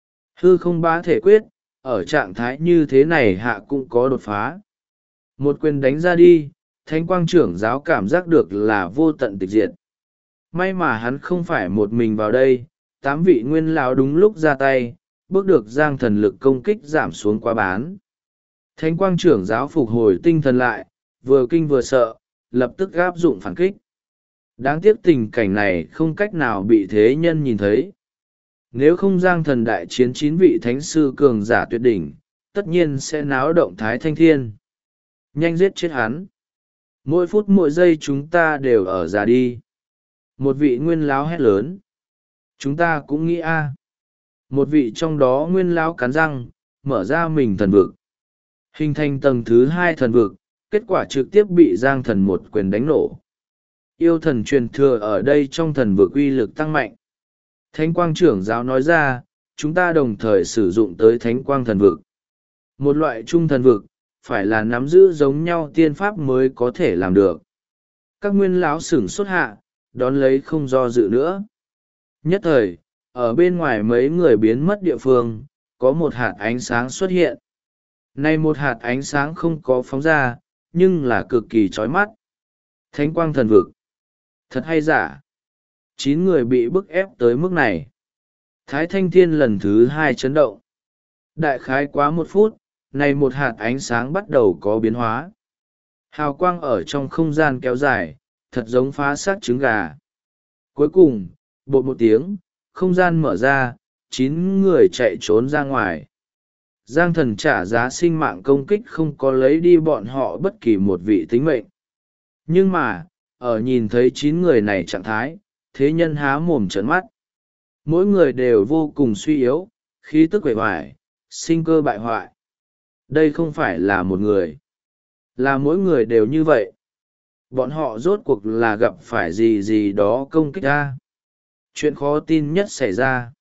Hư không bá thể quyết, ở trạng thái như thế này hạ cũng có đột phá. Một quyền đánh ra đi, thánh quang trưởng giáo cảm giác được là vô tận tịch diệt. May mà hắn không phải một mình vào đây, 8 vị nguyên lão đúng lúc ra tay, bước được Giang Thần lực công kích giảm xuống quá bán. Thánh quang trưởng giáo phục hồi tinh thần lại, vừa kinh vừa sợ, lập tức áp dụng phản kích. Đáng tiếc tình cảnh này không cách nào bị thế nhân nhìn thấy. Nếu không Giang Thần đại chiến 9 vị thánh sư cường giả tuyệt đỉnh, tất nhiên sẽ náo động Thái Thanh Thiên. Nhanh giết chết hắn. Mỗi phút mỗi giây chúng ta đều ở già đi. Một vị nguyên lão hét lớn. Chúng ta cũng nghĩ a. Một vị trong đó nguyên lão cắn răng, mở ra mình thần vực. Hình thành tầng thứ 2 thần vực, kết quả trực tiếp bị Giang Thần một quyền đánh nổ. Yêu thần truyền thừa ở đây trong thần vực uy lực tăng mạnh. Thánh quang trưởng giáo nói ra, chúng ta đồng thời sử dụng tới thánh quang thần vực. Một loại trung thần vực, phải là nắm giữ giống nhau tiên pháp mới có thể làm được. Các nguyên lão sửng sốt hạ, đón lấy không do dự nữa. Nhất thời, ở bên ngoài mấy người biến mất địa phương, có một hạt ánh sáng xuất hiện. Này một hạt ánh sáng không có phóng ra, nhưng là cực kỳ chói mắt. Thánh quang thần vực. Thật hay giả? 9 người bị bức ép tới mức này. Thái Thanh Thiên lần thứ 2 chấn động. Đại khái quá 1 phút, này một hạt ánh sáng bắt đầu có biến hóa. Hào quang ở trong không gian kéo dài, thật giống phá xác trứng gà. Cuối cùng, bột một tiếng, không gian mở ra, 9 người chạy trốn ra ngoài. Giang Thần trả giá sinh mạng công kích không có lấy đi bọn họ bất kỳ một vị tính mệnh. Nhưng mà, ở nhìn thấy 9 người này trạng thái, thế nhân há mồm trợn mắt. Mỗi người đều vô cùng suy yếu, khí tức uể oải, sinh cơ bại hoại. Đây không phải là một người, là mỗi người đều như vậy. Bọn họ rốt cuộc là gặp phải gì gì đó công kích ra. Chuyện khó tin nhất xảy ra.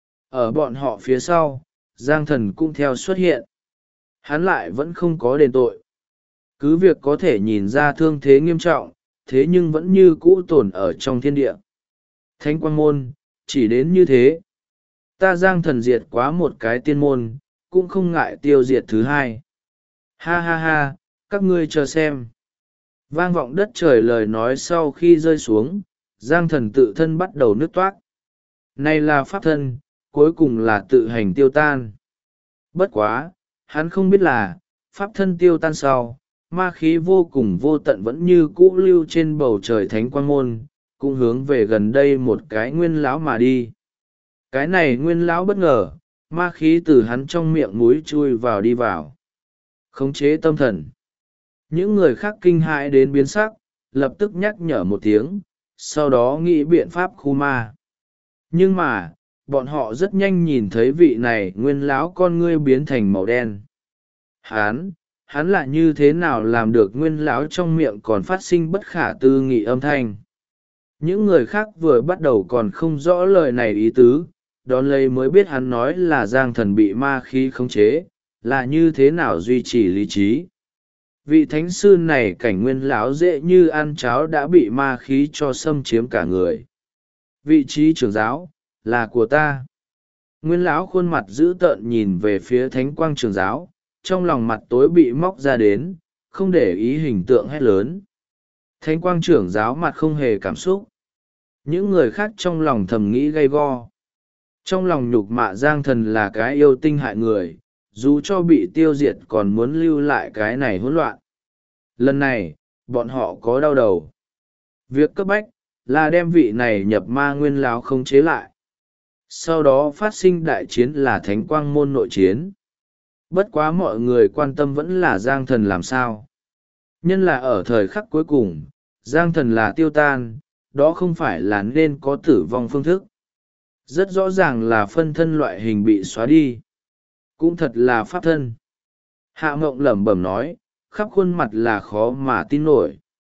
Ở bọn họ phía sau, Giang Thần cũng theo xuất hiện. Hắn lại vẫn không có đền tội. Cứ việc có thể nhìn ra thương thế nghiêm trọng, thế nhưng vẫn như cũ tồn ở trong thiên địa. Thánh quang môn, chỉ đến như thế. Ta Giang Thần diệt quá một cái tiên môn, cũng không ngại tiêu diệt thứ 2. Ha ha ha, các ngươi chờ xem. Vang vọng đất trời lời nói sau khi rơi xuống, Giang Thần tự thân bắt đầu nứt toát. Này là pháp thân, cuối cùng là tự hành tiêu tan. Bất quá, hắn không biết là, pháp thân tiêu tan sau, ma khí vô cùng vô tận vẫn như cũ lưu trên bầu trời thánh quang môn, cũng hướng về gần đây một cái nguyên lão mà đi. Cái này nguyên lão bất ngờ, ma khí từ hắn trong miệng múi chui vào đi vào. Khống chế tâm thần. Những người khác kinh hãi đến biến sắc, lập tức nhắc nhở một tiếng, sau đó nghĩ biện pháp khu ma. Nhưng mà, bọn họ rất nhanh nhìn thấy vị này nguyên lão con ngươi biến thành màu đen. Hắn lại như thế nào làm được nguyên lão trong miệng còn phát sinh bất khả tư nghị âm thanh. Những người khác vừa bắt đầu còn không rõ lời này ý tứ, đón lấy mới biết hắn nói là Giang Thần bị ma khí khống chế, là như thế nào duy trì lý trí. Vị thánh sư này cảnh nguyên lão dễ như ăn cháo đã bị ma khí cho xâm chiếm cả người. Vị trí trưởng giáo là của ta. Nguyên lão khuôn mặt dữ tợn nhìn về phía thánh quang trưởng giáo, trong lòng mặt tối bị móc ra đến, không để ý hình tượng hét lớn. Thánh quang trưởng giáo mặt không hề cảm xúc. Những người khác trong lòng thầm nghĩ gay go. Trong lòng nhục mạ Giang Thần là cái yêu tinh hại người, dù cho bị tiêu diệt còn muốn lưu lại cái này hỗn loạn. Lần này, bọn họ có đau đầu. Việc cấp bách là đem vị này nhập ma nguyên lão khống chế lại. Sau đó phát sinh đại chiến là thánh quang môn nội chiến. Bất quá mọi người quan tâm vẫn là Giang Thần làm sao. Nhân là ở thời khắc cuối cùng, Giang Thần là tiêu tan, đó không phải là nên có tử vong phương thức. Rất rõ ràng là phân thân loại hình bị xóa đi. Cũng thật là pháp thân. Hạ Mộng lẩm bẩm nói, khắp khuôn mặt là khó mà tin nổi.